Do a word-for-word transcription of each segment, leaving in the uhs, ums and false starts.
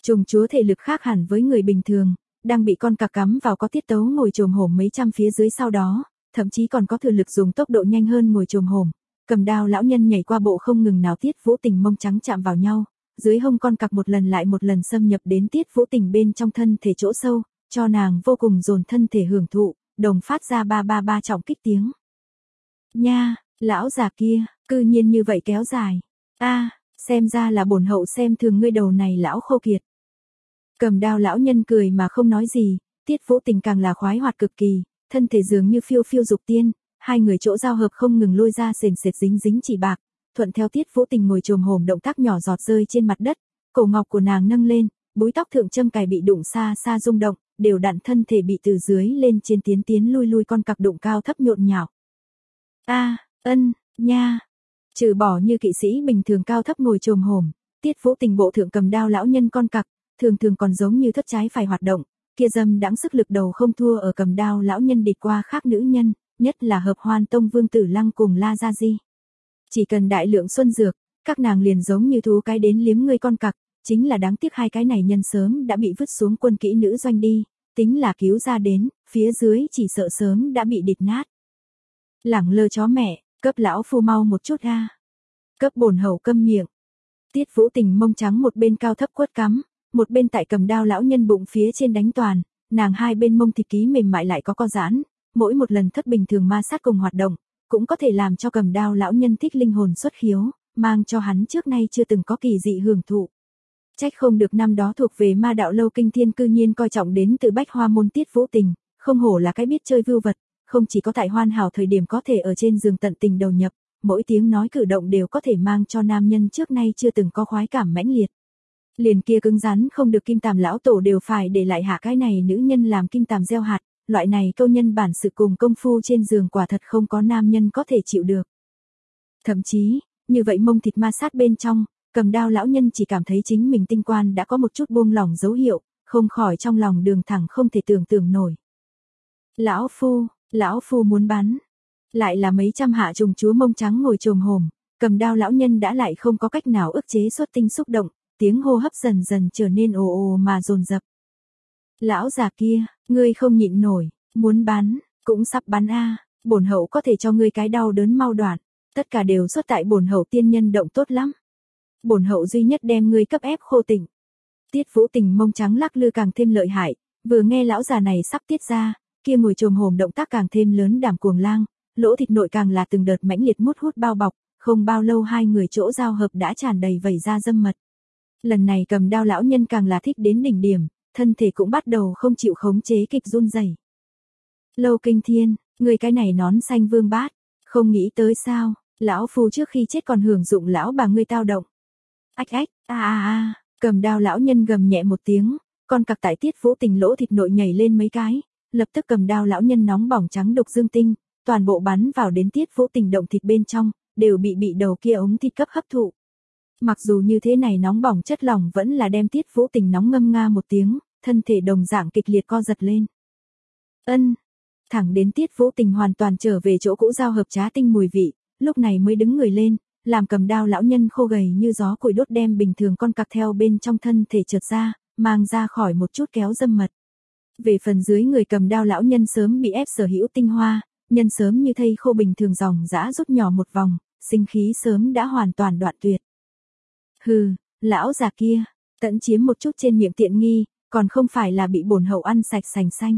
Trùng chúa thể lực khác hẳn với người bình thường, đang bị con cặc cắm vào có tiết tấu ngồi chồm hổm mấy trăm phía dưới sau đó, thậm chí còn có thừa lực dùng tốc độ nhanh hơn ngồi chồm hổm. Cầm đao lão nhân nhảy qua bộ không ngừng nào Tiết Vũ Tình mông trắng chạm vào nhau, dưới hông con cặc một lần lại một lần xâm nhập đến Tiết Vũ Tình bên trong thân thể chỗ sâu, cho nàng vô cùng dồn thân thể hưởng thụ, đồng phát ra ba ba ba trọng kích tiếng. Nha, lão già kia, cư nhiên như vậy kéo dài. A, xem ra là bổn hậu xem thường ngươi đầu này lão khô kiệt. Cầm đao lão nhân cười mà không nói gì, Tiết Vũ Tình càng là khoái hoạt cực kỳ, thân thể dường như phiêu phiêu dục tiên, hai người chỗ giao hợp không ngừng lôi ra sền sệt dính dính chỉ bạc, thuận theo Tiết Vũ Tình ngồi chồm hổm động tác nhỏ giọt rơi trên mặt đất, cổ ngọc của nàng nâng lên, búi tóc thượng châm cài bị đụng xa xa rung động, đều đặn thân thể bị từ dưới lên trên tiến tiến lui lui con cặc đụng cao thấp nhộn nhạo. A, ân, nha. Trừ bỏ như kỵ sĩ bình thường cao thấp ngồi chồm hổm, Tiết Vũ Tình bộ thượng cầm đao lão nhân con cặc, thường thường còn giống như thất trái phải hoạt động, kia dâm đãng sức lực đầu không thua ở cầm đao lão nhân địch qua khác nữ nhân, nhất là Hợp Hoan Tông Vương Tử Lăng cùng La Gia Di. Chỉ cần đại lượng xuân dược, các nàng liền giống như thú cái đến liếm ngươi con cặc, chính là đáng tiếc hai cái này nhân sớm đã bị vứt xuống quân kỹ nữ doanh đi, tính là cứu ra đến, phía dưới chỉ sợ sớm đã bị địch nát. Lẳng lơ chó mẹ, cấp lão phu mau một chút a. Cấp bổn hậu câm miệng. Tiết Vũ Tình mông trắng một bên cao thấp quất cắm, một bên tại cầm đao lão nhân bụng phía trên đánh toàn, nàng hai bên mông thịt ký mềm mại lại có co giãn, mỗi một lần thất bình thường ma sát cùng hoạt động, cũng có thể làm cho cầm đao lão nhân thích linh hồn xuất khiếu, mang cho hắn trước nay chưa từng có kỳ dị hưởng thụ. Trách không được năm đó thuộc về ma đạo lâu kinh thiên cư nhiên coi trọng đến từ Bách Hoa môn Tiết Vũ Tình, không hổ là cái biết chơi vưu vật, không chỉ có tại hoàn hảo thời điểm có thể ở trên giường tận tình đầu nhập, mỗi tiếng nói cử động đều có thể mang cho nam nhân trước nay chưa từng có khoái cảm mãnh liệt. Liền kia cứng rắn không được kim tàm lão tổ đều phải để lại hạ cái này nữ nhân làm kim tàm gieo hạt, loại này câu nhân bản sự cùng công phu trên giường quả thật không có nam nhân có thể chịu được. Thậm chí, như vậy mông thịt ma sát bên trong, cầm đao lão nhân chỉ cảm thấy chính mình tinh quan đã có một chút buông lỏng dấu hiệu, không khỏi trong lòng đường thẳng không thể tưởng tượng nổi. Lão phu, lão phu muốn bắn. Lại là mấy trăm hạ trùng chúa mông trắng ngồi chồm hổm, cầm đao lão nhân đã lại không có cách nào ức chế xuất tinh xúc động, tiếng hô hấp dần dần trở nên ồ ồ mà dồn dập. Lão già kia, ngươi không nhịn nổi, muốn bắn, cũng sắp bắn a, bổn hậu có thể cho ngươi cái đau đớn mau đoạn, tất cả đều xuất tại bổn hậu tiên nhân động tốt lắm. Bổn hậu duy nhất đem ngươi cấp ép khô tỉnh. Tiết Vũ Tình mông trắng lắc lư càng thêm lợi hại, vừa nghe lão già này sắp tiết ra, kia ngồi chồm hổm động tác càng thêm lớn đảm cuồng lang, lỗ thịt nội càng là từng đợt mãnh liệt mút hút bao bọc, không bao lâu hai người chỗ giao hợp đã tràn đầy vẩy ra dâm mật. Lần này cầm đao lão nhân càng là thích đến đỉnh điểm, thân thể cũng bắt đầu không chịu khống chế kịch run rẩy. Lâu Kinh Thiên, người cái này nón xanh vương bát, không nghĩ tới sao, lão phu trước khi chết còn hưởng dụng lão bà ngươi tao động. Ách ách, a a a, cầm đao lão nhân gầm nhẹ một tiếng, con cặc tại Tiết Vũ Tình lỗ thịt nội nhảy lên mấy cái, lập tức cầm đao lão nhân nóng bỏng trắng độc dương tinh, toàn bộ bắn vào đến Tiết Vũ Tình động thịt bên trong, đều bị bị đầu kia ống thịt cấp hấp thụ. Mặc dù như thế này nóng bỏng chất lỏng vẫn là đem Tiết Vũ Tình nóng ngâm nga một tiếng, thân thể đồng dạng kịch liệt co giật lên. Ân, thẳng đến Tiết Vũ Tình hoàn toàn trở về chỗ cũ giao hợp trá tinh mùi vị, lúc này mới đứng người lên, làm cầm đao lão nhân khô gầy như gió củi đốt đem bình thường con cặc theo bên trong thân thể trượt ra, mang ra khỏi một chút kéo dâm mật. Về phần dưới người cầm đao lão nhân sớm bị ép sở hữu tinh hoa, nhân sớm như thây khô bình thường dòng dã rút nhỏ một vòng, sinh khí sớm đã hoàn toàn đoạn tuyệt. Hừ, lão già kia, tận chiếm một chút trên miệng tiện nghi, còn không phải là bị bổn hậu ăn sạch sành xanh.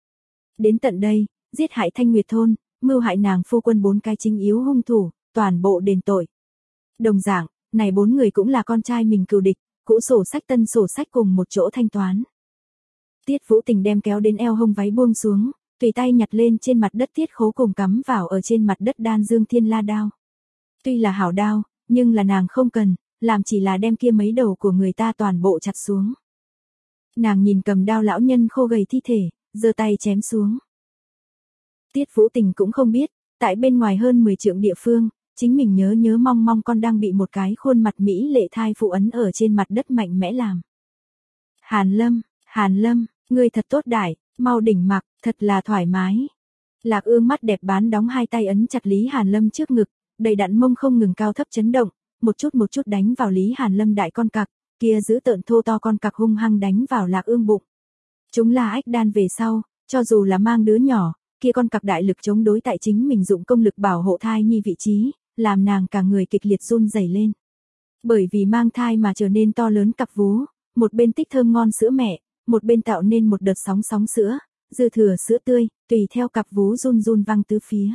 Đến tận đây, giết hại Thanh Nguyệt thôn, mưu hại nàng phu quân bốn cái chính yếu hung thủ, toàn bộ đền tội. Đồng dạng, này bốn người cũng là con trai mình cừu địch, cũ sổ sách tân sổ sách cùng một chỗ thanh toán. Tiết Vũ Tình đem kéo đến eo hông váy buông xuống, tùy tay nhặt lên trên mặt đất tiết khố cùng cắm vào ở trên mặt đất đan dương thiên la đao. Tuy là hảo đao, nhưng là nàng không cần, làm chỉ là đem kia mấy đầu của người ta toàn bộ chặt xuống. Nàng nhìn cầm đao lão nhân khô gầy thi thể, giơ tay chém xuống. Tiết Vũ Tình cũng không biết, tại bên ngoài hơn mười trượng địa phương, chính mình nhớ nhớ mong mong con đang bị một cái khuôn mặt mỹ lệ thai phụ ấn ở trên mặt đất mạnh mẽ làm. Hàn Lâm, Hàn Lâm, ngươi thật tốt đại, mau đỉnh mặc, thật là thoải mái. Lạc Ương mắt đẹp bán đóng hai tay ấn chặt Lý Hàn Lâm trước ngực, đầy đặn mông không ngừng cao thấp chấn động, một chút một chút đánh vào Lý Hàn Lâm đại con cặc, kia giữ tợn thô to con cặc hung hăng đánh vào Lạc Ương bụng. Chúng là ách đan về sau, cho dù là mang đứa nhỏ, kia con cặc đại lực chống đối tại chính mình dụng công lực bảo hộ thai nhi vị trí, làm nàng cả người kịch liệt run rẩy lên. Bởi vì mang thai mà trở nên to lớn cặp vú, một bên tích thơm ngon sữa mẹ, một bên tạo nên một đợt sóng sóng sữa, dư thừa sữa tươi, tùy theo cặp vú run run văng tứ phía.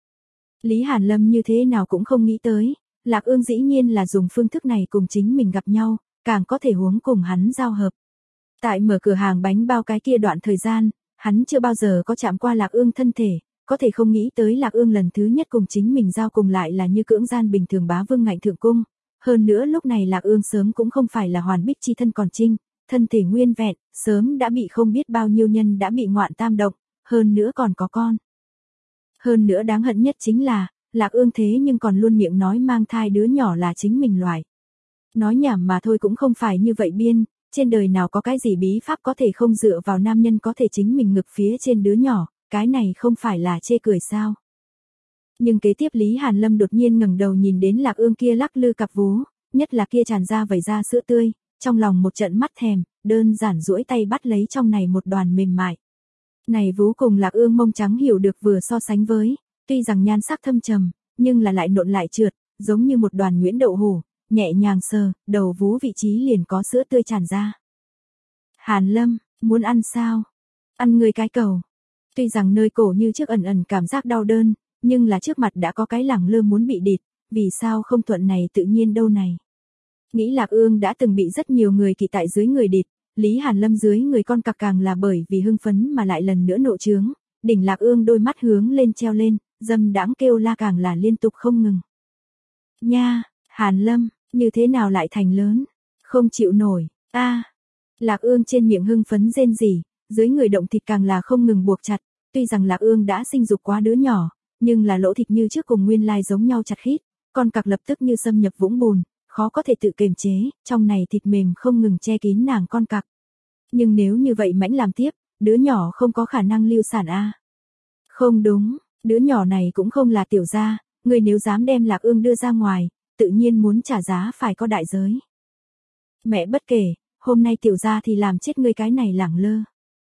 Lý Hàn Lâm như thế nào cũng không nghĩ tới, Lạc Ương dĩ nhiên là dùng phương thức này cùng chính mình gặp nhau, càng có thể huống cùng hắn giao hợp. Tại mở cửa hàng bánh bao cái kia đoạn thời gian, hắn chưa bao giờ có chạm qua Lạc Ương thân thể, có thể không nghĩ tới Lạc Ương lần thứ nhất cùng chính mình giao cùng lại là như cưỡng gian bình thường bá vương ngạnh thượng cung. Hơn nữa lúc này Lạc Ương sớm cũng không phải là hoàn bích chi thân còn trinh, thân thể nguyên vẹn, sớm đã bị không biết bao nhiêu nhân đã bị ngoạn tam động, hơn nữa còn có con. Hơn nữa đáng hận nhất chính là, Lạc Ương thế nhưng còn luôn miệng nói mang thai đứa nhỏ là chính mình loại. Nói nhảm mà thôi cũng không phải như vậy biên, trên đời nào có cái gì bí pháp có thể không dựa vào nam nhân có thể chính mình ngực phía trên đứa nhỏ, cái này không phải là chê cười sao. Nhưng kế tiếp Lý Hàn Lâm đột nhiên ngẩng đầu nhìn đến Lạc Ương kia lắc lư cặp vú, nhất là kia tràn ra vẩy ra sữa tươi, trong lòng một trận mắt thèm, đơn giản duỗi tay bắt lấy trong này một đoàn mềm mại. Này vú cùng Lạc Ương mông trắng hiểu được vừa so sánh với, tuy rằng nhan sắc thâm trầm, nhưng là lại nộn lại trượt, giống như một đoàn nhuyễn đậu hủ, nhẹ nhàng sờ, đầu vú vị trí liền có sữa tươi tràn ra. Hàn Lâm, muốn ăn sao? Ăn người cái cầu. Tuy rằng nơi cổ như trước ẩn ẩn cảm giác đau đớn, nhưng là trước mặt đã có cái lẳng lơ muốn bị địt, vì sao không thuận này tự nhiên đâu này. Nghĩ Lạc Ương đã từng bị rất nhiều người kỵ tại dưới người địt, Lý Hàn Lâm dưới người con cặc càng là bởi vì hưng phấn mà lại lần nữa nộ trướng, đỉnh Lạc Ương đôi mắt hướng lên treo lên, dâm đãng kêu la càng là liên tục không ngừng. Nha, Hàn Lâm, như thế nào lại thành lớn, không chịu nổi, a à. Lạc Ương trên miệng hưng phấn rên rỉ, dưới người động thịt càng là không ngừng buộc chặt, tuy rằng Lạc Ương đã sinh dục quá đứa nhỏ, nhưng là lỗ thịt như trước cùng nguyên lai giống nhau chặt khít, con cặc lập tức như xâm nhập vũng bùn, khó có thể tự kiềm chế, trong này thịt mềm không ngừng che kín nàng con cặc. Nhưng nếu như vậy mãnh làm tiếp, đứa nhỏ không có khả năng lưu sản a. À. Không đúng, đứa nhỏ này cũng không là tiểu gia, người nếu dám đem Lạc Ương đưa ra ngoài, tự nhiên muốn trả giá phải có đại giới. Mẹ bất kể, hôm nay tiểu gia thì làm chết ngươi cái này lẳng lơ.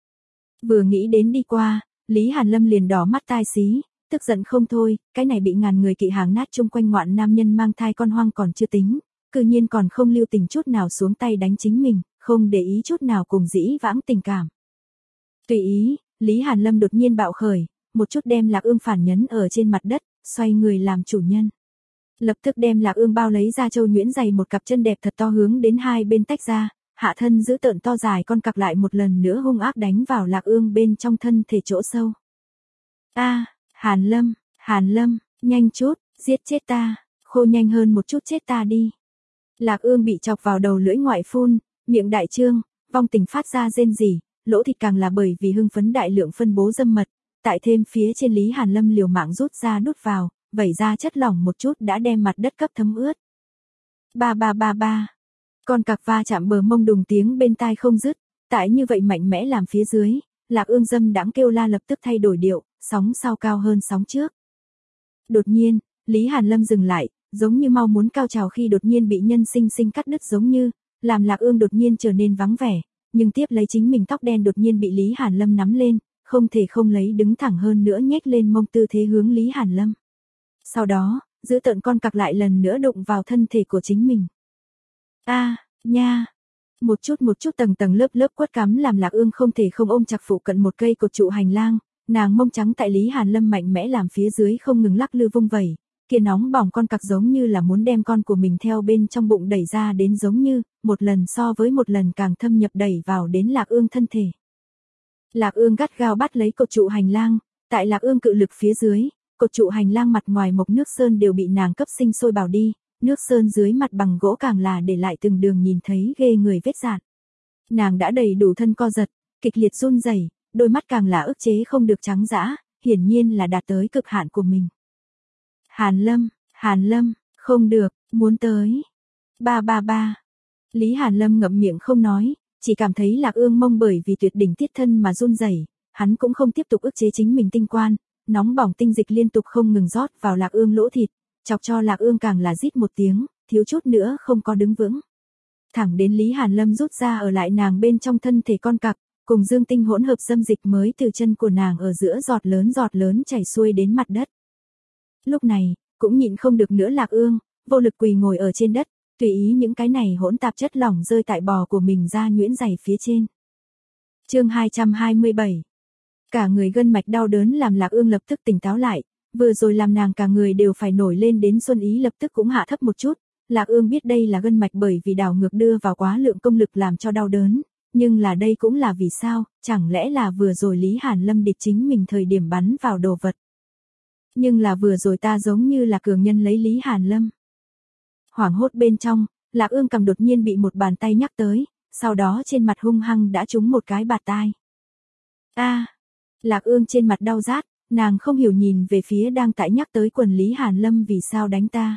Vừa nghĩ đến đi qua, Lý Hàn Lâm liền đỏ mắt tai xí, tức giận không thôi, cái này bị ngàn người kỵ hàng nát chung quanh ngoạn nam nhân mang thai con hoang còn chưa tính, cư nhiên còn không lưu tình chút nào xuống tay đánh chính mình, không để ý chút nào cùng dĩ vãng tình cảm. Tùy ý, Lý Hàn Lâm đột nhiên bạo khởi, một chút đem Lạc Ương phản nhấn ở trên mặt đất, xoay người làm chủ nhân. Lập tức đem Lạc Ương bao lấy ra châu nhuyễn dày một cặp chân đẹp thật to hướng đến hai bên tách ra, hạ thân giữ tợn to dài con cặc lại một lần nữa hung ác đánh vào Lạc Ương bên trong thân thể chỗ sâu. A, à, Hàn Lâm, Hàn Lâm, nhanh chút, giết chết ta, khô nhanh hơn một chút chết ta đi. Lạc Ương bị chọc vào đầu lưỡi ngoại phun, miệng đại trương, vong tình phát ra rên rỉ, lỗ thịt càng là bởi vì hưng phấn đại lượng phân bố dâm mật, tại thêm phía trên Lý Hàn Lâm liều mạng rút ra đút vào, vẩy ra chất lỏng một chút đã đem mặt đất cấp thấm ướt. Ba ba ba ba. Con cặc va chạm bờ mông đùng tiếng bên tai không dứt, tại như vậy mạnh mẽ làm phía dưới, Lạc Ương dâm đãng kêu la lập tức thay đổi điệu, sóng sau cao hơn sóng trước. Đột nhiên, Lý Hàn Lâm dừng lại, giống như mau muốn cao trào khi đột nhiên bị nhân sinh sinh cắt đứt giống như, làm Lạc Ương đột nhiên trở nên vắng vẻ, nhưng tiếp lấy chính mình tóc đen đột nhiên bị Lý Hàn Lâm nắm lên, không thể không lấy đứng thẳng hơn nữa nhếch lên mông tư thế hướng Lý Hàn Lâm. Sau đó, giữ tợn con cặc lại lần nữa đụng vào thân thể của chính mình. A, à, nha. Một chút một chút tầng tầng lớp lớp quất cắm làm Lạc Ương không thể không ôm chặt phụ cận một cây cột trụ hành lang, nàng mông trắng tại Lý Hàn Lâm mạnh mẽ làm phía dưới không ngừng lắc lư vung vẩy, kia nóng bỏng con cặc giống như là muốn đem con của mình theo bên trong bụng đẩy ra đến giống như, một lần so với một lần càng thâm nhập đẩy vào đến Lạc Ương thân thể. Lạc Ương gắt gao bắt lấy cột trụ hành lang, tại Lạc Ương cự lực phía dưới, cột trụ hành lang mặt ngoài mộc nước sơn đều bị nàng cấp sinh sôi bảo đi, nước sơn dưới mặt bằng gỗ càng là để lại từng đường nhìn thấy ghê người vết dạn. Nàng đã đầy đủ thân co giật, kịch liệt run rẩy, đôi mắt càng là ức chế không được trắng dã, hiển nhiên là đạt tới cực hạn của mình. Hàn Lâm, Hàn Lâm, không được, muốn tới. Ba ba ba. Lý Hàn Lâm ngậm miệng không nói, chỉ cảm thấy Lạc Ương mông bởi vì tuyệt đỉnh tiết thân mà run rẩy, hắn cũng không tiếp tục ức chế chính mình tinh quan, nóng bỏng tinh dịch liên tục không ngừng rót vào Lạc Ương lỗ thịt, chọc cho Lạc Ương càng là rít một tiếng, thiếu chút nữa không có đứng vững. Thẳng đến Lý Hàn Lâm rút ra ở lại nàng bên trong thân thể con cặc, cùng dương tinh hỗn hợp dâm dịch mới từ chân của nàng ở giữa giọt lớn giọt lớn chảy xuôi đến mặt đất. Lúc này, cũng nhịn không được nữa Lạc Ương, vô lực quỳ ngồi ở trên đất, tùy ý những cái này hỗn tạp chất lỏng rơi tại bò của mình ra nhuyễn giày phía trên. Chương hai trăm hai mươi bảy. Cả người gân mạch đau đớn làm Lạc Ương lập tức tỉnh táo lại, vừa rồi làm nàng cả người đều phải nổi lên đến xuân ý lập tức cũng hạ thấp một chút. Lạc Ương biết đây là gân mạch bởi vì đảo ngược đưa vào quá lượng công lực làm cho đau đớn, nhưng là đây cũng là vì sao, chẳng lẽ là vừa rồi Lý Hàn Lâm địch chính mình thời điểm bắn vào đồ vật. Nhưng là vừa rồi ta giống như là cường nhân lấy Lý Hàn Lâm. Hoảng hốt bên trong, Lạc Ương cầm đột nhiên bị một bàn tay nhắc tới, sau đó trên mặt hung hăng đã trúng một cái bạt tai. A, Lạc Ương trên mặt đau rát, nàng không hiểu nhìn về phía đang tại nhắc tới quần Lý Hàn Lâm vì sao đánh ta.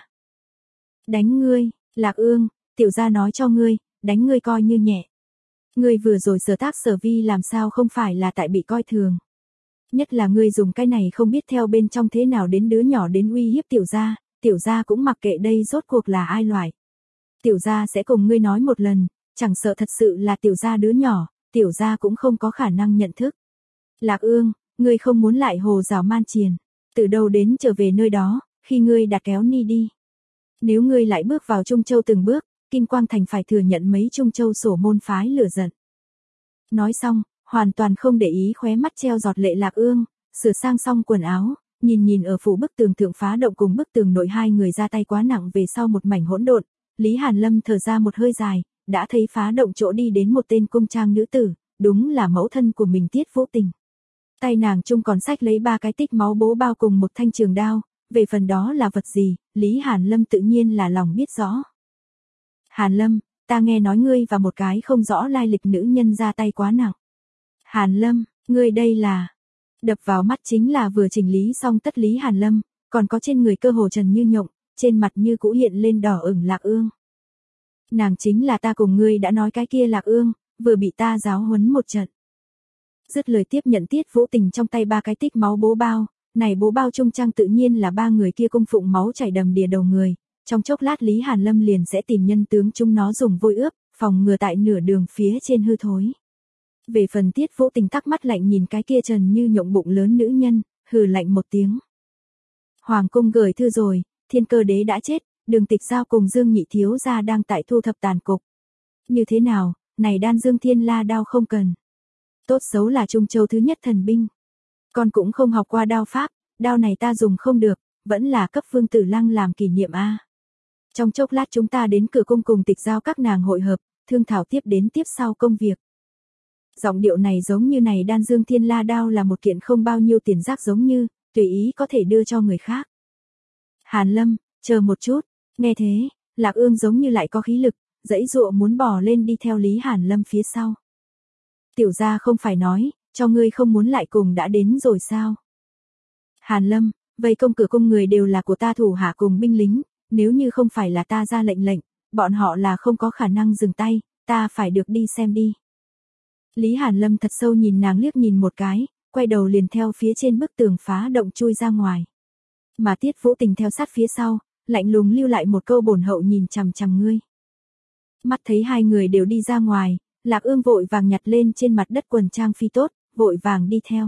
Đánh ngươi, Lạc Ương, tiểu gia nói cho ngươi, đánh ngươi coi như nhẹ. Ngươi vừa rồi sở tác sở vi làm sao không phải là tại bị coi thường. Nhất là ngươi dùng cái này không biết theo bên trong thế nào đến đứa nhỏ đến uy hiếp tiểu gia, tiểu gia cũng mặc kệ đây rốt cuộc là ai loại. Tiểu gia sẽ cùng ngươi nói một lần, chẳng sợ thật sự là tiểu gia đứa nhỏ, tiểu gia cũng không có khả năng nhận thức. Lạc Ương, ngươi không muốn lại hồ rào man triền, từ đâu đến trở về nơi đó, khi ngươi đặt kéo ni đi. Nếu ngươi lại bước vào Trung Châu từng bước, Kim Quang Thành phải thừa nhận mấy Trung Châu sổ môn phái lửa giận. Nói xong, hoàn toàn không để ý khóe mắt treo giọt lệ Lạc Ương, sửa sang xong quần áo, nhìn nhìn ở phủ bức tường thượng phá động cùng bức tường nội hai người ra tay quá nặng về sau một mảnh hỗn độn, Lý Hàn Lâm thở ra một hơi dài, đã thấy phá động chỗ đi đến một tên cung trang nữ tử, đúng là mẫu thân của mình Tiết Vũ Tình. Tay nàng chung còn xách lấy ba cái tích máu bố bao cùng một thanh trường đao, về phần đó là vật gì, Lý Hàn Lâm tự nhiên là lòng biết rõ. Hàn Lâm, ta nghe nói ngươi và một cái không rõ lai lịch nữ nhân ra tay quá nặng. Hàn Lâm, ngươi đây là... Đập vào mắt chính là vừa chỉnh lý xong tất Lý Hàn Lâm, còn có trên người cơ hồ trần như nhộng, trên mặt như cũ hiện lên đỏ ửng Lạc Ương. Nàng chính là ta cùng ngươi đã nói cái kia Lạc Ương, vừa bị ta giáo huấn một trận. Dứt lời tiếp nhận Tiết Vũ Tình trong tay ba cái tích máu bố bao, này bố bao trung trang tự nhiên là ba người kia cung phụng máu chảy đầm đìa đầu người, trong chốc lát Lý Hàn Lâm liền sẽ tìm nhân tướng chúng nó dùng vôi ướp, phòng ngừa tại nửa đường phía trên hư thối. Về phần Tiết Vũ Tình tắc mắt lạnh nhìn cái kia trần như nhộng bụng lớn nữ nhân, hừ lạnh một tiếng. Hoàng cung gửi thư rồi, Thiên Cơ Đế đã chết, Đường Tịch Giao cùng Dương Nhị thiếu gia đang tại thu thập tàn cục. Như thế nào, này đan dương thiên la đao không cần. Tốt xấu là Trung Châu thứ nhất thần binh. Con cũng không học qua đao pháp, đao này ta dùng không được, vẫn là cấp Vương Tử Lăng làm kỷ niệm a. Trong chốc lát chúng ta đến cửa cung cùng Tịch Giao các nàng hội hợp, thương thảo tiếp đến tiếp sau công việc. Giọng điệu này giống như này đan dương thiên la đao là một kiện không bao nhiêu tiền rác giống như, tùy ý có thể đưa cho người khác. Hàn Lâm, chờ một chút, nghe thế, Lạc Ương giống như lại có khí lực, dãy dụa muốn bò lên đi theo Lý Hàn Lâm phía sau. Tiểu gia không phải nói, cho ngươi không muốn lại cùng đã đến rồi sao? Hàn Lâm, vây công cửa cung người đều là của ta thủ hạ cùng binh lính, nếu như không phải là ta ra lệnh lệnh, bọn họ là không có khả năng dừng tay, ta phải được đi xem đi. Lý Hàn Lâm thật sâu nhìn nàng liếc nhìn một cái, quay đầu liền theo phía trên bức tường phá động chui ra ngoài. Mà Tiết Vũ Tình theo sát phía sau, lạnh lùng lưu lại một câu bổn hậu nhìn chằm chằm ngươi. Mắt thấy hai người đều đi ra ngoài, Lạc Ương vội vàng nhặt lên trên mặt đất quần trang phi tốt, vội vàng đi theo.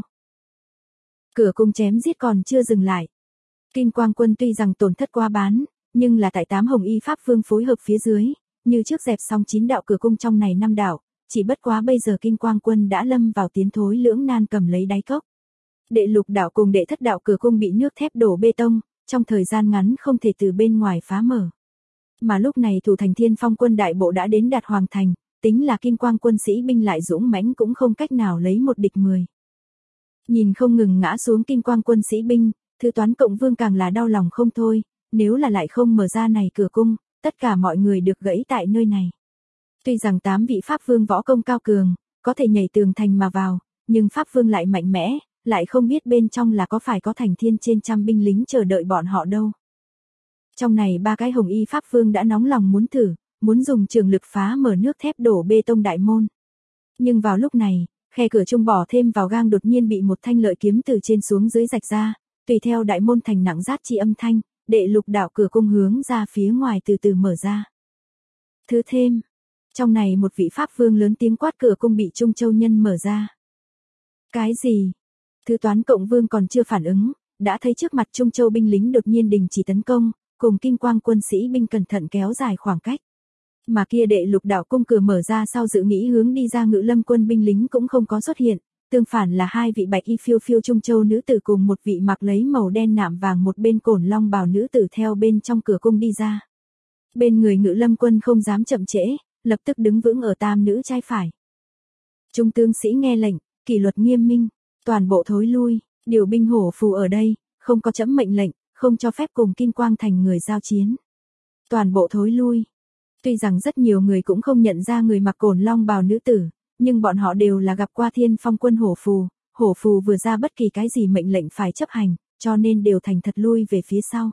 Cửa cung chém giết còn chưa dừng lại. Kim Quang Quân tuy rằng tổn thất quá bán, nhưng là tại tám hồng y pháp vương phối hợp phía dưới, như trước dẹp xong chín đạo cửa cung trong này năm đạo, chỉ bất quá bây giờ Kim Quang Quân đã lâm vào tiến thối lưỡng nan cầm lấy đáy cốc. Đệ lục đạo cùng đệ thất đạo cửa cung bị nước thép đổ bê tông, trong thời gian ngắn không thể từ bên ngoài phá mở. Mà lúc này thủ thành Thiên Phong quân đại bộ đã đến đạt hoàng thành, tính là Kim Quang Quân sĩ binh lại dũng mãnh cũng không cách nào lấy một địch mười. Nhìn không ngừng ngã xuống Kim Quang Quân sĩ binh, Thư Toán Cộng Vương càng là đau lòng không thôi, nếu là lại không mở ra này cửa cung, tất cả mọi người được gãy tại nơi này. Tuy rằng tám vị Pháp Vương võ công cao cường, có thể nhảy tường thành mà vào, nhưng Pháp Vương lại mạnh mẽ, lại không biết bên trong là có phải có thành thiên trên trăm binh lính chờ đợi bọn họ đâu. Trong này ba cái hồng y Pháp Vương đã nóng lòng muốn thử, muốn dùng trường lực phá mở nước thép đổ bê tông đại môn. Nhưng vào lúc này, khe cửa trung bỏ thêm vào gang đột nhiên bị một thanh lợi kiếm từ trên xuống dưới rạch ra, tùy theo đại môn thành nặng rát chi âm thanh, đệ lục đạo cửa cung hướng ra phía ngoài từ từ mở ra. Thứ thêm, Trong này một vị pháp vương lớn tiếng quát, cửa cung bị Trung Châu nhân mở ra. Cái gì? Thứ toán cộng vương còn chưa phản ứng, đã thấy trước mặt Trung Châu binh lính đột nhiên đình chỉ tấn công, cùng Kim Quang quân sĩ binh cẩn thận kéo dài khoảng cách. Mà kia đệ lục đạo cung cửa mở ra sau dự nghĩ hướng đi ra Ngự Lâm quân binh lính cũng không có xuất hiện, tương phản là hai vị bạch y phiêu phiêu Trung Châu nữ tử cùng một vị mặc lấy màu đen nạm vàng một bên cổn long bào nữ tử theo bên trong cửa cung đi ra. Bên người Ngự Lâm quân không dám chậm trễ, lập tức đứng vững ở tam nữ trai phải. Trung tướng sĩ nghe lệnh, kỷ luật nghiêm minh, toàn bộ thối lui, điều binh hổ phù ở đây, không có chấm mệnh lệnh, không cho phép cùng Kim Quang thành người giao chiến. Toàn bộ thối lui. Tuy rằng rất nhiều người cũng không nhận ra người mặc cổn long bào nữ tử, nhưng bọn họ đều là gặp qua Thiên Phong quân hổ phù, hổ phù vừa ra bất kỳ cái gì mệnh lệnh phải chấp hành, cho nên đều thành thật lui về phía sau.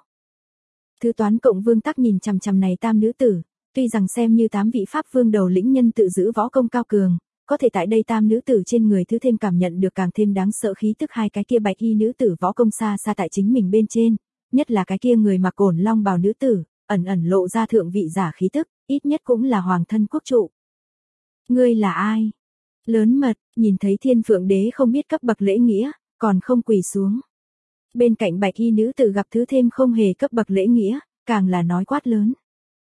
Thứ toán cộng vương tắc nhìn chằm chằm này tam nữ tử, tuy rằng xem như tám vị pháp vương đầu lĩnh nhân tự giữ võ công cao cường, có thể tại đây tam nữ tử trên người thứ thêm cảm nhận được càng thêm đáng sợ khí tức hai cái kia bạch y nữ tử võ công xa xa tại chính mình bên trên, nhất là cái kia người mặc cổn long bào nữ tử, ẩn ẩn lộ ra thượng vị giả khí tức, ít nhất cũng là hoàng thân quốc trụ. Ngươi là ai? Lớn mật, nhìn thấy Thiên Phượng đế không biết cấp bậc lễ nghĩa, còn không quỳ xuống. Bên cạnh bạch y nữ tử gặp thứ thêm không hề cấp bậc lễ nghĩa, càng là nói quát lớn.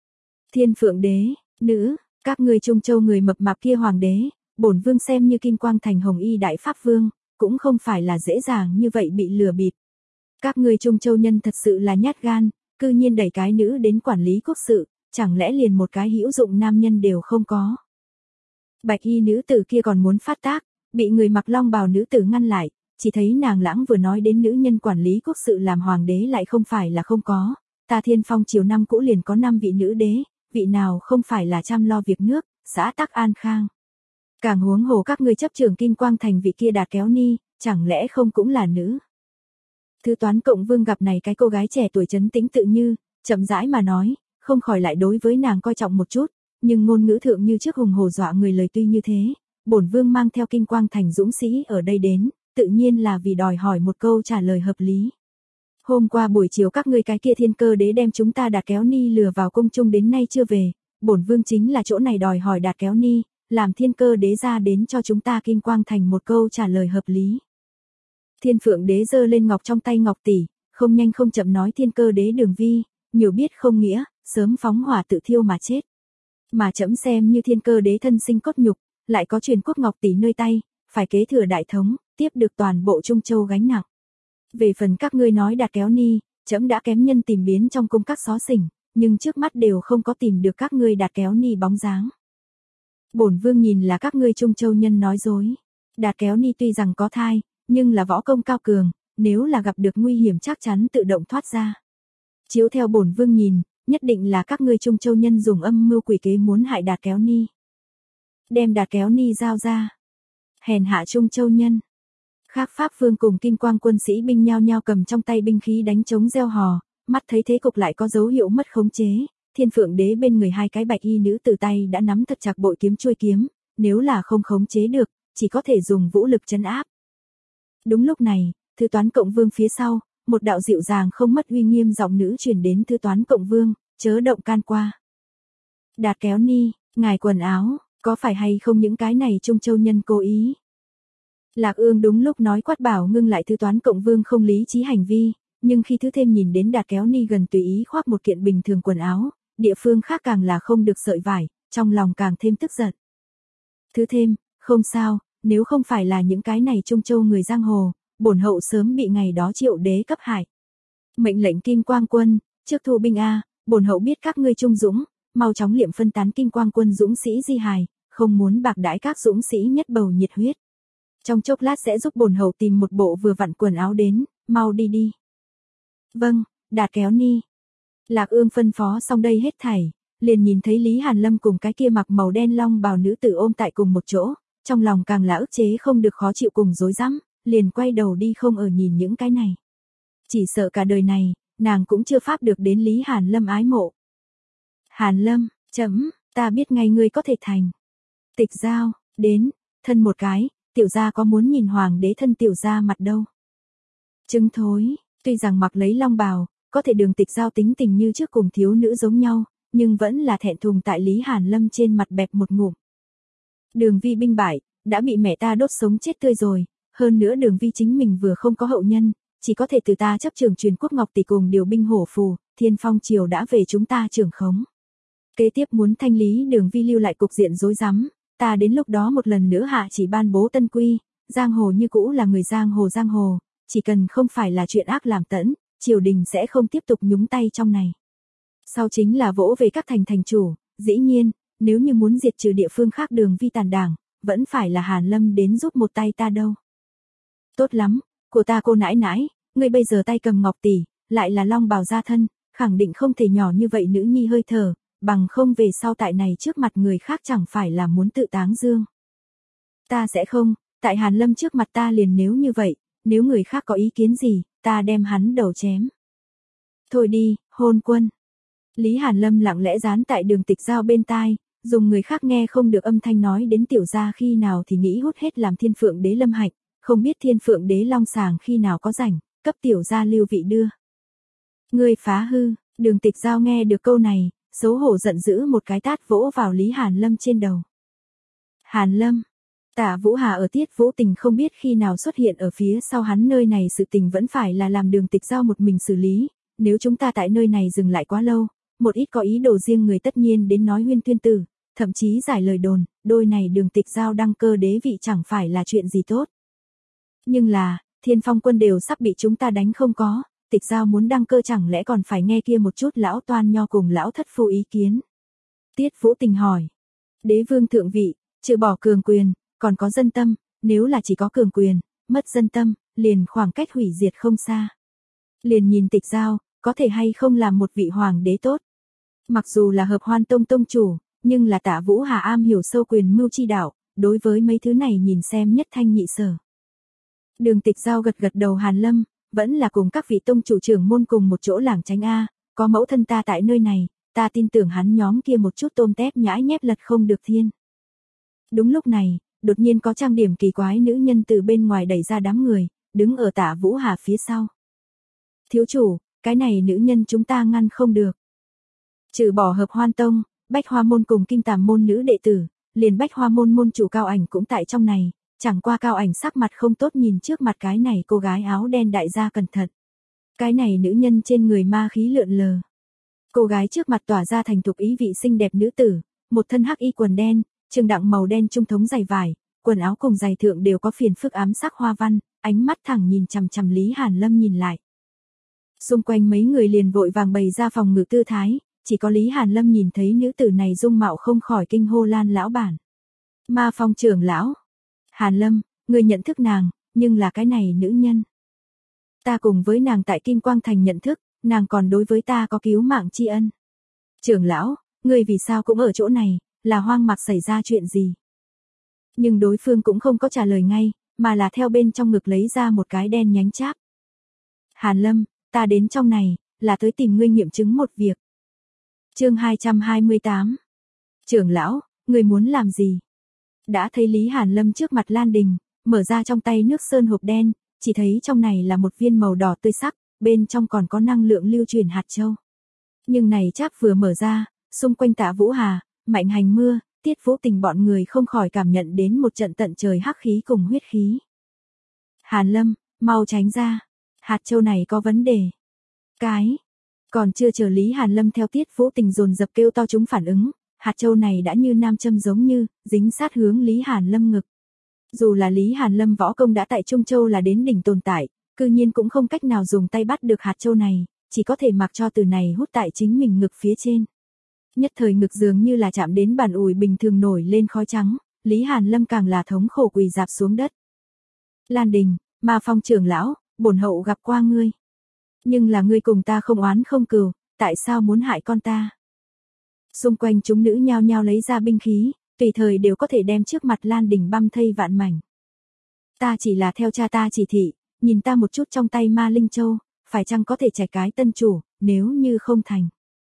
Thiên Phượng đế, nữ, các ngươi Trung Châu người mập mạp kia hoàng đế, bổn vương xem như Kim Quang thành hồng y đại pháp vương, cũng không phải là dễ dàng như vậy bị lừa bịp. Các ngươi Trung Châu nhân thật sự là nhát gan, cư nhiên đẩy cái nữ đến quản lý quốc sự, chẳng lẽ liền một cái hữu dụng nam nhân đều không có. Bạch y nữ tử kia còn muốn phát tác, bị người mặc long bào nữ tử ngăn lại, chỉ thấy nàng lãng vừa nói đến nữ nhân quản lý quốc sự làm hoàng đế lại không phải là không có, ta Thiên Phong triều năm cũ liền có năm vị nữ đế, vị nào không phải là chăm lo việc nước, xã tắc an khang. Càng huống hồ các ngươi chấp trưởng Kim Quang thành vị kia Đạt Kéo Ni, chẳng lẽ không cũng là nữ. Thứ toán cộng vương gặp này cái cô gái trẻ tuổi trấn tĩnh tự như, chậm rãi mà nói, không khỏi lại đối với nàng coi trọng một chút, nhưng ngôn ngữ thượng như trước hùng hổ dọa người lời tuy như thế, bổn vương mang theo Kim Quang thành dũng sĩ ở đây đến, tự nhiên là vì đòi hỏi một câu trả lời hợp lý. Hôm qua buổi chiều các ngươi cái kia Thiên Cơ đế đem chúng ta Đạt Kéo Ni lừa vào cung trung đến nay chưa về, bổn vương chính là chỗ này đòi hỏi Đạt Kéo Ni, làm Thiên Cơ đế ra đến cho chúng ta Kim Quang thành một câu trả lời hợp lý. Thiên Phượng đế giơ lên ngọc trong tay ngọc tỷ, không nhanh không chậm nói Thiên Cơ đế Đường Vi, nhiều biết không nghĩa, sớm phóng hỏa tự thiêu mà chết. Mà chậm xem như Thiên Cơ đế thân sinh cốt nhục, lại có truyền quốc ngọc tỷ nơi tay, phải kế thừa đại thống, tiếp được toàn bộ Trung Châu gánh nặng. Về phần các ngươi nói Đạt Kéo Ni, chậm đã kém nhân tìm biến trong cung các xó xỉnh, nhưng trước mắt đều không có tìm được các ngươi Đạt Kéo Ni bóng dáng. Bổn vương nhìn là các ngươi Trung Châu nhân nói dối. Đạt Kéo Ni tuy rằng có thai, nhưng là võ công cao cường, nếu là gặp được nguy hiểm chắc chắn tự động thoát ra. Chiếu theo bổn vương nhìn, nhất định là các ngươi Trung Châu nhân dùng âm mưu quỷ kế muốn hại Đạt Kéo Ni. Đem Đạt Kéo Ni giao ra. Hèn hạ Trung Châu nhân. Khác pháp vương cùng Kim Quang quân sĩ binh nhao nhao cầm trong tay binh khí đánh trống reo hò, mắt thấy thế cục lại có dấu hiệu mất khống chế, Thiên Phượng đế bên người hai cái bạch y nữ từ tay đã nắm thật chặt bội kiếm chuôi kiếm, nếu là không khống chế được, chỉ có thể dùng vũ lực trấn áp. Đúng lúc này, Thư Toán Cộng Vương phía sau, một đạo dịu dàng không mất uy nghiêm giọng nữ truyền đến Thư Toán Cộng Vương, chớ động can qua. Đạt Kéo Ni, ngài quần áo, có phải hay không những cái này Trung Châu nhân cố ý? Lạc Ương đúng lúc nói quát bảo ngưng lại Thư Toán Cộng Vương không lý trí hành vi, nhưng khi Thứ Thêm nhìn đến Đạt Kéo Ni gần tùy ý khoác một kiện bình thường quần áo, địa phương khác càng là không được sợi vải, trong lòng càng thêm tức giận. Thứ Thêm, không sao, nếu không phải là những cái này Trung Châu người giang hồ, bổn hậu sớm bị ngày đó Triệu đế cấp hại. Mệnh lệnh Kim Quang quân, trước thu binh a, bổn hậu biết các ngươi trung dũng, mau chóng liệm phân tán Kim Quang quân dũng sĩ di hài, không muốn bạc đãi các dũng sĩ nhất bầu nhiệt huyết. Trong chốc lát sẽ giúp bổn hậu tìm một bộ vừa vặn quần áo đến, mau đi đi. Vâng, Đạt Kéo Ni. Lạc Ương phân phó xong đây hết thảy, liền nhìn thấy Lý Hàn Lâm cùng cái kia mặc màu đen long bào nữ tử ôm tại cùng một chỗ, trong lòng càng là ức chế không được khó chịu cùng rối rắm, liền quay đầu đi không ở nhìn những cái này. Chỉ sợ cả đời này, nàng cũng chưa pháp được đến Lý Hàn Lâm ái mộ. Hàn Lâm, chấm, ta biết ngay ngươi có thể thành. Tịch Giao, đến, thân một cái, tiểu gia có muốn nhìn hoàng đế thân tiểu gia mặt đâu. Trứng thối, tuy rằng mặc lấy long bào, có thể Đường Tịch Giao tính tình như trước cùng thiếu nữ giống nhau, nhưng vẫn là thẹn thùng tại Lý Hàn Lâm trên mặt bẹp một ngụm. Đường Vi binh bại, đã bị mẹ ta đốt sống chết tươi rồi, hơn nữa Đường Vi chính mình vừa không có hậu nhân, chỉ có thể từ ta chấp trường truyền quốc ngọc tỷ cùng điều binh hổ phù, Thiên Phong triều đã về chúng ta trưởng khống. Kế tiếp muốn thanh lý Đường Vi lưu lại cục diện rối rắm, ta đến lúc đó một lần nữa hạ chỉ ban bố tân quy, giang hồ như cũ là người giang hồ giang hồ, chỉ cần không phải là chuyện ác làm tẫn, triều đình sẽ không tiếp tục nhúng tay trong này. Sau chính là vỗ về các thành thành chủ, dĩ nhiên, nếu như muốn diệt trừ địa phương khác Đường Vi tàn đảng, vẫn phải là Hàn Lâm đến giúp một tay ta đâu. Tốt lắm, của ta cô nãi nãi, ngươi bây giờ tay cầm ngọc tỷ, lại là long bào gia thân, khẳng định không thể nhỏ như vậy nữ nhi hơi thở, bằng không về sau tại này trước mặt người khác chẳng phải là muốn tự táng dương. Ta sẽ không, tại Hàn Lâm trước mặt ta liền nếu như vậy, nếu người khác có ý kiến gì, ta đem hắn đầu chém. Thôi đi, hôn quân. Lý Hàn Lâm lặng lẽ dán tại Đường Tịch Giao bên tai, dùng người khác nghe không được âm thanh nói đến tiểu gia khi nào thì nghĩ hút hết làm Thiên Phượng Đế lâm hạnh, không biết Thiên Phượng Đế long sàng khi nào có rảnh, cấp tiểu gia lưu vị đưa. Ngươi phá hư, Đường Tịch Giao nghe được câu này, xấu hổ giận dữ một cái tát vỗ vào Lý Hàn Lâm trên đầu. Hàn Lâm, Tạ Vũ Hà ở Tiết Vũ Tình không biết khi nào xuất hiện ở phía sau hắn, nơi này sự tình vẫn phải là làm Đường Tịch Giao một mình xử lý, nếu chúng ta tại nơi này dừng lại quá lâu, một ít có ý đồ riêng người tất nhiên đến nói huyên tuyên tử, thậm chí giải lời đồn, đôi này Đường Tịch Giao đăng cơ đế vị chẳng phải là chuyện gì tốt. Nhưng là, Thiên Phong quân đều sắp bị chúng ta đánh không có, Tịch Giao muốn đăng cơ chẳng lẽ còn phải nghe kia một chút lão toan nho cùng lão thất phu ý kiến. Tiết Vũ Tình hỏi, đế vương thượng vị, trừ bỏ cường quyền, còn có dân tâm, nếu là chỉ có cường quyền, mất dân tâm, liền khoảng cách hủy diệt không xa. Liền nhìn Tịch Giao, có thể hay không làm một vị hoàng đế tốt. Mặc dù là Hợp Hoan Tông tông chủ, nhưng là Tạ Vũ Hà am hiểu sâu quyền mưu chi đạo, đối với mấy thứ này nhìn xem nhất thanh nhị sở. Đường Tịch Giao gật gật đầu. Hàn Lâm, vẫn là cùng các vị tông chủ trưởng môn cùng một chỗ lảng tránh a, có mẫu thân ta tại nơi này, ta tin tưởng hắn nhóm kia một chút tôm tép nhãi nhép lật không được thiên. Đúng lúc này, đột nhiên có trang điểm kỳ quái nữ nhân từ bên ngoài đẩy ra đám người, đứng ở Tạ Vũ Hà phía sau. Thiếu chủ, cái này nữ nhân chúng ta ngăn không được. Trừ bỏ Hợp Hoan Tông, Bách Hoa môn cùng Kim Tàm môn nữ đệ tử, liền Bách Hoa môn môn chủ Cao Ảnh cũng tại trong này, chẳng qua Cao Ảnh sắc mặt không tốt nhìn trước mặt cái này cô gái áo đen đại gia cẩn thận. Cái này nữ nhân trên người ma khí lượn lờ. Cô gái trước mặt tỏa ra thành thục ý vị xinh đẹp nữ tử, một thân hắc y quần đen, trường đặng màu đen trung thống giày vải, quần áo cùng giày thượng đều có phiền phức ám sắc hoa văn, ánh mắt thẳng nhìn chằm chằm Lý Hàn Lâm nhìn lại. Xung quanh mấy người liền vội vàng bày ra phòng ngự tư thái, chỉ có Lý Hàn Lâm nhìn thấy nữ tử này dung mạo không khỏi kinh hô Lan lão bản. Ma Phong trưởng lão. Hàn Lâm, người nhận thức nàng, nhưng là cái này nữ nhân. Ta cùng với nàng tại Kim Quang Thành nhận thức, nàng còn đối với ta có cứu mạng tri ân. Trưởng lão, người vì sao cũng ở chỗ này, là hoang mạc xảy ra chuyện gì? Nhưng đối phương cũng không có trả lời ngay, mà là theo bên trong ngực lấy ra một cái đen nhánh cháp. Hàn Lâm, ta đến trong này, là tới tìm ngươi nghiệm chứng một việc. Chương hai trăm hai mươi tám. Trưởng lão, ngươi muốn làm gì? Đã thấy Lý Hàn Lâm trước mặt Lan Đình, mở ra trong tay nước sơn hộp đen, chỉ thấy trong này là một viên màu đỏ tươi sắc, bên trong còn có năng lượng lưu truyền hạt châu. Nhưng này cháp vừa mở ra, xung quanh Tạ Vũ Hà, Mạnh Hành Mưa, Tiết Vũ Tình bọn người không khỏi cảm nhận đến một trận tận trời hắc khí cùng huyết khí. Hàn Lâm, mau tránh ra, hạt châu này có vấn đề. Cái, còn chưa chờ Lý Hàn Lâm theo Tiết Vũ Tình dồn dập kêu to chúng phản ứng, hạt châu này đã như nam châm giống như, dính sát hướng Lý Hàn Lâm ngực. Dù là Lý Hàn Lâm võ công đã tại Trung Châu là đến đỉnh tồn tại, cư nhiên cũng không cách nào dùng tay bắt được hạt châu này, chỉ có thể mặc cho từ này hút tại chính mình ngực phía trên. Nhất thời ngực dường như là chạm đến bàn ủi bình thường nổi lên khói trắng, Lý Hàn Lâm càng là thống khổ quỳ dạp xuống đất. Lan Đình, Ma Phong trưởng lão, bổn hậu gặp qua ngươi. Nhưng là ngươi cùng ta không oán không cừu, tại sao muốn hại con ta? Xung quanh chúng nữ nhao nhao lấy ra binh khí, tùy thời đều có thể đem trước mặt Lan Đình băm thây vạn mảnh. Ta chỉ là theo cha ta chỉ thị, nhìn ta một chút trong tay Ma Linh Châu, phải chăng có thể trẻ cái tân chủ, nếu như không thành.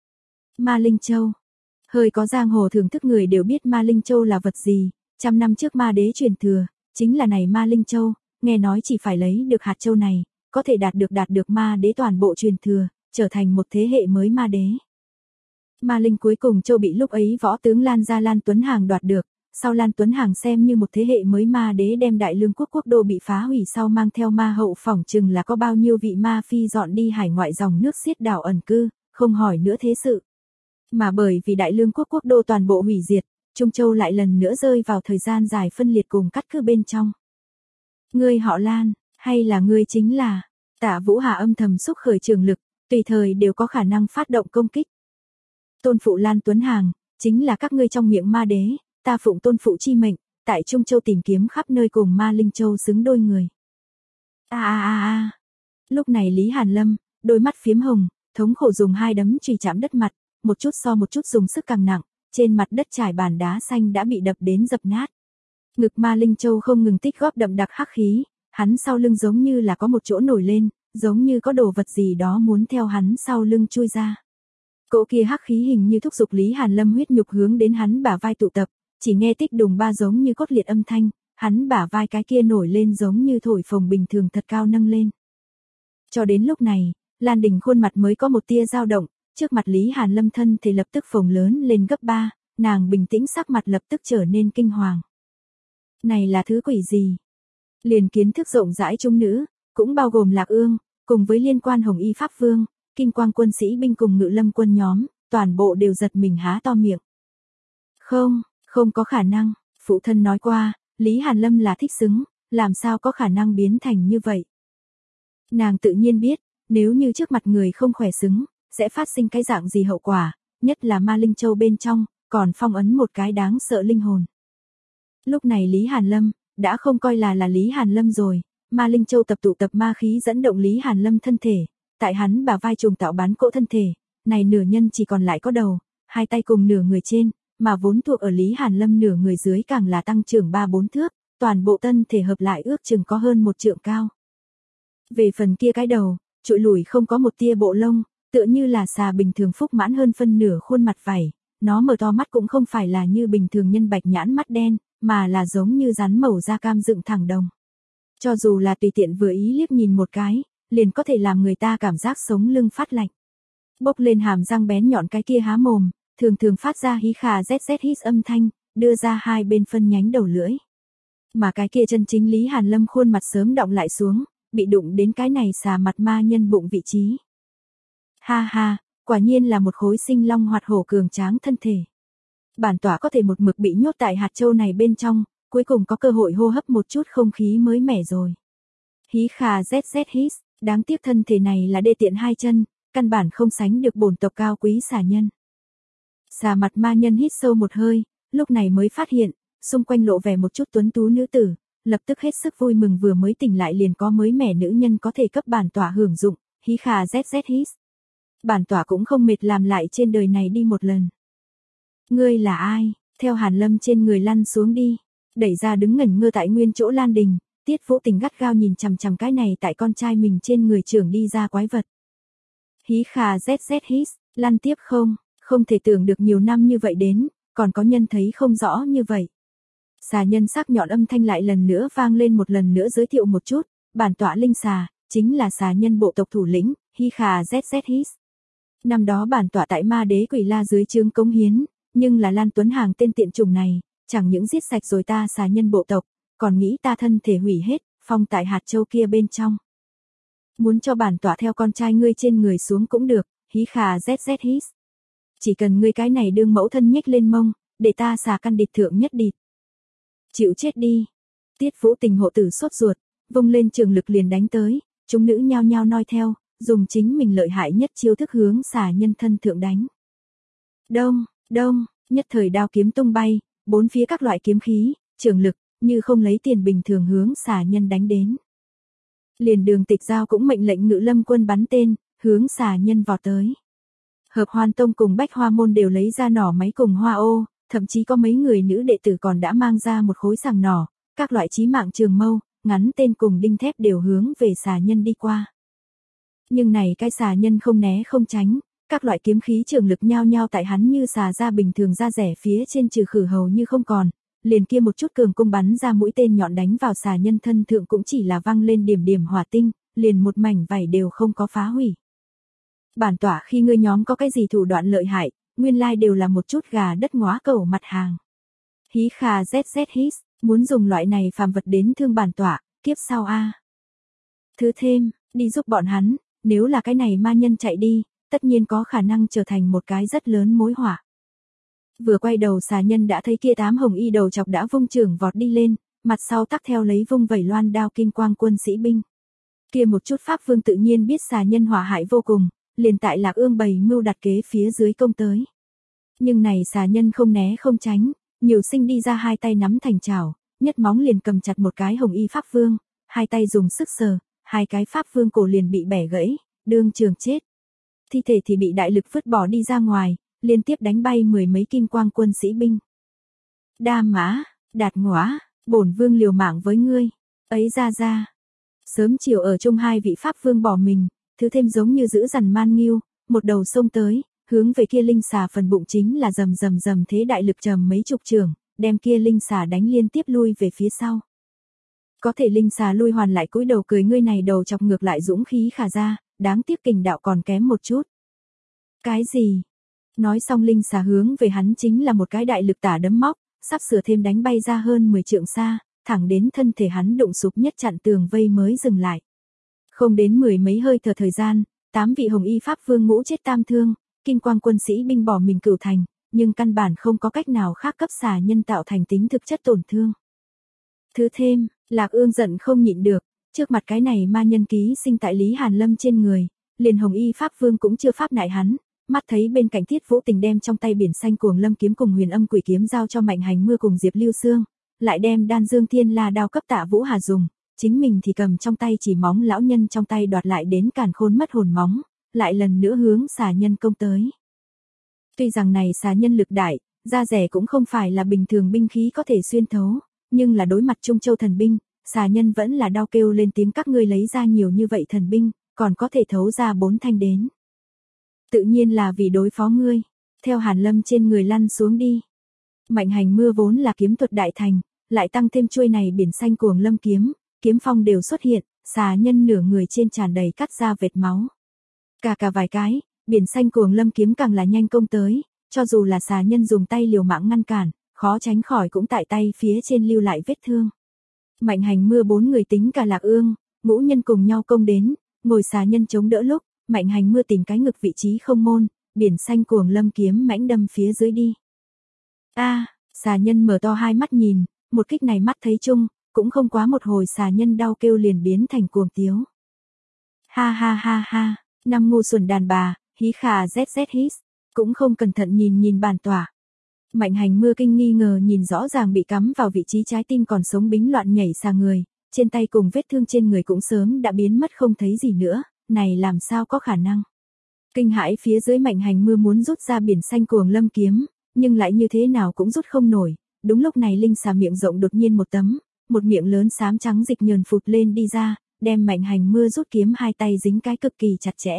Ma Linh Châu. Hơi có giang hồ thưởng thức người đều biết Ma Linh Châu là vật gì, trăm năm trước Ma Đế truyền thừa, chính là này Ma Linh Châu, nghe nói chỉ phải lấy được hạt châu này, có thể đạt được đạt được Ma Đế toàn bộ truyền thừa, trở thành một thế hệ mới Ma Đế. Ma linh cuối cùng Châu bị lúc ấy võ tướng Lan gia Lan Tuấn Hàng đoạt được, sau Lan Tuấn Hàng xem như một thế hệ mới ma đế đem Đại Lương quốc quốc đô bị phá hủy sau mang theo ma hậu phỏng chừng là có bao nhiêu vị ma phi dọn đi hải ngoại dòng nước xiết đảo ẩn cư, không hỏi nữa thế sự. Mà bởi vì Đại Lương quốc quốc đô toàn bộ hủy diệt, Trung Châu lại lần nữa rơi vào thời gian dài phân liệt cùng cắt cứ bên trong. Ngươi họ Lan, hay là ngươi chính là, Tạ Vũ Hà âm thầm xúc khởi trường lực, tùy thời đều có khả năng phát động công kích. Tôn phụ Lan Tuấn Hàng, chính là các ngươi trong miệng ma đế, ta phụng tôn phụ chi mệnh, tại Trung Châu tìm kiếm khắp nơi cùng ma linh châu xứng đôi người. A a a a. Lúc này Lý Hàn Lâm, đôi mắt phiếm hồng, thống khổ dùng hai đấm chùy chạm đất mặt, một chút so một chút dùng sức càng nặng, trên mặt đất trải bàn đá xanh đã bị đập đến dập nát. Ngực ma linh châu không ngừng tích góp đậm đặc hắc khí, hắn sau lưng giống như là có một chỗ nổi lên, giống như có đồ vật gì đó muốn theo hắn sau lưng chui ra. Cỗ kia hắc khí hình như thúc giục Lý Hàn Lâm huyết nhục hướng đến hắn bả vai tụ tập, chỉ nghe tích đùng ba giống như cốt liệt âm thanh, hắn bả vai cái kia nổi lên giống như thổi phồng bình thường thật cao nâng lên. Cho đến lúc này, Lan Đình khuôn mặt mới có một tia dao động, trước mặt Lý Hàn Lâm thân thì lập tức phồng lớn lên gấp ba, nàng bình tĩnh sắc mặt lập tức trở nên kinh hoàng. Này là thứ quỷ gì? Liền kiến thức rộng rãi trung nữ, cũng bao gồm Lạc Ương, cùng với liên quan Hồng Y Pháp Vương, Kinh Quang quân sĩ binh cùng Ngự Lâm quân nhóm, toàn bộ đều giật mình há to miệng. Không, không có khả năng, phụ thân nói qua, Lý Hàn Lâm là thích xứng, làm sao có khả năng biến thành như vậy. Nàng tự nhiên biết, nếu như trước mặt người không khỏe xứng, sẽ phát sinh cái dạng gì hậu quả, nhất là ma linh châu bên trong, còn phong ấn một cái đáng sợ linh hồn. Lúc này Lý Hàn Lâm, đã không coi là là Lý Hàn Lâm rồi, ma linh châu tập tụ tập ma khí dẫn động Lý Hàn Lâm thân thể, tại hắn bả vai trùng tạo bán cỗ thân thể, này nửa nhân chỉ còn lại có đầu, hai tay cùng nửa người trên, mà vốn thuộc ở Lý Hàn Lâm nửa người dưới càng là tăng trưởng ba bốn thước, toàn bộ thân thể hợp lại ước chừng có hơn một trượng cao. Về phần kia cái đầu, trụi lủi không có một tia bộ lông, tựa như là xà bình thường phúc mãn hơn phân nửa khuôn mặt vảy, nó mở to mắt cũng không phải là như bình thường nhân bạch nhãn mắt đen, mà là giống như rắn màu da cam dựng thẳng đồng. Cho dù là tùy tiện vừa ý liếc nhìn một cái, liền có thể làm người ta cảm giác sống lưng phát lạnh. Bốc lên hàm răng bén nhọn cái kia há mồm, thường thường phát ra hí khà zz hít âm thanh, đưa ra hai bên phân nhánh đầu lưỡi. Mà cái kia chân chính Lý Hàn Lâm khuôn mặt sớm động lại xuống, bị đụng đến cái này xà mặt ma nhân bụng vị trí. Ha ha, quả nhiên là một khối sinh long hoạt hổ cường tráng thân thể. Bản tỏa có thể một mực bị nhốt tại hạt châu này bên trong, cuối cùng có cơ hội hô hấp một chút không khí mới mẻ rồi. Hí khà zz hít, đáng tiếc thân thể này là đê tiện hai chân, căn bản không sánh được bổn tộc cao quý xà nhân. Xà mặt ma nhân hít sâu một hơi, lúc này mới phát hiện, xung quanh lộ vẻ một chút tuấn tú nữ tử, lập tức hết sức vui mừng vừa mới tỉnh lại liền có mới mẻ nữ nhân có thể cấp bản tỏa hưởng dụng, hí khà zz hít. Bản tỏa cũng không mệt làm lại trên đời này đi một lần. Ngươi là ai? Theo Hàn Lâm trên người lăn xuống đi, đẩy ra đứng ngẩn ngơ tại nguyên chỗ Lan Đình, Tiết Vũ Tình gắt gao nhìn chằm chằm cái này tại con trai mình trên người trưởng đi ra quái vật. Hí khà zz hít, lăn tiếp không, không thể tưởng được nhiều năm như vậy đến, còn có nhân thấy không rõ như vậy. Xà nhân sắc nhọn âm thanh lại lần nữa vang lên một lần nữa giới thiệu một chút, bản tỏa linh xà, chính là xà nhân bộ tộc thủ lĩnh, hí khà zz hít. Năm đó bản tỏa tại ma đế Quỷ La dưới trướng cống hiến, nhưng là Lan Tuấn Hàng tên tiện chủng này, chẳng những giết sạch rồi ta xà nhân bộ tộc, còn nghĩ ta thân thể hủy hết, phong tại hạt châu kia bên trong. Muốn cho bản tỏa theo con trai ngươi trên người xuống cũng được, hí khà zz hít. Chỉ cần ngươi cái này đương mẫu thân nhếch lên mông, để ta xà căn địch thượng nhất địch. Chịu chết đi. Tiết Vũ Tình hộ tử sốt ruột, vung lên trường lực liền đánh tới, chúng nữ nhao nhao noi theo, dùng chính mình lợi hại nhất chiêu thức hướng xà nhân thân thượng đánh. Đông, đông, nhất thời đao kiếm tung bay, bốn phía các loại kiếm khí, trường lực, như không lấy tiền bình thường hướng xà nhân đánh đến. Liền Đường Tịch Giao cũng mệnh lệnh Ngự Lâm quân bắn tên, hướng xà nhân vọt tới. Hợp Hoan Tông cùng Bách Hoa môn đều lấy ra nỏ máy cùng hoa ô, thậm chí có mấy người nữ đệ tử còn đã mang ra một khối sàng nỏ, các loại chí mạng trường mâu, ngắn tên cùng đinh thép đều hướng về xà nhân đi qua. Nhưng này cái xà nhân không né không tránh, các loại kiếm khí trường lực nhao nhao tại hắn như xà ra bình thường ra rẻ phía trên trừ khử hầu như không còn, liền kia một chút cường cung bắn ra mũi tên nhọn đánh vào xà nhân thân thượng cũng chỉ là văng lên điểm điểm hỏa tinh, liền một mảnh vảy đều không có phá hủy. Bản tỏa khi ngươi nhóm có cái gì thủ đoạn lợi hại, nguyên lai like đều là một chút gà đất ngóa cẩu mặt hàng. Hí khà zz hít, muốn dùng loại này phàm vật đến thương bản tọa, kiếp sau a. Thứ thêm, đi giúp bọn hắn, nếu là cái này ma nhân chạy đi, tất nhiên có khả năng trở thành một cái rất lớn mối họa. Vừa quay đầu xà nhân đã thấy kia tám hồng y đầu chọc đã vung trường vọt đi lên, mặt sau tắc theo lấy vung vẩy loan đao kim quang quân sĩ binh. Kia một chút pháp vương tự nhiên biết xà nhân hỏa hại vô cùng, liền tại Lạc Ương bày mưu đặt kế phía dưới công tới. Nhưng này xà nhân không né không tránh, nhiều sinh đi ra hai tay nắm thành chảo, nhất móng liền cầm chặt một cái hồng y pháp vương, hai tay dùng sức sờ, hai cái pháp vương cổ liền bị bẻ gãy, đương trường chết. Thi thể thì bị đại lực vứt bỏ đi ra ngoài, liên tiếp đánh bay mười mấy kim quang quân sĩ binh. Đa mã, đạt ngõa, bổn vương liều mạng với ngươi, ấy ra ra. Sớm chiều ở chung hai vị pháp vương bỏ mình, thứ thêm giống như giữ dằn man nghiêu, một đầu sông tới, hướng về kia linh xà phần bụng chính là rầm rầm rầm thế đại lực trầm mấy chục trường, đem kia linh xà đánh liên tiếp lui về phía sau. Có thể linh xà lui hoàn lại cúi đầu cười, ngươi này đầu chọc ngược lại dũng khí khả ra, đáng tiếc kình đạo còn kém một chút. Cái gì? Nói xong linh xà hướng về hắn chính là một cái đại lực tả đấm móc, sắp sửa thêm đánh bay ra hơn mười trượng xa, thẳng đến thân thể hắn đụng sụp nhất chặn tường vây mới dừng lại. Không đến mười mấy hơi thở thời gian, tám vị hồng y pháp vương ngũ chết tam thương, kim quang quân sĩ binh bỏ mình cửu thành, nhưng căn bản không có cách nào khác cấp xà nhân tạo thành tính thực chất tổn thương. Thứ thêm, Lạc Ương giận không nhịn được, trước mặt cái này ma nhân ký sinh tại Lý Hàn Lâm trên người, liền hồng y pháp vương cũng chưa pháp nại hắn, mắt thấy bên cạnh Thiết Vũ Tình đem trong tay biển xanh cuồng lâm kiếm cùng huyền âm quỷ kiếm giao cho Mạnh Hành Mưa cùng Diệp Lưu Sương, lại đem đan dương thiên la đao cấp Tạ Vũ Hà dùng, chính mình thì cầm trong tay chỉ móng lão nhân trong tay đoạt lại đến càn khôn mất hồn móng, lại lần nữa hướng xà nhân công tới. Tuy rằng này xà nhân lực đại, da rẻ cũng không phải là bình thường binh khí có thể xuyên thấu, nhưng là đối mặt Trung Châu thần binh, xà nhân vẫn là đau kêu lên tiếng, các ngươi lấy ra nhiều như vậy thần binh, còn có thể thấu ra bốn thanh đến. Tự nhiên là vì đối phó ngươi, theo Hàn Lâm trên người lăn xuống đi. Mạnh Hành Mưa vốn là kiếm thuật đại thành, lại tăng thêm chuôi này biển xanh cuồng lâm kiếm, kiếm phong đều xuất hiện, xà nhân nửa người trên tràn đầy cắt ra vệt máu. Cả cả vài cái, biển xanh cuồng lâm kiếm càng là nhanh công tới, cho dù là xà nhân dùng tay liều mạng ngăn cản, khó tránh khỏi cũng tại tay phía trên lưu lại vết thương. Mạnh Hành Mưa bốn người tính cả Lạc Ương, ngũ nhân cùng nhau công đến, ngồi xà nhân chống đỡ lúc, Mạnh Hành Mưa tìm cái ngực vị trí không môn, biển xanh cuồng lâm kiếm mãnh đâm phía dưới đi. A, à, xà nhân mở to hai mắt nhìn, một kích này mắt thấy chung, cũng không quá một hồi xà nhân đau kêu liền biến thành cuồng tiếu. Ha ha ha ha, năm ngu xuẩn đàn bà, hí khà zz hít, cũng không cẩn thận nhìn nhìn bản tỏa. Mạnh Hành Mưa kinh nghi ngờ nhìn rõ ràng bị cắm vào vị trí trái tim còn sống bính loạn nhảy xà người, trên tay cùng vết thương trên người cũng sớm đã biến mất không thấy gì nữa, này làm sao có khả năng. Kinh hãi phía dưới Mạnh Hành Mưa muốn rút ra biển xanh cuồng lâm kiếm, nhưng lại như thế nào cũng rút không nổi, đúng lúc này linh xà miệng rộng đột nhiên một tấm, một miệng lớn xám trắng dịch nhờn phụt lên đi ra, đem Mạnh Hành Mưa rút kiếm hai tay dính cái cực kỳ chặt chẽ.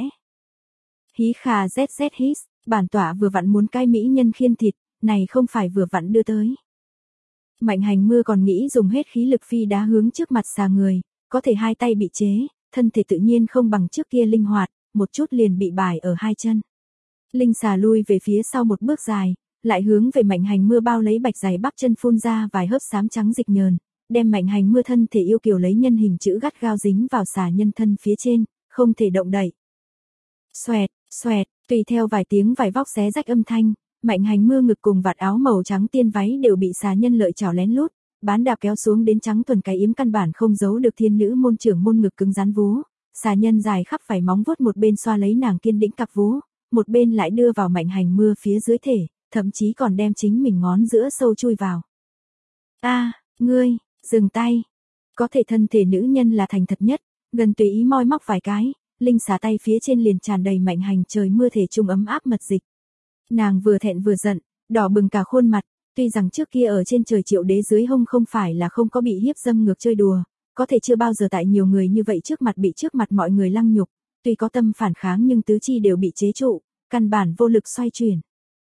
Hí khà zz hít, bản tỏa vừa vặn muốn cai mỹ nhân khiên thịt, này không phải vừa vặn đưa tới. Mạnh Hành Mưa còn nghĩ dùng hết khí lực phi đá hướng trước mặt xà người, có thể hai tay bị chế, thân thể tự nhiên không bằng trước kia linh hoạt, một chút liền bị bài ở hai chân. Linh xà lui về phía sau một bước dài, lại hướng về Mạnh Hành Mưa bao lấy bạch giày bắp chân phun ra vài hớp xám trắng dịch nhờn, đem Mạnh Hành Mưa thân thể yêu kiều lấy nhân hình chữ gắt gao dính vào xà nhân thân phía trên, không thể động đậy. Xoẹt, xoẹt, tùy theo vài tiếng vải vóc xé rách âm thanh, Mạnh Hành Mưa ngực cùng vạt áo màu trắng tiên váy đều bị xà nhân lợi chảo lén lút, bán đạp kéo xuống đến trắng thuần cái yếm căn bản không giấu được thiên nữ môn trưởng môn ngực cứng rắn vú. Xà nhân dài khắp vảy móng vuốt một bên xoa lấy nàng kiên đĩnh cặp vú, một bên lại đưa vào Mạnh Hành Mưa phía dưới thể, thậm chí còn đem chính mình ngón giữa sâu chui vào. A, à, ngươi, dừng tay. Có thể thân thể nữ nhân là thành thật nhất, gần tùy ý moi móc vài cái, linh xà tay phía trên liền tràn đầy Mạnh Hành trời mưa thể trung ấm áp mật dịch. Nàng vừa thẹn vừa giận, đỏ bừng cả khuôn mặt, tuy rằng trước kia ở trên trời Triệu Đế dưới hông không phải là không có bị hiếp dâm ngược chơi đùa, có thể chưa bao giờ tại nhiều người như vậy trước mặt bị trước mặt mọi người lăng nhục, tuy có tâm phản kháng nhưng tứ chi đều bị chế trụ, căn bản vô lực xoay chuyển.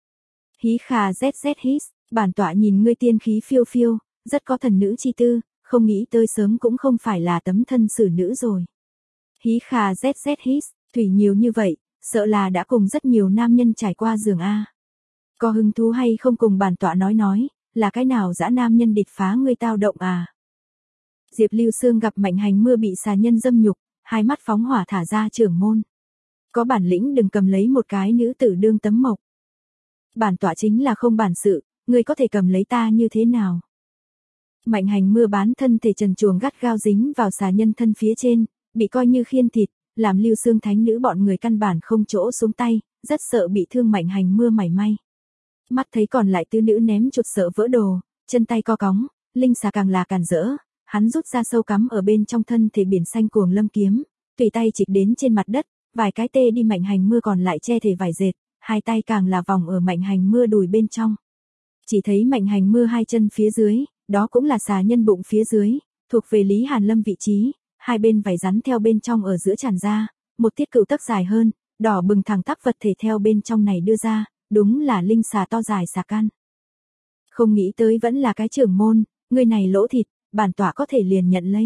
Hí khà zz hít, bản tọa nhìn ngươi tiên khí phiêu phiêu, rất có thần nữ chi tư, không nghĩ tới sớm cũng không phải là tấm thân xử nữ rồi. Hí khà zz hít, thủy nhiều như vậy, sợ là đã cùng rất nhiều nam nhân trải qua giường A. Có hứng thú hay không cùng bản tọa nói nói, là cái nào dã nam nhân địch phá ngươi tao động à? Diệp Lưu Sương gặp Mạnh Hành Mưa bị xà nhân dâm nhục, hai mắt phóng hỏa thả ra trưởng môn. Có bản lĩnh đừng cầm lấy một cái nữ tử đương tấm mộc. Bản tọa chính là không bản sự, ngươi có thể cầm lấy ta như thế nào? Mạnh Hành Mưa bán thân thể trần truồng gắt gao dính vào xà nhân thân phía trên, bị coi như khiên thịt, làm Lưu Sương thánh nữ bọn người căn bản không chỗ xuống tay, rất sợ bị thương Mạnh Hành Mưa mảy may. Mắt thấy còn lại tứ nữ ném chuột sợ vỡ đồ, chân tay co cóng, linh xà càng là càn rỡ, hắn rút ra sâu cắm ở bên trong thân thể biển xanh cuồng lâm kiếm, tùy tay chịch đến trên mặt đất, vài cái tê đi Mạnh Hành Mưa còn lại che thể vải dệt, hai tay càng là vòng ở Mạnh Hành Mưa đùi bên trong. Chỉ thấy Mạnh Hành Mưa hai chân phía dưới, đó cũng là xà nhân bụng phía dưới, thuộc về Lý Hàn Lâm vị trí, hai bên vảy rắn theo bên trong ở giữa tràn ra, một tiết cựu tấc dài hơn, đỏ bừng thẳng tắp vật thể theo bên trong này đưa ra, đúng là linh xà to dài xà can. Không nghĩ tới vẫn là cái trưởng môn, người này lỗ thịt, bản tọa có thể liền nhận lấy.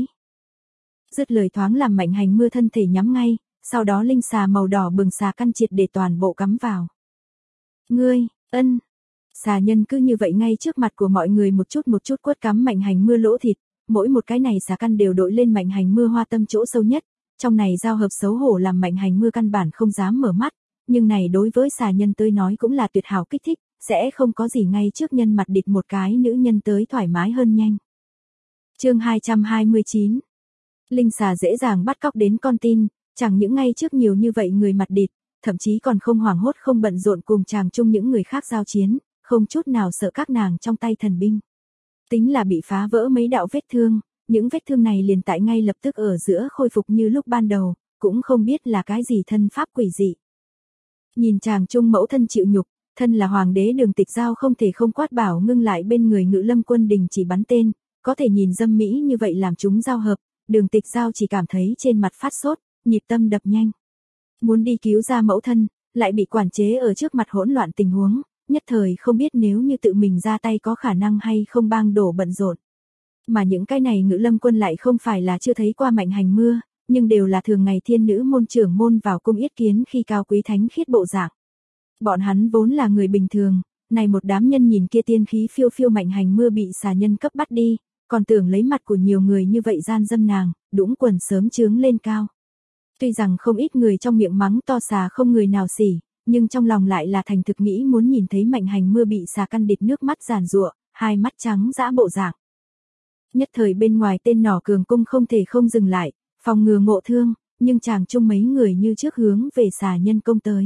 Dứt lời thoáng làm Mạnh Hành Mưa thân thể nhắm ngay, sau đó linh xà màu đỏ bừng xà căn triệt để toàn bộ cắm vào. Ngươi, ân. Xà nhân cứ như vậy ngay trước mặt của mọi người một chút một chút quất cắm Mạnh Hành Mưa lỗ thịt, mỗi một cái này xà căn đều đội lên Mạnh Hành Mưa hoa tâm chỗ sâu nhất, trong này giao hợp xấu hổ làm Mạnh Hành Mưa căn bản không dám mở mắt, nhưng này đối với xà nhân tới nói cũng là tuyệt hảo kích thích, sẽ không có gì ngay trước nhân mặt địch một cái nữ nhân tới thoải mái hơn nhanh. Chương hai trăm hai mươi chín. Linh xà dễ dàng bắt cóc đến con tin, chẳng những ngay trước nhiều như vậy người mặt địch, thậm chí còn không hoảng hốt không bận rộn cùng chàng chung những người khác giao chiến, không chút nào sợ các nàng trong tay thần binh. Tính là bị phá vỡ mấy đạo vết thương, những vết thương này liền tại ngay lập tức ở giữa khôi phục như lúc ban đầu, cũng không biết là cái gì thân pháp quỷ dị. Nhìn chàng chung mẫu thân chịu nhục, thân là hoàng đế Đường Tịch Giao không thể không quát bảo ngưng lại bên người Ngự Lâm quân đình chỉ bắn tên, có thể nhìn dâm mỹ như vậy làm chúng giao hợp, Đường Tịch Giao chỉ cảm thấy trên mặt phát sốt, nhịp tâm đập nhanh. Muốn đi cứu ra mẫu thân, lại bị quản chế ở trước mặt hỗn loạn tình huống, nhất thời không biết nếu như tự mình ra tay có khả năng hay không bang đổ bận rộn. Mà những cái này Ngự Lâm quân lại không phải là chưa thấy qua Mạnh Hành Mưa, nhưng đều là thường ngày thiên nữ môn trưởng môn vào cung yết kiến khi cao quý thánh khiết bộ dạng. Bọn hắn vốn là người bình thường, này một đám nhân nhìn kia tiên khí phiêu phiêu Mạnh Hành Mưa bị xà nhân cấp bắt đi, còn tưởng lấy mặt của nhiều người như vậy gian dâm nàng, đũng quần sớm chướng lên cao. Tuy rằng không ít người trong miệng mắng to xà không người nào xỉ, nhưng trong lòng lại là thành thực nghĩ muốn nhìn thấy Mạnh Hành Mưa bị xà căn địch nước mắt giàn giụa, hai mắt trắng dã bộ dạng. Nhất thời bên ngoài tên nỏ cường cung không thể không dừng lại, phòng ngừa ngộ thương, nhưng chàng chung mấy người như trước hướng về xà nhân công tới.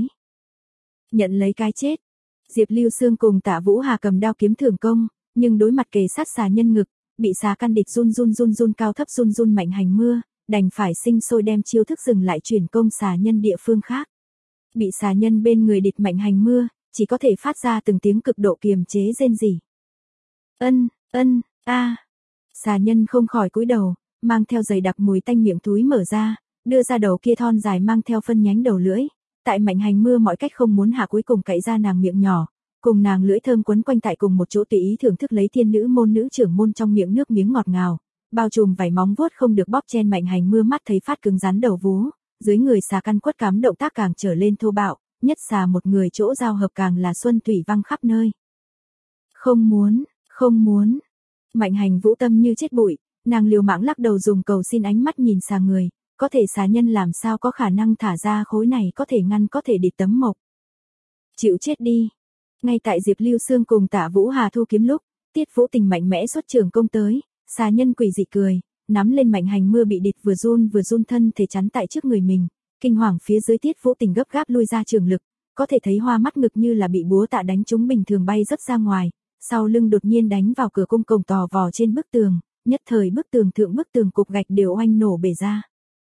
Nhận lấy cái chết, Diệp Lưu Sương cùng Tạ Vũ Hà cầm đao kiếm thưởng công, nhưng đối mặt kề sát xà nhân ngực, bị xà căn địch run run run run cao thấp run run Mạnh Hành Mưa, đành phải sinh sôi đem chiêu thức dừng lại chuyển công xà nhân địa phương khác. Bị xà nhân bên người địch Mạnh Hành Mưa, chỉ có thể phát ra từng tiếng cực độ kiềm chế rên rỉ. Ân, ân, a. Xà nhân không khỏi cúi đầu, mang theo dày đặc mùi tanh miệng túi mở ra, đưa ra đầu kia thon dài mang theo phân nhánh đầu lưỡi. Tại Mạnh Hành Mưa mọi cách không muốn hạ cuối cùng cậy ra nàng miệng nhỏ, cùng nàng lưỡi thơm quấn quanh tại cùng một chỗ tùy ý thưởng thức lấy thiên nữ môn nữ trưởng môn trong miệng nước miếng ngọt ngào, bao trùm vảy móng vuốt không được bóp chen Mạnh Hành Mưa mắt thấy phát cứng rắn đầu vú, dưới người xà căn quất cắm động tác càng trở lên thô bạo, nhất xà một người chỗ giao hợp càng là xuân thủy văng khắp nơi. Không muốn, không muốn. Mạnh Hành Vũ tâm như chết bụi, nàng liều mạng lắc đầu dùng cầu xin ánh mắt nhìn xà người, có thể xà nhân làm sao có khả năng thả ra khối này có thể ngăn có thể địch tấm mộc. Chịu chết đi. Ngay tại Diệp Lưu Sương cùng Tạ Vũ Hà thu kiếm lúc, Tiết Vũ Tình mạnh mẽ xuất trường công tới, xà nhân quỷ dị cười, nắm lên Mạnh Hành Mưa bị địch vừa run vừa run thân thể chắn tại trước người mình, kinh hoàng phía dưới Tiết Vũ Tình gấp gáp lui ra trường lực, có thể thấy hoa mắt ngực như là bị búa tạ đánh trúng bình thường bay rất ra ngoài, sau lưng đột nhiên đánh vào cửa cung cổng tò vò trên bức tường, nhất thời bức tường thượng bức tường cục gạch đều oanh nổ bể ra.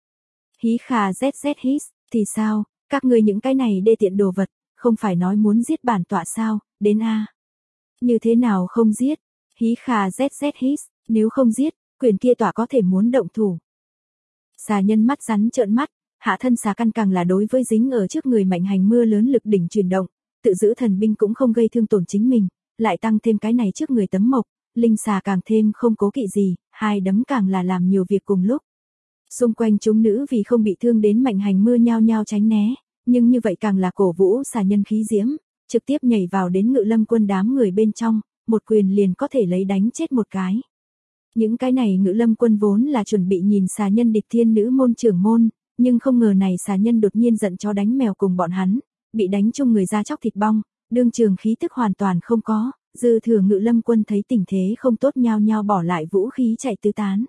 Hí khà zz hít, thì sao, các ngươi những cái này đê tiện đồ vật, không phải nói muốn giết bản tọa sao, đến a. Như thế nào không giết? Hí khà zz hít, nếu không giết, quyền kia tọa có thể muốn động thủ. Xà nhân mắt rắn trợn mắt, hạ thân xà căn càng là đối với dính ở trước người Mạnh Hành Mưa lớn lực đỉnh chuyển động, tự giữ thần binh cũng không gây thương tổn chính mình, lại tăng thêm cái này trước người tấm mộc, linh xà càng thêm không cố kỵ gì, hai đấm càng là làm nhiều việc cùng lúc. Xung quanh chúng nữ vì không bị thương đến Mạnh Hành Mưa nhao nhao tránh né, nhưng như vậy càng là cổ vũ xà nhân khí diễm, trực tiếp nhảy vào đến Ngự Lâm quân đám người bên trong, một quyền liền có thể lấy đánh chết một cái. Những cái này Ngự Lâm quân vốn là chuẩn bị nhìn xà nhân địch thiên nữ môn trưởng môn, nhưng không ngờ này xà nhân đột nhiên giận chó đánh mèo cùng bọn hắn, bị đánh chung người ra chóc thịt bong, đương trường khí tức hoàn toàn không có, dư thừa Ngự Lâm quân thấy tình thế không tốt nhao nhao bỏ lại vũ khí chạy tứ tán.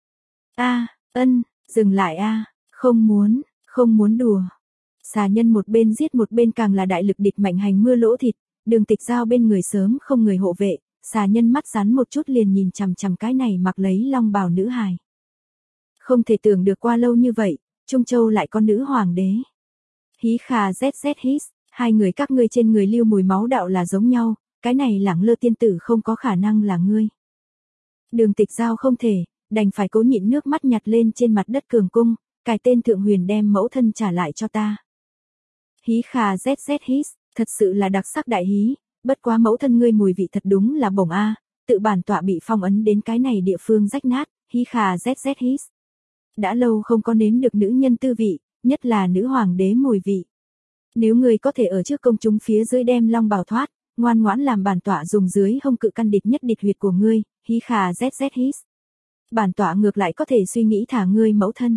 A, ân, dừng lại a, không muốn, không muốn đùa. Xà nhân một bên giết một bên càng là đại lực địch mạnh hành mưa lỗ thịt, Đường Tịch Giao bên người sớm không người hộ vệ, xà nhân mắt rắn một chút liền nhìn chằm chằm cái này mặc lấy long bào nữ hài. Không thể tưởng được qua lâu như vậy, Trung Châu lại có nữ hoàng đế. Hí khà zz hít, hai người các ngươi trên người lưu mùi máu đạo là giống nhau, cái này Lẳng Lơ tiên tử không có khả năng là ngươi. Đường Tịch Giao không thể, đành phải cố nhịn nước mắt nhặt lên trên mặt đất cường cung, cài tên Thượng Huyền đem mẫu thân trả lại cho ta. Hí khà zz hít, thật sự là đặc sắc đại hí, bất quá mẫu thân ngươi mùi vị thật đúng là bổng a, tự bản tọa bị phong ấn đến cái này địa phương rách nát, hí khà zz hít. Đã lâu không có nếm được nữ nhân tư vị, nhất là nữ hoàng đế mùi vị. Nếu ngươi có thể ở trước công chúng phía dưới đem long bào thoát, ngoan ngoãn làm bản tọa dùng dưới hông cự căn địch nhất địch huyệt của ngươi, hí khà zz hít. Bản tọa ngược lại có thể suy nghĩ thả ngươi mẫu thân.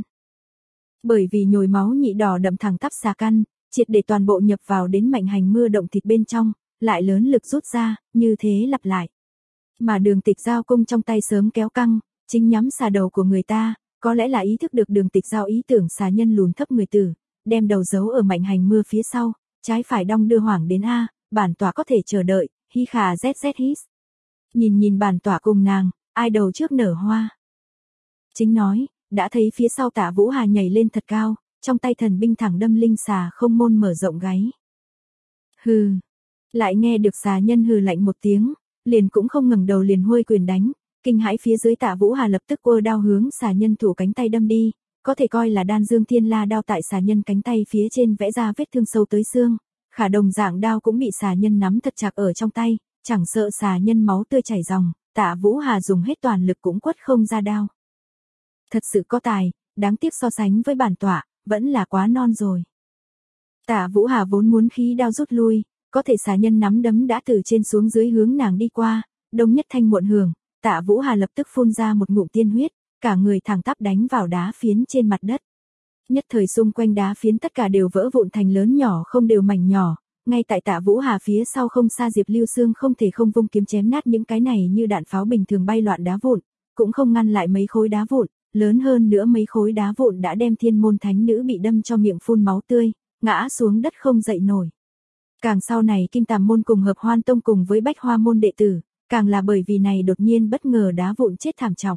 Bởi vì nhồi máu nhị đỏ đậm thẳng tắp xà căn, triệt để toàn bộ nhập vào đến mạnh hành mưa động thịt bên trong, lại lớn lực rút ra, như thế lặp lại. Mà Đường Tịch Giao cung trong tay sớm kéo căng, chính nhắm xà đầu của người ta, có lẽ là ý thức được Đường Tịch Giao ý tưởng xà nhân lùn thấp người tử, đem đầu giấu ở mạnh hành mưa phía sau, trái phải đong đưa hoảng đến a, bản tọa có thể chờ đợi, hi khà zz hít. Nhìn nhìn bản tọa cùng nàng, ai đầu trước nở hoa. Chính nói, đã thấy phía sau Tạ Vũ Hà nhảy lên thật cao, trong tay thần binh thẳng đâm linh xà không môn mở rộng gáy. Hừ, lại nghe được xà nhân hừ lạnh một tiếng, liền cũng không ngẩng đầu liền huôi quyền đánh, kinh hãi phía dưới Tạ Vũ Hà lập tức quơ đao hướng xà nhân thủ cánh tay đâm đi, có thể coi là đan dương thiên la đao tại xà nhân cánh tay phía trên vẽ ra vết thương sâu tới xương, khả đồng dạng đao cũng bị xà nhân nắm thật chặt ở trong tay, chẳng sợ xà nhân máu tươi chảy ròng, Tạ Vũ Hà dùng hết toàn lực cũng quất không ra đao. Thật sự có tài, đáng tiếc so sánh với bản tọa, vẫn là quá non rồi. Tạ Vũ Hà vốn muốn khí đao rút lui, có thể xà nhân nắm đấm đã từ trên xuống dưới hướng nàng đi qua, đông nhất thanh muộn hưởng, Tạ Vũ Hà lập tức phun ra một ngụm tiên huyết, cả người thẳng tắp đánh vào đá phiến trên mặt đất. Nhất thời xung quanh đá phiến tất cả đều vỡ vụn thành lớn nhỏ không đều mảnh nhỏ, ngay tại Tạ Vũ Hà phía sau không xa Diệp Lưu Sương không thể không vung kiếm chém nát những cái này như đạn pháo bình thường bay loạn đá vụn, cũng không ngăn lại mấy khối đá vụn, lớn hơn nữa mấy khối đá vụn đã đem thiên môn thánh nữ bị đâm cho miệng phun máu tươi, ngã xuống đất không dậy nổi. Càng sau này Kim Tàm môn cùng Hợp Hoan tông cùng với Bách Hoa môn đệ tử, càng là bởi vì này đột nhiên bất ngờ đá vụn chết thảm trọng.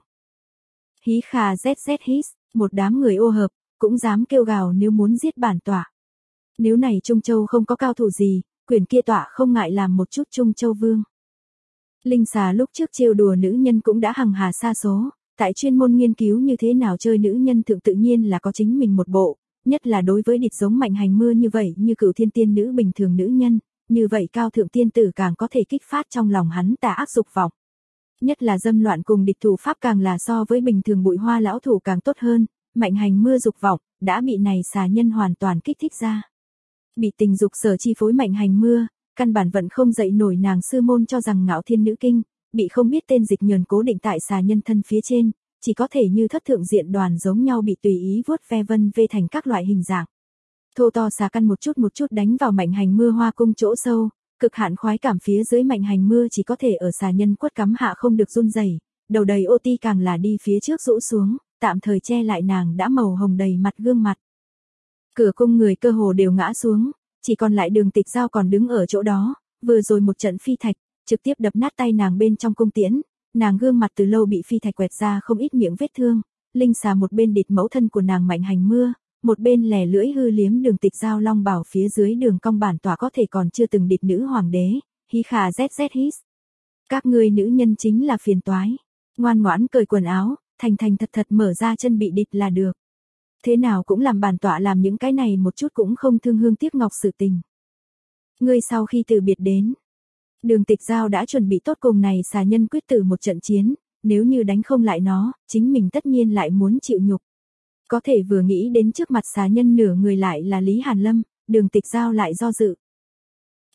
Hí khà zz hít, một đám người ô hợp, cũng dám kêu gào nếu muốn giết bản tọa. Nếu này Trung Châu không có cao thủ gì, quyền kia tọa không ngại làm một chút Trung Châu vương. Linh xà lúc trước trêu đùa nữ nhân cũng đã hằng hà sa số, tại chuyên môn nghiên cứu như thế nào chơi nữ nhân thượng tự nhiên là có chính mình một bộ, nhất là đối với địch giống mạnh hành mưa như vậy như Cửu Thiên tiên nữ bình thường nữ nhân, như vậy cao thượng tiên tử càng có thể kích phát trong lòng hắn tà ác dục vọng. Nhất là dâm loạn cùng địch thủ pháp càng là so với bình thường bụi hoa lão thủ càng tốt hơn, mạnh hành mưa dục vọng, đã bị này xà nhân hoàn toàn kích thích ra. Bị tình dục sở chi phối mạnh hành mưa, căn bản vẫn không dậy nổi nàng sư môn cho rằng Ngạo Thiên nữ kinh, bị không biết tên dịch nhờn cố định tại xà nhân thân phía trên, chỉ có thể như thất thượng diện đoàn giống nhau bị tùy ý vuốt ve vân vê thành các loại hình dạng. Thô to xà căn một chút một chút đánh vào mạnh hành mưa hoa cung chỗ sâu, cực hạn khoái cảm phía dưới mạnh hành mưa chỉ có thể ở xà nhân quất cắm hạ không được run rẩy, đầu đầy ô ti càng là đi phía trước rũ xuống, tạm thời che lại nàng đã màu hồng đầy mặt gương mặt. Cửa cung người cơ hồ đều ngã xuống, chỉ còn lại Đường Tịch Giao còn đứng ở chỗ đó, vừa rồi một trận phi thạch, trực tiếp đập nát tay nàng bên trong cung tiễn, nàng gương mặt từ lâu bị phi thạch quẹt ra không ít miệng vết thương, linh xà một bên địt mẫu thân của nàng mạnh hành mưa, một bên lẻ lưỡi hư liếm Đường Tịch Giao long bảo phía dưới đường cong bản tỏa có thể còn chưa từng địt nữ hoàng đế, hí khà zz hít. Các ngươi nữ nhân chính là phiền toái, ngoan ngoãn cởi quần áo, thành thành thật thật mở ra chân bị địt là được. Thế nào cũng làm bản tọa làm những cái này một chút cũng không thương hương tiếc ngọc sự tình. Ngươi sau khi từ biệt đến, Đường Tịch Giao đã chuẩn bị tốt cùng này xà nhân quyết tử một trận chiến, nếu như đánh không lại nó, chính mình tất nhiên lại muốn chịu nhục. Có thể vừa nghĩ đến trước mặt xà nhân nửa người lại là Lý Hàn Lâm, Đường Tịch Giao lại do dự.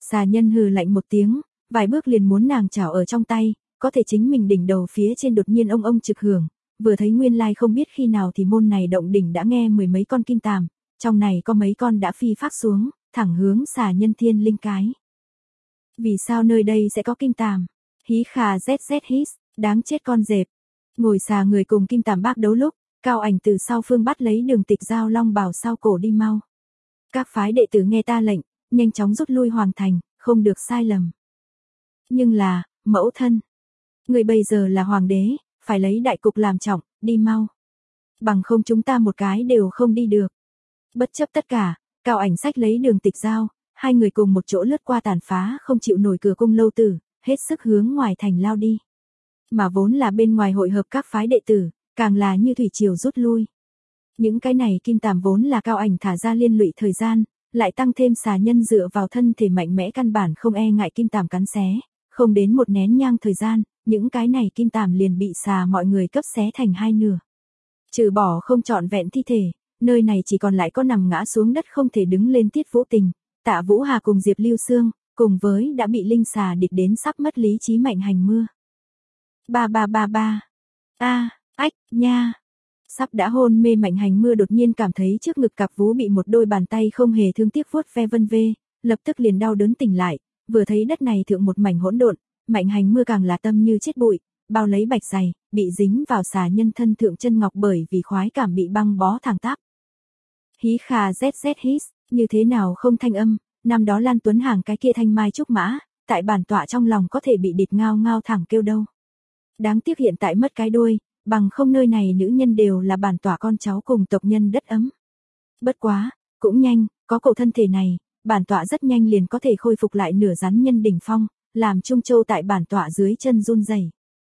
Xà nhân hừ lạnh một tiếng, vài bước liền muốn nàng chảo ở trong tay, có thể chính mình đỉnh đầu phía trên đột nhiên ông ông trực hưởng, vừa thấy nguyên lai không biết khi nào thì môn này động đỉnh đã nghe mười mấy con kim tàm, trong này có mấy con đã phi phát xuống, thẳng hướng xà nhân thiên linh cái. Vì sao nơi đây sẽ có kim tàm? Hí khà zz hít, đáng chết con dẹp. Ngồi xà người cùng kim tàm bác đấu lúc, Cao Ảnh từ sau phương bắt lấy Đường Tịch Giao long bảo sau cổ đi mau. Các phái đệ tử nghe ta lệnh, nhanh chóng rút lui hoàng thành, không được sai lầm. Nhưng là, mẫu thân, người bây giờ là hoàng đế, phải lấy đại cục làm trọng, đi mau. Bằng không chúng ta một cái đều không đi được. Bất chấp tất cả, Cao Ảnh xách lấy Đường Tịch Giao, hai người cùng một chỗ lướt qua tàn phá không chịu nổi cửa cung lâu tử, hết sức hướng ngoài thành lao đi. Mà vốn là bên ngoài hội hợp các phái đệ tử, càng là như thủy triều rút lui. Những cái này kim tàm vốn là Cao Ảnh thả ra liên lụy thời gian, lại tăng thêm xà nhân dựa vào thân thể mạnh mẽ căn bản không e ngại kim tàm cắn xé, không đến một nén nhang thời gian, những cái này kim tàm liền bị xà mọi người cấp xé thành hai nửa. Trừ bỏ không trọn vẹn thi thể, nơi này chỉ còn lại có nằm ngã xuống đất không thể đứng lên Tiết Vũ Tình, Tạ Vũ Hà cùng Diệp Lưu Sương, cùng với đã bị linh xà địch đến sắp mất lý trí Mạnh Hành Mưa. Ba ba ba ba. A, ách, nha. Sắp đã hôn mê Mạnh Hành Mưa đột nhiên cảm thấy trước ngực cặp vú bị một đôi bàn tay không hề thương tiếc vuốt ve vân vê, lập tức liền đau đớn tỉnh lại, vừa thấy đất này thượng một mảnh hỗn độn, Mạnh Hành Mưa càng là tâm như chết bụi, bao lấy bạch giày, bị dính vào xà nhân thân thượng chân ngọc bởi vì khoái cảm bị băng bó thẳng tắp. Hí khà zz hít, như thế nào không thanh âm, năm đó Lan Tuấn Hàng cái kia thanh mai trúc mã, tại bản tọa trong lòng có thể bị địch ngao ngao thẳng kêu đâu. Đáng tiếc hiện tại mất cái đuôi, bằng không nơi này nữ nhân đều là bản tọa con cháu cùng tộc nhân đất ấm. Bất quá, cũng nhanh, có cổ thân thể này, bản tọa rất nhanh liền có thể khôi phục lại nửa rắn nhân đỉnh phong, làm Trung Châu tại bản tọa dưới chân run rẩy.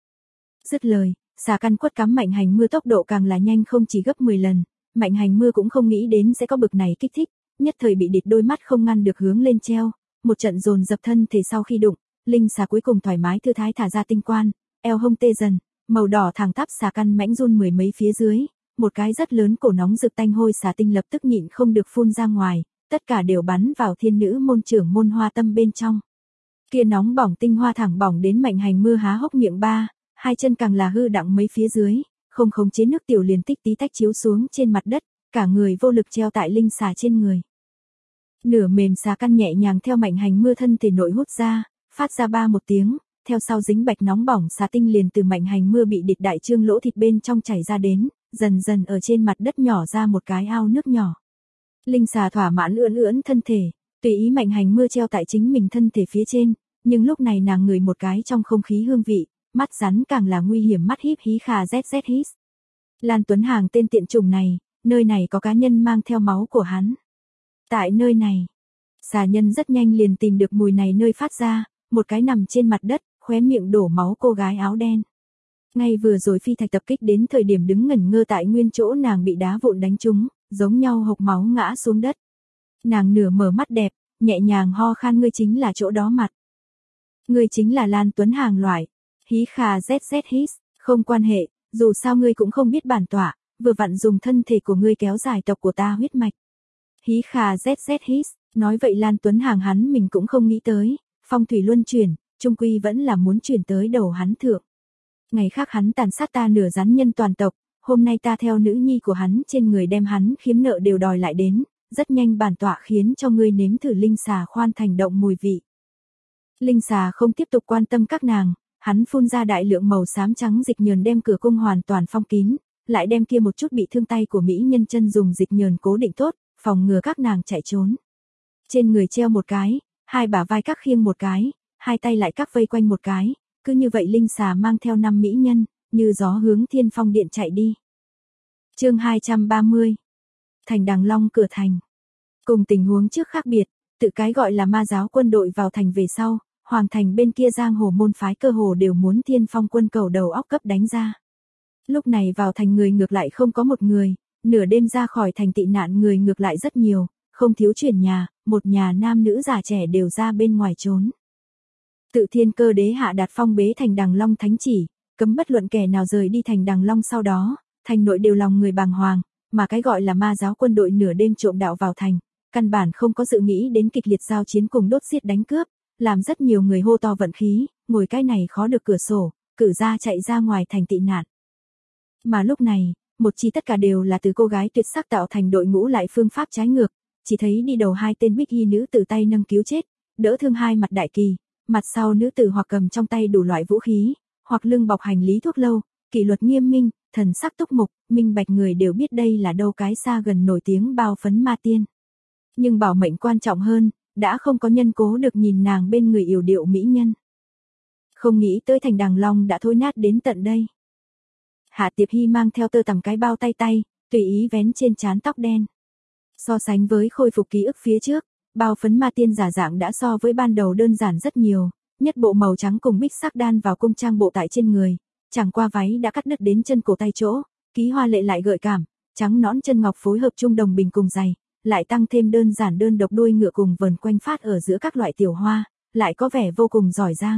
Dứt lời, xà căn quất cắm Mạnh Hành Mưa tốc độ càng là nhanh không chỉ gấp mười lần, Mạnh Hành Mưa cũng không nghĩ đến sẽ có bực này kích thích, nhất thời bị địch đôi mắt không ngăn được hướng lên treo, một trận dồn dập thân thể sau khi đụng, linh xà cuối cùng thoải mái thư thái thả ra tinh quan, eo hông tê dần, màu đỏ thẳng tắp xà căn mãnh run mười mấy phía dưới, một cái rất lớn cổ nóng rực tanh hôi xà tinh lập tức nhịn không được phun ra ngoài, tất cả đều bắn vào thiên nữ môn trưởng môn hoa tâm bên trong. Kia nóng bỏng tinh hoa thẳng bỏng đến Mạnh Hành Mưa há hốc miệng ba, hai chân càng là hư đặng mấy phía dưới, không khống chế nước tiểu liền tích tí tách chiếu xuống trên mặt đất, cả người vô lực treo tại linh xà trên người. Nửa mềm xà căn nhẹ nhàng theo Mạnh Hành Mưa thân thể nội hút ra, phát ra ba một tiếng, theo sau dính bạch nóng bỏng xà tinh liền từ Mạnh Hành Mưa bị địch đại trương lỗ thịt bên trong chảy ra đến, dần dần ở trên mặt đất nhỏ ra một cái ao nước nhỏ. Linh xà thỏa mãn ưỡn ưỡn thân thể, tùy ý Mạnh Hành Mưa treo tại chính mình thân thể phía trên, nhưng lúc này nàng ngửi một cái trong không khí hương vị, mắt rắn càng là nguy hiểm mắt híp hí khà zz hít. Lan Tuấn Hàng tên tiện chủng này, nơi này có cá nhân mang theo máu của hắn. Tại nơi này, xà nhân rất nhanh liền tìm được mùi này nơi phát ra, một cái nằm trên mặt đất, khóe miệng đổ máu cô gái áo đen. Ngay vừa rồi phi thạch tập kích đến thời điểm đứng ngẩn ngơ tại nguyên chỗ nàng bị đá vụn đánh trúng, giống nhau hộc máu ngã xuống đất. Nàng nửa mở mắt đẹp, nhẹ nhàng ho khan ngươi chính là chỗ đó mặt. Ngươi chính là Lan Tuấn Hàng loại. Hí khà zz hít, không quan hệ, dù sao ngươi cũng không biết bản tọa, vừa vặn dùng thân thể của ngươi kéo dài tộc của ta huyết mạch. Hí khà zz hít, nói vậy Lan Tuấn Hàng hắn mình cũng không nghĩ tới, phong thủy luân chuyển, trung quy vẫn là muốn chuyển tới đầu hắn thượng. Ngày khác hắn tàn sát ta nửa rắn nhân toàn tộc, hôm nay ta theo nữ nhi của hắn trên người đem hắn khiếm nợ đều đòi lại đến, rất nhanh bản tọa khiến cho ngươi nếm thử linh xà khoan thành động mùi vị. Linh xà không tiếp tục quan tâm các nàng, hắn phun ra đại lượng màu xám trắng dịch nhờn đem cửa cung hoàn toàn phong kín, lại đem kia một chút bị thương tay của mỹ nhân chân dùng dịch nhờn cố định tốt, phòng ngừa các nàng chạy trốn. Trên người treo một cái, hai bả vai các khiêng một cái, hai tay lại các vây quanh một cái, cứ như vậy linh xà mang theo năm mỹ nhân, như gió hướng Thiên Phong Điện chạy đi. Chương hai trăm ba mươi. Thành Đằng Long cửa thành. Cùng tình huống trước khác biệt, tự cái gọi là ma giáo quân đội vào thành về sau, hoàng thành bên kia giang hồ môn phái cơ hồ đều muốn Thiên Phong quân cầu đầu óc cấp đánh ra. Lúc này vào thành người ngược lại không có một người, nửa đêm ra khỏi thành tị nạn người ngược lại rất nhiều, không thiếu chuyển nhà, một nhà nam nữ già trẻ đều ra bên ngoài trốn. Tự Thiên Cơ Đế hạ đạt phong bế thành Đằng Long thánh chỉ, cấm bất luận kẻ nào rời đi thành Đằng Long sau đó, thành nội đều lòng người bàng hoàng, mà cái gọi là ma giáo quân đội nửa đêm trộm đạo vào thành, căn bản không có dự nghĩ đến kịch liệt giao chiến cùng đốt giết đánh cướp, làm rất nhiều người hô to vận khí, ngồi cái này khó được cửa sổ, cử ra chạy ra ngoài thành tị nạn. Mà lúc này, một chi tất cả đều là từ cô gái tuyệt sắc tạo thành đội ngũ lại phương pháp trái ngược, chỉ thấy đi đầu hai tên bích y nữ tử tay nâng cứu chết, đỡ thương hai mặt đại kỳ, mặt sau nữ tử hoặc cầm trong tay đủ loại vũ khí, hoặc lưng bọc hành lý thuốc lâu, kỷ luật nghiêm minh, thần sắc túc mục, minh bạch người đều biết đây là đâu cái xa gần nổi tiếng bao phấn ma tiên. Nhưng bảo mệnh quan trọng hơn, đã không có nhân cố được nhìn nàng bên người yểu điệu mỹ nhân. Không nghĩ tới thành Đằng Long đã thối nát đến tận đây. Hạ Tiệp Hy mang theo tơ tằm cái bao tay tay, tùy ý vén trên trán tóc đen. So sánh với khôi phục ký ức phía trước, bao phấn ma tiên giả dạng đã so với ban đầu đơn giản rất nhiều, nhất bộ màu trắng cùng bích sắc đan vào cung trang bộ tại trên người, chẳng qua váy đã cắt đứt đến chân cổ tay chỗ, ký hoa lệ lại gợi cảm, trắng nõn chân ngọc phối hợp trung đồng bình cùng giày, lại tăng thêm đơn giản đơn độc đuôi ngựa cùng vần quanh phát ở giữa các loại tiểu hoa, lại có vẻ vô cùng giỏi giang.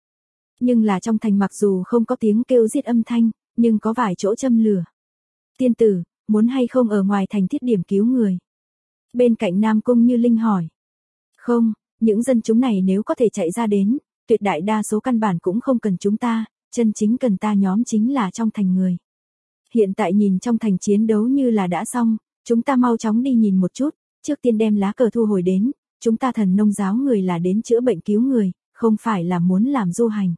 Nhưng là trong thành mặc dù không có tiếng kêu giết âm thanh, nhưng có vài chỗ châm lửa. Tiên tử, muốn hay không ở ngoài thành thiết điểm cứu người? Bên cạnh Nam Cung Như Linh hỏi. Không, những dân chúng này nếu có thể chạy ra đến, tuyệt đại đa số căn bản cũng không cần chúng ta, chân chính cần ta nhóm chính là trong thành người. Hiện tại nhìn trong thành chiến đấu như là đã xong, chúng ta mau chóng đi nhìn một chút, trước tiên đem lá cờ thu hồi đến, chúng ta thần nông giáo người là đến chữa bệnh cứu người, không phải là muốn làm du hành.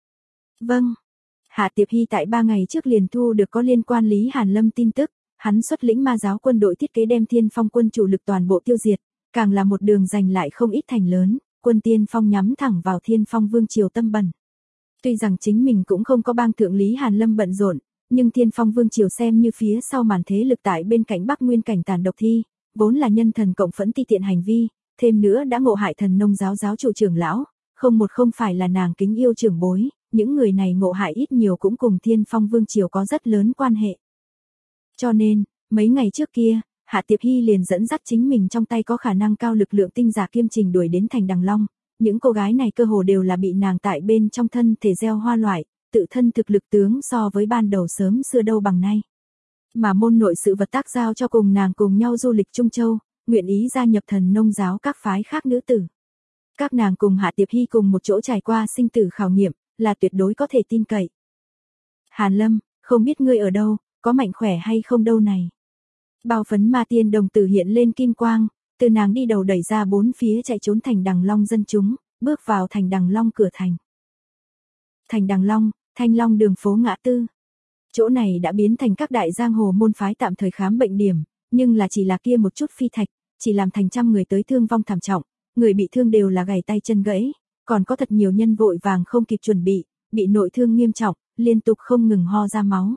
Vâng. Hạ Tiệp Hy tại ba ngày trước liền thu được có liên quan Lý Hàn Lâm tin tức, hắn xuất lĩnh ma giáo quân đội thiết kế đem Thiên Phong quân chủ lực toàn bộ tiêu diệt, càng là một đường giành lại không ít thành lớn, quân Tiên Phong nhắm thẳng vào Thiên Phong vương triều tâm bẩn. Tuy rằng chính mình cũng không có bang thượng Lý Hàn Lâm bận rộn, nhưng Thiên Phong vương triều xem như phía sau màn thế lực tại bên cạnh Bắc Nguyên cảnh tàn độc thi, vốn là nhân thần cộng phẫn ti tiện hành vi, thêm nữa đã ngộ hại thần nông giáo giáo chủ trưởng lão, không một không phải là nàng kính yêu trưởng bối, những người này ngộ hại ít nhiều cũng cùng Thiên Phong vương triều có rất lớn quan hệ. Cho nên, mấy ngày trước kia, Hạ Tiệp Hy liền dẫn dắt chính mình trong tay có khả năng cao lực lượng tinh giả kiêm trình đuổi đến thành Đằng Long, những cô gái này cơ hồ đều là bị nàng tại bên trong thân thể gieo hoa loại, tự thân thực lực tướng so với ban đầu sớm xưa đâu bằng nay. Mà môn nội sự vật tác giao cho cùng nàng cùng nhau du lịch Trung Châu, nguyện ý gia nhập thần nông giáo các phái khác nữ tử. Các nàng cùng Hạ Tiệp Hy cùng một chỗ trải qua sinh tử khảo nghiệm, là tuyệt đối có thể tin cậy. Hàn Lâm, không biết ngươi ở đâu, có mạnh khỏe hay không đâu này. Bao phấn ma tiên đồng tử hiện lên kim quang, từ nàng đi đầu đẩy ra bốn phía chạy trốn thành Đằng Long dân chúng, bước vào thành Đằng Long cửa thành. Thành Đằng Long, Thanh Long đường phố ngã tư. Chỗ này đã biến thành các đại giang hồ môn phái tạm thời khám bệnh điểm, nhưng là chỉ là kia một chút phi thạch, chỉ làm thành trăm người tới thương vong thảm trọng, người bị thương đều là gãy tay chân gãy, còn có thật nhiều nhân vội vàng không kịp chuẩn bị, bị nội thương nghiêm trọng, liên tục không ngừng ho ra máu.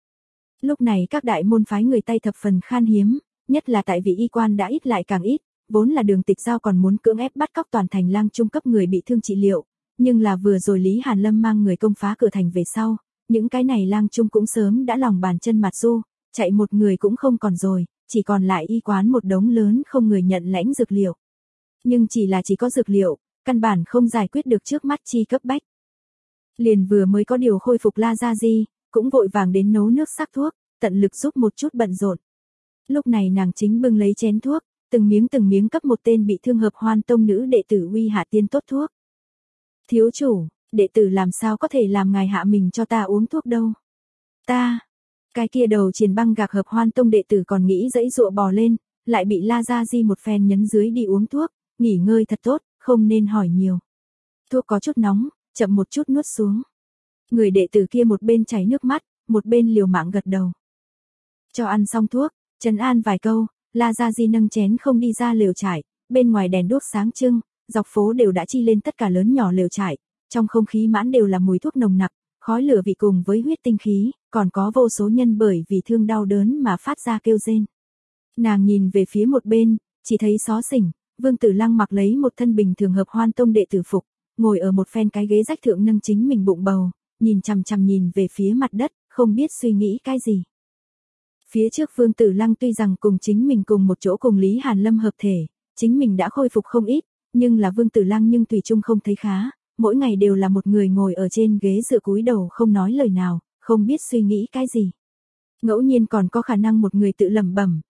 Lúc này các đại môn phái người tay thập phần khan hiếm, nhất là tại vị y quan đã ít lại càng ít, vốn là Đường Tịch Giao còn muốn cưỡng ép bắt cóc toàn thành lang trung cấp người bị thương trị liệu, nhưng là vừa rồi Lý Hàn Lâm mang người công phá cửa thành về sau, những cái này lang trung cũng sớm đã lòng bàn chân mặt du, chạy một người cũng không còn rồi, chỉ còn lại y quán một đống lớn không người nhận lãnh dược liệu. Nhưng chỉ là chỉ có dược liệu, căn bản không giải quyết được trước mắt chi cấp bách. Liền vừa mới có điều khôi phục La Gia Di, cũng vội vàng đến nấu nước sắc thuốc, tận lực giúp một chút bận rộn. Lúc này nàng chính bưng lấy chén thuốc, từng miếng từng miếng cấp một tên bị thương hợp hoan tông nữ đệ tử uy hạ tiên tốt thuốc. Thiếu chủ, đệ tử làm sao có thể làm ngài hạ mình cho ta uống thuốc đâu. Ta, cái kia đầu triền băng gạc hợp hoan tông đệ tử còn nghĩ dãy dụa bò lên, lại bị La Gia Di một phen nhấn dưới đi uống thuốc, nghỉ ngơi thật tốt, không nên hỏi nhiều. Thuốc có chút nóng, chậm một chút nuốt xuống. Người đệ tử kia một bên chảy nước mắt, một bên liều mạng gật đầu. Cho ăn xong thuốc, trấn an vài câu, La Gia Di nâng chén không đi ra lều trại, bên ngoài đèn đuốc sáng trưng, dọc phố đều đã chi lên tất cả lớn nhỏ lều trại, trong không khí mãn đều là mùi thuốc nồng nặc, khói lửa vị cùng với huyết tinh khí, còn có vô số nhân bởi vì thương đau đớn mà phát ra kêu rên. Nàng nhìn về phía một bên, chỉ thấy xó xỉnh, Vương Tử Lăng mặc lấy một thân bình thường hợp hoan tông đệ tử phục, ngồi ở một phen cái ghế rách thượng nâng chính mình bụng bầu, nhìn chằm chằm nhìn về phía mặt đất, không biết suy nghĩ cái gì. Phía trước Vương Tử Lăng tuy rằng cùng chính mình cùng một chỗ cùng Lý Hàn Lâm hợp thể, chính mình đã khôi phục không ít, nhưng là Vương Tử Lăng nhưng thủy chung không thấy khá, mỗi ngày đều là một người ngồi ở trên ghế dựa cúi đầu không nói lời nào, không biết suy nghĩ cái gì. Ngẫu nhiên còn có khả năng một người tự lẩm bẩm,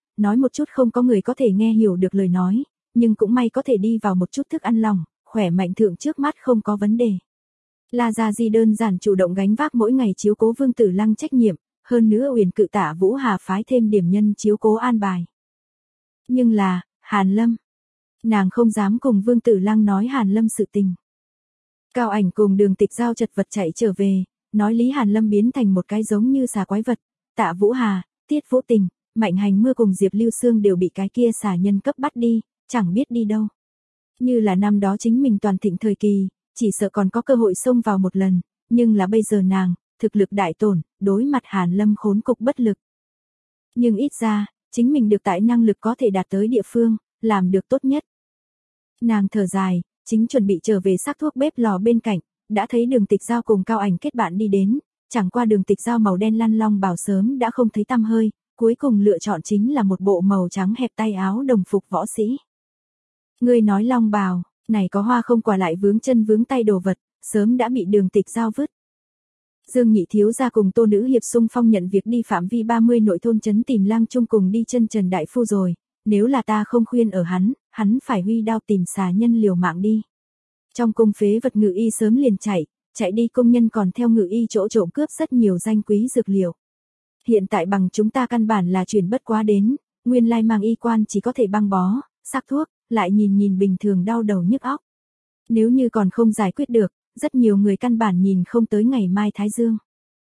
nói một chút không có người có thể nghe hiểu được lời nói, nhưng cũng may có thể đi vào một chút thức ăn lòng, khỏe mạnh thượng trước mắt không có vấn đề. La Gia Di đơn giản chủ động gánh vác mỗi ngày chiếu cố Vương Tử Lăng trách nhiệm, hơn nữa Uyển Cự Tạ Vũ Hà phái thêm điểm nhân chiếu cố an bài. Nhưng là, Hàn Lâm, nàng không dám cùng Vương Tử Lăng nói Hàn Lâm sự tình. Cao Ảnh cùng Đường Tịch Giao chật vật chạy trở về, nói Lý Hàn Lâm biến thành một cái giống như xà quái vật, Tạ Vũ Hà, Tiết Vũ Tình, Mạnh Hành Mưa cùng Diệp Lưu Sương đều bị cái kia xà nhân cấp bắt đi, chẳng biết đi đâu. Như là năm đó chính mình toàn thịnh thời kỳ, chỉ sợ còn có cơ hội xông vào một lần, nhưng là bây giờ nàng, thực lực đại tổn, đối mặt Hàn Lâm khốn cục bất lực. Nhưng ít ra, chính mình được tại năng lực có thể đạt tới địa phương, làm được tốt nhất. Nàng thở dài, chính chuẩn bị trở về sắc thuốc bếp lò bên cạnh, đã thấy Đường Tịch Giao cùng Cao Ảnh kết bạn đi đến, chẳng qua Đường Tịch Giao màu đen lăn long bào sớm đã không thấy tăm hơi, cuối cùng lựa chọn chính là một bộ màu trắng hẹp tay áo đồng phục võ sĩ. Ngươi nói long bào, này có hoa không quả lại vướng chân vướng tay đồ vật, sớm đã bị Đường Tịch Giao vứt. Dương Nhị thiếu gia cùng Tô Nữ Hiệp xung phong nhận việc đi phạm vi ba mươi nội thôn trấn tìm Lang Trung cùng đi chân Trần Đại Phu rồi, nếu là ta không khuyên ở hắn, hắn phải huy đao tìm xà nhân liều mạng đi. Trong cung phế vật ngự y sớm liền chạy, chạy đi công nhân còn theo ngự y chỗ trộm cướp rất nhiều danh quý dược liệu. Hiện tại bằng chúng ta căn bản là chuyển bất quá đến, nguyên lai mang y quan chỉ có thể băng bó, sắc thuốc, lại nhìn nhìn bình thường đau đầu nhức óc. Nếu như còn không giải quyết được, rất nhiều người căn bản nhìn không tới ngày mai Thái Dương.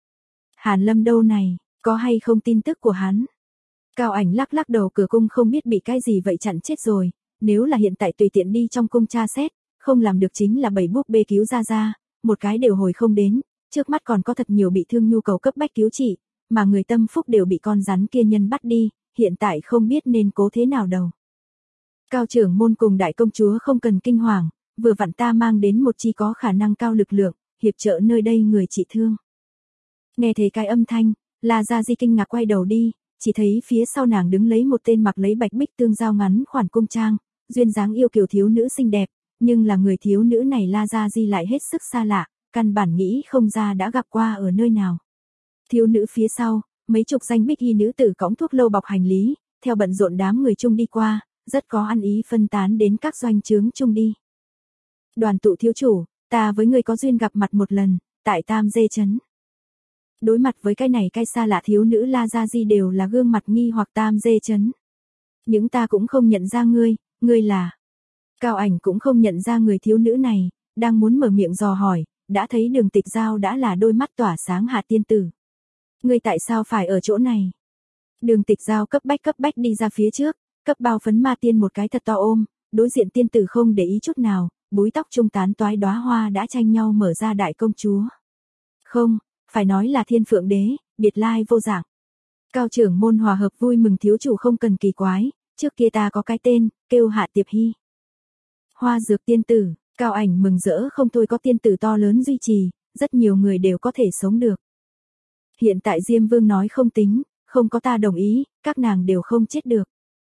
Hàn Lâm đâu này, có hay không tin tức của hắn? Cao Ảnh lắc lắc đầu, cửa cung không biết bị cái gì vậy chặn chết rồi, nếu là hiện tại tùy tiện đi trong cung tra xét, không làm được chính là bảy búp bê cứu ra ra, một cái đều hồi không đến, trước mắt còn có thật nhiều bị thương nhu cầu cấp bách cứu trị, mà người tâm phúc đều bị con rắn kia nhân bắt đi, hiện tại không biết nên cố thế nào đâu. Cao trưởng môn cùng đại công chúa không cần kinh hoàng, vừa vặn ta mang đến một chi có khả năng cao lực lượng, hiệp trợ nơi đây người trị thương. Nghe thấy cái âm thanh, La Gia Di kinh ngạc quay đầu đi, chỉ thấy phía sau nàng đứng lấy một tên mặc lấy bạch bích tương giao ngắn khoản cung trang, duyên dáng yêu kiều thiếu nữ xinh đẹp, nhưng là người thiếu nữ này La Gia Di lại hết sức xa lạ, căn bản nghĩ không ra đã gặp qua ở nơi nào. Thiếu nữ phía sau, mấy chục danh bích y nữ tử cõng thuốc lâu bọc hành lý, theo bận rộn đám người chung đi qua, rất có ăn ý phân tán đến các doanh trướng chung đi. Đoàn tụ thiếu chủ, ta với người có duyên gặp mặt một lần, tại Tam Dê Trấn. Đối mặt với cái này cái xa lạ thiếu nữ La Gia Di đều là gương mặt nghi hoặc Tam Dê Trấn. Những ta cũng không nhận ra ngươi, ngươi là. Cao Ảnh cũng không nhận ra người thiếu nữ này, đang muốn mở miệng dò hỏi, đã thấy Đường Tịch Giao đã là đôi mắt tỏa sáng hạ tiên tử. Ngươi tại sao phải ở chỗ này? Đường Tịch Giao cấp bách cấp bách đi ra phía trước, cấp bao phấn ma tiên một cái thật to ôm, đối diện tiên tử không để ý chút nào, búi tóc trung tán toái đóa hoa đã tranh nhau mở ra đại công chúa. Không, phải nói là Thiên Phượng Đế, biệt lai vô dạng. Cao trưởng môn hòa hợp vui mừng thiếu chủ không cần kỳ quái, trước kia ta có cái tên, kêu Hạ Tiệp Hy. Hoa dược tiên tử, Cao Ảnh mừng rỡ không thôi, có tiên tử to lớn duy trì, rất nhiều người đều có thể sống được. Hiện tại Diêm Vương nói không tính, không có ta đồng ý, các nàng đều không chết được.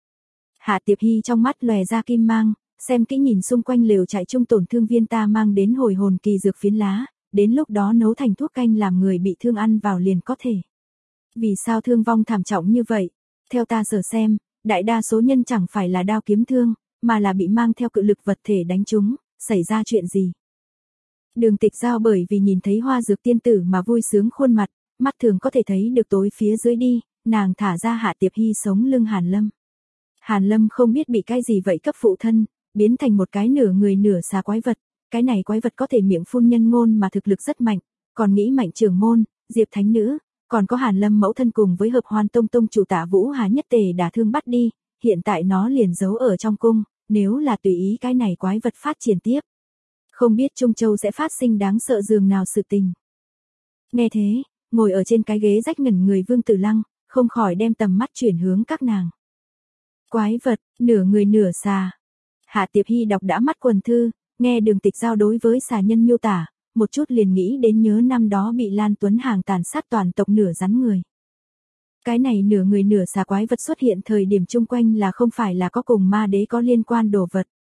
Hạ Tiệp Hy trong mắt lòe ra kim mang, xem kỹ nhìn xung quanh lều trại trung tổn thương viên ta mang đến hồi hồn kỳ dược phiến lá, đến lúc đó nấu thành thuốc canh làm người bị thương ăn vào liền có thể. Vì sao thương vong thảm trọng như vậy? Theo ta sở xem, đại đa số nhân chẳng phải là đao kiếm thương, mà là bị mang theo cự lực vật thể đánh trúng, xảy ra chuyện gì? Đường Tịch Giao bởi vì nhìn thấy hoa dược tiên tử mà vui sướng khuôn mặt, mắt thường có thể thấy được tối phía dưới đi, nàng thả ra Hạ Tiệp Hy sống lưng Hàn Lâm. Hàn Lâm không biết bị cái gì vậy cấp phụ thân, biến thành một cái nửa người nửa xà quái vật, cái này quái vật có thể miệng phun nhân ngôn mà thực lực rất mạnh, còn nghĩ Mạnh trưởng môn, Diệp thánh nữ, còn có Hàn Lâm mẫu thân cùng với Hợp Hoan Tông tông chủ Tạ Vũ Hà nhất tề đả thương bắt đi, hiện tại nó liền giấu ở trong cung, nếu là tùy ý cái này quái vật phát triển tiếp, không biết Trung Châu sẽ phát sinh đáng sợ dường nào sự tình. Nghe thế, ngồi ở trên cái ghế rách ngẩn người Vương Tử Lăng, không khỏi đem tầm mắt chuyển hướng các nàng. Quái vật, nửa người nửa xà. Hạ Tiệp Hy đọc đã mắt quần thư, nghe Đường Tịch Giao đối với xà nhân miêu tả, một chút liền nghĩ đến nhớ năm đó bị Lan Tuấn Hàng tàn sát toàn tộc nửa rắn người. Cái này nửa người nửa xà quái vật xuất hiện thời điểm chung quanh là không phải là có cùng ma đế có liên quan đồ vật.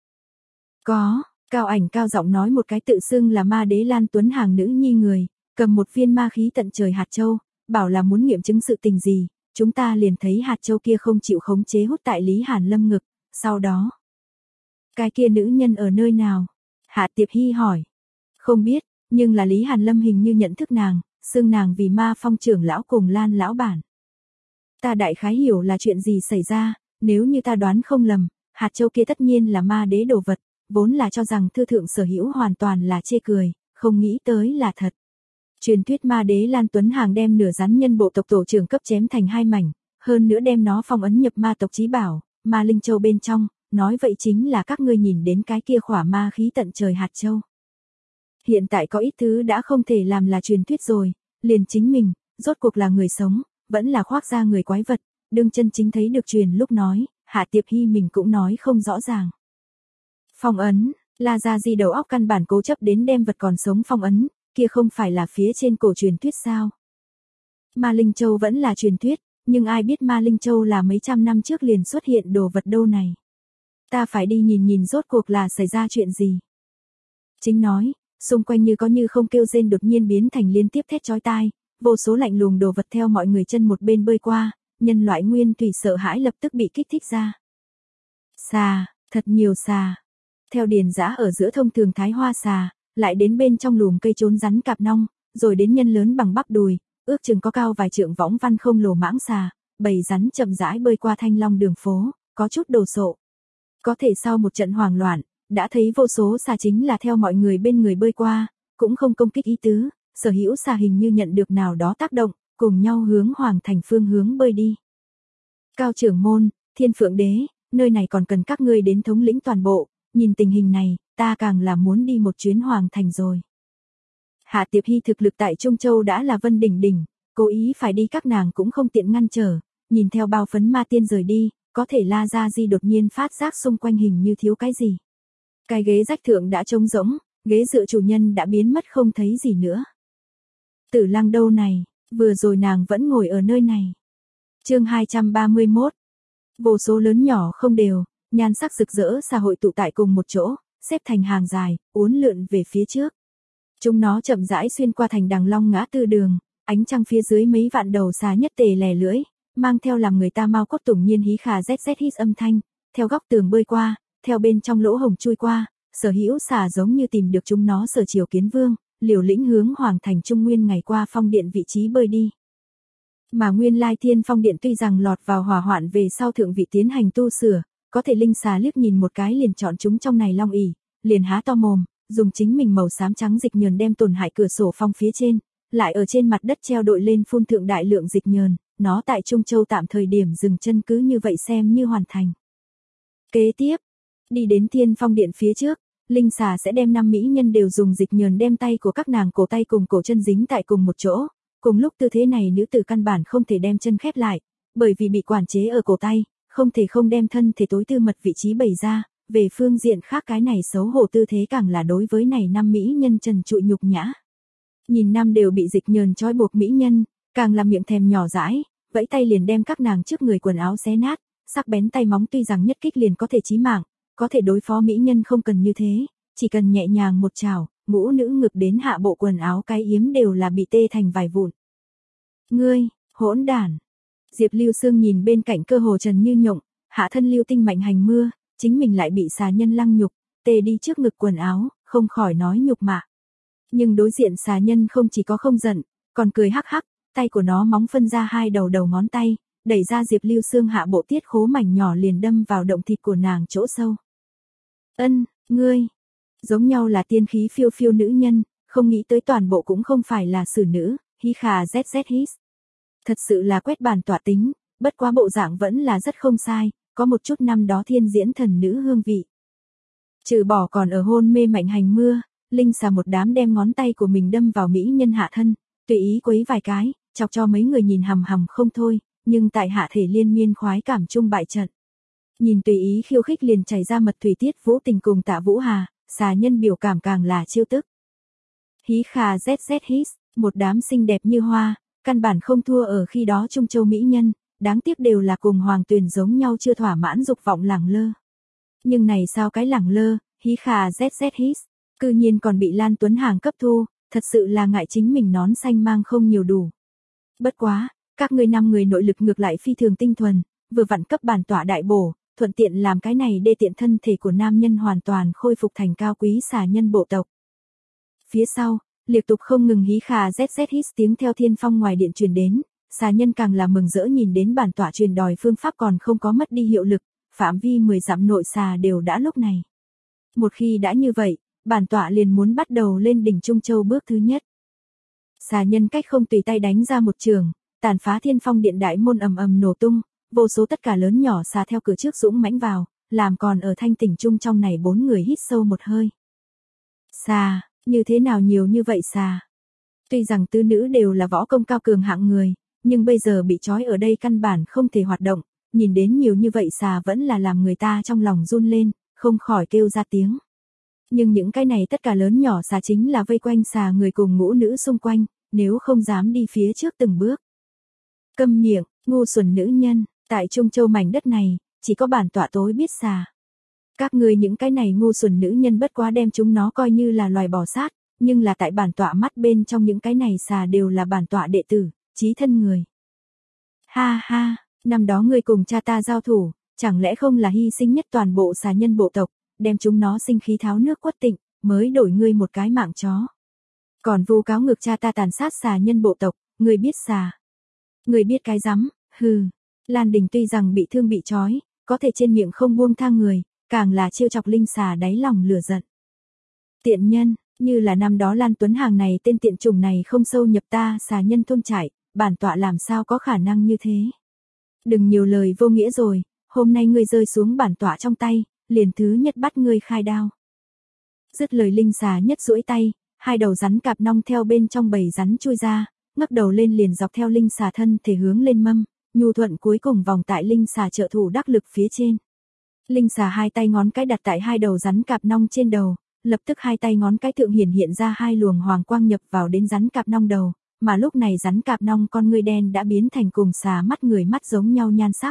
Có, Cao Ảnh cao giọng nói một cái tự xưng là ma đế Lan Tuấn Hàng nữ nhi người, cầm một viên ma khí tận trời hạt châu, bảo là muốn nghiệm chứng sự tình gì, chúng ta liền thấy hạt châu kia không chịu khống chế hút tại Lý Hàn Lâm ngực, sau đó. Cái kia nữ nhân ở nơi nào? Hạ Tiệp Hy hỏi. Không biết, nhưng là Lý Hàn Lâm hình như nhận thức nàng, xưng nàng vì Ma Phong trưởng lão cùng Lan lão bản. Ta đại khái hiểu là chuyện gì xảy ra, nếu như ta đoán không lầm, hạt châu kia tất nhiên là ma đế đồ vật, vốn là cho rằng thư thượng sở hữu hoàn toàn là chê cười, không nghĩ tới là thật. Truyền thuyết ma đế Lan Tuấn Hàng đem nửa rắn nhân bộ tộc tổ trưởng cấp chém thành hai mảnh, hơn nữa đem nó phong ấn nhập ma tộc chí bảo, ma linh châu bên trong, nói vậy chính là các ngươi nhìn đến cái kia khỏa ma khí tận trời hạt châu. Hiện tại có ít thứ đã không thể làm là truyền thuyết rồi, liền chính mình, rốt cuộc là người sống, vẫn là khoác ra người quái vật, đương chân chính thấy được truyền lúc nói, Hạ Tiệp Hy mình cũng nói không rõ ràng. Phong ấn, La Gia Di đầu óc căn bản cố chấp đến đem vật còn sống phong ấn, kia không phải là phía trên cổ truyền thuyết sao? Ma Linh Châu vẫn là truyền thuyết, nhưng ai biết Ma Linh Châu là mấy trăm năm trước liền xuất hiện đồ vật đâu này. Ta phải đi nhìn nhìn rốt cuộc là xảy ra chuyện gì. Chính nói, xung quanh như có như không kêu rên đột nhiên biến thành liên tiếp thét chói tai, vô số lạnh lùng đồ vật theo mọi người chân một bên bơi qua, nhân loại nguyên thủy sợ hãi lập tức bị kích thích ra. Xà, thật nhiều xà. Theo điền giã ở giữa thông thường thái hoa xà, lại đến bên trong lùm cây trốn rắn cạp nong, rồi đến nhân lớn bằng bắp đùi, ước chừng có cao vài trượng võng văn không lồ mãng xà, bầy rắn chậm rãi bơi qua thanh long đường phố, có chút đồ sộ. Có thể sau một trận hoảng loạn, đã thấy vô số xà chính là theo mọi người bên người bơi qua, cũng không công kích ý tứ, sở hữu xà hình như nhận được nào đó tác động, cùng nhau hướng hoàng thành phương hướng bơi đi. Cao trưởng môn, Thiên Phượng Đế, nơi này còn cần các ngươi đến thống lĩnh toàn bộ, nhìn tình hình này, ta càng là muốn đi một chuyến hoàng thành rồi. Hạ Tiệp Hy thực lực tại Trung Châu đã là vân đỉnh đỉnh, cố ý phải đi các nàng cũng không tiện ngăn trở, nhìn theo bao phấn ma tiên rời đi, có thể La Gia Di đột nhiên phát giác xung quanh hình như thiếu cái gì. Cái ghế rách thượng đã trống rỗng, ghế dựa chủ nhân đã biến mất không thấy gì nữa. Tử Lăng đâu này, vừa rồi nàng vẫn ngồi ở nơi này. Chương hai trăm ba mươi mốt. Vô số lớn nhỏ không đều, nhan sắc rực rỡ xà hội tụ tại cùng một chỗ, xếp thành hàng dài, uốn lượn về phía trước. Chúng nó chậm rãi xuyên qua thành Đằng Long ngã tư đường, ánh trăng phía dưới mấy vạn đầu xà nhất tề lè lưỡi, mang theo làm người ta mau cốt tủng nhiên hí khà rét rét hít âm thanh, theo góc tường bơi qua, theo bên trong lỗ hổng chui qua, sở hữu xà giống như tìm được chúng nó sở chiều kiến vương, liều lĩnh hướng hoàng thành trung nguyên ngày qua phong điện vị trí bơi đi. Mà nguyên lai Thiên Phong Điện tuy rằng lọt vào hỏa hoạn về sau thượng vị tiến hành tu sửa, có thể linh xà liếc nhìn một cái liền chọn chúng trong này long ỉ, liền há to mồm, dùng chính mình màu xám trắng dịch nhờn đem tổn hại cửa sổ phong phía trên, lại ở trên mặt đất treo đội lên phun thượng đại lượng dịch nhờn, nó tại Trung Châu tạm thời điểm dừng chân cứ như vậy xem như hoàn thành. Kế tiếp, đi đến Thiên Phong Điện phía trước, linh xà sẽ đem năm mỹ nhân đều dùng dịch nhờn đem tay của các nàng cổ tay cùng cổ chân dính tại cùng một chỗ. Cùng lúc tư thế này nữ tử căn bản không thể đem chân khép lại, bởi vì bị quản chế ở cổ tay, không thể không đem thân thể tối tư mật vị trí bày ra, về phương diện khác cái này xấu hổ tư thế càng là đối với này năm mỹ nhân trần trụi nhục nhã. Nhìn năm đều bị dịch nhờn trói buộc mỹ nhân, càng làm miệng thèm nhỏ dãi, vẫy tay liền đem các nàng trước người quần áo xé nát, sắc bén tay móng tuy rằng nhất kích liền có thể chí mạng, có thể đối phó mỹ nhân không cần như thế, chỉ cần nhẹ nhàng một chảo, ngũ nữ ngực đến hạ bộ quần áo cái yếm đều là bị tê thành vài vụn. Ngươi, hỗn đản. Diệp Lưu Sương nhìn bên cạnh cơ hồ trần như nhộng, hạ thân lưu tinh mạnh hành mưa, chính mình lại bị xà nhân lăng nhục, tê đi trước ngực quần áo, không khỏi nói nhục mạ. Nhưng đối diện xà nhân không chỉ có không giận, còn cười hắc hắc, tay của nó móng phân ra hai đầu đầu ngón tay, đẩy ra Diệp Lưu Sương hạ bộ tiết khố mảnh nhỏ liền đâm vào động thịt của nàng chỗ sâu. Ân, ngươi, giống nhau là tiên khí phiêu phiêu nữ nhân, không nghĩ tới toàn bộ cũng không phải là xử nữ, hi khà zz his. Thật sự là quét bàn tỏa tính, bất quá bộ dạng vẫn là rất không sai, có một chút năm đó thiên diễn thần nữ hương vị. Trừ bỏ còn ở hôn mê mạnh hành mưa, linh xà một đám đem ngón tay của mình đâm vào mỹ nhân hạ thân, tùy ý quấy vài cái, chọc cho mấy người nhìn hầm hầm không thôi, nhưng tại hạ thể liên miên khoái cảm chung bại trận. Nhìn tùy ý khiêu khích liền chảy ra mật thủy tiết Vũ Tình cùng Tạ Vũ Hà, xà nhân biểu cảm càng là chiêu tức. Hí khà zz his, một đám xinh đẹp như hoa, căn bản không thua ở khi đó Trung Châu mỹ nhân, đáng tiếc đều là cùng Hoàng Tuyền giống nhau chưa thỏa mãn dục vọng lẳng lơ. Nhưng này sao cái lẳng lơ, hí khà zz his, cư nhiên còn bị Lan Tuấn Hàng cấp thu, thật sự là ngại chính mình nón xanh mang không nhiều đủ. Bất quá, Các ngươi năm người nội lực ngược lại phi thường tinh thuần, vừa vặn cấp bản tọa đại bổ, thuận tiện làm cái này đê tiện thân thể của nam nhân hoàn toàn khôi phục thành cao quý xà nhân bộ tộc. Phía sau, liên tục không ngừng hí khà zz hít tiếng theo thiên phong ngoài điện truyền đến, xà nhân càng là mừng rỡ nhìn đến bản tọa truyền đòi phương pháp còn không có mất đi hiệu lực, phạm vi mười dặm nội xà đều đã lúc này. Một khi đã như vậy, bản tọa liền muốn bắt đầu lên đỉnh Trung Châu bước thứ nhất. Xà nhân cách không tùy tay đánh ra một trường, tàn phá thiên phong điện đại môn ầm ầm nổ tung, vô số tất cả lớn nhỏ xà theo cửa trước dũng mãnh vào, làm còn ở thanh tỉnh trung trong này bốn người hít sâu một hơi. Xà, như thế nào nhiều như vậy xà? Tuy rằng tứ nữ đều là võ công cao cường hạng người, nhưng bây giờ bị trói ở đây căn bản không thể hoạt động, nhìn đến nhiều như vậy xà vẫn là làm người ta trong lòng run lên, không khỏi kêu ra tiếng. Nhưng những cái này tất cả lớn nhỏ xà chính là vây quanh xà người cùng ngũ nữ xung quanh, nếu không dám đi phía trước từng bước. Câm miệng, ngu xuẩn nữ nhân, tại Trung Châu mảnh đất này, chỉ có bản tọa tối biết xà. Các người những cái này ngu xuẩn nữ nhân bất quá đem chúng nó coi như là loài bò sát, nhưng là tại bản tọa mắt bên trong những cái này xà đều là bản tọa đệ tử, chí thân người. Ha ha, năm đó ngươi cùng cha ta giao thủ, chẳng lẽ không là hy sinh nhất toàn bộ xà nhân bộ tộc, đem chúng nó sinh khí tháo nước quất tịnh, mới đổi ngươi một cái mạng chó. Còn vu cáo ngược cha ta tàn sát xà nhân bộ tộc, ngươi biết xà. Ngươi biết cái rắm, hừ. Lan Đình tuy rằng bị thương bị trói, có thể trên miệng không buông tha người, càng là trêu chọc linh xà đáy lòng lửa giận. Tiện nhân, như là năm đó Lan Tuấn Hàng này tên tiện trùng này không sâu nhập ta xà nhân thôn trại, bản tọa làm sao có khả năng như thế. Đừng nhiều lời vô nghĩa rồi, hôm nay ngươi rơi xuống bản tọa trong tay, liền thứ nhất bắt ngươi khai đao. Dứt lời linh xà nhất duỗi tay, hai đầu rắn cạp nong theo bên trong bầy rắn chui ra, ngấp đầu lên liền dọc theo linh xà thân thể hướng lên mâm, nhu thuận cuối cùng vòng tại linh xà trợ thủ đắc lực phía trên. Linh xà hai tay ngón cái đặt tại hai đầu rắn cạp nong trên đầu, lập tức hai tay ngón cái thượng hiển hiện ra hai luồng hoàng quang nhập vào đến rắn cạp nong đầu, mà lúc này rắn cạp nong con ngươi đen đã biến thành cùng xà mắt người mắt giống nhau nhan sắc.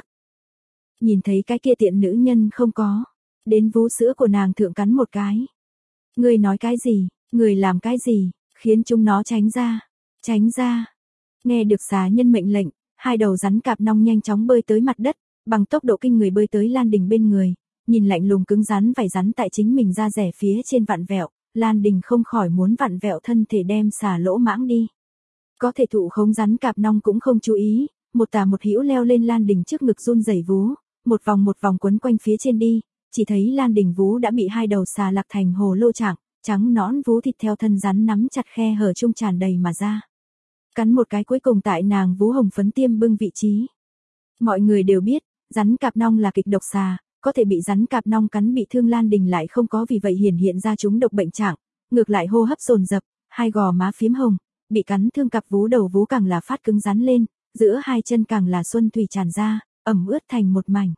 Nhìn thấy cái kia tiện nữ nhân không có, đến vú sữa của nàng thượng cắn một cái. Ngươi nói cái gì, người làm cái gì, khiến chúng nó tránh ra, tránh ra. Nghe được xà nhân mệnh lệnh, hai đầu rắn cạp nong nhanh chóng bơi tới mặt đất, bằng tốc độ kinh người bơi tới Lan Đình bên người, nhìn lạnh lùng cứng rắn vảy rắn tại chính mình ra rẻ phía trên vặn vẹo, Lan Đình không khỏi muốn vặn vẹo thân thể đem xà lỗ mãng đi. Có thể thụ khống rắn cạp nong cũng không chú ý, một tà một hữu leo lên Lan Đình trước ngực run rẩy vú, một vòng một vòng quấn quanh phía trên đi, chỉ thấy Lan Đình vú đã bị hai đầu xà lạc thành hồ lô trạng, trắng nõn vú thịt theo thân rắn nắm chặt khe hở trung tràn đầy mà ra. Cắn một cái cuối cùng tại nàng vú hồng phấn tiêm bưng vị trí. Mọi người đều biết, rắn cạp nong là kịch độc xà, có thể bị rắn cạp nong cắn bị thương Lan Đình lại không có vì vậy hiển hiện ra chúng độc bệnh trạng, ngược lại hô hấp dồn dập, hai gò má phím hồng, bị cắn thương cặp vú đầu vú càng là phát cứng rắn lên, giữa hai chân càng là xuân thủy tràn ra, ẩm ướt thành một mảnh.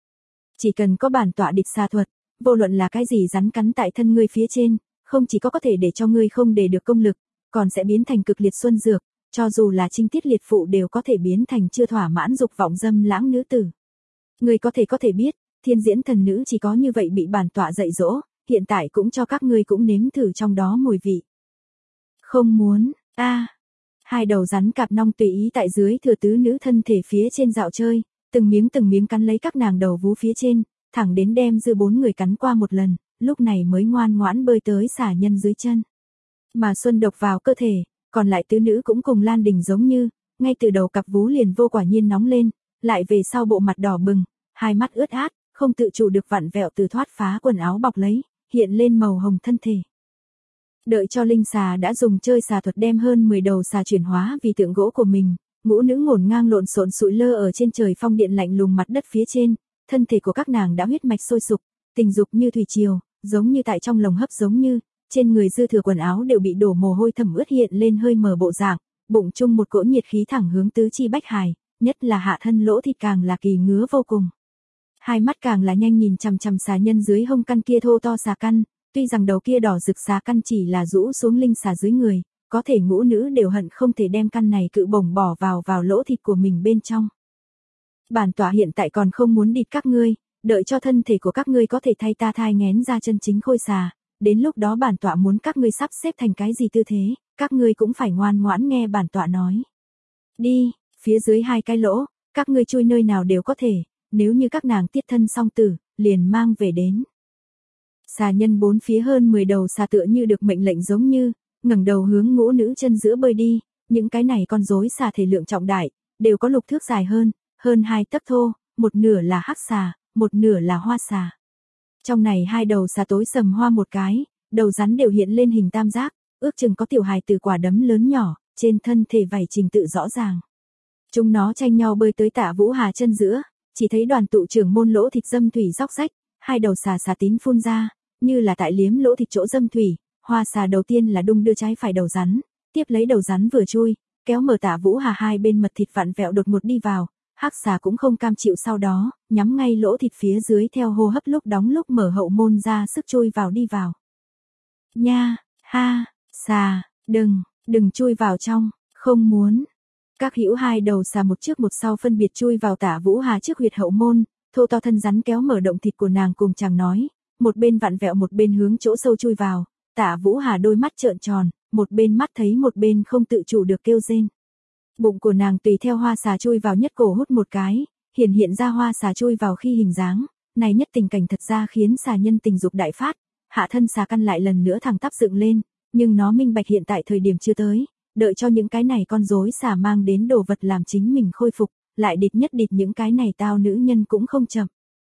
Chỉ cần có bản tọa địch xà thuật, vô luận là cái gì rắn cắn tại thân ngươi phía trên, không chỉ có có thể để cho ngươi không để được công lực, còn sẽ biến thành cực liệt xuân dược, cho dù là trinh tiết liệt phụ đều có thể biến thành chưa thỏa mãn dục vọng dâm lãng nữ tử. Ngươi có thể có thể biết, thiên diễn thần nữ chỉ có như vậy bị bản tọa dạy dỗ, hiện tại cũng cho các ngươi cũng nếm thử trong đó mùi vị. Không muốn, a. Hai đầu rắn cạp nong tùy ý tại dưới thừa tứ nữ thân thể phía trên dạo chơi, từng miếng từng miếng cắn lấy các nàng đầu vú phía trên, thẳng đến đem dư bốn người cắn qua một lần, lúc này mới ngoan ngoãn bơi tới xả nhân dưới chân. Mà xuân độc vào cơ thể, còn lại tứ nữ cũng cùng Lan Đình giống như, ngay từ đầu cặp vú liền vô quả nhiên nóng lên, lại về sau bộ mặt đỏ bừng, hai mắt ướt át, không tự chủ được vặn vẹo từ thoát phá quần áo bọc lấy, hiện lên màu hồng thân thể. Đợi cho linh xà đã dùng chơi xà thuật đem hơn mười đầu xà chuyển hóa vì tượng gỗ của mình, ngũ nữ ngổn ngang lộn xộn sụi lơ ở trên trời phong điện lạnh lùng mặt đất phía trên, thân thể của các nàng đã huyết mạch sôi sục, tình dục như thủy triều, giống như tại trong lồng hấp giống như, trên người dư thừa quần áo đều bị đổ mồ hôi thẩm ướt hiện lên hơi mờ bộ dạng, bụng chung một cỗ nhiệt khí thẳng hướng tứ chi bách hài, nhất là hạ thân lỗ thịt càng là kỳ ngứa vô cùng. Hai mắt càng là nhanh nhìn chằm chằm xà nhân dưới hông căn kia thô to xà căn, tuy rằng đầu kia đỏ rực xà căn chỉ là rũ xuống linh xà dưới người, có thể ngũ nữ đều hận không thể đem căn này cự bổng bỏ vào vào lỗ thịt của mình bên trong. Bản tọa hiện tại còn không muốn địt các ngươi, đợi cho thân thể của các ngươi có thể thay ta thai nghén ra chân chính khôi xà, đến lúc đó bản tọa muốn các ngươi sắp xếp thành cái gì tư thế, các ngươi cũng phải ngoan ngoãn nghe bản tọa nói. Đi, phía dưới hai cái lỗ, các ngươi chui nơi nào đều có thể, nếu như các nàng tiết thân song tử, liền mang về đến. Xà nhân bốn phía hơn mười đầu xà tựa như được mệnh lệnh giống như, ngẩng đầu hướng ngũ nữ chân giữa bơi đi, những cái này con rối xà thể lượng trọng đại, đều có lục thước dài hơn, hơn hai tấc thô, một nửa là hắc xà, một nửa là hoa xà. Trong này hai đầu xà tối sầm hoa một cái, đầu rắn đều hiện lên hình tam giác, ước chừng có tiểu hài từ quả đấm lớn nhỏ, trên thân thể vảy trình tự rõ ràng. Chúng nó tranh nhau bơi tới Tạ Vũ Hà chân giữa, chỉ thấy đoàn tụ trưởng môn lỗ thịt dâm thủy róc rách, hai đầu xà xà tín phun ra, như là tại liếm lỗ thịt chỗ dâm thủy, hoa xà đầu tiên là đung đưa trái phải đầu rắn, tiếp lấy đầu rắn vừa chui, kéo mở Tạ Vũ Hà hai bên mật thịt vặn vẹo đột ngột đi vào, hắc xà cũng không cam chịu sau đó, nhắm ngay lỗ thịt phía dưới theo hô hấp lúc đóng lúc mở hậu môn ra sức chui vào đi vào. Nha, ha, xà, đừng, đừng chui vào trong, không muốn. Các hữu hai đầu xà một trước một sau phân biệt chui vào Tạ Vũ Hà trước huyệt hậu môn, thô to thân rắn kéo mở động thịt của nàng cùng chàng nói, một bên vặn vẹo một bên hướng chỗ sâu chui vào, Tạ Vũ Hà đôi mắt trợn tròn, một bên mắt thấy một bên không tự chủ được kêu rên. Bụng của nàng tùy theo hoa xà chui vào nhất cổ hút một cái, hiện hiện ra hoa xà chui vào khi hình dáng, này nhất tình cảnh thật ra khiến xà nhân tình dục đại phát, hạ thân xà căn lại lần nữa thẳng tắp dựng lên, nhưng nó minh bạch hiện tại thời điểm chưa tới, đợi cho những cái này con rối xà mang đến đồ vật làm chính mình khôi phục, lại địch nhất địch những cái này tao nữ nhân cũng không chậm.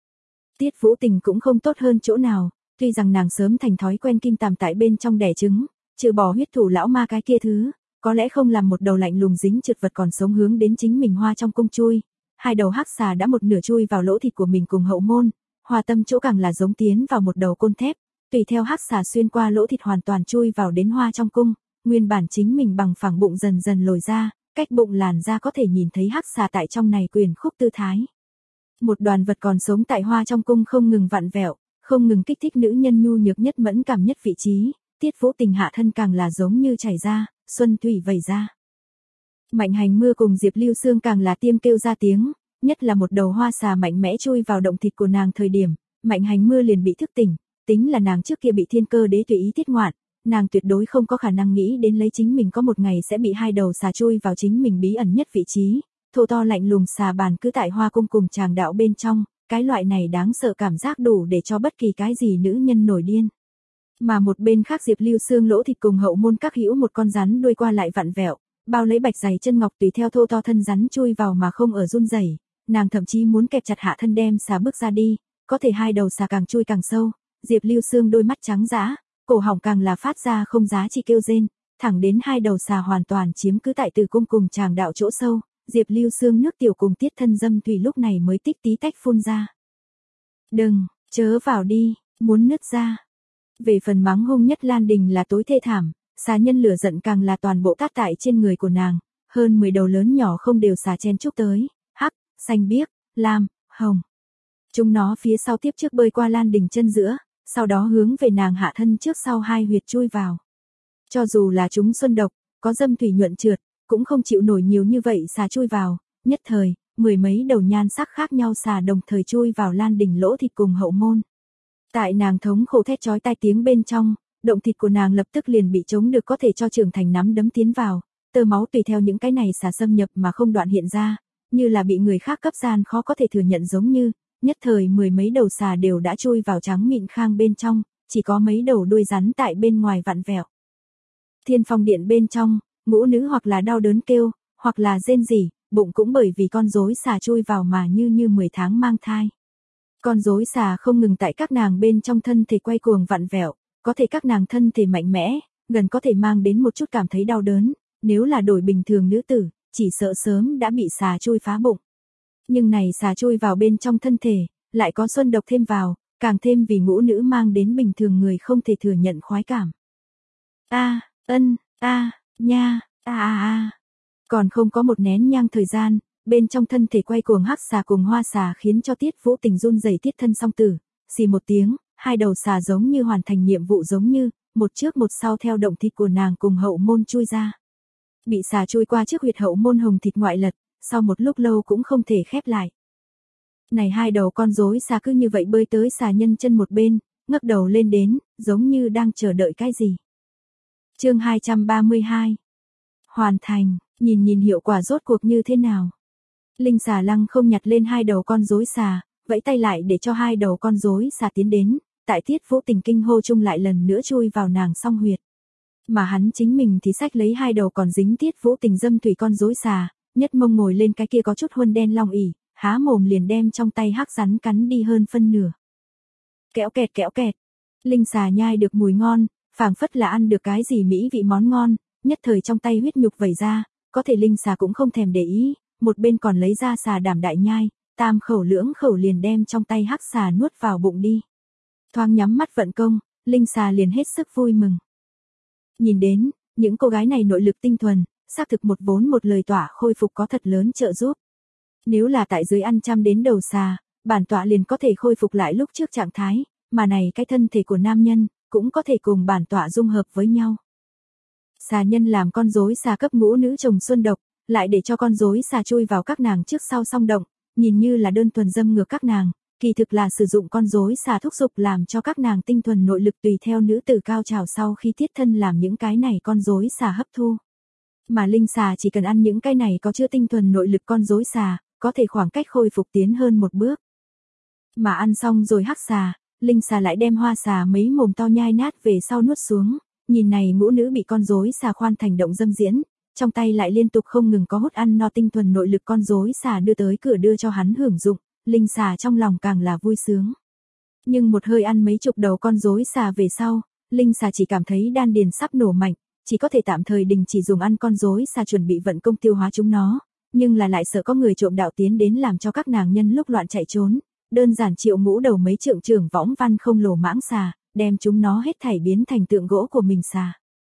Tiết Vũ Tình cũng không tốt hơn chỗ nào, tuy rằng nàng sớm thành thói quen kim tàm tại bên trong đẻ trứng, trừ bỏ huyết thủ lão ma cái kia thứ, có lẽ không làm một đầu lạnh lùng dính trượt vật còn sống hướng đến chính mình hoa trong cung chui, hai đầu hắc xà đã một nửa chui vào lỗ thịt của mình cùng hậu môn, hoa tâm chỗ càng là giống tiến vào một đầu côn thép, tùy theo hắc xà xuyên qua lỗ thịt hoàn toàn chui vào đến hoa trong cung, nguyên bản chính mình bằng phẳng bụng dần dần lồi ra, cách bụng làn ra có thể nhìn thấy hắc xà tại trong này quyền khúc tư thái. Một đoàn vật còn sống tại hoa trong cung không ngừng vặn vẹo, không ngừng kích thích nữ nhân nhu nhược nhất mẫn cảm nhất vị trí, Tiết Vũ Tình hạ thân càng là giống như chảy ra, xuân thủy vẩy ra. Mạnh Hành Mưa cùng Diệp Lưu Xương càng là tiêm kêu ra tiếng, nhất là một đầu hoa xà mạnh mẽ chui vào động thịt của nàng thời điểm, Mạnh Hành Mưa liền bị thức tỉnh, tính là nàng trước kia bị thiên cơ đế tùy ý tiết ngoạn, nàng tuyệt đối không có khả năng nghĩ đến lấy chính mình có một ngày sẽ bị hai đầu xà chui vào chính mình bí ẩn nhất vị trí, thô to lạnh lùng xà bàn cứ tại hoa cung cùng chàng đạo bên trong, cái loại này đáng sợ cảm giác đủ để cho bất kỳ cái gì nữ nhân nổi điên. Mà một bên khác Diệp Lưu Xương lỗ thịt cùng hậu môn các hữu một con rắn đuôi qua lại vặn vẹo, bao lấy bạch dày chân ngọc tùy theo thô to thân rắn chui vào mà không ở run rẩy, nàng thậm chí muốn kẹp chặt hạ thân đem xà bước ra đi, có thể hai đầu xà càng chui càng sâu, Diệp Lưu Xương đôi mắt trắng dã, cổ họng càng là phát ra không giá trị kêu rên, thẳng đến hai đầu xà hoàn toàn chiếm cứ tại tử cung cùng chàng đạo chỗ sâu, Diệp Lưu Xương nước tiểu cùng tiết thân dâm thủy lúc này mới tích tí tách phun ra. Đừng, chớ vào đi, muốn nứt ra. Về phần mắng hung nhất Lan Đình là tối thê thảm, xà nhân lửa giận càng là toàn bộ cát tại trên người của nàng, hơn mười đầu lớn nhỏ không đều xà chen chúc tới, hắc, xanh biếc, lam, hồng. Chúng nó phía sau tiếp trước bơi qua Lan Đình chân giữa, sau đó hướng về nàng hạ thân trước sau hai huyệt chui vào. Cho dù là chúng xuân độc, có dâm thủy nhuận trượt, cũng không chịu nổi nhiều như vậy xà chui vào, nhất thời, mười mấy đầu nhan sắc khác nhau xà đồng thời chui vào Lan Đình lỗ thịt cùng hậu môn. Tại nàng thống khổ thét chói tai tiếng bên trong, động thịt của nàng lập tức liền bị chống được có thể cho trưởng thành nắm đấm tiến vào, tơ máu tùy theo những cái này xà xâm nhập mà không đoạn hiện ra, như là bị người khác cấp gian khó có thể thừa nhận giống như, nhất thời mười mấy đầu xà đều đã chui vào trắng mịn khang bên trong, chỉ có mấy đầu đuôi rắn tại bên ngoài vặn vẹo. Thiên Phong Điện bên trong, ngũ nữ hoặc là đau đớn kêu, hoặc là rên rỉ, bụng cũng bởi vì con rối xà chui vào mà như như mười tháng mang thai. Con rối xà không ngừng tại các nàng bên trong thân thể quay cuồng vặn vẹo, có thể các nàng thân thể mạnh mẽ, gần có thể mang đến một chút cảm thấy đau đớn, nếu là đổi bình thường nữ tử, chỉ sợ sớm đã bị xà chui phá bụng. Nhưng này xà chui vào bên trong thân thể, lại có xuân độc thêm vào, càng thêm vì ngũ nữ mang đến bình thường người không thể thừa nhận khoái cảm. A, ân, a, nha, a a a. Còn không có một nén nhang thời gian, bên trong thân thể quay cuồng hắc xà cùng hoa xà khiến cho Tiết Vũ Tình run rẩy tiết thân song tử, xì một tiếng, hai đầu xà giống như hoàn thành nhiệm vụ giống như, một trước một sau theo động thịt của nàng cùng hậu môn chui ra. Bị xà chui qua trước huyệt hậu môn hồng thịt ngoại lật, sau một lúc lâu cũng không thể khép lại. Này hai đầu con rối xà cứ như vậy bơi tới xà nhân chân một bên, ngước đầu lên đến, giống như đang chờ đợi cái gì. Chương hai trăm ba mươi hai. Hoàn thành. Nhìn nhìn hiệu quả rốt cuộc như thế nào. Linh xà lăng không nhặt lên hai đầu con rối xà, vẫy tay lại để cho hai đầu con rối xà tiến đến, tại Tiết Vũ Tình kinh hô chung lại lần nữa chui vào nàng song huyệt. Mà hắn chính mình thì xách lấy hai đầu còn dính Tiết Vũ Tình dâm thủy con rối xà, nhất mông ngồi lên cái kia có chút huân đen long ỉ, há mồm liền đem trong tay hắc rắn cắn đi hơn phân nửa. Kẽo kẹt kẽo kẹt, linh xà nhai được mùi ngon, phảng phất là ăn được cái gì mỹ vị món ngon, nhất thời trong tay huyết nhục vẩy ra, có thể linh xà cũng không thèm để ý, một bên còn lấy ra xà đảm đại nhai, tam khẩu lưỡng khẩu liền đem trong tay hắc xà nuốt vào bụng đi. Thoáng nhắm mắt vận công, linh xà liền hết sức vui mừng. Nhìn đến, những cô gái này nội lực tinh thuần, xác thực một vốn một lời tỏa khôi phục có thật lớn trợ giúp. Nếu là tại dưới ăn chăm đến đầu xà, bản tọa liền có thể khôi phục lại lúc trước trạng thái, mà này cái thân thể của nam nhân, cũng có thể cùng bản tọa dung hợp với nhau. Xà nhân làm con rối xà cấp ngũ nữ chồng xuân độc, lại để cho con rối xà chui vào các nàng trước sau song động, nhìn như là đơn thuần dâm ngược các nàng, kỳ thực là sử dụng con rối xà thúc dục làm cho các nàng tinh thuần nội lực tùy theo nữ tử cao trào sau khi tiết thân làm những cái này con rối xà hấp thu. Mà linh xà chỉ cần ăn những cái này có chứa tinh thuần nội lực con rối xà, có thể khoảng cách khôi phục tiến hơn một bước. Mà ăn xong rồi hắc xà, linh xà lại đem hoa xà mấy mồm to nhai nát về sau nuốt xuống, nhìn này ngũ nữ bị con rối xà khoan thành động dâm diễn, trong tay lại liên tục không ngừng có hút ăn no tinh thuần nội lực con rối xà đưa tới cửa đưa cho hắn hưởng dụng, linh xà trong lòng càng là vui sướng. Nhưng một hơi ăn mấy chục đầu con rối xà về sau, linh xà chỉ cảm thấy đan điền sắp nổ mạnh, chỉ có thể tạm thời đình chỉ dùng ăn con rối xà chuẩn bị vận công tiêu hóa chúng nó, nhưng là lại sợ có người trộm đạo tiến đến làm cho các nàng nhân lúc loạn chạy trốn, đơn giản triệu ngũ đầu mấy trượng trưởng võng văn không lồ mãng xà, đem chúng nó hết thảy biến thành tượng gỗ của mình xà.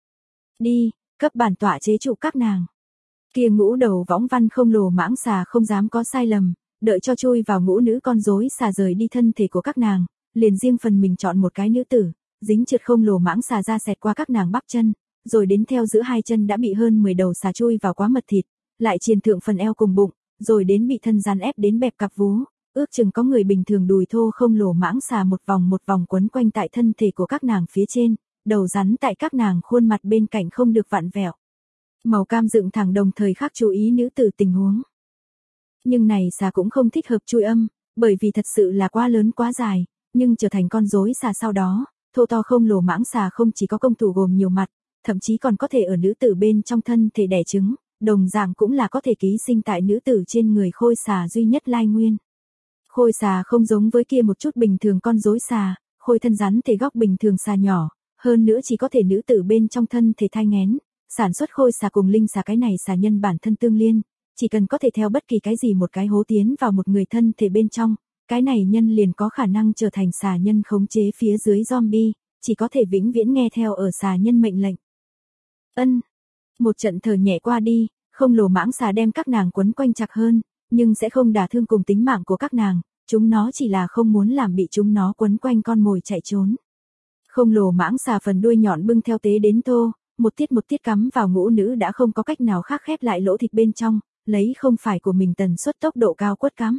Đi, cấp bản tọa chế trụ các nàng. Kia ngũ đầu võng văn không lồ mãng xà không dám có sai lầm, đợi cho chui vào ngũ nữ con rối xà rời đi thân thể của các nàng, liền riêng phần mình chọn một cái nữ tử, dính trượt không lồ mãng xà ra xẹt qua các nàng bắp chân, rồi đến theo giữa hai chân đã bị hơn mười đầu xà chui vào quá mật thịt, lại triền thượng phần eo cùng bụng, rồi đến bị thân rắn ép đến bẹp cặp vú, ước chừng có người bình thường đùi thô không lồ mãng xà một vòng một vòng quấn quanh tại thân thể của các nàng phía trên, đầu rắn tại các nàng khuôn mặt bên cạnh không được vặn vẹo. Màu cam dựng thẳng đồng thời khắc chú ý nữ tử tình huống. Nhưng này xà cũng không thích hợp chui âm, bởi vì thật sự là quá lớn quá dài, nhưng trở thành con rối xà sau đó, thô to không lồ mãng xà không chỉ có công thủ gồm nhiều mặt, thậm chí còn có thể ở nữ tử bên trong thân thể đẻ trứng, đồng dạng cũng là có thể ký sinh tại nữ tử trên người khôi xà duy nhất lai nguyên. Khôi xà không giống với kia một chút bình thường con rối xà, khôi thân rắn thể góc bình thường xà nhỏ, hơn nữa chỉ có thể nữ tử bên trong thân thể thai nghén, sản xuất khôi xà cùng linh xà cái này xà nhân bản thân tương liên, chỉ cần có thể theo bất kỳ cái gì một cái hố tiến vào một người thân thể bên trong, cái này nhân liền có khả năng trở thành xà nhân khống chế phía dưới zombie, chỉ có thể vĩnh viễn nghe theo ở xà nhân mệnh lệnh. Ân, một trận thở nhẹ qua đi, không lồ mãng xà đem các nàng quấn quanh chặt hơn, nhưng sẽ không đả thương cùng tính mạng của các nàng, chúng nó chỉ là không muốn làm bị chúng nó quấn quanh con mồi chạy trốn. Không lồ mãng xà phần đuôi nhọn bưng theo tế đến thô, một tiết một tiết cắm vào ngũ nữ đã không có cách nào khác khép lại lỗ thịt bên trong, lấy không phải của mình tần suất tốc độ cao quất cắm.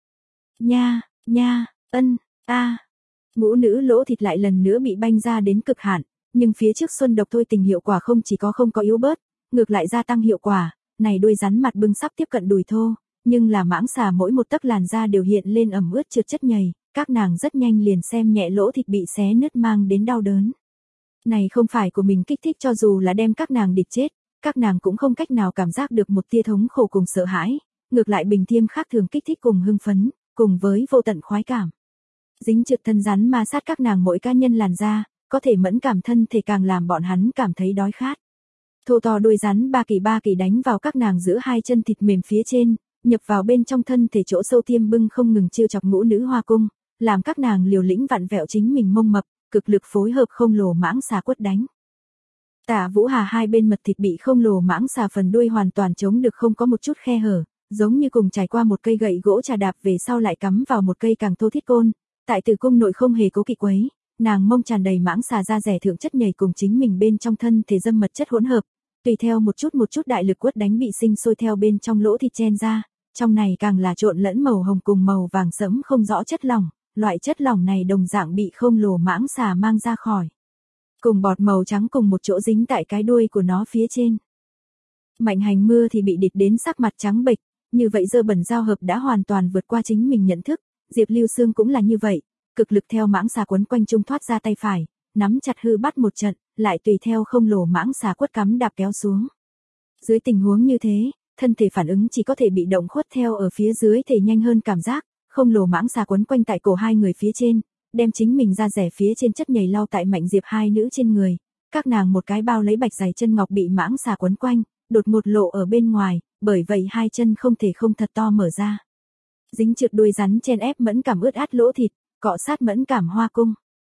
Nha, nha, ân, a. Ngũ nữ lỗ thịt lại lần nữa bị banh ra đến cực hạn, nhưng phía trước xuân độc thôi tình hiệu quả không chỉ có không có yếu bớt, ngược lại gia tăng hiệu quả, này đuôi rắn mặt bưng sắp tiếp cận đùi thô, nhưng là mãng xà mỗi một tấc làn da đều hiện lên ẩm ướt trượt chất nhầy, các nàng rất nhanh liền xem nhẹ lỗ thịt bị xé nứt mang đến đau đớn. Này không phải của mình kích thích cho dù là đem các nàng địch chết, các nàng cũng không cách nào cảm giác được một tia thống khổ cùng sợ hãi, ngược lại bình thiêm khác thường kích thích cùng hưng phấn, cùng với vô tận khoái cảm. Dính trượt thân rắn ma sát các nàng mỗi cá nhân làn da, có thể mẫn cảm thân thể càng làm bọn hắn cảm thấy đói khát. Thô to đuôi rắn ba kỳ ba kỳ đánh vào các nàng giữa hai chân thịt mềm phía trên, nhập vào bên trong thân thể chỗ sâu tiêm bưng không ngừng chiêu chọc ngũ nữ hoa cung, làm các nàng liều lĩnh vặn vẹo chính mình mông mập, cực lực phối hợp không lồ mãng xà quất đánh. Tả Vũ Hà hai bên mật thịt bị không lồ mãng xà phần đuôi hoàn toàn chống được không có một chút khe hở, giống như cùng trải qua một cây gậy gỗ trà đạp về sau lại cắm vào một cây càng thô thiết côn, tại tử cung nội không hề cố kỵ quấy, nàng mông tràn đầy mãng xà da rẻ thượng chất nhầy cùng chính mình bên trong thân thể dâm mật chất hỗn hợp, tùy theo một chút một chút đại lực quất đánh bị sinh sôi theo bên trong lỗ thịt chen ra, trong này càng là trộn lẫn màu hồng cùng màu vàng sẫm không rõ chất lỏng, loại chất lỏng này đồng dạng bị không lồ mãng xà mang ra khỏi. Cùng bọt màu trắng cùng một chỗ dính tại cái đuôi của nó phía trên. Mạnh Hành Mưa thì bị địch đến sắc mặt trắng bệch, như vậy dơ bẩn giao hợp đã hoàn toàn vượt qua chính mình nhận thức, Diệp Lưu Sương cũng là như vậy, cực lực theo mãng xà quấn quanh trung thoát ra tay phải, nắm chặt hư bắt một trận, lại tùy theo không lồ mãng xà quất cắm đạp kéo xuống. Dưới tình huống như thế, thân thể phản ứng chỉ có thể bị động khuất theo ở phía dưới thể nhanh hơn cảm giác, không lồ mãng xà quấn quanh tại cổ hai người phía trên, đem chính mình ra rẻ phía trên chất nhảy lao tại Mạnh Diệp hai nữ trên người, các nàng một cái bao lấy bạch giày chân ngọc bị mãng xà quấn quanh, đột ngột lộ ở bên ngoài, bởi vậy hai chân không thể không thật to mở ra. Dính trượt đuôi rắn chen ép mẫn cảm ướt át lỗ thịt, cọ sát mẫn cảm hoa cung.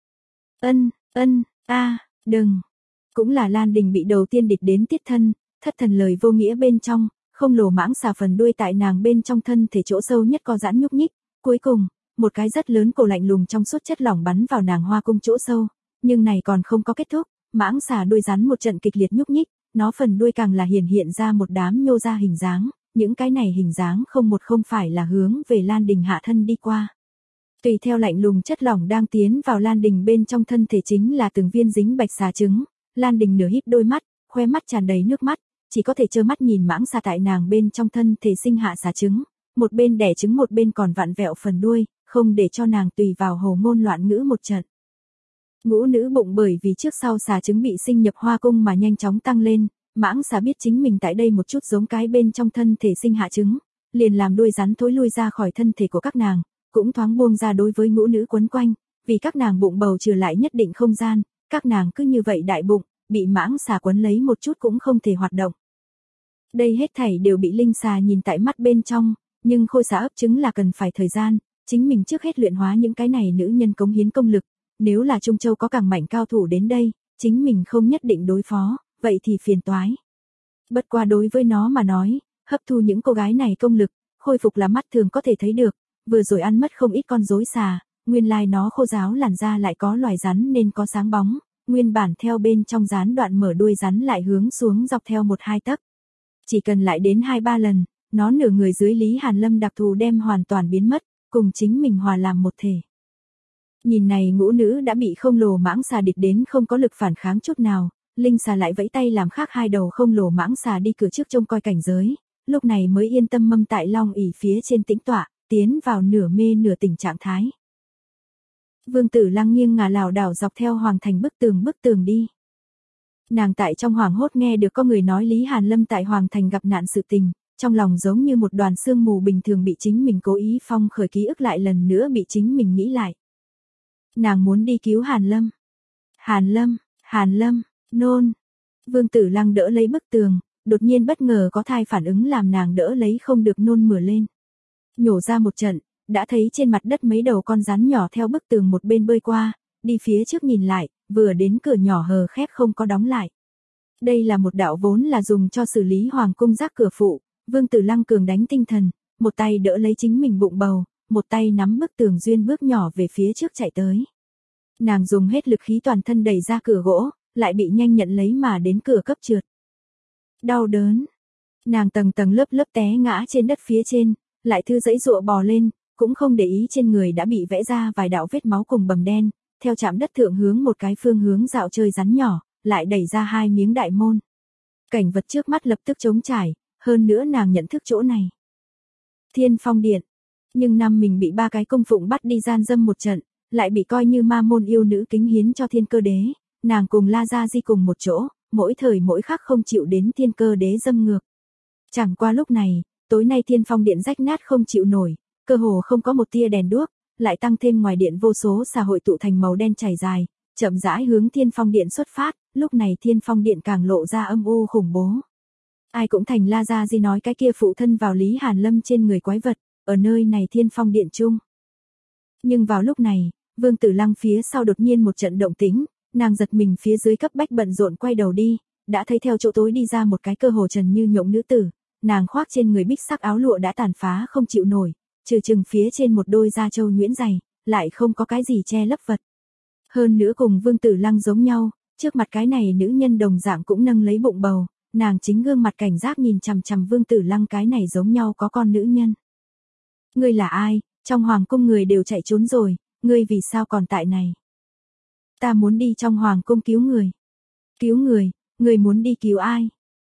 Ân, ân, a, đừng. Cũng là Lan Đình bị đầu tiên địch đến tiết thân, thất thần lời vô nghĩa bên trong, không lồ mãng xà phần đuôi tại nàng bên trong thân thể chỗ sâu nhất co giãn nhúc nhích, cuối cùng, một cái rất lớn cổ lạnh lùng trong suốt chất lỏng bắn vào nàng hoa cung chỗ sâu, nhưng này còn không có kết thúc, mãng xà đuôi rắn một trận kịch liệt nhúc nhích, nó phần đuôi càng là hiển hiện ra một đám nhô ra hình dáng, những cái này hình dáng không một không phải là hướng về Lan Đình hạ thân đi qua. Tùy theo lạnh lùng chất lỏng đang tiến vào Lan Đình bên trong thân thể chính là từng viên dính bạch xà trứng, Lan Đình nửa híp đôi mắt, khoe mắt tràn đầy nước mắt, chỉ có thể trơ mắt nhìn mãng xà tại nàng bên trong thân thể sinh hạ xà trứng, một bên đẻ trứng một bên còn vặn vẹo phần đuôi, không để cho nàng tùy vào hồ ngôn loạn ngữ một trận. Ngũ nữ bụng bởi vì trước sau xà trứng bị sinh nhập hoa cung mà nhanh chóng tăng lên, mãng xà biết chính mình tại đây một chút giống cái bên trong thân thể sinh hạ trứng, liền làm đuôi rắn thối lui ra khỏi thân thể của các nàng, cũng thoáng buông ra đối với ngũ nữ quấn quanh, vì các nàng bụng bầu trừ lại nhất định không gian, các nàng cứ như vậy đại bụng, bị mãng xà quấn lấy một chút cũng không thể hoạt động. Đây hết thảy đều bị linh xà nhìn tại mắt bên trong, nhưng khôi xà ấp trứng là cần phải thời gian, chính mình trước hết luyện hóa những cái này nữ nhân cống hiến công lực, nếu là Trung Châu có càng mạnh cao thủ đến đây, chính mình không nhất định đối phó, vậy thì phiền toái. Bất qua đối với nó mà nói, hấp thu những cô gái này công lực, khôi phục là mắt thường có thể thấy được, vừa rồi ăn mất không ít con rối xà, nguyên lai nó khô ráo làn da lại có loài rắn nên có sáng bóng, nguyên bản theo bên trong rán đoạn mở đuôi rắn lại hướng xuống dọc theo một hai tấc. Chỉ cần lại đến hai ba lần, nó nửa người dưới Lý Hàn Lâm đặc thù đem hoàn toàn biến mất, cùng chính mình hòa làm một thể. Nhìn này ngũ nữ đã bị không lồ mãng xà địch đến không có lực phản kháng chút nào, linh xà lại vẫy tay làm khác hai đầu không lồ mãng xà đi cửa trước trông coi cảnh giới, lúc này mới yên tâm mâm tại long ỷ phía trên tĩnh tọa, tiến vào nửa mê nửa tỉnh trạng thái. Vương Tử Lăng nghiêng ngả lảo đảo dọc theo hoàng thành bức tường bức tường đi. Nàng tại trong hoàng hốt nghe được có người nói Lý Hàn Lâm tại hoàng thành gặp nạn sự tình, trong lòng giống như một đoàn sương mù bình thường bị chính mình cố ý phong khởi ký ức lại lần nữa bị chính mình nghĩ lại. Nàng muốn đi cứu Hàn Lâm. Hàn Lâm, Hàn Lâm, nôn. Vương Tử Lăng đỡ lấy bức tường, đột nhiên bất ngờ có thai phản ứng làm nàng đỡ lấy không được nôn mửa lên. Nhổ ra một trận, đã thấy trên mặt đất mấy đầu con rắn nhỏ theo bức tường một bên bơi qua, đi phía trước nhìn lại, vừa đến cửa nhỏ hờ khép không có đóng lại. Đây là một đạo vốn là dùng cho xử lý hoàng cung giác cửa phụ, Vương Tử Lăng cường đánh tinh thần, một tay đỡ lấy chính mình bụng bầu, một tay nắm bức tường duyên bước nhỏ về phía trước chạy tới. Nàng dùng hết lực khí toàn thân đẩy ra cửa gỗ, lại bị nhanh nhận lấy mà đến cửa cấp trượt. Đau đớn. Nàng tầng tầng lớp lớp té ngã trên đất phía trên, lại thư dãy dụa bò lên, cũng không để ý trên người đã bị vẽ ra vài đạo vết máu cùng bầm đen, theo chạm đất thượng hướng một cái phương hướng dạo chơi rắn nhỏ, lại đẩy ra hai miếng đại môn. Cảnh vật trước mắt lập tức trống trải, hơn nữa nàng nhận thức chỗ này. Thiên Phong Điện. Nhưng năm mình bị ba cái cung phụng bắt đi gian dâm một trận, lại bị coi như ma môn yêu nữ kính hiến cho Thiên Cơ Đế, nàng cùng La Gia Di cùng một chỗ, mỗi thời mỗi khắc không chịu đến Thiên Cơ Đế dâm ngược. Chẳng qua lúc này, tối nay Thiên Phong Điện rách nát không chịu nổi, cơ hồ không có một tia đèn đuốc, lại tăng thêm ngoài điện vô số xà hội tụ thành màu đen chảy dài, chậm rãi hướng Thiên Phong Điện xuất phát, lúc này Thiên Phong Điện càng lộ ra âm u khủng bố. Ai cũng thành La Gia Di nói cái kia phụ thân vào Lý Hàn Lâm trên người quái vật, ở nơi này Thiên Phong Điện chung. Nhưng vào lúc này, Vương Tử Lăng phía sau đột nhiên một trận động tĩnh, nàng giật mình phía dưới cấp bách bận rộn quay đầu đi, đã thấy theo chỗ tối đi ra một cái cơ hồ trần như nhộng nữ tử, nàng khoác trên người bích sắc áo lụa đã tàn phá không chịu nổi, trừ chừng phía trên một đôi da trâu nhuyễn dày, lại không có cái gì che lấp vật. Hơn nữa cùng Vương Tử Lăng giống nhau, trước mặt cái này nữ nhân đồng dạng cũng nâng lấy bụng bầu, nàng chính gương mặt cảnh giác nhìn chằm chằm Vương Tử Lăng cái này giống nhau có con nữ nhân. Ngươi là ai, trong hoàng cung người đều chạy trốn rồi, ngươi vì sao còn tại này? Ta muốn đi trong hoàng cung cứu người. Cứu người, người muốn đi cứu ai?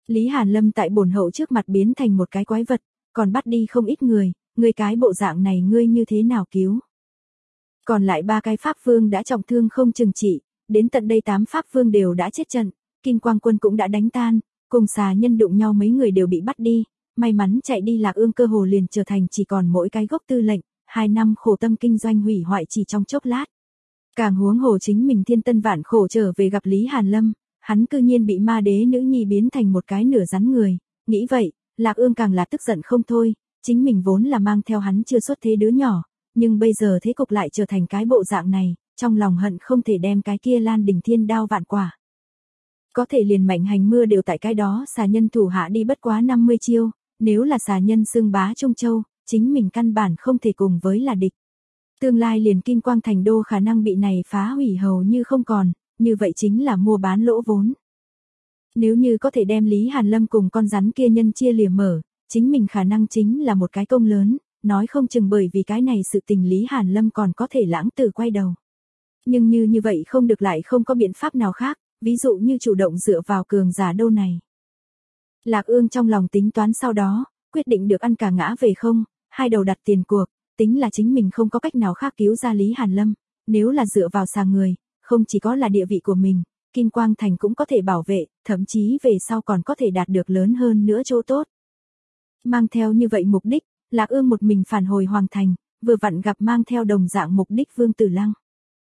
Lý Hàn Lâm tại bổn hậu trước mặt biến thành một cái quái vật, còn bắt đi không ít người, ngươi cái bộ dạng này ngươi như thế nào cứu? Còn lại ba cái pháp vương đã trọng thương không chừng trị, đến tận đây tám pháp vương đều đã chết trận, Kim Quang Quân cũng đã đánh tan, cùng xà nhân đụng nhau mấy người đều bị bắt đi, may mắn chạy đi Lạc Ương cơ hồ liền trở thành chỉ còn mỗi cái gốc tư lệnh, hai năm khổ tâm kinh doanh hủy hoại chỉ trong chốc lát. Càng huống hồ chính mình thiên tân vạn khổ trở về gặp Lý Hàn Lâm, hắn cư nhiên bị ma đế nữ nhi biến thành một cái nửa rắn người, nghĩ vậy, Lạc Ương càng là tức giận không thôi, chính mình vốn là mang theo hắn chưa xuất thế đứa nhỏ, nhưng bây giờ thế cục lại trở thành cái bộ dạng này, trong lòng hận không thể đem cái kia Lan Đình Thiên đao vạn quả. Có thể liền mạnh hành mưa đều tại cái đó xà nhân thủ hạ đi bất quá năm mươi chiêu, nếu là xà nhân xương bá Trung Châu, chính mình căn bản không thể cùng với là địch. Tương lai liền Kim Quang Thành đô khả năng bị này phá hủy hầu như không còn, như vậy chính là mua bán lỗ vốn. Nếu như có thể đem Lý Hàn Lâm cùng con rắn kia nhân chia lìa mở, chính mình khả năng chính là một cái công lớn, nói không chừng bởi vì cái này sự tình Lý Hàn Lâm còn có thể lãng tử quay đầu. Nhưng như như vậy không được lại không có biện pháp nào khác, ví dụ như chủ động dựa vào cường giả đâu này. Lạc Ương trong lòng tính toán sau đó, quyết định được ăn cả ngã về không, hai đầu đặt tiền cuộc, tính là chính mình không có cách nào khác cứu ra Lý Hàn Lâm, nếu là dựa vào xà người, không chỉ có là địa vị của mình, Kim Quang Thành cũng có thể bảo vệ, thậm chí về sau còn có thể đạt được lớn hơn nữa chỗ tốt. Mang theo như vậy mục đích, Lạc Ương một mình phản hồi Hoàng Thành, vừa vặn gặp mang theo đồng dạng mục đích Vương Tử Lăng.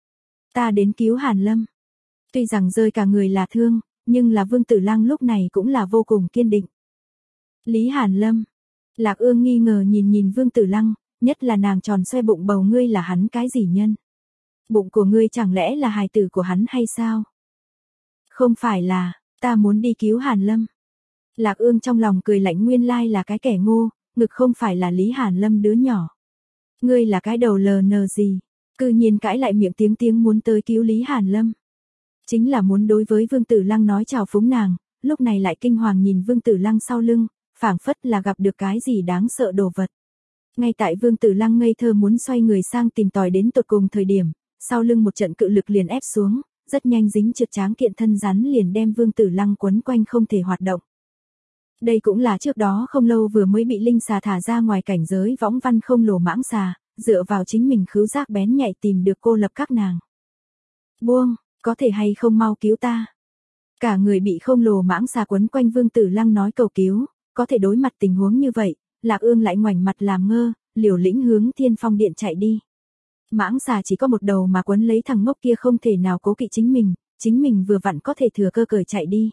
Ta đến cứu Hàn Lâm. Tuy rằng rơi cả người là thương, nhưng là Vương Tử Lăng lúc này cũng là vô cùng kiên định. Lý Hàn Lâm. Lạc Ương nghi ngờ nhìn nhìn Vương Tử Lăng, nhất là nàng tròn xoe bụng bầu ngươi là hắn cái gì nhân? Bụng của ngươi chẳng lẽ là hài tử của hắn hay sao? Không phải là, ta muốn đi cứu Hàn Lâm. Lạc Ương trong lòng cười lạnh nguyên lai là cái kẻ ngu, ngực không phải là Lý Hàn Lâm đứa nhỏ. Ngươi là cái đầu lờ nờ gì, cư nhiên cãi lại miệng tiếng tiếng muốn tới cứu Lý Hàn Lâm. Chính là muốn đối với Vương Tử Lăng nói chào phúng nàng, lúc này lại kinh hoàng nhìn Vương Tử Lăng sau lưng, phảng phất là gặp được cái gì đáng sợ đồ vật. Ngay tại Vương Tử Lăng ngây thơ muốn xoay người sang tìm tòi đến tột cùng thời điểm, sau lưng một trận cự lực liền ép xuống, rất nhanh dính trượt tráng kiện thân rắn liền đem Vương Tử Lăng quấn quanh không thể hoạt động. Đây cũng là trước đó không lâu vừa mới bị linh xà thả ra ngoài cảnh giới võng văn không lồ mãng xà, dựa vào chính mình khứu giác bén nhạy tìm được cô lập các nàng. Buông, có thể hay không mau cứu ta. Cả người bị không lồ mãng xà quấn quanh Vương Tử Lăng nói cầu cứu, có thể đối mặt tình huống như vậy, Lạc Ương lại ngoảnh mặt làm ngơ, liều lĩnh hướng Thiên Phong Điện chạy đi. Mãng xà chỉ có một đầu mà quấn lấy thằng ngốc kia không thể nào cố kỵ chính mình, chính mình vừa vặn có thể thừa cơ cởi chạy đi.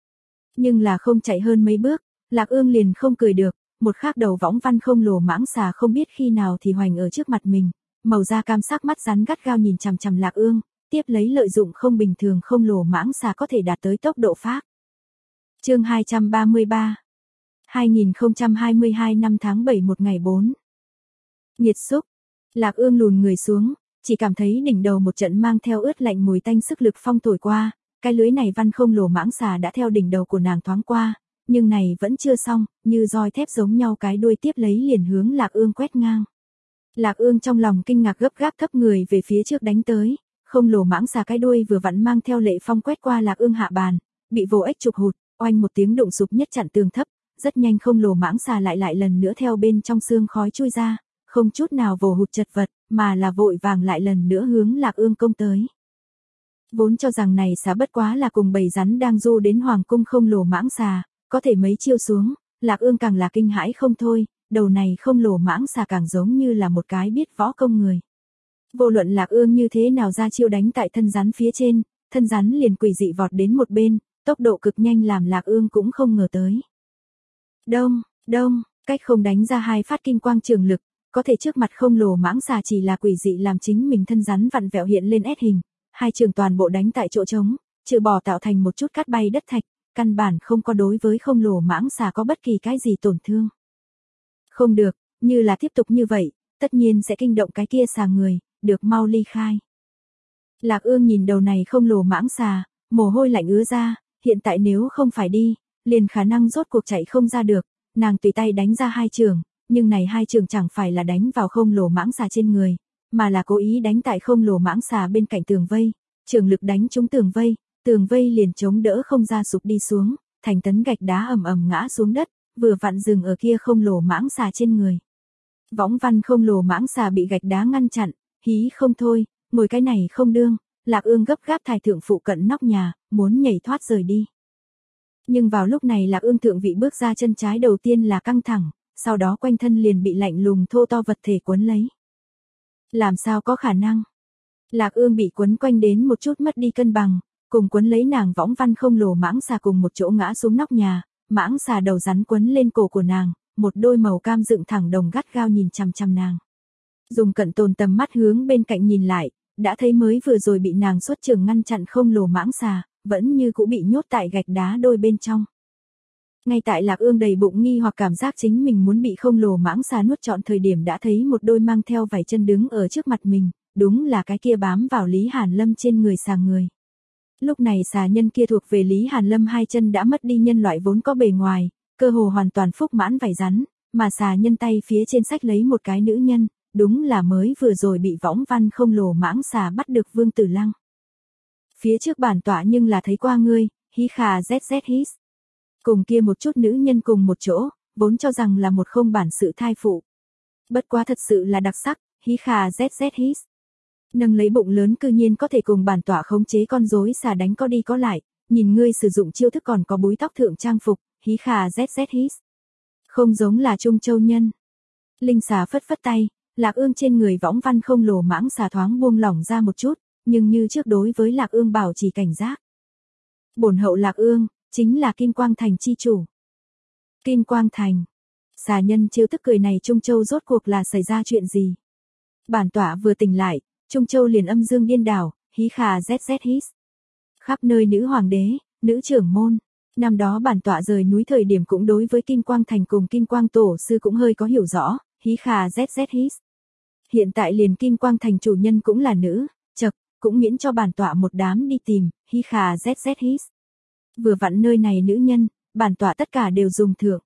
Nhưng là không chạy hơn mấy bước, Lạc Ương liền không cười được, một khác đầu võng văn không lồ mãng xà không biết khi nào thì hoành ở trước mặt mình, màu da cam sắc mắt rắn gắt gao nhìn chằm chằm Lạc Ương, tiếp lấy lợi dụng không bình thường không lồ mãng xà có thể đạt tới tốc độ phác. Chương hai trăm ba mươi ba. hai nghìn không trăm hai mươi hai năm tháng bảy một ngày bốn. Nhiệt xúc. Lạc Ương lùn người xuống, chỉ cảm thấy đỉnh đầu một trận mang theo ướt lạnh mùi tanh sức lực phong thổi qua, cái lưới này văn không lồ mãng xà đã theo đỉnh đầu của nàng thoáng qua, nhưng này vẫn chưa xong, như roi thép giống nhau cái đuôi tiếp lấy liền hướng Lạc Ương quét ngang. Lạc Ương trong lòng kinh ngạc gấp gáp thấp người về phía trước đánh tới, không lồ mãng xà cái đuôi vừa vặn mang theo lệ phong quét qua Lạc Ương hạ bàn, bị vô ích trục hụt, oanh một tiếng đụng sụp nhất chặn tường thấp, rất nhanh không lồ mãng xà lại lại lần nữa theo bên trong xương khói chui ra, không chút nào vồ hụt chật vật, mà là vội vàng lại lần nữa hướng Lạc Ương công tới. Vốn cho rằng này xà bất quá là cùng bầy rắn đang du đến hoàng cung không lồ mãng xà, có thể mấy chiêu xuống, Lạc Ương càng là kinh hãi không thôi, đầu này không lồ mãng xà càng giống như là một cái biết võ công người. Vô luận Lạc Ương như thế nào ra chiêu đánh tại thân rắn phía trên, thân rắn liền quỷ dị vọt đến một bên, tốc độ cực nhanh làm Lạc Ương cũng không ngờ tới. Đông, đông, cách không đánh ra hai phát kim quang trường lực, có thể trước mặt không lồ mãng xà chỉ là quỷ dị làm chính mình thân rắn vặn vẹo hiện lên ép hình, hai trường toàn bộ đánh tại chỗ trống, trừ bỏ tạo thành một chút cát bay đất thạch, căn bản không có đối với không lồ mãng xà có bất kỳ cái gì tổn thương. Không được, như là tiếp tục như vậy, tất nhiên sẽ kinh động cái kia xà người, được mau ly khai. Lạc Ương nhìn đầu này không lồ mãng xà, mồ hôi lạnh ứa ra, hiện tại nếu không phải đi, liền khả năng rốt cuộc chạy không ra được, nàng tùy tay đánh ra hai trường, nhưng này hai trường chẳng phải là đánh vào không lồ mãng xà trên người, mà là cố ý đánh tại không lồ mãng xà bên cạnh tường vây, trường lực đánh trúng tường vây, tường vây liền chống đỡ không ra sụp đi xuống, thành tấn gạch đá ầm ầm ngã xuống đất, vừa vặn dừng ở kia không lồ mãng xà trên người. Võng văn không lồ mãng xà bị gạch đá ngăn chặn, hí không thôi, ngồi cái này không đương, Lạc Ương gấp gáp thải thượng phụ cận nóc nhà, muốn nhảy thoát rời đi. Nhưng vào lúc này Lạc Ương thượng vị bước ra chân trái đầu tiên là căng thẳng, sau đó quanh thân liền bị lạnh lùng thô to vật thể quấn lấy. Làm sao có khả năng? Lạc Ương bị quấn quanh đến một chút mất đi cân bằng, cùng quấn lấy nàng võng văn không lồ mãng xà cùng một chỗ ngã xuống nóc nhà, mãng xà đầu rắn quấn lên cổ của nàng, một đôi màu cam dựng thẳng đồng gắt gao nhìn chằm chằm nàng. Dùng cận tồn tầm mắt hướng bên cạnh nhìn lại, đã thấy mới vừa rồi bị nàng xuất trường ngăn chặn không lồ mãng xà, vẫn như cũ bị nhốt tại gạch đá đôi bên trong. Ngay tại Lạc Ương đầy bụng nghi hoặc cảm giác chính mình muốn bị không lồ mãng xà nuốt trọn thời điểm đã thấy một đôi mang theo vảy chân đứng ở trước mặt mình, đúng là cái kia bám vào Lý Hàn Lâm trên người xà người. Lúc này xà nhân kia thuộc về Lý Hàn Lâm hai chân đã mất đi nhân loại vốn có bề ngoài, cơ hồ hoàn toàn phúc mãn vảy rắn, mà xà nhân tay phía trên sách lấy một cái nữ nhân, đúng là mới vừa rồi bị võng văn không lồ mãng xà bắt được Vương Tử Lăng. Phía trước bản tọa nhưng là thấy qua ngươi, hí khà zz hít. Cùng kia một chút nữ nhân cùng một chỗ, vốn cho rằng là một không bản sự thai phụ. Bất quá thật sự là đặc sắc, hí khà zz hít. Nâng lấy bụng lớn cư nhiên có thể cùng bản tọa khống chế con rối xà đánh có đi có lại, nhìn ngươi sử dụng chiêu thức còn có búi tóc thượng trang phục, hí khà zz hít. Không giống là Trung Châu nhân. Linh xà phất phất tay, Lạc Ương trên người võng văn không lồ mãng xà thoáng buông lỏng ra một chút, nhưng như trước đối với Lạc Ương bảo trì cảnh giác. Bổn hậu Lạc Ương, chính là Kim Quang Thành chi chủ. Kim Quang Thành. Xà nhân chiêu tức cười này Trung Châu rốt cuộc là xảy ra chuyện gì? Bản tọa vừa tỉnh lại, Trung Châu liền âm dương điên đảo, hí khà zz hít. Khắp nơi nữ hoàng đế, nữ trưởng môn. Năm đó bản tọa rời núi thời điểm cũng đối với Kim Quang Thành cùng Kim Quang Tổ sư cũng hơi có hiểu rõ, hí khà zz hít. Hiện tại liền Kim Quang Thành chủ nhân cũng là nữ, chật, cũng miễn cho bản tọa một đám đi tìm, hí khà zz hít. Vừa vặn nơi này nữ nhân, bản tọa tất cả đều dùng thượng.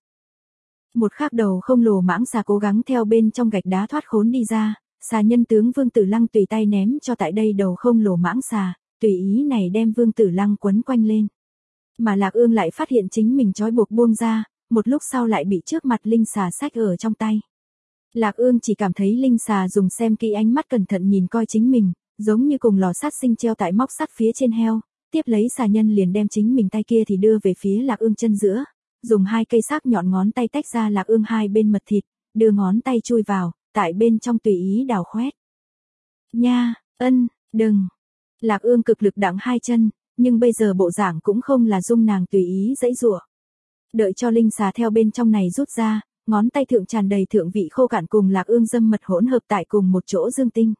Một khắc đầu không lồ mãng xà cố gắng theo bên trong gạch đá thoát khốn đi ra, xà nhân tướng Vương Tử Lăng tùy tay ném cho tại đây đầu không lồ mãng xà, tùy ý này đem Vương Tử Lăng quấn quanh lên. Mà Lạc Ương lại phát hiện chính mình trói buộc buông ra, một lúc sau lại bị trước mặt linh xà xách ở trong tay. Lạc Ương chỉ cảm thấy linh xà dùng xem kỹ ánh mắt cẩn thận nhìn coi chính mình, giống như cùng lò sát sinh treo tại móc sắt phía trên heo, tiếp lấy xà nhân liền đem chính mình tay kia thì đưa về phía Lạc Ương chân giữa, dùng hai cây sắc nhọn ngón tay tách ra Lạc Ương hai bên mật thịt, đưa ngón tay chui vào, tại bên trong tùy ý đào khoét. Nha, ân, đừng. Lạc Ương cực lực đặng hai chân, nhưng bây giờ bộ dạng cũng không là dung nàng tùy ý dãy giụa. Đợi cho linh xà theo bên trong này rút ra, ngón tay thượng tràn đầy thượng vị khô cạn cùng Lạc Ương dâm mật hỗn hợp tại cùng một chỗ dương tinh.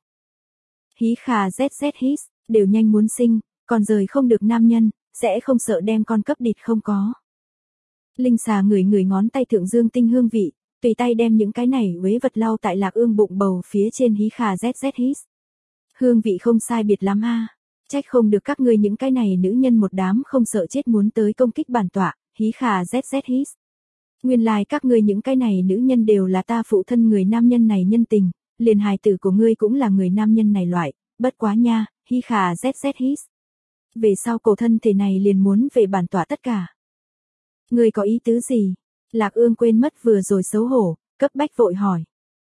Hí khà zz hít, đều nhanh muốn sinh, còn rời không được nam nhân, sẽ không sợ đem con cấp địt không có. Linh xà ngửi ngửi ngón tay thượng dương tinh hương vị, tùy tay đem những cái này uế vật lau tại Lạc Ương bụng bầu phía trên hí khà zz hít. Hương vị không sai biệt lắm a, trách không được các ngươi những cái này nữ nhân một đám không sợ chết muốn tới công kích bản tọa, hí khà zz hít. Nguyên lai like các ngươi những cái này nữ nhân đều là ta phụ thân người nam nhân này nhân tình, liền hài tử của ngươi cũng là người nam nhân này loại, bất quá nha, hí khà zz hít. Về sau cổ thân thể này liền muốn về bản tọa tất cả. Ngươi có ý tứ gì? Lạc Ương quên mất vừa rồi xấu hổ, cấp bách vội hỏi.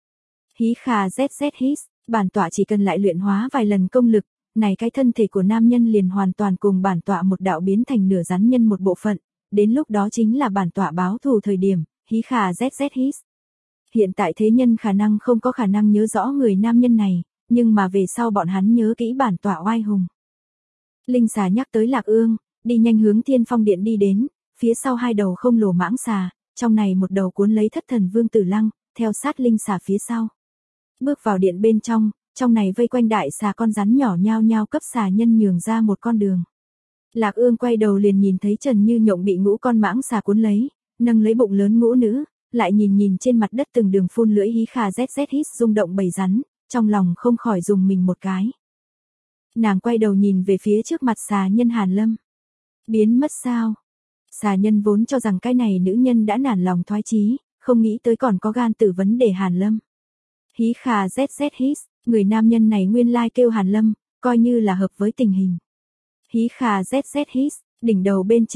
Hí khà zz hít, bản tọa chỉ cần lại luyện hóa vài lần công lực, này cái thân thể của nam nhân liền hoàn toàn cùng bản tọa một đạo biến thành nửa rắn nhân một bộ phận, đến lúc đó chính là bản tọa báo thù thời điểm, hí khà zz hít. Hiện tại thế nhân khả năng không có khả năng nhớ rõ người nam nhân này, nhưng mà về sau bọn hắn nhớ kỹ bản tọa oai hùng. Linh xà nhắc tới Lạc Ương, đi nhanh hướng Thiên Phong Điện đi đến, phía sau hai đầu không lồ mãng xà, trong này một đầu cuốn lấy thất thần Vương Tử Lăng, theo sát linh xà phía sau. Bước vào điện bên trong, trong này vây quanh đại xà con rắn nhỏ nhao nhao cấp xà nhân nhường ra một con đường. Lạc Ương quay đầu liền nhìn thấy Trần Như Nhộng bị ngũ con mãng xà cuốn lấy, nâng lấy bụng lớn ngũ nữ, lại nhìn nhìn trên mặt đất từng đường phun lưỡi hí khà zz hít rung động bầy rắn, trong lòng không khỏi dùng mình một cái. Nàng quay đầu nhìn về phía trước mặt xà nhân Hàn Lâm. Biến mất sao? Xà nhân vốn cho rằng cái này nữ nhân đã nản lòng thoái chí, không nghĩ tới còn có gan tử vấn đề Hàn Lâm. Hí khà zz hít, người nam nhân này nguyên lai kêu Hàn Lâm, coi như là hợp với tình hình. Hí khà zz hít, đỉnh đầu bên trên,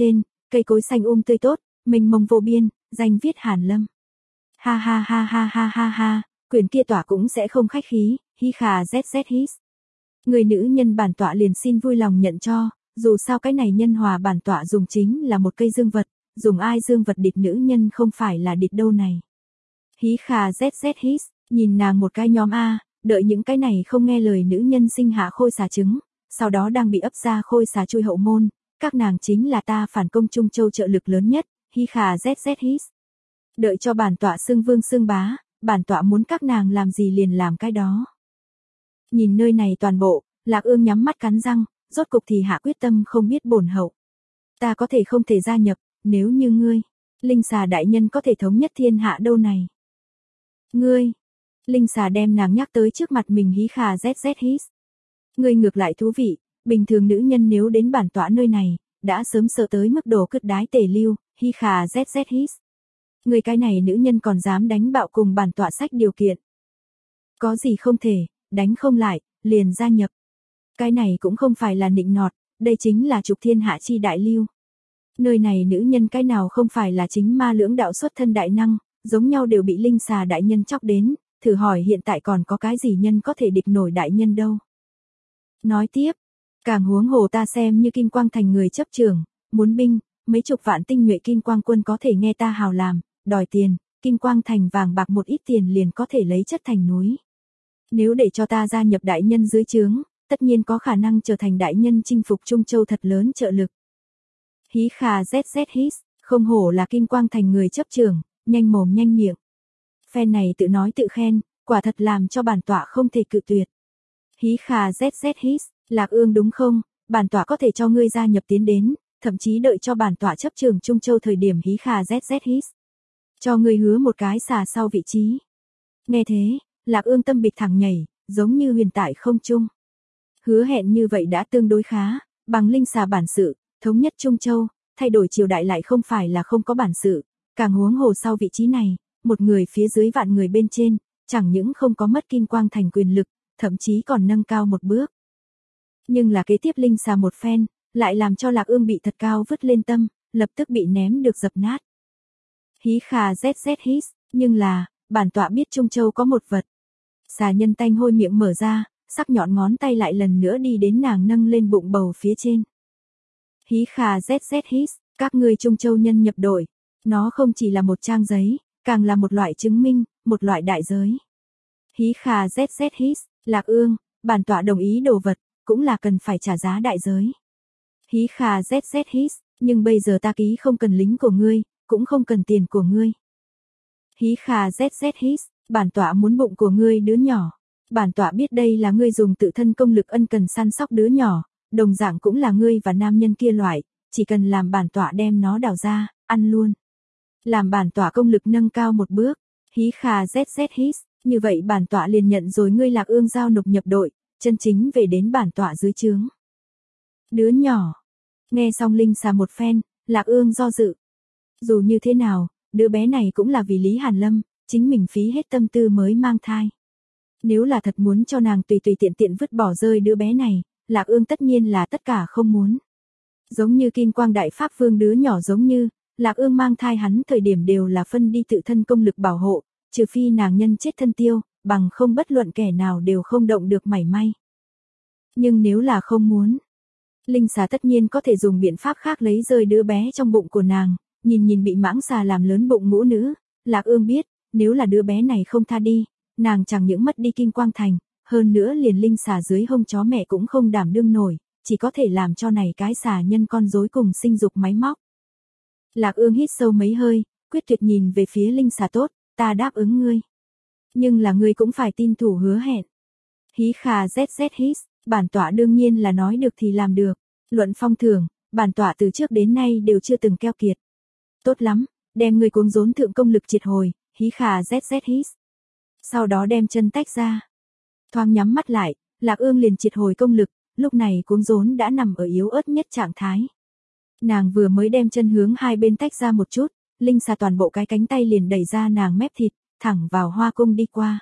cây cối xanh um tươi tốt, mênh mông vô biên, danh viết Hàn Lâm. Ha ha ha ha ha ha ha, quyền kia tỏa cũng sẽ không khách khí, hi khà zz his. Người nữ nhân bản tọa liền xin vui lòng nhận cho, dù sao cái này nhân hòa bản tọa dùng chính là một cây dương vật, dùng ai dương vật địch nữ nhân không phải là địch đâu này. Hí khà zz his, nhìn nàng một cái nhóm A, đợi những cái này không nghe lời nữ nhân sinh hạ khôi xà trứng, sau đó đang bị ấp ra khôi xà chui hậu môn, các nàng chính là ta phản công Trung Châu trợ lực lớn nhất, hi khà zz his. Đợi cho bản tọa xưng vương xưng bá, bản tọa muốn các nàng làm gì liền làm cái đó. Nhìn nơi này toàn bộ, Lạc Ương nhắm mắt cắn răng, rốt cục thì hạ quyết tâm không biết bổn hậu. Ta có thể không thể gia nhập, nếu như ngươi, linh xà đại nhân có thể thống nhất thiên hạ đâu này. Ngươi, linh xà đem nàng nhắc tới trước mặt mình hí khà zz his. Ngươi ngược lại thú vị, bình thường nữ nhân nếu đến bản tọa nơi này, đã sớm sợ tới mức độ cứt đái tề lưu, hi khà zz his. Người cái này nữ nhân còn dám đánh bạo cùng bản tọa sách điều kiện. Có gì không thể, đánh không lại, liền gia nhập. Cái này cũng không phải là nịnh nọt, đây chính là trục thiên hạ chi đại lưu. Nơi này nữ nhân cái nào không phải là chính ma lưỡng đạo xuất thân đại năng, giống nhau đều bị linh xà đại nhân chọc đến, thử hỏi hiện tại còn có cái gì nhân có thể địch nổi đại nhân đâu. Nói tiếp, càng huống hồ ta xem như Kim Quang Thành người chấp trường, muốn binh, mấy chục vạn tinh nhuệ Kim Quang quân có thể nghe ta hào làm, đòi tiền, Kim Quang Thành vàng bạc một ít tiền liền có thể lấy chất thành núi. Nếu để cho ta gia nhập đại nhân dưới trướng, tất nhiên có khả năng trở thành đại nhân chinh phục Trung Châu thật lớn trợ lực. Hí khà zz his, không hổ là Kim Quang Thành người chấp trường, nhanh mồm nhanh miệng. Phen này tự nói tự khen, quả thật làm cho bản tọa không thể cự tuyệt. Hí khà zz his, Lạc Ương đúng không, bản tọa có thể cho ngươi gia nhập tiến đến, thậm chí đợi cho bản tọa chấp trường Trung Châu thời điểm hí khà zz his. Cho ngươi hứa một cái xà sau vị trí. Nghe thế, Lạc Ương tâm bịch thẳng nhảy, giống như huyền tại không trung. Hứa hẹn như vậy đã tương đối khá, bằng linh xà bản sự, thống nhất Trung Châu, thay đổi triều đại lại không phải là không có bản sự, càng huống hồ sau vị trí này, một người phía dưới vạn người bên trên, chẳng những không có mất Kim Quang Thành quyền lực, thậm chí còn nâng cao một bước. Nhưng là kế tiếp linh xà một phen, lại làm cho Lạc Ương bị thật cao vứt lên tâm, lập tức bị ném được dập nát. Hí khà zz his, nhưng là, bản tọa biết Trung Châu có một vật. Xà nhân tanh hôi miệng mở ra, sắc nhọn ngón tay lại lần nữa đi đến nàng nâng lên bụng bầu phía trên. Hí khà zz his, các ngươi Trung Châu nhân nhập đội, nó không chỉ là một trang giấy, càng là một loại chứng minh, một loại đại giới. Hí khà zz his, Lạc Ương, bản tọa đồng ý đồ vật, cũng là cần phải trả giá đại giới. Hí khà zz his, nhưng bây giờ ta ký không cần lính của ngươi, cũng không cần tiền của ngươi. Hí khà zz his, bản tọa muốn bụng của ngươi đứa nhỏ. Bản tọa biết đây là ngươi dùng tự thân công lực ân cần săn sóc đứa nhỏ, đồng dạng cũng là ngươi và nam nhân kia loại, chỉ cần làm bản tọa đem nó đào ra, ăn luôn. Làm bản tọa công lực nâng cao một bước, hí khà zz his, như vậy bản tọa liền nhận rồi ngươi Lạc Ương giao nộp nhập đội, chân chính về đến bản tọa dưới trướng. Đứa nhỏ, nghe xong linh xà một phen, Lạc Ương do dự. Dù như thế nào, đứa bé này cũng là vì Lý Hàn Lâm, chính mình phí hết tâm tư mới mang thai. Nếu là thật muốn cho nàng tùy tùy tiện tiện vứt bỏ rơi đứa bé này, Lạc Ương tất nhiên là tất cả không muốn. Giống như Kim Quang Đại Pháp Vương đứa nhỏ giống như, Lạc Ương mang thai hắn thời điểm đều là phân đi tự thân công lực bảo hộ, trừ phi nàng nhân chết thân tiêu, bằng không bất luận kẻ nào đều không động được mảy may. Nhưng nếu là không muốn, linh xà tất nhiên có thể dùng biện pháp khác lấy rơi đứa bé trong bụng của nàng, nhìn nhìn bị mãng xà làm lớn bụng ngũ nữ, Lạc Ương biết, nếu là đứa bé này không tha đi, nàng chẳng những mất đi Kim Quang Thành, hơn nữa liền linh xà dưới hông chó mẹ cũng không đảm đương nổi, chỉ có thể làm cho này cái xà nhân con rối cùng sinh dục máy móc. Lạc Ương hít sâu mấy hơi, quyết tuyệt nhìn về phía linh xà tốt, ta đáp ứng ngươi. Nhưng là ngươi cũng phải tin thủ hứa hẹn. Hí khà zz his, bản tọa đương nhiên là nói được thì làm được, luận phong thưởng, bản tọa từ trước đến nay đều chưa từng keo kiệt. Tốt lắm, đem ngươi cuống rốn thượng công lực triệt hồi, hí khà zz his. Sau đó đem chân tách ra. Thoáng nhắm mắt lại, Lạc Ương liền triệt hồi công lực, lúc này cuống rốn đã nằm ở yếu ớt nhất trạng thái. Nàng vừa mới đem chân hướng hai bên tách ra một chút, linh xà toàn bộ cái cánh tay liền đẩy ra nàng mép thịt, thẳng vào hoa cung đi qua.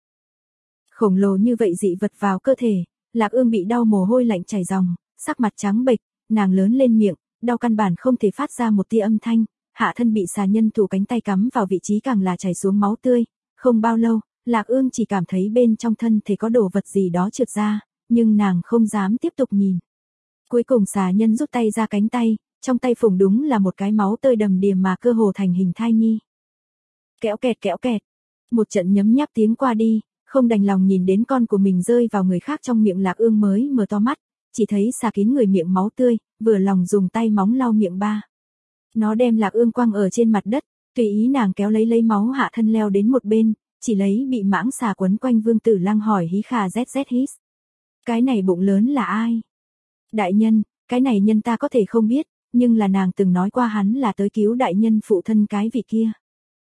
Khổng lồ như vậy dị vật vào cơ thể, Lạc Ương bị đau mồ hôi lạnh chảy ròng, sắc mặt trắng bệch, nàng lớn lên miệng, đau căn bản không thể phát ra một tia âm thanh, hạ thân bị xà nhân thủ cánh tay cắm vào vị trí càng là chảy xuống máu tươi, không bao lâu, Lạc Ương chỉ cảm thấy bên trong thân thể có đồ vật gì đó trượt ra, nhưng nàng không dám tiếp tục nhìn. Cuối cùng xà nhân rút tay ra cánh tay, trong tay phủng đúng là một cái máu tươi đầm đìa mà cơ hồ thành hình thai nhi. Kẽo kẹt kẽo kẹt, một trận nhấm nháp tiếng qua đi, không đành lòng nhìn đến con của mình rơi vào người khác trong miệng Lạc Ương mới mở to mắt, chỉ thấy xà kín người miệng máu tươi, vừa lòng dùng tay móng lau miệng ba. Nó đem Lạc Ương quăng ở trên mặt đất, tùy ý nàng kéo lấy lấy máu hạ thân leo đến một bên, chỉ lấy bị mãng xà quấn quanh Vương Tử Lăng hỏi hí khà zz hít. Cái này bụng lớn là ai? Đại nhân, cái này nhân ta có thể không biết, nhưng là nàng từng nói qua hắn là tới cứu đại nhân phụ thân cái vị kia.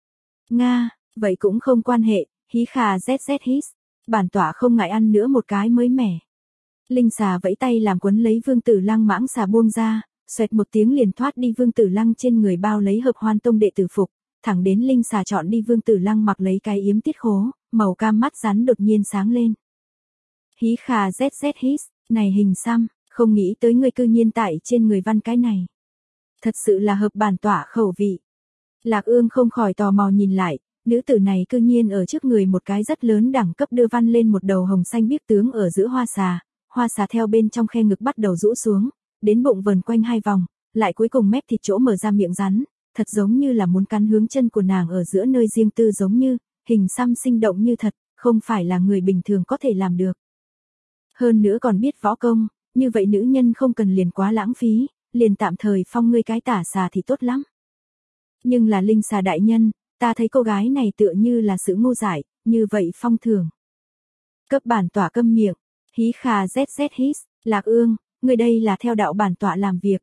Nga, vậy cũng không quan hệ, hí khà zz hít. Bản tọa không ngại ăn nữa một cái mới mẻ. Linh xà vẫy tay làm quấn lấy Vương Tử Lăng mãng xà buông ra, xoẹt một tiếng liền thoát đi Vương Tử Lăng trên người bao lấy Hợp Hoan Tông đệ tử phục, thẳng đến Linh xà chọn đi Vương Tử Lăng mặc lấy cái yếm tiết khố, màu cam mắt rắn đột nhiên sáng lên. Hí khà zz hít, này hình xăm, không nghĩ tới ngươi cư nhiên tại trên người văn cái này. Thật sự là hợp bản tọa khẩu vị. Lạc Ương không khỏi tò mò nhìn lại, nữ tử này cư nhiên ở trước người một cái rất lớn đẳng cấp đưa văn lên một đầu hồng xanh biếc tướng ở giữa hoa xà, hoa xà theo bên trong khe ngực bắt đầu rũ xuống, đến bụng vần quanh hai vòng, lại cuối cùng mép thịt chỗ mở ra miệng rắn, thật giống như là muốn cắn hướng chân của nàng ở giữa nơi riêng tư giống như, hình xăm sinh động như thật, không phải là người bình thường có thể làm được. Hơn nữa còn biết võ công, như vậy nữ nhân không cần liền quá lãng phí, liền tạm thời phong ngươi cái tả xà thì tốt lắm. Nhưng là Linh xà đại nhân, ta thấy cô gái này tựa như là sự ngu dại, như vậy phong thường. Cấp bản tọa câm miệng, hí khà zz hít, Lạc Ương, người đây là theo đạo bản tọa làm việc.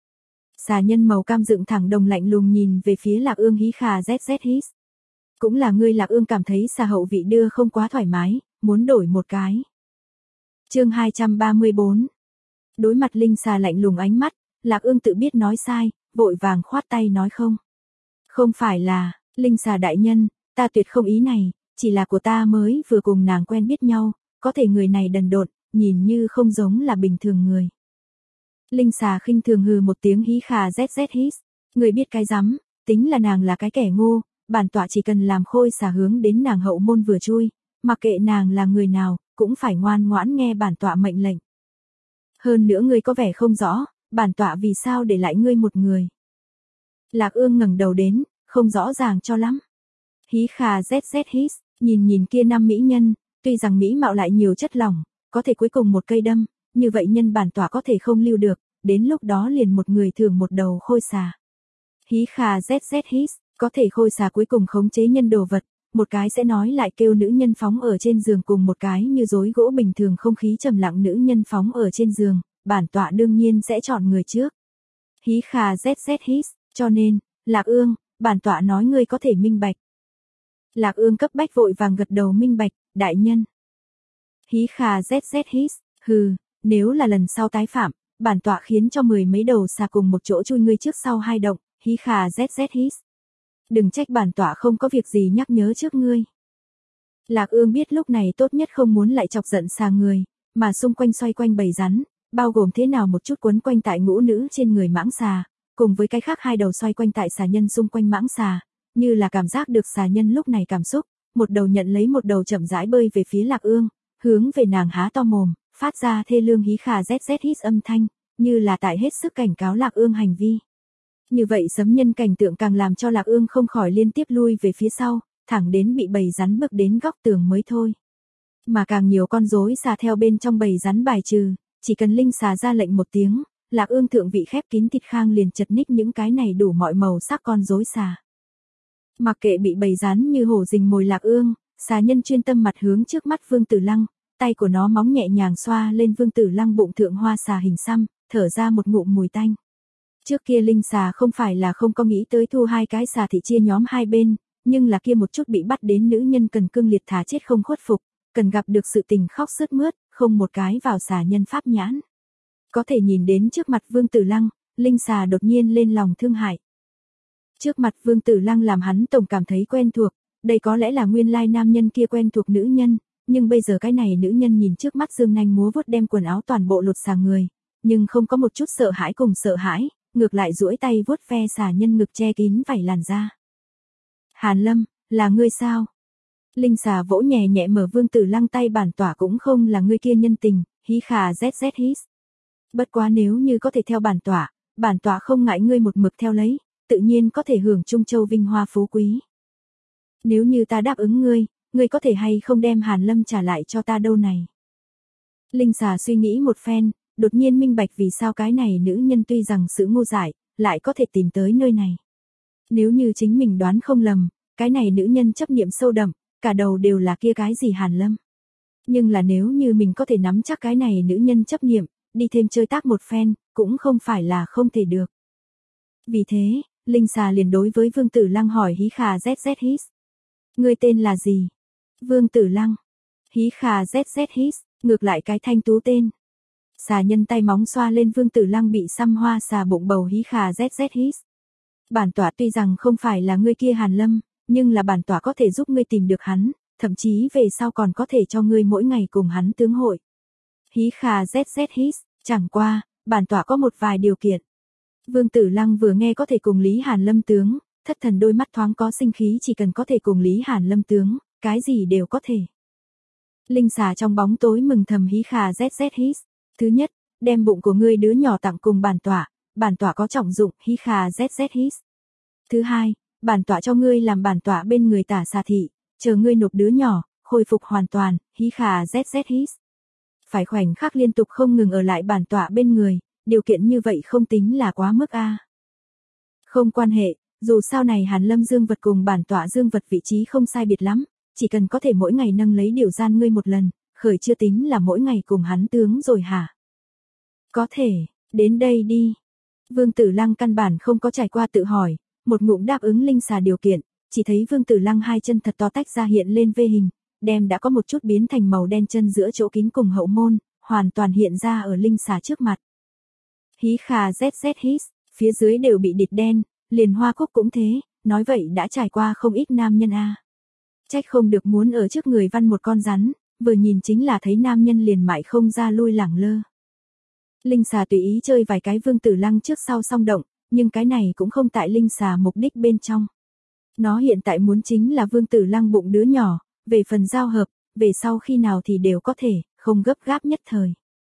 Xà nhân màu cam dựng thẳng đồng lạnh lùng nhìn về phía Lạc Ương hí khà zz hít. Cũng là ngươi Lạc Ương cảm thấy xà hậu vị đưa không quá thoải mái, muốn đổi một cái. Chương hai trăm ba mươi bốn. Đối mặt Linh xà lạnh lùng ánh mắt, Lạc Ương tự biết nói sai, vội vàng khoát tay nói không. Không phải là, Linh xà đại nhân, ta tuyệt không ý này, chỉ là của ta mới vừa cùng nàng quen biết nhau, có thể người này đần độn, nhìn như không giống là bình thường người. Linh xà khinh thường hừ một tiếng hí khà zz hít, người biết cái rắm, tính là nàng là cái kẻ ngu, bản tọa chỉ cần làm khôi xà hướng đến nàng hậu môn vừa chui, mặc kệ nàng là người nào, cũng phải ngoan ngoãn nghe bản tọa mệnh lệnh. Hơn nữa ngươi có vẻ không rõ, bản tọa vì sao để lại ngươi một người. Lạc Ương ngẩng đầu đến, không rõ ràng cho lắm. Hí khà zz hít, nhìn nhìn kia năm mỹ nhân, tuy rằng mỹ mạo lại nhiều chất lỏng, có thể cuối cùng một cây đâm, như vậy nhân bản tọa có thể không lưu được, đến lúc đó liền một người thường một đầu khôi xà. Hí khà zz hít, có thể khôi xà cuối cùng khống chế nhân đồ vật, một cái sẽ nói lại kêu nữ nhân phóng ở trên giường cùng một cái như rối gỗ bình thường không khí trầm lặng nữ nhân phóng ở trên giường, bản tọa đương nhiên sẽ chọn người trước. Hí khà zz hít, cho nên, Lạc Ương, bản tọa nói ngươi có thể minh bạch. Lạc Ương cấp bách vội vàng gật đầu minh bạch, đại nhân. Hí khà zz hít, hừ, nếu là lần sau tái phạm, bản tọa khiến cho mười mấy đầu xà cùng một chỗ chui ngươi trước sau hai động, hí khà zz hít. Đừng trách bản tọa không có việc gì nhắc nhớ trước ngươi. Lạc Ương biết lúc này tốt nhất không muốn lại chọc giận xà người, mà xung quanh xoay quanh bầy rắn, bao gồm thế nào một chút quấn quanh tại ngũ nữ trên người mãng xà, cùng với cái khác hai đầu xoay quanh tại xà nhân xung quanh mãng xà, như là cảm giác được xà nhân lúc này cảm xúc, một đầu nhận lấy một đầu chậm rãi bơi về phía Lạc Ương, hướng về nàng há to mồm, phát ra thê lương hí khà zz hít âm thanh, như là tại hết sức cảnh cáo Lạc Ương hành vi. Như vậy sấm nhân cảnh tượng càng làm cho Lạc Ương không khỏi liên tiếp lui về phía sau, thẳng đến bị bầy rắn bước đến góc tường mới thôi. Mà càng nhiều con rối xà theo bên trong bầy rắn bài trừ, chỉ cần Linh xà ra lệnh một tiếng, Lạc Ương thượng vị khép kín thịt khang liền chật ních những cái này đủ mọi màu sắc con rối xà. Mặc kệ bị bầy rắn như hổ rình mồi Lạc Ương, xà nhân chuyên tâm mặt hướng trước mắt Vương Tử Lăng, tay của nó móng nhẹ nhàng xoa lên Vương Tử Lăng bụng thượng hoa xà hình xăm, thở ra một ngụm mùi tanh. Trước kia Linh xà không phải là không có nghĩ tới thu hai cái xà thị chia nhóm hai bên, nhưng là kia một chút bị bắt đến nữ nhân cần cương liệt thả chết không khuất phục, cần gặp được sự tình khóc sướt mướt, không một cái vào xà nhân pháp nhãn. Có thể nhìn đến trước mặt Vương Tử Lăng, Linh xà đột nhiên lên lòng thương hại. Trước mặt Vương Tử Lăng làm hắn tổng cảm thấy quen thuộc, đây có lẽ là nguyên lai nam nhân kia quen thuộc nữ nhân, nhưng bây giờ cái này nữ nhân nhìn trước mắt dương nanh múa vuốt đem quần áo toàn bộ lột xà người, nhưng không có một chút sợ hãi cùng sợ hãi, ngược lại duỗi tay vuốt ve xà nhân ngực che kín vảy làn da. Hàn Lâm, là ngươi sao? Linh xà vỗ nhẹ nhẹ mở Vương Tử Lăng tay, bản tỏa cũng không là ngươi kia nhân tình, hí khà zz hít. Bất quá nếu như có thể theo bản tỏa, bản tỏa không ngại ngươi một mực theo lấy, tự nhiên có thể hưởng Trung Châu vinh hoa phú quý. Nếu như ta đáp ứng ngươi, ngươi có thể hay không đem Hàn Lâm trả lại cho ta đâu này? Linh xà suy nghĩ một phen, đột nhiên minh bạch vì sao cái này nữ nhân tuy rằng sự ngu dại, lại có thể tìm tới nơi này. Nếu như chính mình đoán không lầm, cái này nữ nhân chấp niệm sâu đậm, cả đầu đều là kia cái gì Hàn Lâm. Nhưng là nếu như mình có thể nắm chắc cái này nữ nhân chấp niệm, đi thêm chơi tác một phen, cũng không phải là không thể được. Vì thế, Linh xà liền đối với Vương Tử Lăng hỏi hí khà zz hít. Ngươi tên là gì? Vương Tử Lăng. Hí khà zz hít, ngược lại cái thanh tú tên. Xà nhân tay móng xoa lên Vương Tử Lăng bị xăm hoa xà bụng bầu hí khà zz hít. Bản tỏa tuy rằng không phải là ngươi kia Hàn Lâm, nhưng là bản tỏa có thể giúp ngươi tìm được hắn, thậm chí về sau còn có thể cho ngươi mỗi ngày cùng hắn tướng hội. Hí khà zz hít, chẳng qua, bản tỏa có một vài điều kiện. Vương Tử Lăng vừa nghe có thể cùng Lý Hàn Lâm tướng, thất thần đôi mắt thoáng có sinh khí, chỉ cần có thể cùng Lý Hàn Lâm tướng, cái gì đều có thể. Linh xà trong bóng tối mừng thầm hí khà zz hít. Thứ nhất, đem bụng của ngươi đứa nhỏ tặng cùng bản tỏa, bản tỏa có trọng dụng hí khà zz hít. Thứ hai, bản tỏa cho ngươi làm bản tỏa bên người tả xà thị, chờ ngươi nộp đứa nhỏ, khôi phục hoàn toàn, hí khà zz hít. Phải khoảnh khắc liên tục không ngừng ở lại bản tỏa bên người, điều kiện như vậy không tính là quá mức a. Không quan hệ, dù sao này Hàn Lâm dương vật cùng bản tỏa dương vật vị trí không sai biệt lắm, chỉ cần có thể mỗi ngày nâng lấy điều gian ngươi một lần, khởi chưa tính là mỗi ngày cùng hắn tướng rồi hả? Có thể, đến đây đi. Vương Tử Lăng căn bản không có trải qua tự hỏi, một ngụm đáp ứng Linh xà điều kiện, chỉ thấy Vương Tử Lăng hai chân thật to tách ra hiện lên vê hình, đem đã có một chút biến thành màu đen chân giữa chỗ kín cùng hậu môn, hoàn toàn hiện ra ở Linh xà trước mặt. Hí khà zz hít, phía dưới đều bị địt đen, liền Hoa Cúc cũng thế, nói vậy đã trải qua không ít nam nhân a. Trách không được muốn ở trước người văn một con rắn, vừa nhìn chính là thấy nam nhân liền mãi không ra lui lẳng lơ. Linh xà tùy ý chơi vài cái Vương Tử Lăng trước sau song động, nhưng cái này cũng không tại Linh xà mục đích bên trong. Nó hiện tại muốn chính là Vương Tử Lăng bụng đứa nhỏ, về phần giao hợp, về sau khi nào thì đều có thể, không gấp gáp nhất thời.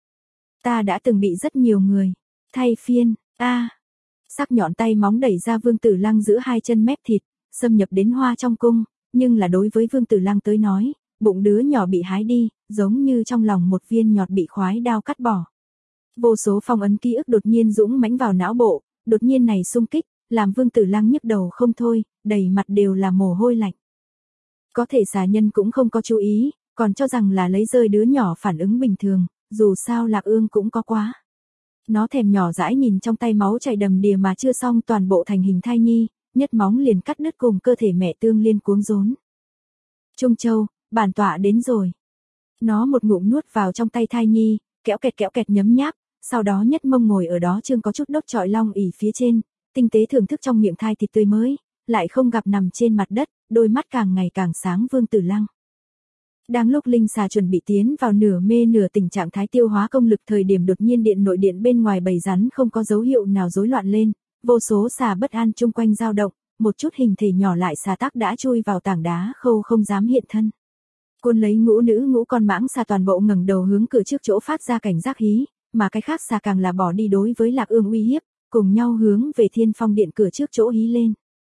Ta đã từng bị rất nhiều người thay phiên, a. À, sắc nhọn tay móng đẩy ra Vương Tử Lăng giữa hai chân mép thịt, xâm nhập đến hoa trong cung, nhưng là đối với Vương Tử Lăng tới nói, bụng đứa nhỏ bị hái đi, giống như trong lòng một viên nhọt bị khoái đao cắt bỏ. Vô số phong ấn ký ức đột nhiên dũng mãnh vào não bộ, đột nhiên này xung kích, làm Vương Tử Lăng nhức đầu không thôi, đầy mặt đều là mồ hôi lạnh. Có thể xà nhân cũng không có chú ý, còn cho rằng là lấy rơi đứa nhỏ phản ứng bình thường, dù sao Lạc Ương cũng có quá. Nó thèm nhỏ dãi nhìn trong tay máu chảy đầm đìa mà chưa xong toàn bộ thành hình thai nhi, nhất móng liền cắt đứt cùng cơ thể mẹ tương liên cuốn rốn. Trung Châu, bản tọa đến rồi. Nó một ngụm nuốt vào trong tay thai nhi, kéo kẹt kéo kẹt nhấm nháp, sau đó nhất mông ngồi ở đó trương có chút đốt trọi long ỉ phía trên, tinh tế thưởng thức trong miệng thai thịt tươi mới, lại không gặp nằm trên mặt đất, đôi mắt càng ngày càng sáng Vương Tử Lăng. Đang lúc Linh xà chuẩn bị tiến vào nửa mê nửa tỉnh trạng thái tiêu hóa công lực thời điểm đột nhiên điện nội điện bên ngoài bầy rắn không có dấu hiệu nào rối loạn lên, vô số xà bất an chung quanh dao động, một chút hình thể nhỏ lại xà tác đã chui vào tảng đá khâu không dám hiện thân. Cuốn lấy ngũ nữ ngũ con mãng xà toàn bộ ngẩng đầu hướng cửa trước chỗ phát ra cảnh giác hí, mà cái khác xà càng là bỏ đi đối với Lạc Ương uy hiếp, cùng nhau hướng về Thiên Phong điện cửa trước chỗ hí lên.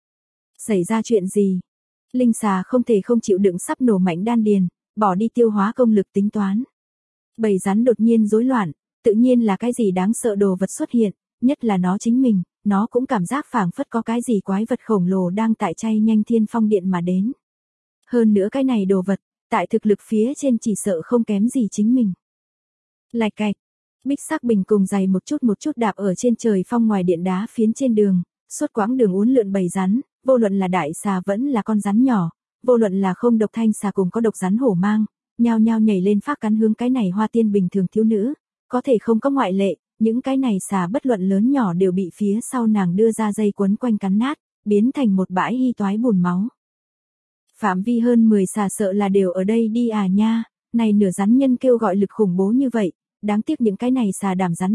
Xảy ra chuyện gì? Linh xà không thể không chịu đựng sắp nổ mạnh đan điền, bỏ đi tiêu hóa công lực tính toán. Bầy rắn đột nhiên rối loạn, tự nhiên là cái gì đáng sợ đồ vật xuất hiện, nhất là nó chính mình, nó cũng cảm giác phảng phất có cái gì quái vật khổng lồ đang tại chay nhanh Thiên Phong điện mà đến. Hơn nữa cái này đồ vật, tại thực lực phía trên chỉ sợ không kém gì chính mình. Lạch cạch, bích sắc bình cùng dày một chút một chút đạp ở trên trời phong ngoài điện đá phiến trên đường, suốt quãng đường uốn lượn bầy rắn, vô luận là đại xà vẫn là con rắn nhỏ, vô luận là không độc thanh xà cùng có độc rắn hổ mang, nhao nhao nhảy lên phát cắn hướng cái này hoa tiên bình thường thiếu nữ, có thể không có ngoại lệ, những cái này xà bất luận lớn nhỏ đều bị phía sau nàng đưa ra dây quấn quanh cắn nát, biến thành một bãi hy toái bùn máu. Phạm vi hơn mười xà sợ là đều ở đây đi à nha, này nửa rắn nhân kêu gọi lực khủng bố như vậy, đáng tiếc những cái này xà đảm rắn độc,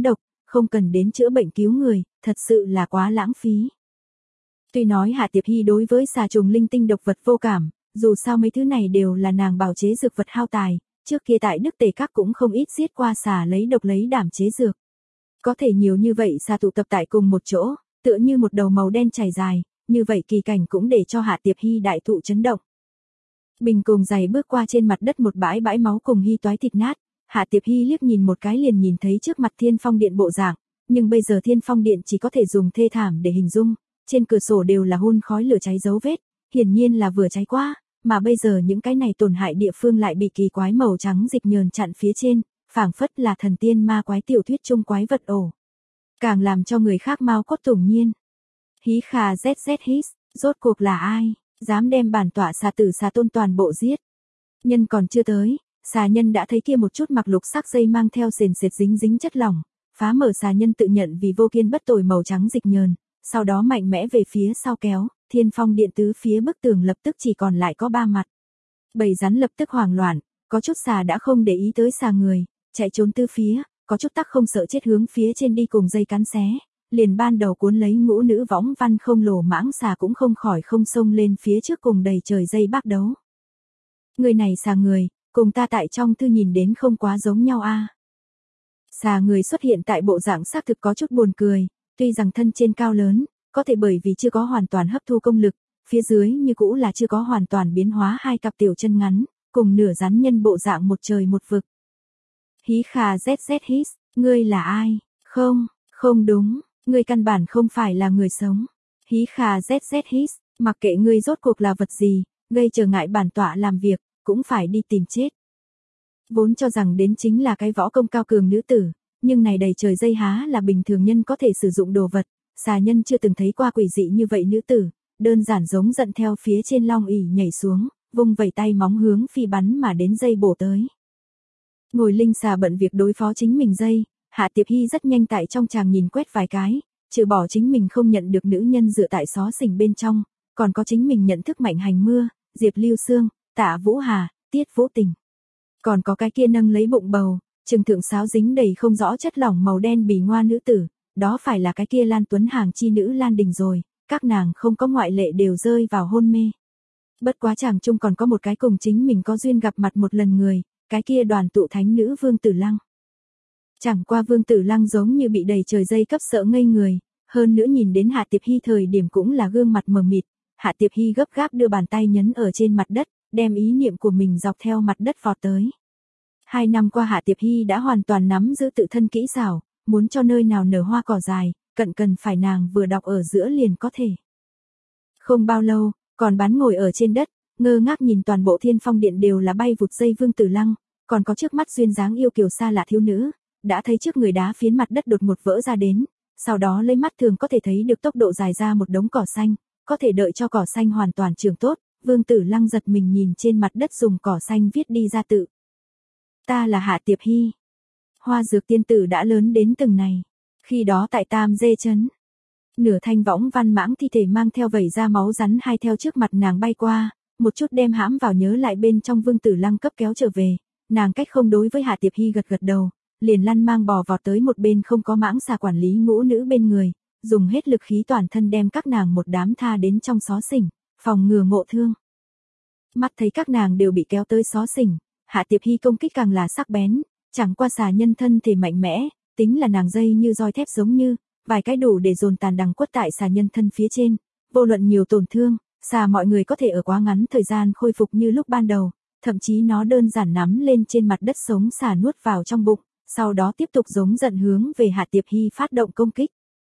không cần đến chữa bệnh cứu người, thật sự là quá lãng phí. Tuy nói Hạ Tiệp Hy đối với xà trùng linh tinh độc vật vô cảm, dù sao mấy thứ này đều là nàng bào chế dược vật hao tài, trước kia tại Đức Tề Các cũng không ít giết qua xà lấy độc lấy đảm chế dược. Có thể nhiều như vậy xà tụ tập tại cùng một chỗ, tựa như một đầu màu đen chảy dài, như vậy kỳ cảnh cũng để cho Hạ Tiệp Hy đại thụ chấn động. Bình cùng giày bước qua trên mặt đất một bãi bãi máu cùng hy toái thịt nát, Hạ Tiệp Hy liếc nhìn một cái liền nhìn thấy trước mặt Thiên Phong Điện bộ dạng, nhưng bây giờ Thiên Phong Điện chỉ có thể dùng thê thảm để hình dung, trên cửa sổ đều là hun khói lửa cháy dấu vết, hiển nhiên là vừa cháy qua, mà bây giờ những cái này tổn hại địa phương lại bị kỳ quái màu trắng dịch nhờn chặn phía trên, phảng phất là thần tiên ma quái tiểu thuyết chung quái vật ổ. Càng làm cho người khác mau cốt tủng nhiên. Hí khà zz hít, rốt cuộc là ai, dám đem bản tọa xà tử xà tôn toàn bộ giết. Nhân còn chưa tới, xà nhân đã thấy kia một chút mặc lục sắc dây mang theo sền sệt dính dính chất lỏng, phá mở xà nhân tự nhận vì vô kiên bất tồi màu trắng dịch nhờn, sau đó mạnh mẽ về phía sau kéo, Thiên Phong Điện tứ phía bức tường lập tức chỉ còn lại có ba mặt. Bầy rắn lập tức hoảng loạn, có chút xà đã không để ý tới xà người, chạy trốn tứ phía, có chút tắc không sợ chết hướng phía trên đi cùng dây cắn xé, liền ban đầu cuốn lấy ngũ nữ võng văn không lồ mãng xà cũng không khỏi không xông lên phía trước cùng đầy trời dây bác đấu. Người này xà người, cùng ta tại trong thư nhìn đến không quá giống nhau a. À. Xà người xuất hiện tại bộ dạng xác thực có chút buồn cười, tuy rằng thân trên cao lớn, có thể bởi vì chưa có hoàn toàn hấp thu công lực, phía dưới như cũ là chưa có hoàn toàn biến hóa hai cặp tiểu chân ngắn, cùng nửa rắn nhân bộ dạng một trời một vực. Hí khà zz hít, ngươi là ai? Không, không đúng, ngươi căn bản không phải là người sống. Hí khà zz hít, mặc kệ ngươi rốt cuộc là vật gì, gây trở ngại bản tọa làm việc, cũng phải đi tìm chết. Vốn cho rằng đến chính là cái võ công cao cường nữ tử, nhưng này đầy trời dây há là bình thường nhân có thể sử dụng đồ vật, xà nhân chưa từng thấy qua quỷ dị như vậy nữ tử, đơn giản giống giận theo phía trên long ỷ nhảy xuống, vung vẩy tay móng hướng phi bắn mà đến dây bổ tới. Ngồi linh xà bận việc đối phó chính mình dây, Hạ Tiệp Hy rất nhanh tại trong chàng nhìn quét vài cái, trừ bỏ chính mình không nhận được nữ nhân dựa tại xó xỉnh bên trong, còn có chính mình nhận thức Mạnh Hành Mưa, Diệp Lưu Sương, Tạ Vũ Hà, Tiết Vũ Tình. Còn có cái kia nâng lấy bụng bầu, trừng thượng sáo dính đầy không rõ chất lỏng màu đen bì ngoa nữ tử, đó phải là cái kia Lan Tuấn Hàng chi nữ Lan Đình rồi, các nàng không có ngoại lệ đều rơi vào hôn mê. Bất quá chàng chung còn có một cái cùng chính mình có duyên gặp mặt một lần người, cái kia đoàn tụ thánh nữ Vương Tử Lăng. Chẳng qua Vương Tử Lăng giống như bị đầy trời dây cấp sợ ngây người, hơn nữa nhìn đến Hạ Tiệp Hy thời điểm cũng là gương mặt mờ mịt, Hạ Tiệp Hy gấp gáp đưa bàn tay nhấn ở trên mặt đất, đem ý niệm của mình dọc theo mặt đất vọt tới. Hai năm qua Hạ Tiệp Hy đã hoàn toàn nắm giữ tự thân kỹ xảo, muốn cho nơi nào nở hoa cỏ dài, cận cần phải nàng vừa đọc ở giữa liền có thể. Không bao lâu, còn bán ngồi ở trên đất, ngơ ngác nhìn toàn bộ Thiên Phong Điện đều là bay vụt dây Vương Tử Lăng, còn có trước mắt duyên dáng yêu kiều xa lạ thiếu nữ, đã thấy trước người đá phiến mặt đất đột ngột vỡ ra đến, sau đó lấy mắt thường có thể thấy được tốc độ dài ra một đống cỏ xanh, có thể đợi cho cỏ xanh hoàn toàn trưởng tốt, Vương Tử Lăng giật mình nhìn trên mặt đất dùng cỏ xanh viết đi ra tự. Ta là Hạ Tiệp Hy. Hoa dược tiên tử đã lớn đến từng này. Khi đó tại Tam Dê Trấn, nửa thanh võng văn mãng thi thể mang theo vẩy ra máu rắn hai theo trước mặt nàng bay qua, một chút đem hãm vào nhớ lại bên trong Vương Tử Lăng cấp kéo trở về, nàng cách không đối với Hạ Tiệp Hy gật gật đầu, liền lăn mang bò vọt tới một bên không có mãng xà quản lý ngũ nữ bên người, dùng hết lực khí toàn thân đem các nàng một đám tha đến trong xó xỉnh, phòng ngừa ngộ thương. Mắt thấy các nàng đều bị kéo tới xó xỉnh, Hạ Tiệp Hy công kích càng là sắc bén, chẳng qua xà nhân thân thể mạnh mẽ, tính là nàng dây như roi thép giống như, vài cái đủ để dồn tàn đằng quất tại xà nhân thân phía trên, vô luận nhiều tổn thương, xà mọi người có thể ở quá ngắn thời gian khôi phục như lúc ban đầu, thậm chí nó đơn giản nắm lên trên mặt đất sống xà nuốt vào trong bụng, sau đó tiếp tục giống giận hướng về Hạ Tiệp Hy phát động công kích.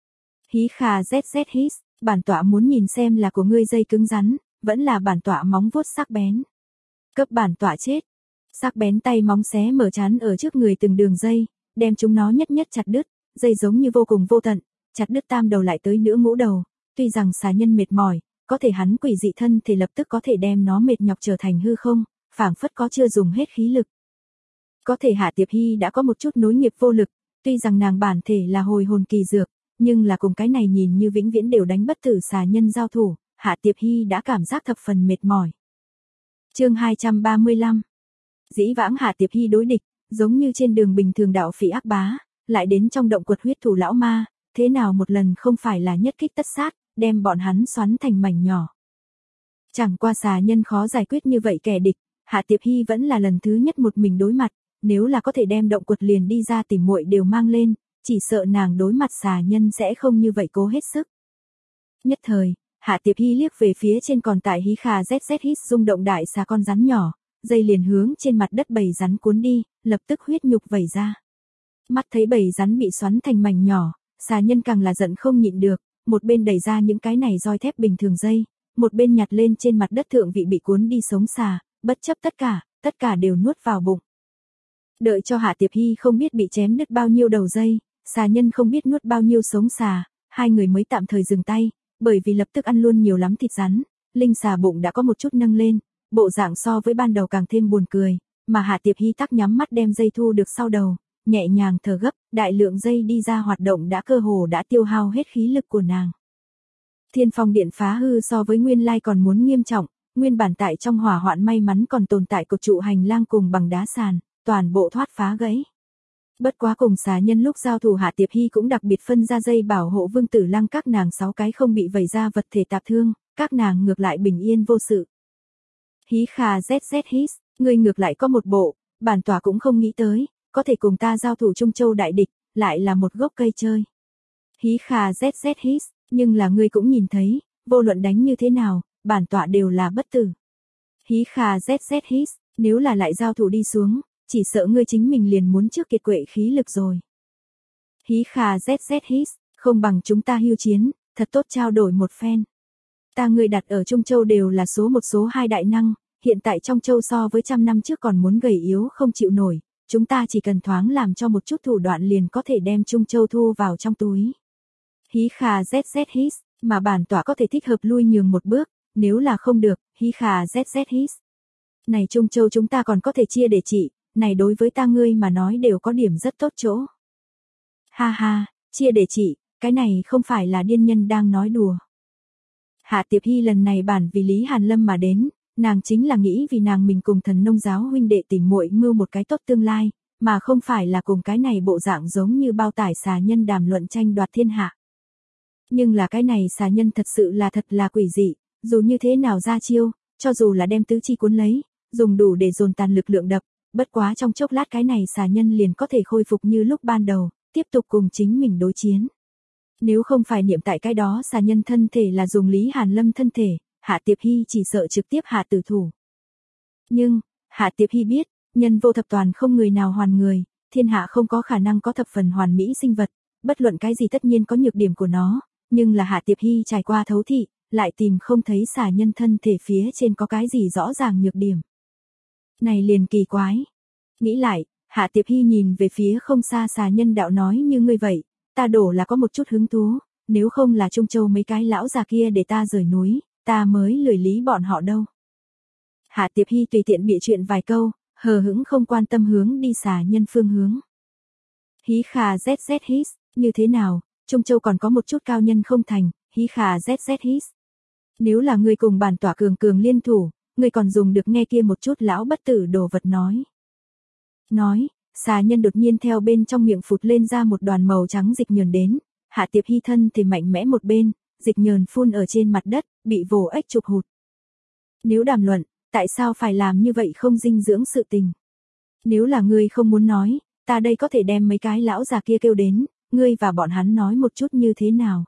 Hí khà zz hít, bản tọa muốn nhìn xem là của ngươi dây cứng rắn, vẫn là bản tọa móng vuốt sắc bén. Cấp bản tọa chết. Sắc bén tay móng xé mở chán ở trước người từng đường dây, đem chúng nó nhất nhất chặt đứt, dây giống như vô cùng vô tận, chặt đứt tam đầu lại tới nữa ngũ đầu, tuy rằng xà nhân mệt mỏi, có thể hắn quỷ dị thân thì lập tức có thể đem nó mệt nhọc trở thành hư không, phảng phất có chưa dùng hết khí lực. Có thể Hạ Tiệp Hy đã có một chút nối nghiệp vô lực, tuy rằng nàng bản thể là hồi hồn kỳ dược, nhưng là cùng cái này nhìn như vĩnh viễn đều đánh bất tử xà nhân giao thủ, Hạ Tiệp Hy đã cảm giác thập phần mệt mỏi. Chương hai trăm ba mươi lăm. Dĩ vãng Hạ Tiệp Hy đối địch, giống như trên đường bình thường đạo phỉ ác bá, lại đến trong động quật huyết thủ lão ma, thế nào một lần không phải là nhất kích tất sát, đem bọn hắn xoắn thành mảnh nhỏ. Chẳng qua xà nhân khó giải quyết như vậy kẻ địch, Hạ Tiệp Hy vẫn là lần thứ nhất một mình đối mặt, nếu là có thể đem động quật liền đi ra tỉ muội đều mang lên, chỉ sợ nàng đối mặt xà nhân sẽ không như vậy cố hết sức. Nhất thời, Hạ Tiệp Hy liếc về phía trên còn tại hí khà zz hít rung động đại xà con rắn nhỏ, dây liền hướng trên mặt đất bầy rắn cuốn đi, lập tức huyết nhục vẩy ra. Mắt thấy bầy rắn bị xoắn thành mảnh nhỏ, xà nhân càng là giận không nhịn được, một bên đẩy ra những cái này roi thép bình thường dây, một bên nhặt lên trên mặt đất thượng vị bị cuốn đi sống xà, bất chấp tất cả, tất cả đều nuốt vào bụng. Đợi cho Hạ Tiệp Hy không biết bị chém đứt bao nhiêu đầu dây, xà nhân không biết nuốt bao nhiêu sống xà, hai người mới tạm thời dừng tay, bởi vì lập tức ăn luôn nhiều lắm thịt rắn, linh xà bụng đã có một chút nâng lên, bộ dạng so với ban đầu càng thêm buồn cười, mà Hạ Tiệp Hy tắc nhắm mắt đem dây thu được sau đầu, nhẹ nhàng thở gấp, đại lượng dây đi ra hoạt động đã cơ hồ đã tiêu hao hết khí lực của nàng. Thiên Phong Điện phá hư so với nguyên lai còn muốn nghiêm trọng, nguyên bản tại trong hỏa hoạn may mắn còn tồn tại cột trụ hành lang cùng bằng đá sàn, toàn bộ thoát phá gãy. Bất quá cùng xà nhân lúc giao thủ Hạ Tiệp Hy cũng đặc biệt phân ra dây bảo hộ Vương Tử Lăng các nàng sáu cái không bị vẩy ra vật thể tạp thương, các nàng ngược lại bình yên vô sự. Hí khà zz hít, ngươi ngược lại có một bộ, bản tỏa cũng không nghĩ tới, có thể cùng ta giao thủ Trung Châu đại địch, lại là một gốc cây chơi. Hí khà zz hít, nhưng là ngươi cũng nhìn thấy, vô luận đánh như thế nào, bản tỏa đều là bất tử. Hí khà zz hít, nếu là lại giao thủ đi xuống, chỉ sợ ngươi chính mình liền muốn trước kiệt quệ khí lực rồi. Hí khà zz hít, không bằng chúng ta hưu chiến, thật tốt trao đổi một phen. Ta ngươi đặt ở Trung Châu đều là số một số hai đại năng, hiện tại trong Châu so với trăm năm trước còn muốn gầy yếu không chịu nổi, chúng ta chỉ cần thoáng làm cho một chút thủ đoạn liền có thể đem Trung Châu thu vào trong túi. Hí khà zz hít, mà bản tỏa có thể thích hợp lui nhường một bước, nếu là không được, hí khà zz hít. Này Trung Châu chúng ta còn có thể chia để trị, này đối với ta ngươi mà nói đều có điểm rất tốt chỗ. Ha ha, chia để trị, cái này không phải là điên nhân đang nói đùa. Hạ Tiệp Hy lần này bản vì Lý Hàn Lâm mà đến, nàng chính là nghĩ vì nàng mình cùng Thần Nông giáo huynh đệ tìm muội mưu một cái tốt tương lai, mà không phải là cùng cái này bộ dạng giống như bao tải xà nhân đàm luận tranh đoạt thiên hạ. Nhưng là cái này xà nhân thật sự là thật là quỷ dị, dù như thế nào ra chiêu, cho dù là đem tứ chi cuốn lấy, dùng đủ để dồn tàn lực lượng đập, bất quá trong chốc lát cái này xà nhân liền có thể khôi phục như lúc ban đầu, tiếp tục cùng chính mình đối chiến. Nếu không phải niệm tại cái đó xà nhân thân thể là dùng Lý Hàn Lâm thân thể, Hạ Tiệp Hy chỉ sợ trực tiếp hạ tử thủ. Nhưng, Hạ Tiệp Hy biết, nhân vô thập toàn không người nào hoàn người, thiên hạ không có khả năng có thập phần hoàn mỹ sinh vật, bất luận cái gì tất nhiên có nhược điểm của nó, nhưng là Hạ Tiệp Hy trải qua thấu thị, lại tìm không thấy xà nhân thân thể phía trên có cái gì rõ ràng nhược điểm. Này liền kỳ quái. Nghĩ lại, Hạ Tiệp Hy nhìn về phía không xa xà nhân đạo nói như ngươi vậy, ta đổ là có một chút hứng thú, nếu không là Trung Châu mấy cái lão già kia để ta rời núi, ta mới lười lý bọn họ đâu. Hạ Tiệp Hy tùy tiện bịa chuyện vài câu, hờ hững không quan tâm hướng đi xà nhân phương hướng. Hí khà zz hít, như thế nào, Trung Châu còn có một chút cao nhân không thành, hí khà zz hít. Nếu là ngươi cùng bản tỏa cường cường liên thủ, ngươi còn dùng được nghe kia một chút lão bất tử đồ vật nói. Nói, xà nhân đột nhiên theo bên trong miệng phụt lên ra một đoàn màu trắng dịch nhờn đến, Hạ Tiệp Hy thân thì mạnh mẽ một bên, dịch nhờn phun ở trên mặt đất, bị vồ ếch chụp hụt. Nếu đàm luận, tại sao phải làm như vậy không dinh dưỡng sự tình? Nếu là ngươi không muốn nói, ta đây có thể đem mấy cái lão già kia kêu đến, ngươi và bọn hắn nói một chút như thế nào?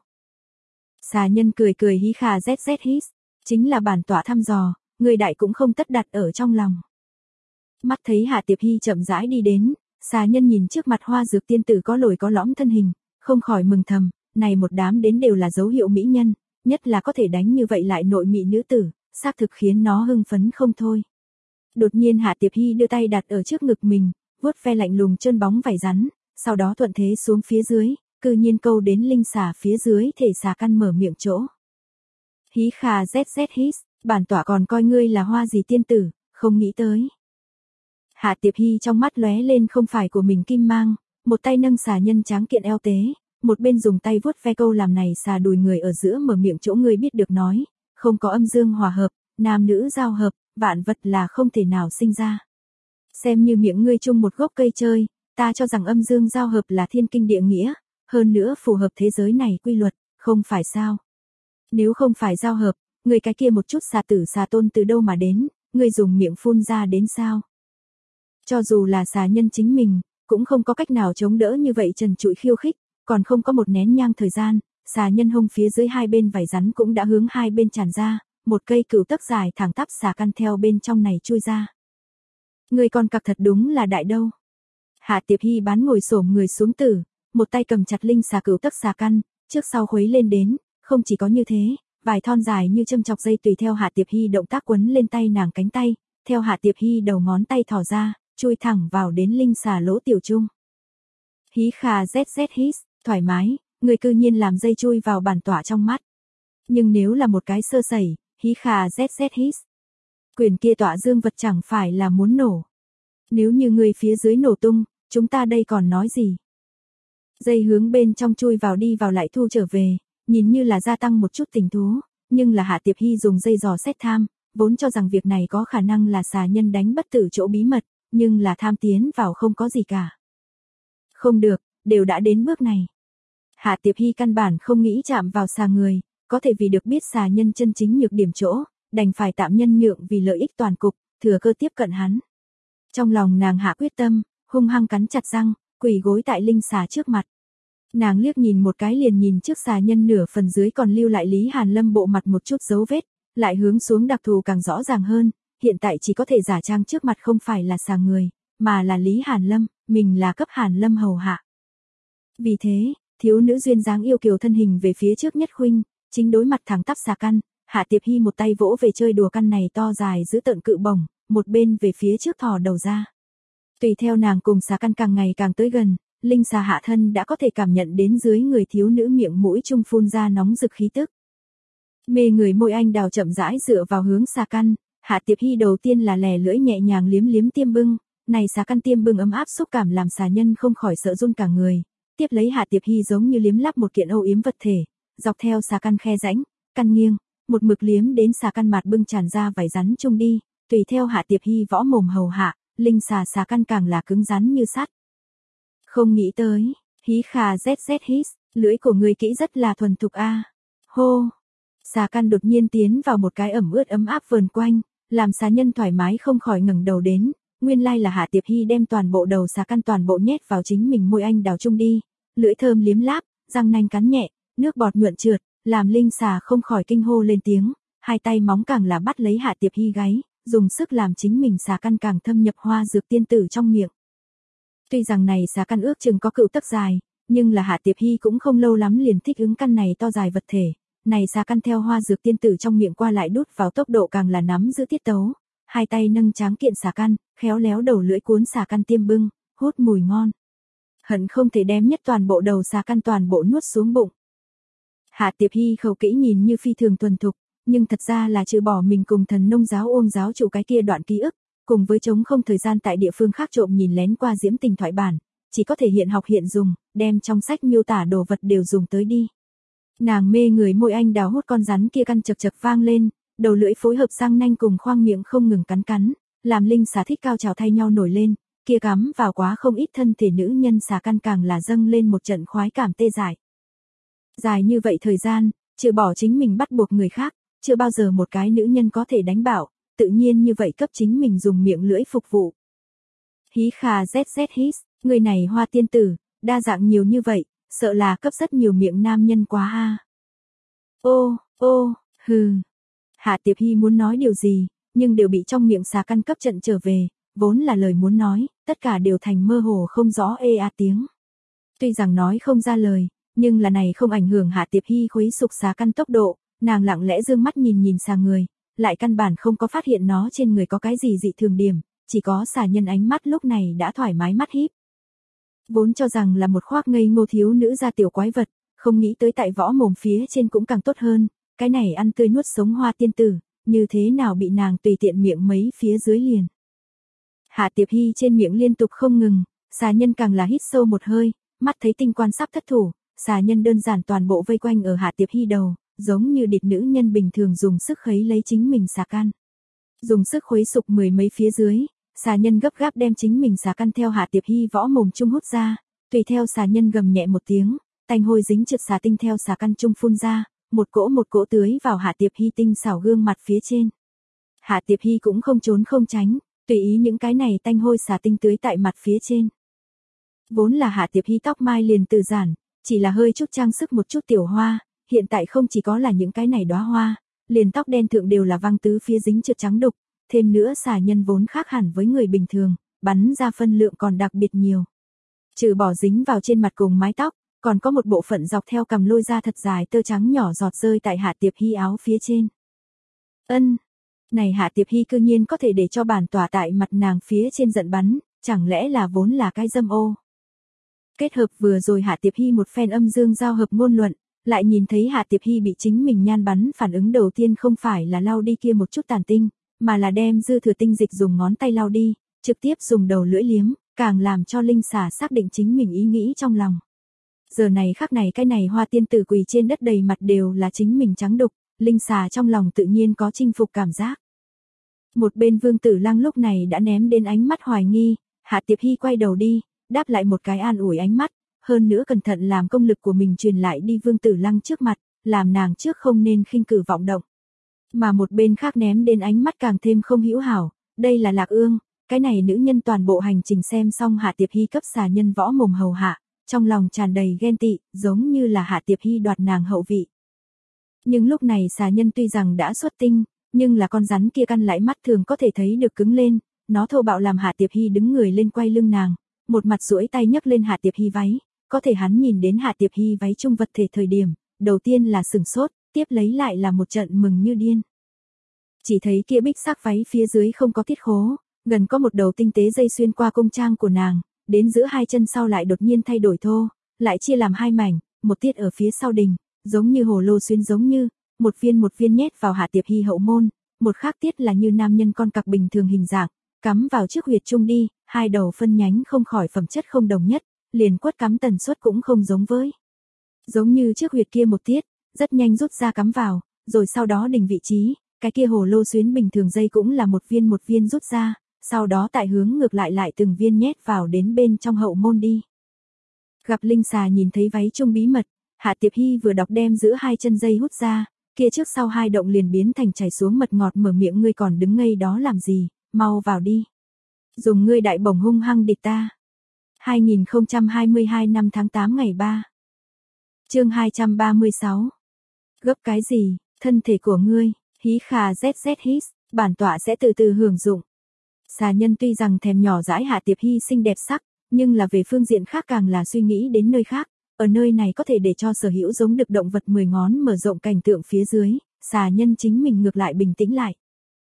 Xà nhân cười cười hí khà zz hít, chính là bản tỏa thăm dò, người đại cũng không tất đặt ở trong lòng. Mắt thấy Hạ Tiệp Hy chậm rãi đi đến, xà nhân nhìn trước mặt hoa dược tiên tử có lồi có lõm thân hình, không khỏi mừng thầm, này một đám đến đều là dấu hiệu mỹ nhân, nhất là có thể đánh như vậy lại nội mị nữ tử, xác thực khiến nó hưng phấn không thôi. Đột nhiên Hạ Tiệp Hy đưa tay đặt ở trước ngực mình, vuốt ve lạnh lùng chân bóng vảy rắn, sau đó thuận thế xuống phía dưới, cư nhiên câu đến linh xà phía dưới thể xà căn mở miệng chỗ. Hí khà zz hít, bản tỏa còn coi ngươi là hoa gì tiên tử, không nghĩ tới. Hạ Tiệp Hy trong mắt lóe lên không phải của mình kim mang, một tay nâng xà nhân tráng kiện eo tế, một bên dùng tay vuốt ve câu làm này xà đùi người ở giữa mở miệng chỗ ngươi biết được nói, không có âm dương hòa hợp, nam nữ giao hợp, vạn vật là không thể nào sinh ra. Xem như miệng ngươi chung một gốc cây chơi, Ta cho rằng âm dương giao hợp là thiên kinh địa nghĩa, hơn nữa phù hợp thế giới này quy luật, không phải sao? Nếu không phải giao hợp, người cái kia một chút xà tử xà tôn từ đâu mà đến, người dùng miệng phun ra đến sao? Cho dù là xà nhân chính mình, cũng không có cách nào chống đỡ như vậy trần trụi khiêu khích, còn không có một nén nhang thời gian, xà nhân hông phía dưới hai bên vảy rắn cũng đã hướng hai bên tràn ra, một cây cửu tấc dài thẳng tắp xà căn theo bên trong này chui ra. Người con cặc thật đúng là đại đâu. Hạ Tiệp Hy bán ngồi xổm người xuống tử, một tay cầm chặt linh xà cửu tấc xà căn, trước sau khuấy lên đến, không chỉ có như thế, vài thon dài như châm chọc dây tùy theo Hạ Tiệp Hy động tác quấn lên tay nàng cánh tay, theo Hạ Tiệp Hy đầu ngón tay thò ra, chui thẳng vào đến linh xà lỗ tiểu trung. Hí khà zz hít, thoải mái, người cư nhiên làm dây chui vào bản tỏa trong mắt. Nhưng nếu là một cái sơ sẩy, hí khà zz hít. Quyền kia tỏa dương vật chẳng phải là muốn nổ. Nếu như người phía dưới nổ tung, chúng ta đây còn nói gì? Dây hướng bên trong chui vào đi vào lại thu trở về, nhìn như là gia tăng một chút tình thú, nhưng là Hạ Tiệp Hy dùng dây dò xét tham, vốn cho rằng việc này có khả năng là xà nhân đánh bất tử chỗ bí mật, nhưng là tham tiến vào không có gì cả. Không được, đều đã đến bước này. Hạ Tiệp Hy căn bản không nghĩ chạm vào xà người, có thể vì được biết xà nhân chân chính nhược điểm chỗ, đành phải tạm nhân nhượng vì lợi ích toàn cục, thừa cơ tiếp cận hắn. Trong lòng nàng hạ quyết tâm, hung hăng cắn chặt răng, quỳ gối tại linh xà trước mặt. Nàng liếc nhìn một cái liền nhìn trước xà nhân nửa phần dưới còn lưu lại Lý Hàn Lâm bộ mặt một chút dấu vết, lại hướng xuống đặc thù càng rõ ràng hơn, hiện tại chỉ có thể giả trang trước mặt không phải là xà người, mà là Lý Hàn Lâm, mình là cấp Hàn Lâm hầu hạ. Vì thế, thiếu nữ duyên dáng yêu kiều thân hình về phía trước nhất khuynh, chính đối mặt thẳng tắp xà căn, Hạ Tiệp Hy một tay vỗ về chơi đùa căn này to dài giữ tợn cự bổng, một bên về phía trước thò đầu ra. Tùy theo nàng cùng xà căn càng ngày càng tới gần, linh xà hạ thân đã có thể cảm nhận đến dưới người thiếu nữ miệng mũi trung phun ra nóng rực khí tức. Mê người môi anh đào chậm rãi dựa vào hướng xà căn, Hạ Tiệp Hy đầu tiên là lè lưỡi nhẹ nhàng liếm liếm tiêm bưng, này xà căn tiêm bưng ấm áp xúc cảm làm xà nhân không khỏi sợ run cả người, tiếp lấy Hạ Tiệp Hy giống như liếm lắp một kiện âu yếm vật thể, dọc theo xà căn khe rãnh, căn nghiêng, một mực liếm đến xà căn mạt bưng tràn ra vảy rắn chung đi, tùy theo Hạ Tiệp Hy võ mồm hầu hạ, linh xà xà căn càng là cứng rắn như sắt. Không nghĩ tới, hí khà zz hít, lưỡi của người kỹ rất là thuần thục a. Hô, xà căn đột nhiên tiến vào một cái ẩm ướt ấm áp vờn quanh, làm xà nhân thoải mái không khỏi ngẩng đầu đến, nguyên lai là Hạ Tiệp Hy đem toàn bộ đầu xà căn toàn bộ nhét vào chính mình môi anh đào chung đi, lưỡi thơm liếm láp, răng nanh cắn nhẹ, nước bọt nhuận trượt, làm linh xà không khỏi kinh hô lên tiếng, hai tay móng càng là bắt lấy Hạ Tiệp Hy gáy, dùng sức làm chính mình xà căn càng thâm nhập hoa dược tiên tử trong miệng. Tuy rằng này xà căn ước chừng có cựu tấc dài, nhưng là Hạ Tiệp Hy cũng không lâu lắm liền thích ứng căn này to dài vật thể, này xà căn theo hoa dược tiên tử trong miệng qua lại đút vào tốc độ càng là nắm giữ tiết tấu, hai tay nâng tráng kiện xà căn, khéo léo đầu lưỡi cuốn xà căn tiêm bưng, hút mùi ngon. Hận không thể đem nhất toàn bộ đầu xà căn toàn bộ nuốt xuống bụng. Hạ Tiệp Hy khẩu kỹ nhìn như phi thường thuần thục, nhưng thật ra là trừ bỏ mình cùng thần nông giáo ôm giáo chủ cái kia đoạn ký ức, cùng với trống không thời gian tại địa phương khác trộm nhìn lén qua diễm tình thoại bản, chỉ có thể hiện học hiện dùng, đem trong sách miêu tả đồ vật đều dùng tới đi. Nàng mê người môi anh đào hút con rắn kia căn chật chật vang lên, đầu lưỡi phối hợp răng nanh cùng khoang miệng không ngừng cắn cắn, làm linh xà thích cao trào thay nhau nổi lên, kia cắm vào quá không ít thân thể nữ nhân xà căn càng là dâng lên một trận khoái cảm tê dại. Dài như vậy thời gian, trừ bỏ chính mình bắt buộc người khác, chưa bao giờ một cái nữ nhân có thể đánh bảo, tự nhiên như vậy cấp chính mình dùng miệng lưỡi phục vụ. Hí khà zz hít, người này hoa tiên tử, đa dạng nhiều như vậy, sợ là cấp rất nhiều miệng nam nhân quá a. Ô, ô, hừ. Hạ Tiệp Hy muốn nói điều gì, nhưng đều bị trong miệng xà căn cấp trận trở về, vốn là lời muốn nói, tất cả đều thành mơ hồ không rõ ê a tiếng. Tuy rằng nói không ra lời, nhưng là này không ảnh hưởng Hạ Tiệp Hy khuấy sục xà căn tốc độ, nàng lặng lẽ dương mắt nhìn nhìn xà người, lại căn bản không có phát hiện nó trên người có cái gì dị thường điểm, chỉ có xà nhân ánh mắt lúc này đã thoải mái mắt híp. Vốn cho rằng là một khoác ngây ngô thiếu nữ ra tiểu quái vật, không nghĩ tới tại võ mồm phía trên cũng càng tốt hơn, cái này ăn tươi nuốt sống hoa tiên tử, như thế nào bị nàng tùy tiện miệng mấy phía dưới liền. Hạ Tiệp Hy trên miệng liên tục không ngừng, xà nhân càng là hít sâu một hơi, mắt thấy tinh quan sắp thất thủ, xà nhân đơn giản toàn bộ vây quanh ở Hạ Tiệp Hy đầu, giống như địch nữ nhân bình thường dùng sức khấy lấy chính mình xà căn. Dùng sức khuấy sục mười mấy phía dưới, Xà nhân gấp gáp đem chính mình xà căn theo Hạ Tiệp Hy võ mồm chung hút ra, tùy theo xà nhân gầm nhẹ một tiếng, tanh hôi dính trượt xà tinh theo xà căn chung phun ra, một cỗ một cỗ tưới vào Hạ Tiệp Hy tinh xảo gương mặt phía trên. Hạ Tiệp Hy cũng không trốn không tránh, tùy ý những cái này tanh hôi xà tinh tưới tại mặt phía trên. Vốn là Hạ Tiệp Hy tóc mai liền từ giản, chỉ là hơi chút trang sức một chút tiểu hoa, hiện tại không chỉ có là những cái này đóa hoa, liền tóc đen thượng đều là văng tứ phía dính trượt trắng đục, thêm nữa xà nhân vốn khác hẳn với người bình thường, bắn ra phân lượng còn đặc biệt nhiều. Trừ bỏ dính vào trên mặt cùng mái tóc, còn có một bộ phận dọc theo cằm lôi ra thật dài tơ trắng nhỏ giọt rơi tại Hạ Tiệp Hy áo phía trên. Ân, này Hạ Tiệp Hy cư nhiên có thể để cho bản tỏa tại mặt nàng phía trên giận bắn, chẳng lẽ là vốn là cái dâm ô. Kết hợp vừa rồi Hạ Tiệp Hy một phen âm dương giao hợp ngôn luận, lại nhìn thấy Hạ Tiệp Hy bị chính mình nhan bắn, phản ứng đầu tiên không phải là lau đi kia một chút tàn tinh, mà là đem dư thừa tinh dịch dùng ngón tay lau đi, trực tiếp dùng đầu lưỡi liếm, càng làm cho Linh xà xác định chính mình ý nghĩ trong lòng. Giờ này khắc này cái này hoa tiên tử quỳ trên đất đầy mặt đều là chính mình trắng đục, Linh xà trong lòng tự nhiên có chinh phục cảm giác. Một bên Vương Tử Lăng lúc này đã ném đến ánh mắt hoài nghi, Hạ Tiệp Hy quay đầu đi, đáp lại một cái an ủi ánh mắt, hơn nữa cẩn thận làm công lực của mình truyền lại đi Vương Tử Lăng trước mặt, làm nàng trước không nên khinh cử vọng động. Mà một bên khác ném đến ánh mắt càng thêm không hữu hảo, đây là Lạc Ương, cái này nữ nhân toàn bộ hành trình xem xong Hạ Tiệp Hy cấp xà nhân võ mồm hầu hạ, trong lòng tràn đầy ghen tị, giống như là Hạ Tiệp Hy đoạt nàng hậu vị. Nhưng lúc này xà nhân tuy rằng đã xuất tinh, nhưng là con rắn kia căn lại mắt thường có thể thấy được cứng lên, nó thô bạo làm Hạ Tiệp Hy đứng người lên quay lưng nàng, một mặt duỗi tay nhấc lên Hạ Tiệp Hy váy, có thể hắn nhìn đến Hạ Tiệp Hy váy trung vật thể thời điểm, đầu tiên là sửng sốt, tiếp lấy lại là một trận mừng như điên. Chỉ thấy kia bích sắc váy phía dưới không có tiết khố, gần có một đầu tinh tế dây xuyên qua cung trang của nàng, đến giữa hai chân sau lại đột nhiên thay đổi thô, lại chia làm hai mảnh, một tiết ở phía sau đình, giống như hồ lô xuyên giống như, một viên một viên nhét vào Hạ Tiệp Hy hậu môn, một khác tiết là như nam nhân con cặc bình thường hình dạng, cắm vào trước huyệt trung đi, hai đầu phân nhánh không khỏi phẩm chất không đồng nhất, liền quất cắm tần suất cũng không giống với. Giống như trước huyệt kia một tiết, rất nhanh rút ra cắm vào, rồi sau đó đình vị trí, cái kia hồ lô xuyến bình thường dây cũng là một viên một viên rút ra, sau đó tại hướng ngược lại lại từng viên nhét vào đến bên trong hậu môn đi. Gặp Linh xà nhìn thấy váy trung bí mật, Hạ Tiệp Hy vừa đọc đem giữa hai chân dây hút ra, kia trước sau hai động liền biến thành chảy xuống mật ngọt, mở miệng ngươi còn đứng ngây đó làm gì, mau vào đi. Dùng ngươi đại bổng hung hăng địch ta. hai nghìn không trăm hai mươi hai năm tháng tám ngày ba. Chương hai trăm ba mươi sáu. Gấp cái gì, thân thể của ngươi, hí khà zz hít, bản tọa sẽ từ từ hưởng dụng. Xà nhân tuy rằng thèm nhỏ dãi Hạ Tiệp Hy xinh đẹp sắc, nhưng là về phương diện khác càng là suy nghĩ đến nơi khác, ở nơi này có thể để cho sở hữu giống được động vật mười ngón mở rộng cảnh tượng phía dưới, xà nhân chính mình ngược lại bình tĩnh lại.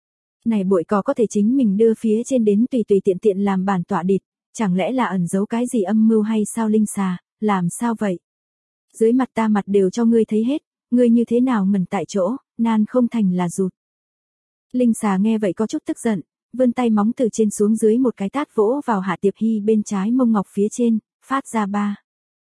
Này bội cò có thể chính mình đưa phía trên đến tùy tùy tiện tiện làm bản tọa địt, chẳng lẽ là ẩn giấu cái gì âm mưu hay sao? Linh xà, làm sao vậy? Dưới mặt ta mặt đều cho ngươi thấy hết, ngươi như thế nào ngẩn tại chỗ, nan không thành là rụt. Linh xà nghe vậy có chút tức giận, vươn tay móng từ trên xuống dưới một cái tát vỗ vào Hạ Tiệp Hy bên trái mông ngọc phía trên, phát ra ba.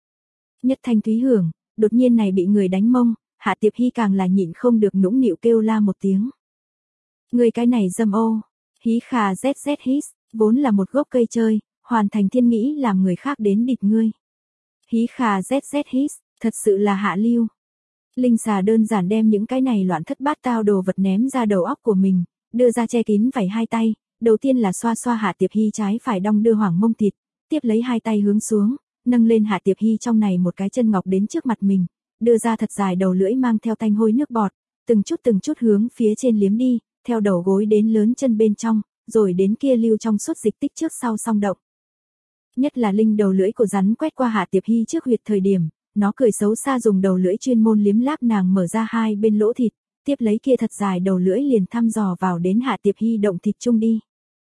Nhất thanh thúy hưởng, đột nhiên này bị người đánh mông, Hạ Tiệp Hy càng là nhịn không được nũng nịu kêu la một tiếng. Người cái này dâm ô, hí khà zz hít, vốn là một gốc cây chơi, hoàn thành thiên nghĩ làm người khác đến địch ngươi. Hí khà zz hít, thật sự là hạ lưu. Linh xà đơn giản đem những cái này loạn thất bát tao đồ vật ném ra đầu óc của mình, đưa ra che kín vảy hai tay, đầu tiên là xoa xoa Hạ Tiệp Hy trái phải đong đưa hoảng mông thịt, tiếp lấy hai tay hướng xuống, nâng lên Hạ Tiệp Hy trong này một cái chân ngọc đến trước mặt mình, đưa ra thật dài đầu lưỡi mang theo tanh hôi nước bọt, từng chút từng chút hướng phía trên liếm đi, theo đầu gối đến lớn chân bên trong, rồi đến kia lưu trong suốt dịch tích trước sau song động. Nhất là linh đầu lưỡi của rắn quét qua Hạ Tiệp Hy trước huyệt thời điểm, nó cười xấu xa dùng đầu lưỡi chuyên môn liếm láp nàng mở ra hai bên lỗ thịt, tiếp lấy kia thật dài đầu lưỡi liền thăm dò vào đến Hạ Tiệp Hy động thịt chung đi.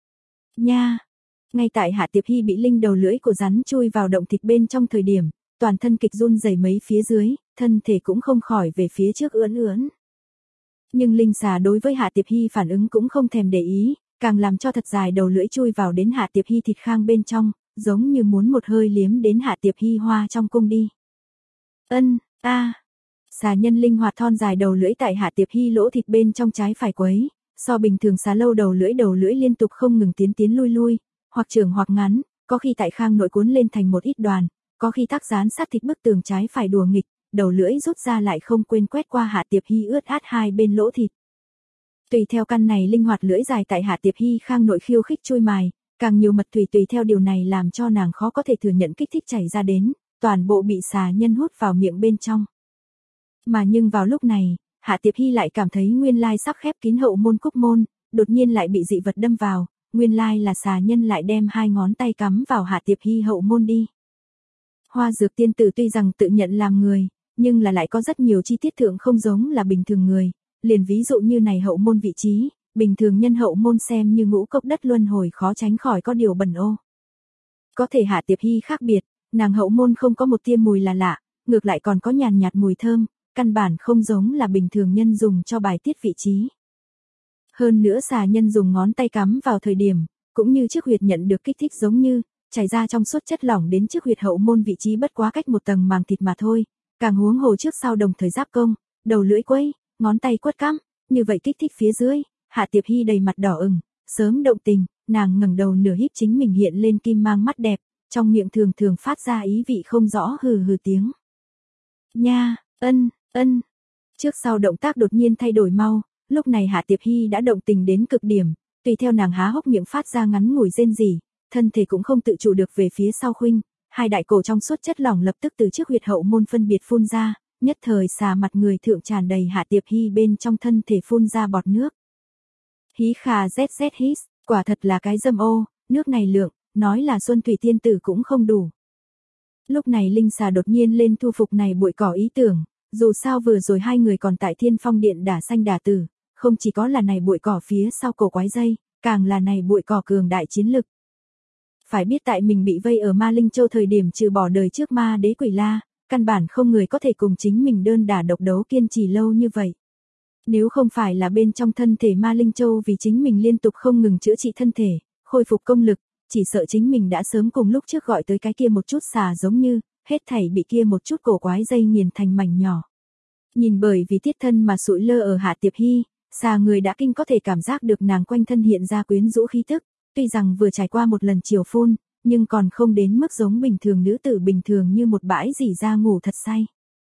Nha! Ngay tại Hạ Tiệp Hy bị linh đầu lưỡi của rắn chui vào động thịt bên trong thời điểm, toàn thân kịch run rẩy mấy phía dưới, thân thể cũng không khỏi về phía trước ưỡn ưỡn. Nhưng linh xà đối với Hạ Tiệp Hy phản ứng cũng không thèm để ý, càng làm cho thật dài đầu lưỡi chui vào đến Hạ Tiệp Hy thịt khang bên trong, giống như muốn một hơi liếm đến Hạ Tiệp Hy hoa trong cung đi. Ân, a. Xà nhân linh hoạt thon dài đầu lưỡi tại Hạ Tiệp Hy lỗ thịt bên trong trái phải quấy, So bình thường xà lâu đầu lưỡi đầu lưỡi liên tục không ngừng tiến tiến lui lui, hoặc trường hoặc ngắn, có khi tại khang nội cuốn lên thành một ít đoàn, có khi tác dán sát thịt bức tường trái phải đùa nghịch, đầu lưỡi rút ra lại không quên quét qua Hạ Tiệp Hy ướt át hai bên lỗ thịt. Tùy theo căn này linh hoạt lưỡi dài tại Hạ Tiệp Hy khang nội khiêu khích chui mài, càng nhiều mật thủy tùy theo điều này làm cho nàng khó có thể thừa nhận kích thích chảy ra đến, toàn bộ bị xà nhân hút vào miệng bên trong. Mà nhưng vào lúc này, Hạ Tiệp Hy lại cảm thấy nguyên lai sắp khép kín hậu môn cúc môn, đột nhiên lại bị dị vật đâm vào, nguyên lai là xà nhân lại đem hai ngón tay cắm vào Hạ Tiệp Hy hậu môn đi. Hoa Dược tiên tử tuy rằng tự nhận làm người, nhưng là lại có rất nhiều chi tiết thượng không giống là bình thường người, liền ví dụ như này hậu môn vị trí, bình thường nhân hậu môn xem như ngũ cốc đất luân hồi khó tránh khỏi có điều bẩn ô. Có thể Hạ Tiệp Hy khác biệt, nàng hậu môn không có một tia mùi là lạ, ngược lại còn có nhàn nhạt mùi thơm, căn bản không giống là bình thường nhân dùng cho bài tiết vị trí. Hơn nữa xà nhân dùng ngón tay cắm vào thời điểm, cũng như trước huyệt nhận được kích thích giống như, chảy ra trong suốt chất lỏng đến trước huyệt hậu môn vị trí bất quá cách một tầng màng thịt mà thôi, càng huống hồ trước sau đồng thời giáp công, đầu lưỡi quấy, ngón tay quất cắm, như vậy kích thích phía dưới, Hạ Tiệp Hy đầy mặt đỏ ửng, sớm động tình, nàng ngẩng đầu nửa híp chính mình hiện lên kim mang mắt đẹp, trong miệng thường thường phát ra ý vị không rõ hừ hừ tiếng. Nha, ân, ân. Trước sau động tác đột nhiên thay đổi mau, lúc này Hạ Tiệp Hy đã động tình đến cực điểm, tùy theo nàng há hốc miệng phát ra ngắn ngủi rên rỉ, thân thể cũng không tự chủ được về phía sau khuynh, hai đại cổ trong suốt chất lỏng lập tức từ trước huyệt hậu môn phân biệt phun ra, nhất thời xà mặt người thượng tràn đầy Hạ Tiệp Hy bên trong thân thể phun ra bọt nước. Hí khà zz hít, quả thật là cái dâm ô, nước này lượng, nói là Xuân Thủy Tiên Tử cũng không đủ. Lúc này linh xà đột nhiên lên thu phục này bụi cỏ ý tưởng, dù sao vừa rồi hai người còn tại Thiên Phong Điện đả sanh đả tử, không chỉ có là này bụi cỏ phía sau cổ quái dây, càng là này bụi cỏ cường đại chiến lực. Phải biết tại mình bị vây ở Ma Linh Châu thời điểm trừ bỏ đời trước ma đế Quỷ La, căn bản không người có thể cùng chính mình đơn đả độc đấu kiên trì lâu như vậy. Nếu không phải là bên trong thân thể Ma Linh Châu vì chính mình liên tục không ngừng chữa trị thân thể, khôi phục công lực, chỉ sợ chính mình đã sớm cùng lúc trước gọi tới cái kia một chút xà giống như, hết thảy bị kia một chút cổ quái dây nghiền thành mảnh nhỏ. Nhìn bởi vì tiết thân mà sụi lơ ở Hạ Tiệp Hy, xà người đã kinh có thể cảm giác được nàng quanh thân hiện ra quyến rũ khí tức, tuy rằng vừa trải qua một lần chiều phun, nhưng còn không đến mức giống bình thường nữ tử bình thường như một bãi rỉ ra ngủ thật say.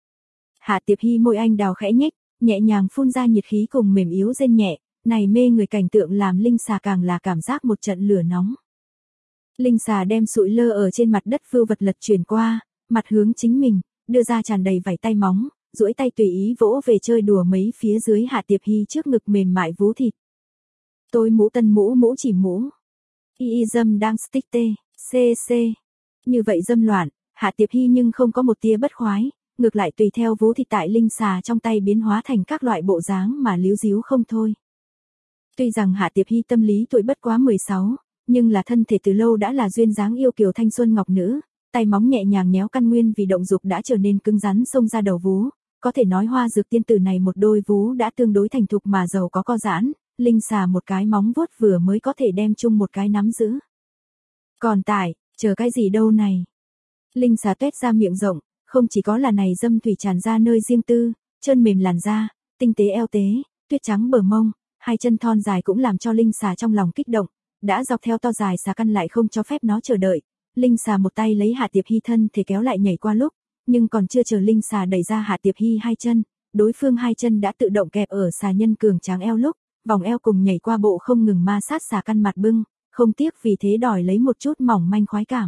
Hạ Tiệp Hy môi anh đào khẽ nhếch, nhẹ nhàng phun ra nhiệt khí cùng mềm yếu rên nhẹ, này mê người cảnh tượng làm linh xà càng là cảm giác một trận lửa nóng. Linh xà đem sụi lơ ở trên mặt đất vưu vật lật chuyển qua, mặt hướng chính mình, đưa ra tràn đầy vảy tay móng, duỗi tay tùy ý vỗ về chơi đùa mấy phía dưới Hạ Tiệp Hy trước ngực mềm mại vú thịt. Tôi mũ tân mũ mũ chỉ mũ. Y y dâm đang stick tê, cc. Như vậy dâm loạn, Hạ Tiệp Hy nhưng không có một tia bất khoái, ngược lại tùy theo vú thịt tại linh xà trong tay biến hóa thành các loại bộ dáng mà líu díu không thôi. Tuy rằng Hạ Tiệp Hy tâm lý tuổi bất quá mười sáu, nhưng là thân thể từ lâu đã là duyên dáng yêu kiều thanh xuân ngọc nữ, tay móng nhẹ nhàng nhéo căn nguyên vì động dục đã trở nên cứng rắn xông ra đầu vú, có thể nói Hoa Dược tiên tử này một đôi vú đã tương đối thành thục mà giàu có co giãn, linh xà một cái móng vuốt vừa mới có thể đem chung một cái nắm giữ. Còn tại, chờ cái gì đâu này? Linh xà tuét ra miệng rộng, không chỉ có là này dâm thủy tràn ra nơi riêng tư, chân mềm làn da, tinh tế eo tế, tuyết trắng bờ mông, hai chân thon dài cũng làm cho linh xà trong lòng kích động, đã dọc theo to dài xà căn lại không cho phép nó chờ đợi. Linh xà một tay lấy Hạ Tiệp Hy thân thể kéo lại nhảy qua lúc, nhưng còn chưa chờ linh xà đẩy ra Hạ Tiệp Hy hai chân, đối phương hai chân đã tự động kẹp ở xà nhân cường tráng eo lúc, vòng eo cùng nhảy qua bộ không ngừng ma sát xà căn mặt bưng, không tiếc vì thế đòi lấy một chút mỏng manh khoái cảm.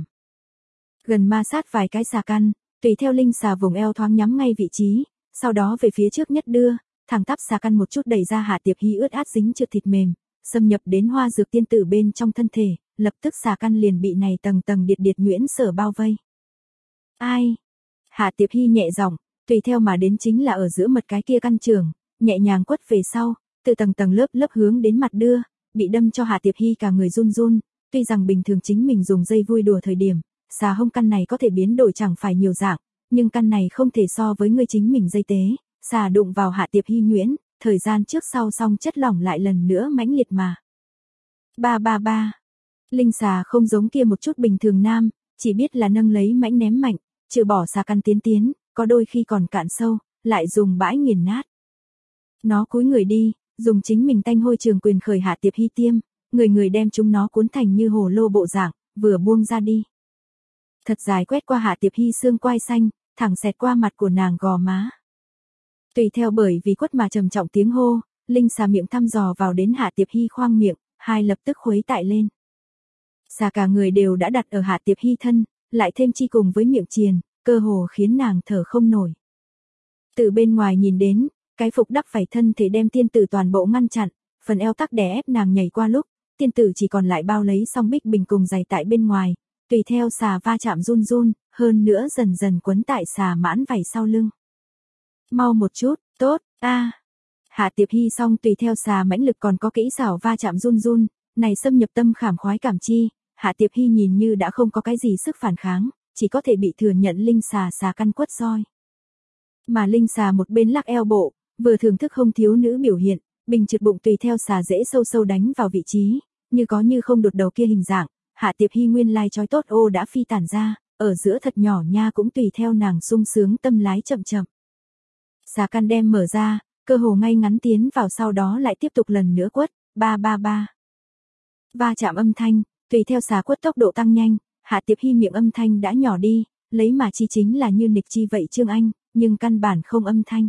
Gần ma sát vài cái xà căn, tùy theo linh xà vùng eo thoáng nhắm ngay vị trí, sau đó về phía trước nhất đưa, thẳng tắp xà căn một chút đẩy ra Hạ Tiệp Hy ướt át dính trượt thịt mềm, xâm nhập đến Hoa Dược tiên tử bên trong thân thể, lập tức xà căn liền bị này tầng tầng điệt điệt nhuyễn sở bao vây. Ai? Hạ Tiệp Hy nhẹ giọng, tùy theo mà đến chính là ở giữa mật cái kia căn trường, nhẹ nhàng quất về sau, từ tầng tầng lớp lớp hướng đến mặt đưa, bị đâm cho Hạ Tiệp Hy cả người run run, tuy rằng bình thường chính mình dùng dây vui đùa thời điểm, xà hông căn này có thể biến đổi chẳng phải nhiều dạng, nhưng căn này không thể so với người chính mình dây tế, xà đụng vào Hạ Tiệp Hy nhuyễn, thời gian trước sau xong chất lỏng lại lần nữa mãnh liệt mà. Ba ba ba. Linh xà không giống kia một chút bình thường nam, chỉ biết là nâng lấy mãnh ném mạnh, trừ bỏ xà căn tiến tiến, có đôi khi còn cạn sâu, lại dùng bãi nghiền nát. Nó cúi người đi, dùng chính mình tanh hôi trường quyền khởi Hạ Tiệp Hy tiêm, người người đem chúng nó cuốn thành như hồ lô bộ dạng, vừa buông ra đi. Thật dài quét qua Hạ Tiệp Hy xương quai xanh, thẳng xẹt qua mặt của nàng gò má. Tùy theo bởi vì quất mà trầm trọng tiếng hô, linh xà miệng thăm dò vào đến Hạ Tiệp Hy khoang miệng, hai lập tức khuấy tại lên. Xà cả người đều đã đặt ở Hạ Tiệp Hy thân, lại thêm chi cùng với miệng triền, cơ hồ khiến nàng thở không nổi. Từ bên ngoài nhìn đến, cái phục đắp phải thân thể đem tiên tử toàn bộ ngăn chặn, phần eo tắc đè ép nàng nhảy qua lúc, tiên tử chỉ còn lại bao lấy song bích bình cùng giày tại bên ngoài, tùy theo xà va chạm run run, hơn nữa dần dần quấn tại xà mãn vảy sau lưng. Mau một chút, tốt, a. À. Hạ Tiệp Hy song tùy theo xà mãnh lực còn có kỹ xảo va chạm run run, này xâm nhập tâm khảm khoái cảm chi, Hạ Tiệp Hy nhìn như đã không có cái gì sức phản kháng, chỉ có thể bị thừa nhận linh xà xà căn quất roi. Mà linh xà một bên lắc eo bộ, vừa thưởng thức không thiếu nữ biểu hiện, bình trượt bụng tùy theo xà dễ sâu sâu đánh vào vị trí, như có như không đột đầu kia hình dạng, Hạ Tiệp Hy nguyên lai chói tốt ô đã phi tản ra, ở giữa thật nhỏ nha cũng tùy theo nàng sung sướng tâm lái chậm chậm. Xà căn đem mở ra, cơ hồ ngay ngắn tiến vào sau đó lại tiếp tục lần nữa quất, ba ba ba. Va chạm âm thanh, tùy theo xà quất tốc độ tăng nhanh, Hạ Tiệp Hy miệng âm thanh đã nhỏ đi, lấy mà chi chính là như nịch chi vậy Trương Anh, nhưng căn bản không âm thanh.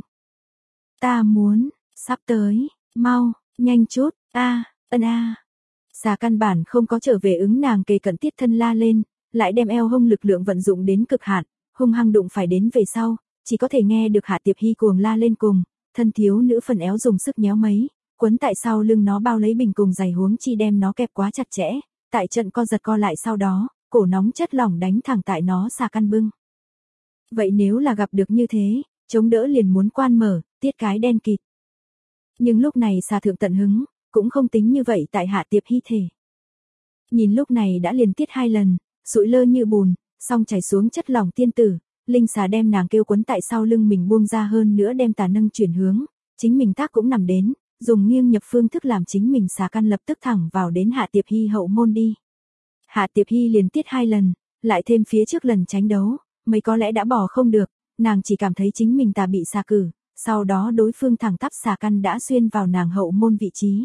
Ta muốn, sắp tới, mau, nhanh chút, a, ân a. Xà căn bản không có trở về ứng nàng kề cận tiết thân la lên, lại đem eo hông lực lượng vận dụng đến cực hạn, hung hăng đụng phải đến về sau, chỉ có thể nghe được Hạ Tiệp Hy cuồng la lên cùng, thân thiếu nữ phần éo dùng sức nhéo mấy, quấn tại sau lưng nó bao lấy bình cùng giày huống chi đem nó kẹp quá chặt chẽ, tại trận co giật co lại sau đó, cổ nóng chất lỏng đánh thẳng tại nó xà căn bưng. Vậy nếu là gặp được như thế, chống đỡ liền muốn quan mở, tiết cái đen kịt. Nhưng lúc này xà thượng tận hứng, cũng không tính như vậy tại Hạ Tiệp Hy thể. Nhìn lúc này đã liền tiết hai lần, sụi lơ như bùn, song chảy xuống chất lỏng tiên tử, linh xà đem nàng kêu quấn tại sau lưng mình buông ra hơn nữa đem tà nâng chuyển hướng, chính mình tác cũng nằm đến, dùng nghiêng nhập phương thức làm chính mình xà căn lập tức thẳng vào đến Hạ Tiệp Hy hậu môn đi. Hạ Tiệp Hy liền tiết hai lần, lại thêm phía trước lần tránh đấu, mấy có lẽ đã bỏ không được, nàng chỉ cảm thấy chính mình tà bị xà cử, sau đó đối phương thẳng tắp xà căn đã xuyên vào nàng hậu môn vị trí.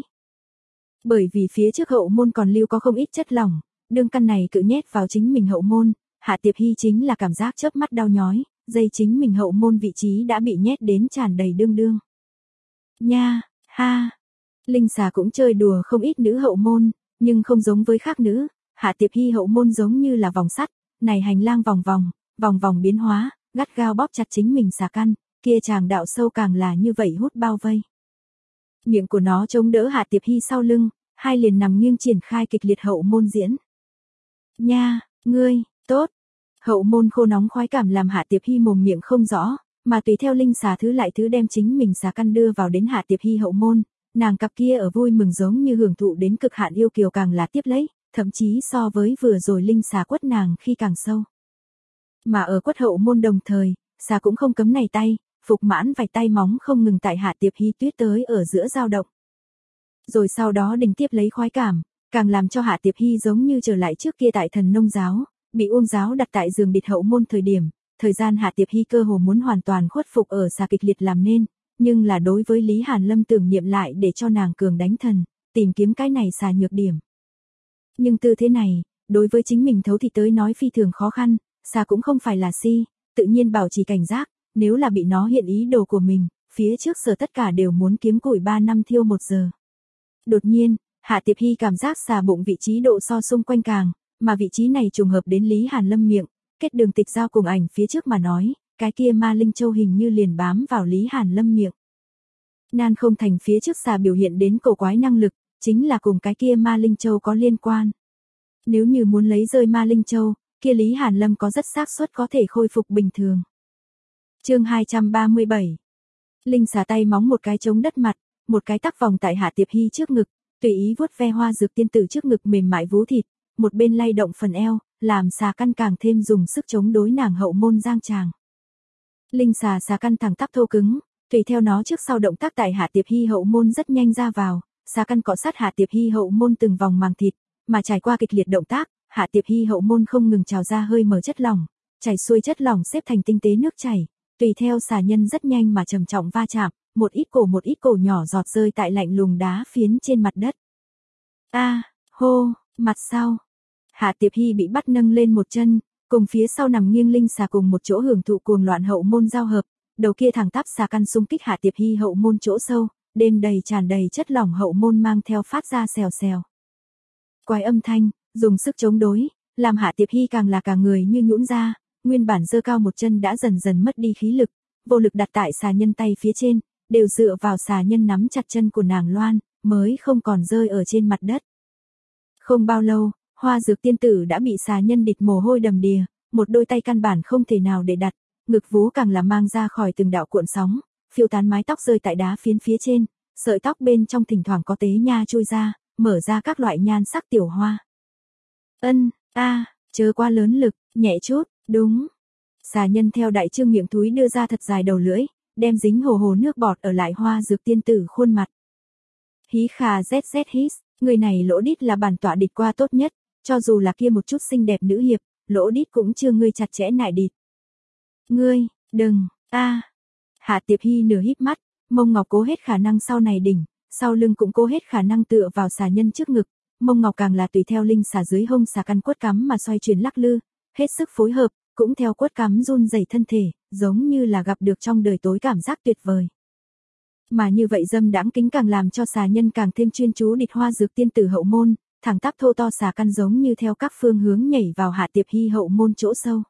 Bởi vì phía trước hậu môn còn lưu có không ít chất lỏng, đương căn này cự nhét vào chính mình hậu môn, Hạ Tiệp Hy chính là cảm giác chớp mắt đau nhói, dây chính mình hậu môn vị trí đã bị nhét đến tràn đầy đương đương. Nha, ha, linh xà cũng chơi đùa không ít nữ hậu môn, nhưng không giống với khác nữ, Hạ Tiệp Hy hậu môn giống như là vòng sắt, này hành lang vòng vòng, vòng vòng biến hóa, gắt gao bóp chặt chính mình xà căn, kia chàng đạo sâu càng là như vậy hút bao vây. Miệng của nó chống đỡ Hạ Tiệp Hy sau lưng, hai liền nằm nghiêng triển khai kịch liệt hậu môn diễn. Nha, ngươi, tốt. Hậu môn khô nóng khoái cảm làm Hạ Tiệp Hy mồm miệng không rõ, mà tùy theo linh xà thứ lại thứ đem chính mình xà căn đưa vào đến Hạ Tiệp Hy hậu môn, nàng cặp kia ở vui mừng giống như hưởng thụ đến cực hạn yêu kiều càng là tiếp lấy, thậm chí so với vừa rồi linh xà quất nàng khi càng sâu. Mà ở quất hậu môn đồng thời, xà cũng không cấm này tay, phục mãn vài tay móng không ngừng tại Hạ Tiệp Hy tuyết tới ở giữa dao động. Rồi sau đó đình tiếp lấy khoái cảm, càng làm cho Hạ Tiệp Hy giống như trở lại trước kia tại thần nông giáo, bị Uông giáo đặt tại giường địch hậu môn thời điểm, thời gian Hạ Tiệp Hy cơ hồ muốn hoàn toàn khuất phục ở xà kịch liệt làm nên, nhưng là đối với Lý Hàn Lâm tưởng niệm lại để cho nàng cường đánh thần, tìm kiếm cái này xà nhược điểm. Nhưng tư thế này, đối với chính mình thấu thì tới nói phi thường khó khăn, xà cũng không phải là si, tự nhiên bảo trì cảnh giác, nếu là bị nó hiện ý đồ của mình, phía trước sở tất cả đều muốn kiếm củi ba năm thiêu một giờ. Đột nhiên, Hạ Tiệp Hy cảm giác xà bụng vị trí độ so xung quanh càng, mà vị trí này trùng hợp đến Lý Hàn Lâm miệng, kết đường tịch giao cùng ảnh phía trước mà nói, cái kia ma linh châu hình như liền bám vào Lý Hàn Lâm miệng. Nan không thành phía trước xà biểu hiện đến cổ quái năng lực, chính là cùng cái kia ma linh châu có liên quan. Nếu như muốn lấy rơi ma linh châu, kia Lý Hàn Lâm có rất xác suất có thể khôi phục bình thường. Chương hai trăm ba mươi bảy. Linh xà tay móng một cái chống đất mặt, một cái tắc vòng tại Hạ Tiệp Hy trước ngực, tùy ý vuốt ve hoa dược tiên tử trước ngực mềm mại vú thịt, một bên lay động phần eo, làm xà căn càng thêm dùng sức chống đối nàng hậu môn giang tràng. Linh xà xà căn thẳng tắp thô cứng, tùy theo nó trước sau động tác tại Hạ Tiệp Hy hậu môn rất nhanh ra vào, xà căn cọ sát Hạ Tiệp Hy hậu môn từng vòng màng thịt, mà trải qua kịch liệt động tác, Hạ Tiệp Hy hậu môn không ngừng trào ra hơi mở chất lỏng, chảy xuôi chất lỏng xếp thành tinh tế nước chảy, tùy theo xà nhân rất nhanh mà trầm trọng va chạm, một ít cổ một ít cổ nhỏ giọt rơi tại lạnh lùng đá phiến trên mặt đất. A, hô, mặt sau. Hạ Tiệp Hy bị bắt nâng lên một chân, cùng phía sau nằm nghiêng linh xà cùng một chỗ hưởng thụ cuồng loạn hậu môn giao hợp, đầu kia thẳng tắp xà căn xung kích Hạ Tiệp Hy hậu môn chỗ sâu, đêm đầy tràn đầy chất lỏng hậu môn mang theo phát ra xèo xèo. Quái âm thanh, dùng sức chống đối, làm Hạ Tiệp Hy càng là cả người như nhũn ra, nguyên bản giơ cao một chân đã dần dần mất đi khí lực, vô lực đặt tại xà nhân tay phía trên, đều dựa vào xà nhân nắm chặt chân của nàng loan, mới không còn rơi ở trên mặt đất. Không bao lâu, Hoa Dược tiên tử đã bị xà nhân địch mồ hôi đầm đìa, một đôi tay căn bản không thể nào để đặt, ngực vú càng là mang ra khỏi từng đạo cuộn sóng, phiêu tán mái tóc rơi tại đá phiến phía trên, sợi tóc bên trong thỉnh thoảng có tế nha chui ra, mở ra các loại nhan sắc tiểu hoa. Ân, a, à, chớ quá lớn lực, nhẹ chút, đúng. Xà nhân theo đại trương miệng túi đưa ra thật dài đầu lưỡi, đem dính hồ hồ nước bọt ở lại Hoa Dược tiên tử khuôn mặt. Hí khà zz hít, người này lỗ đít là bản tọa địch qua tốt nhất, cho dù là kia một chút xinh đẹp nữ hiệp, lỗ đít cũng chưa ngươi chặt chẽ nại địch. Ngươi, đừng, a. À. Hạ Tiệp Hy nửa híp mắt, mông ngọc cố hết khả năng sau này đỉnh, sau lưng cũng cố hết khả năng tựa vào xà nhân trước ngực, mông ngọc càng là tùy theo linh xà dưới hông xà căn quất cắm mà xoay chuyển lắc lư, hết sức phối hợp, cũng theo quất cắm run rẩy thân thể, giống như là gặp được trong đời tối cảm giác tuyệt vời. Mà như vậy dâm đãng kính càng làm cho xà nhân càng thêm chuyên chú địch Hoa Dược tiên tử hậu môn, thẳng tắp thô to xà căn giống như theo các phương hướng nhảy vào Hạ Tiệp Hy hậu môn chỗ sâu.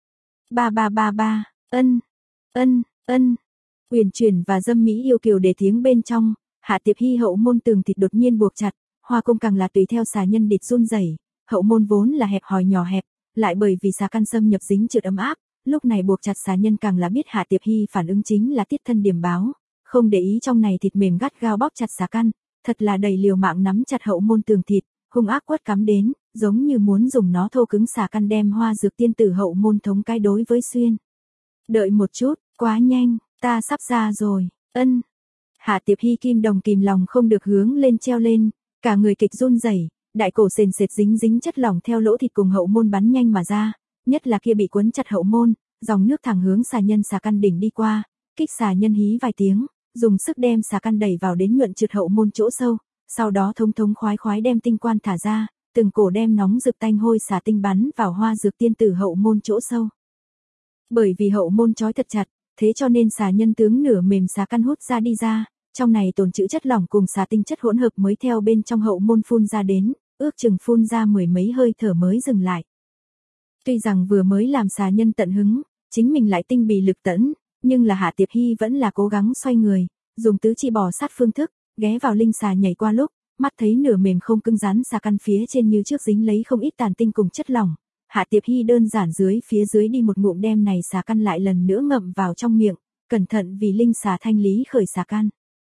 Ba ba ba ba, ân, ân, ân. Uyển chuyển và dâm mỹ yêu kiều để tiếng bên trong, Hạ Tiệp Hy hậu môn tường thịt đột nhiên buộc chặt, hoa cung càng là tùy theo xà nhân địch run rẩy, hậu môn vốn là hẹp hòi nhỏ hẹp, lại bởi vì xà căn xâm nhập dính trượt ấm áp, lúc này buộc chặt xà nhân càng là biết Hạ Tiệp Hy phản ứng chính là tiết thân điểm báo, không để ý trong này thịt mềm gắt gao bóp chặt xà căn, thật là đầy liều mạng nắm chặt hậu môn tường thịt, hung ác quất cắm đến, giống như muốn dùng nó thô cứng xà căn đem Hoa Dược tiên tử hậu môn thống cái đối với xuyên. Đợi một chút, quá nhanh, ta sắp ra rồi, ân. Hạ Tiệp Hy kim đồng kìm lòng không được hướng lên treo lên, cả người kịch run rẩy, đại cổ sền sệt dính dính chất lỏng theo lỗ thịt cùng hậu môn bắn nhanh mà ra, nhất là kia bị quấn chặt hậu môn, dòng nước thẳng hướng xà nhân xà căn đỉnh đi qua, kích xà nhân hí vài tiếng, dùng sức đem xà căn đẩy vào đến nhuận trượt hậu môn chỗ sâu, sau đó thống thống khoái khoái đem tinh quan thả ra, từng cổ đem nóng rực tanh hôi xà tinh bắn vào Hoa Dược tiên tử hậu môn chỗ sâu. Bởi vì hậu môn trói thật chặt, thế cho nên xà nhân tướng nửa mềm xà căn hút ra đi ra, trong này tồn trữ chất lỏng cùng xà tinh chất hỗn hợp mới theo bên trong hậu môn phun ra đến, ước chừng phun ra mười mấy hơi thở mới dừng lại. Tuy rằng vừa mới làm xà nhân tận hứng, chính mình lại tinh bì lực tẫn, nhưng là Hạ Tiệp Hy vẫn là cố gắng xoay người, dùng tứ chi bò sát phương thức, ghé vào linh xà nhảy qua lúc, mắt thấy nửa mềm không cứng rắn xà căn phía trên như trước dính lấy không ít tàn tinh cùng chất lỏng. Hạ Tiệp Hy đơn giản dưới phía dưới đi một ngụm đem này xà căn lại lần nữa ngậm vào trong miệng, cẩn thận vì linh xà thanh lý khởi xà căn.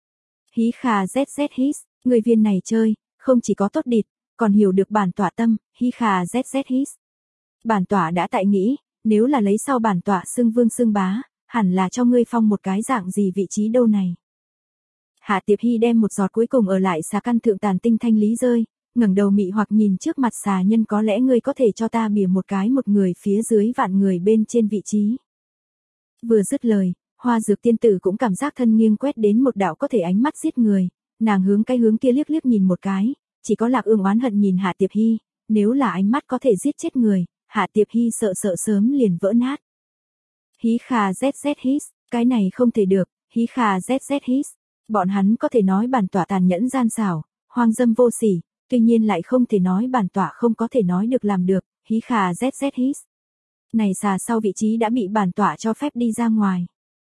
Hí khà zz hít, người viên này chơi, không chỉ có tốt địt, còn hiểu được bản tọa tâm, hí khà zz hít. Bản tọa đã tại nghĩ, nếu là lấy sau bản tọa xưng vương xưng bá, hẳn là cho ngươi phong một cái dạng gì vị trí đâu này. Hạ Tiệp Hy đem một giọt cuối cùng ở lại xà căn thượng tàn tinh thanh lý rơi, ngẩng đầu mị hoặc nhìn trước mặt xà nhân, có lẽ ngươi có thể cho ta bìa một cái một người phía dưới vạn người bên trên vị trí. Vừa dứt lời, Hoa Dược tiên tử cũng cảm giác thân nghiêng quét đến một đạo có thể ánh mắt giết người, nàng hướng cái hướng kia liếc liếc nhìn một cái, chỉ có Lạc Ương oán hận nhìn Hạ Tiệp Hy, nếu là ánh mắt có thể giết chết người, Hạ Tiệp Hy sợ sợ sớm liền vỡ nát. Hí khà zz hít, cái này không thể được, hí khà zz hít. Bọn hắn có thể nói bản tọa tàn nhẫn gian xảo, hoang dâm vô sỉ, tuy nhiên lại không thể nói bản tọa không có thể nói được làm được, hí khà zz hít. Này xà sau vị trí đã bị bản tọa cho phép đi ra ngoài.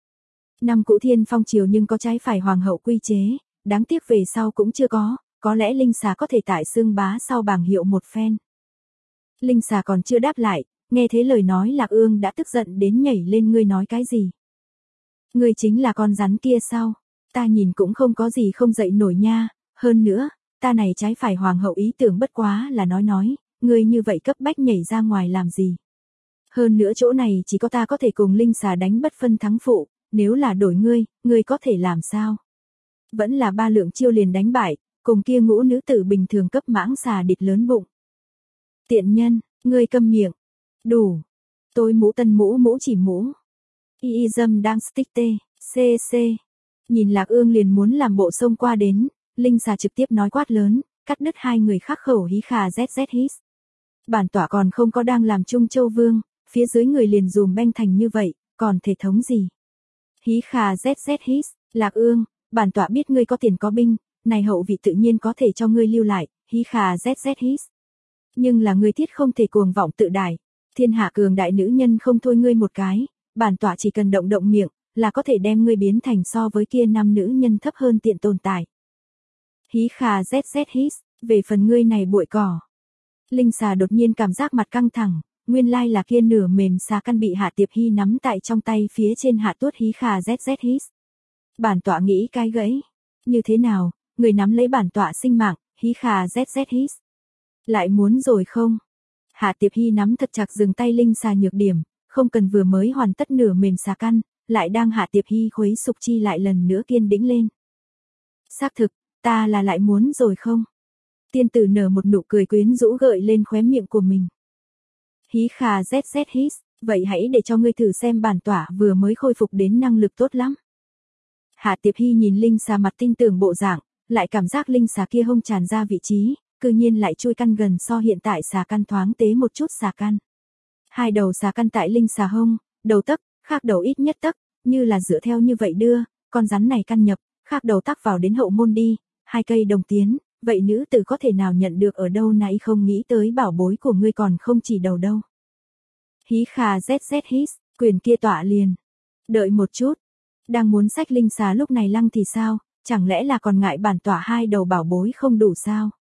Năm cũ thiên phong triều nhưng có trái phải hoàng hậu quy chế, đáng tiếc về sau cũng chưa có, có lẽ linh xà có thể tại xương bá sau bảng hiệu một phen. Linh xà còn chưa đáp lại, nghe thế lời nói Lạc Ương đã tức giận đến nhảy lên, ngươi nói cái gì? Ngươi chính là con rắn kia sao? Ta nhìn cũng không có gì không dậy nổi nha, hơn nữa, ta này trái phải hoàng hậu ý tưởng bất quá là nói nói, ngươi như vậy cấp bách nhảy ra ngoài làm gì? Hơn nữa chỗ này chỉ có ta có thể cùng linh xà đánh bất phân thắng phụ, nếu là đổi ngươi, ngươi có thể làm sao? Vẫn là ba lượng chiêu liền đánh bại, cùng kia ngũ nữ tử bình thường cấp mãng xà địch lớn bụng. Tiện nhân, ngươi câm miệng. Đủ. Tôi mũ tân mũ mũ chỉ mũ. Y y dâm đang stick tê, c c. Nhìn Lạc Ương liền muốn làm bộ xông qua đến, Linh xà trực tiếp nói quát lớn, cắt đứt hai người khác khẩu hí khà zz hít. Bản tọa còn không có đang làm Trung Châu Vương, phía dưới người liền dùm beng thành như vậy, còn thể thống gì? Hí khà zz hít, Lạc Ương, bản tọa biết ngươi có tiền có binh, này hậu vị tự nhiên có thể cho ngươi lưu lại, hí khà zz hít. Nhưng là ngươi thiết không thể cuồng vọng tự đại, thiên hạ cường đại nữ nhân không thôi ngươi một cái, bản tọa chỉ cần động động miệng, là có thể đem ngươi biến thành so với kia năm nữ nhân thấp hơn tiện tồn tại. Hí khà zz hít, về phần ngươi này bụi cỏ. Linh xà đột nhiên cảm giác mặt căng thẳng, nguyên lai là kia nửa mềm xà căn bị Hạ Tiệp Hy nắm tại trong tay phía trên hạ tuốt hí khà zz hít. Bản tọa nghĩ cái gãy, như thế nào, người nắm lấy bản tọa sinh mạng, hí khà zz hít. Lại muốn rồi không? Hạ Tiệp Hy nắm thật chặt dừng tay Linh xà nhược điểm, không cần vừa mới hoàn tất nửa mềm xà căn, lại đang Hạ Tiệp Hy khuấy sục chi lại lần nữa kiên đĩnh lên. Xác thực, ta là lại muốn rồi không? Tiên tử nở một nụ cười quyến rũ gợi lên khóe miệng của mình. Hí khà zz hít, vậy hãy để cho ngươi thử xem bản tọa vừa mới khôi phục đến năng lực tốt lắm. Hạ Tiệp Hy nhìn Linh xà mặt tin tưởng bộ dạng, lại cảm giác Linh xà kia hông tràn ra vị trí, cư nhiên lại chui căn gần so hiện tại xà căn thoáng tế một chút xà căn. Hai đầu xà căn tại Linh xà hông, đầu tấc, khác đầu ít nhất tấc, như là dựa theo như vậy đưa, con rắn này căn nhập, khác đầu tắc vào đến hậu môn đi, hai cây đồng tiến, vậy nữ tử có thể nào nhận được ở đâu nãy không nghĩ tới bảo bối của ngươi còn không chỉ đầu đâu. Hí khà zz hít, quyền kia tọa liền. Đợi một chút, đang muốn xách Linh xà lúc này lăng thì sao, chẳng lẽ là còn ngại bản tọa hai đầu bảo bối không đủ sao?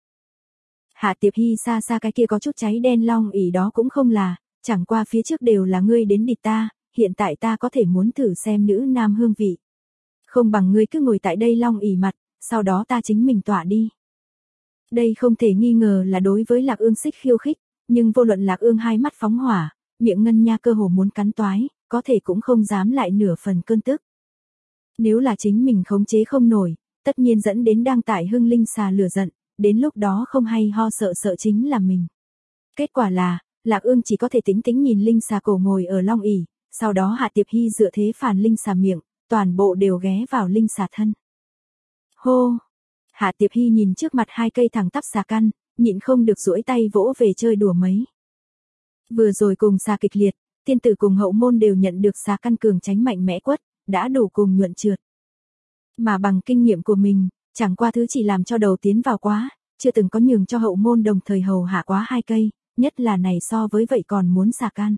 Hạ Tiệp Hy xa xa cái kia có chút cháy đen long ỉ đó cũng không là, chẳng qua phía trước đều là ngươi đến địch ta, hiện tại ta có thể muốn thử xem nữ nam hương vị. Không bằng ngươi cứ ngồi tại đây long ỉ mặt, sau đó ta chính mình tọa đi. Đây không thể nghi ngờ là đối với Lạc Ương xích khiêu khích, nhưng vô luận Lạc Ương hai mắt phóng hỏa, miệng ngân nha cơ hồ muốn cắn toái, có thể cũng không dám lại nửa phần cơn tức. Nếu là chính mình khống chế không nổi, tất nhiên dẫn đến đang tại hưng Linh xà lửa giận, đến lúc đó không hay ho sợ sợ chính là mình. Kết quả là, Lạc Ương chỉ có thể tính tính nhìn Linh xà cổ ngồi ở long ỷ, sau đó Hạ Tiệp Hy dựa thế phản Linh xà miệng, toàn bộ đều ghé vào Linh xà thân. Hô! Hạ Tiệp Hy nhìn trước mặt hai cây thẳng tắp xà căn, nhịn không được duỗi tay vỗ về chơi đùa mấy. Vừa rồi cùng xà kịch liệt, tiên tử cùng hậu môn đều nhận được xà căn cường tránh mạnh mẽ quất, đã đủ cùng nhuận trượt. Mà bằng kinh nghiệm của mình, chẳng qua thứ chỉ làm cho đầu tiến vào quá, chưa từng có nhường cho hậu môn đồng thời hầu hạ quá hai cây, nhất là này so với vậy còn muốn xà căn.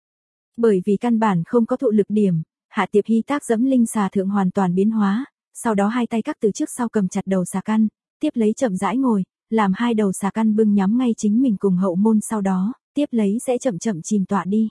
Bởi vì căn bản không có thụ lực điểm, Hạ Tiệp Hy tác dẫm Linh xà thượng hoàn toàn biến hóa, sau đó hai tay các từ trước sau cầm chặt đầu xà căn, tiếp lấy chậm rãi ngồi, làm hai đầu xà căn bưng nhắm ngay chính mình cùng hậu môn sau đó, tiếp lấy sẽ chậm chậm chìm tọa đi.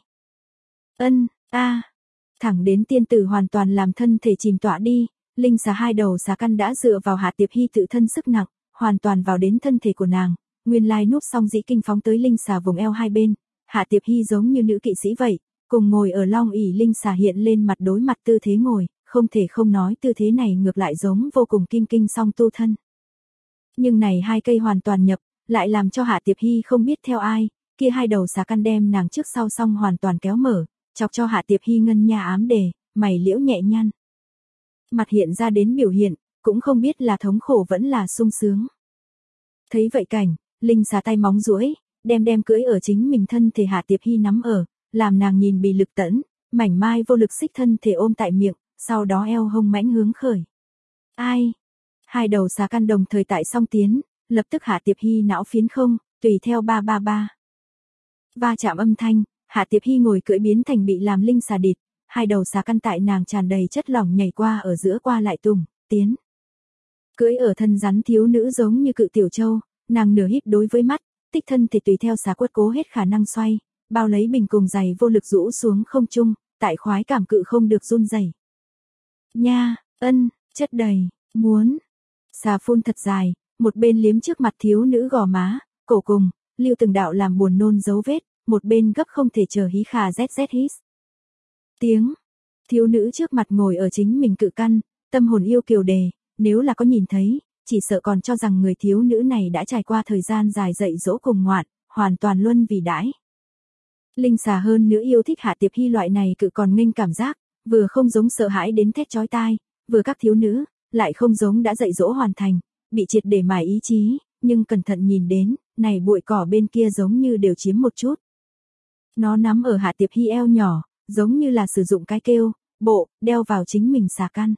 Ân, a, thẳng đến tiên tử hoàn toàn làm thân thể chìm tọa đi, Linh xà hai đầu xà căn đã dựa vào Hạ Tiệp Hy tự thân sức nặng, hoàn toàn vào đến thân thể của nàng, nguyên lai núp xong dĩ kinh phóng tới Linh xà vùng eo hai bên, Hạ Tiệp Hy giống như nữ kỵ sĩ vậy, cùng ngồi ở long ỷ Linh xà hiện lên mặt đối mặt tư thế ngồi, không thể không nói tư thế này ngược lại giống vô cùng kim kinh song tu thân. Nhưng này hai cây hoàn toàn nhập, lại làm cho Hạ Tiệp Hy không biết theo ai, kia hai đầu xà căn đem nàng trước sau song hoàn toàn kéo mở, chọc cho Hạ Tiệp Hy ngân nha ám đề, mày liễu nhẹ nhăn. Mặt hiện ra đến biểu hiện, cũng không biết là thống khổ vẫn là sung sướng. Thấy vậy cảnh, Linh xà tay móng duỗi, đem đem cưỡi ở chính mình thân thể Hạ Tiệp Hy nắm ở, làm nàng nhìn bị lực tẫn, mảnh mai vô lực xích thân thể ôm tại miệng, sau đó eo hông mãnh hướng khởi. Ai? Hai đầu xà căn đồng thời tại song tiến, lập tức Hạ Tiệp Hy não phiến không, tùy theo ba ba ba. Va chạm âm thanh, Hạ Tiệp Hy ngồi cưỡi biến thành bị làm Linh xà địt, hai đầu xà căn tại nàng tràn đầy chất lỏng nhảy qua ở giữa qua lại tùng, tiến. Cưỡi ở thân rắn thiếu nữ giống như cự tiểu châu, nàng nửa híp đối với mắt, tích thân thì tùy theo xà quất cố hết khả năng xoay, bao lấy bình cùng giày vô lực rũ xuống không trung, tại khoái cảm cự không được run rẩy. Nha, ân, chất đầy, muốn. Xà phun thật dài, một bên liếm trước mặt thiếu nữ gò má, cổ cùng, lưu từng đạo làm buồn nôn dấu vết, một bên gấp không thể chờ hí khà zz hít. Tiếng, thiếu nữ trước mặt ngồi ở chính mình cự căn, tâm hồn yêu kiều đề, nếu là có nhìn thấy, chỉ sợ còn cho rằng người thiếu nữ này đã trải qua thời gian dài dạy dỗ cùng ngoạn, hoàn toàn luân vì đãi. Linh xà hơn nữa yêu thích Hạ Tiệp Hy loại này cự còn nghênh cảm giác, vừa không giống sợ hãi đến thét chói tai, vừa các thiếu nữ, lại không giống đã dạy dỗ hoàn thành, bị triệt để mài ý chí, nhưng cẩn thận nhìn đến, này bụi cỏ bên kia giống như đều chiếm một chút. Nó nắm ở Hạ Tiệp Hy eo nhỏ, giống như là sử dụng cái kêu, bộ, đeo vào chính mình xà căn.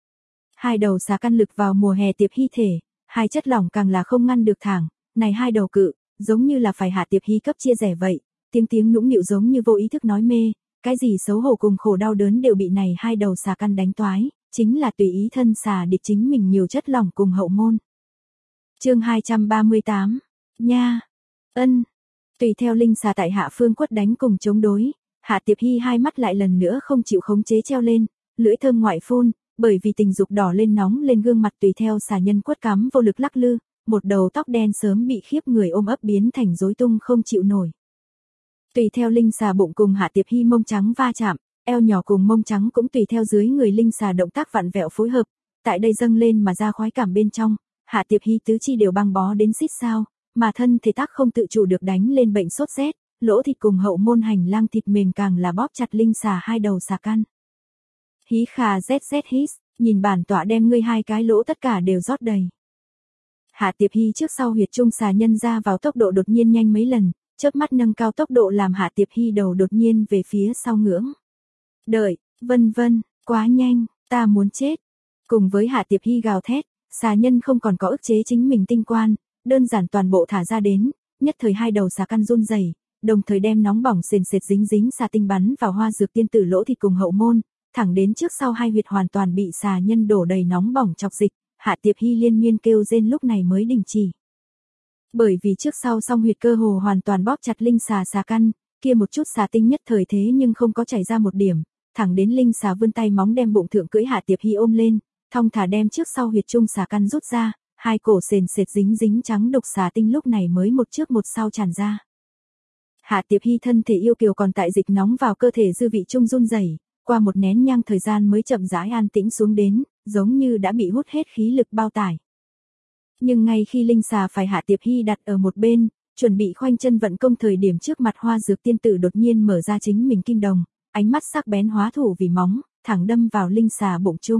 Hai đầu xà căn lực vào mùa hè Tiệp Hy thể, hai chất lỏng càng là không ngăn được thẳng, này hai đầu cự, giống như là phải Hạ Tiệp Hy cấp chia rẻ vậy, tiếng tiếng nũng nịu giống như vô ý thức nói mê, cái gì xấu hổ cùng khổ đau đớn đều bị này hai đầu xà căn đánh toái, chính là tùy ý thân xà địch chính mình nhiều chất lỏng cùng hậu môn. Chương hai trăm ba mươi tám, nha, ân, tùy theo linh xà tại hạ phương quất đánh cùng chống đối, Hạ Tiệp Hy hai mắt lại lần nữa không chịu khống chế treo lên, lưỡi thơm ngoại phun, bởi vì tình dục đỏ lên nóng lên gương mặt tùy theo xà nhân quất cắm vô lực lắc lư, một đầu tóc đen sớm bị khiếp người ôm ấp biến thành rối tung không chịu nổi. Tùy theo linh xà bụng cùng Hạ Tiệp Hy mông trắng va chạm, eo nhỏ cùng mông trắng cũng tùy theo dưới người linh xà động tác vặn vẹo phối hợp, tại đây dâng lên mà ra khoái cảm bên trong, Hạ Tiệp Hy tứ chi đều băng bó đến xít sao, mà thân thể tác không tự chủ được đánh lên bệnh sốt rét, lỗ thịt cùng hậu môn hành lang thịt mềm càng là bóp chặt linh xà hai đầu xà căn. Hí khà zz hít, nhìn bản tọa đem ngươi hai cái lỗ tất cả đều rót đầy. Hạ Tiệp Hy trước sau huyệt trung xà nhân ra vào tốc độ đột nhiên nhanh mấy lần, chớp mắt nâng cao tốc độ làm Hạ Tiệp Hy đầu đột nhiên về phía sau ngưỡng. Đợi, vân vân, quá nhanh, ta muốn chết. Cùng với Hạ Tiệp Hy gào thét, xà nhân không còn có ức chế chính mình tinh quan, đơn giản toàn bộ thả ra đến, nhất thời hai đầu xà căn run rẩy, đồng thời đem nóng bỏng sền sệt dính dính xà tinh bắn vào hoa dược tiên tử lỗ thịt cùng hậu môn, thẳng đến trước sau hai huyệt hoàn toàn bị xà nhân đổ đầy nóng bỏng chọc dịch, Hạ Tiệp Hy liên miên kêu rên lúc này mới đình chỉ. Bởi vì trước sau song huyệt cơ hồ hoàn toàn bóp chặt linh xà xà căn, kia một chút xà tinh nhất thời thế nhưng không có chảy ra một điểm, thẳng đến linh xà vươn tay móng đem bụng thượng cưỡi Hạ Tiệp Hy ôm lên, thong thả đem trước sau huyệt trung xà căn rút ra, hai cổ sền sệt dính dính trắng đục xà tinh lúc này mới một trước một sau tràn ra. Hạ Tiệp Hy thân thể yêu kiều còn tại dịch nóng vào cơ thể dư vị trung run rẩy, qua một nén nhang thời gian mới chậm rãi an tĩnh xuống đến, giống như đã bị hút hết khí lực bao tải. Nhưng ngay khi linh xà phải Hạ Tiệp Hy đặt ở một bên, chuẩn bị khoanh chân vận công thời điểm trước mặt hoa dược tiên tử đột nhiên mở ra chính mình kim đồng, ánh mắt sắc bén hóa thủ vì móng, thẳng đâm vào linh xà bụng trung.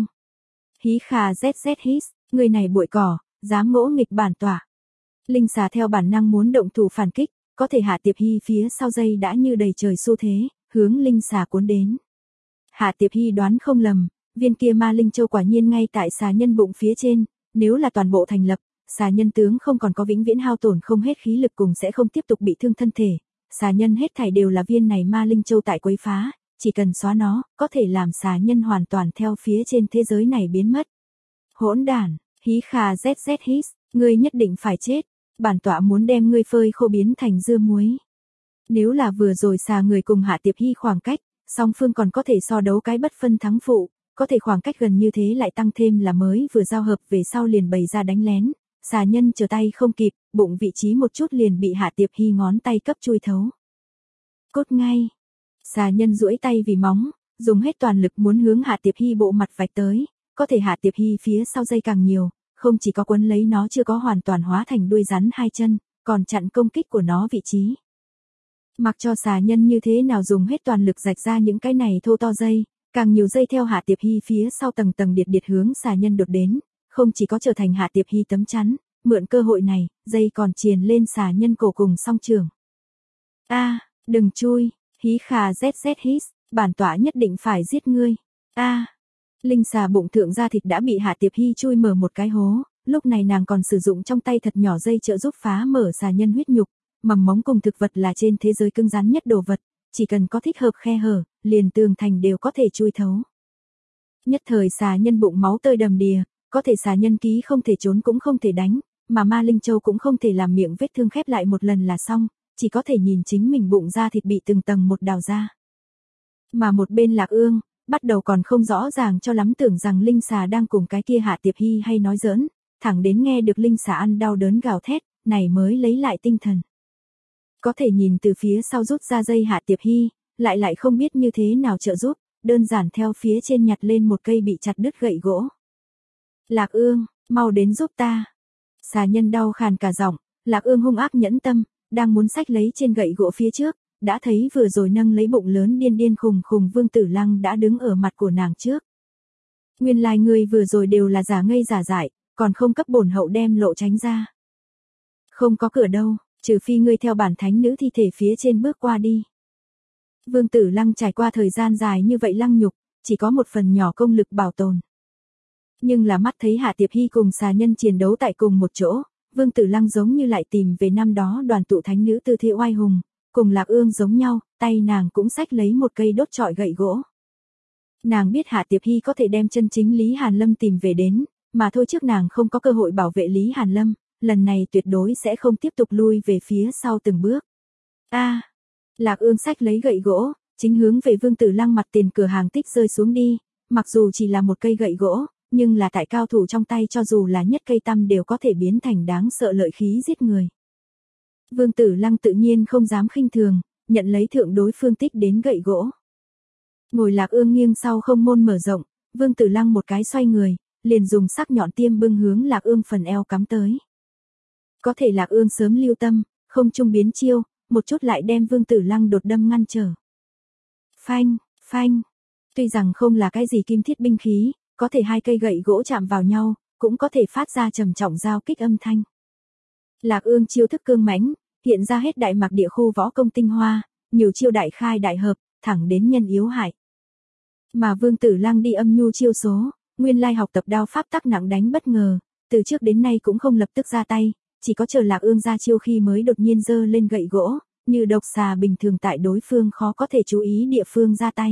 Hí khà zz hít, người này bụi cỏ, dám ngỗ nghịch bản tọa. Linh xà theo bản năng muốn động thủ phản kích, có thể Hạ Tiệp Hy phía sau dây đã như đầy trời xu thế, hướng linh xà cuốn đến. Hạ Tiệp Hy đoán không lầm, viên kia ma linh châu quả nhiên ngay tại xà nhân bụng phía trên, nếu là toàn bộ thành lập, xà nhân tướng không còn có vĩnh viễn hao tổn không hết khí lực cùng sẽ không tiếp tục bị thương thân thể, xà nhân hết thảy đều là viên này ma linh châu tại quấy phá, chỉ cần xóa nó, có thể làm xà nhân hoàn toàn theo phía trên thế giới này biến mất. Hỗn đản, hí khà zz hít, ngươi nhất định phải chết, bản tọa muốn đem ngươi phơi khô biến thành dưa muối. Nếu là vừa rồi xà người cùng Hạ Tiệp Hy khoảng cách, song phương còn có thể so đấu cái bất phân thắng phụ, có thể khoảng cách gần như thế lại tăng thêm là mới vừa giao hợp về sau liền bày ra đánh lén, xà nhân trở tay không kịp, bụng vị trí một chút liền bị Hạ Tiệp Hy ngón tay cấp chui thấu. Cốt ngay, xà nhân duỗi tay vì móng, dùng hết toàn lực muốn hướng Hạ Tiệp Hy bộ mặt vạch tới, có thể Hạ Tiệp Hy phía sau dây càng nhiều, không chỉ có quấn lấy nó chưa có hoàn toàn hóa thành đuôi rắn hai chân, còn chặn công kích của nó vị trí. Mặc cho xà nhân như thế nào dùng hết toàn lực rạch ra những cái này thô to dây, càng nhiều dây theo Hạ Tiệp Hy phía sau tầng tầng điệt điệt hướng xà nhân đột đến, không chỉ có trở thành Hạ Tiệp Hy tấm chắn, mượn cơ hội này, dây còn triền lên xà nhân cổ cùng song trường. A, à, đừng chui, hí khà zz hít, bản tọa nhất định phải giết ngươi. A, à, linh xà bụng thượng da thịt đã bị Hạ Tiệp Hy chui mở một cái hố, lúc này nàng còn sử dụng trong tay thật nhỏ dây trợ giúp phá mở xà nhân huyết nhục, mầm móng cùng thực vật là trên thế giới cứng rắn nhất đồ vật, chỉ cần có thích hợp khe hở, liền tường thành đều có thể chui thấu. Nhất thời xà nhân bụng máu tơi đầm đìa, có thể xà nhân ký không thể trốn cũng không thể đánh, mà ma linh châu cũng không thể làm miệng vết thương khép lại một lần là xong, chỉ có thể nhìn chính mình bụng da thịt bị từng tầng một đào ra. Mà một bên Lạc Ương, bắt đầu còn không rõ ràng cho lắm tưởng rằng linh xà đang cùng cái kia Hạ Tiệp Hy hay nói giỡn, thẳng đến nghe được linh xà ăn đau đớn gào thét, này mới lấy lại tinh thần. Có thể nhìn từ phía sau rút ra dây Hạ Tiệp Hy, lại lại không biết như thế nào trợ giúp, đơn giản theo phía trên nhặt lên một cây bị chặt đứt gậy gỗ. Lạc Ương, mau đến giúp ta. Xà nhân đau khàn cả giọng, Lạc Ương hung ác nhẫn tâm, đang muốn xách lấy trên gậy gỗ phía trước, đã thấy vừa rồi nâng lấy bụng lớn điên điên khùng khùng Vương Tử Lăng đã đứng ở mặt của nàng trước. Nguyên lai ngươi vừa rồi đều là giả ngây giả dại, còn không cấp bổn hậu đem lộ tránh ra. Không có cửa đâu, trừ phi ngươi theo bản thánh nữ thi thể phía trên bước qua đi. Vương Tử Lăng trải qua thời gian dài như vậy lăng nhục, chỉ có một phần nhỏ công lực bảo tồn. Nhưng là mắt thấy Hạ Tiệp Hy cùng xà nhân chiến đấu tại cùng một chỗ, Vương Tử Lăng giống như lại tìm về năm đó đoàn tụ thánh nữ tư thế oai hùng, cùng Lạc Ương giống nhau, tay nàng cũng xách lấy một cây đốt trọi gậy gỗ. Nàng biết Hạ Tiệp Hy có thể đem chân chính Lý Hàn Lâm tìm về đến, mà thôi trước nàng không có cơ hội bảo vệ Lý Hàn Lâm, lần này tuyệt đối sẽ không tiếp tục lui về phía sau từng bước. A, à, Lạc Ương xách lấy gậy gỗ, chính hướng về Vương Tử Lăng mặt tiền cửa hàng tích rơi xuống đi, mặc dù chỉ là một cây gậy gỗ, nhưng là tại cao thủ trong tay cho dù là nhất cây tăm đều có thể biến thành đáng sợ lợi khí giết người. Vương Tử Lăng tự nhiên không dám khinh thường, nhận lấy thượng đối phương tích đến gậy gỗ. Ngồi Lạc Ương nghiêng sau không môn mở rộng, Vương Tử Lăng một cái xoay người, liền dùng sắc nhọn tiêm bưng hướng Lạc Ương phần eo cắm tới. Có thể Lạc Ương sớm lưu tâm, không trung biến chiêu, một chút lại đem Vương Tử Lăng đột đâm ngăn trở. Phanh, phanh, tuy rằng không là cái gì kim thiết binh khí, có thể hai cây gậy gỗ chạm vào nhau, cũng có thể phát ra trầm trọng giao kích âm thanh. Lạc Ương chiêu thức cương mãnh, hiện ra hết đại mạc địa khu võ công tinh hoa, nhiều chiêu đại khai đại hợp, thẳng đến nhân yếu hại. Mà Vương Tử Lăng đi âm nhu chiêu số, nguyên lai học tập đao pháp tắc nặng đánh bất ngờ, từ trước đến nay cũng không lập tức ra tay, chỉ có chờ Lạc Ương ra chiêu khi mới đột nhiên giơ lên gậy gỗ, như độc xà bình thường tại đối phương khó có thể chú ý địa phương ra tay.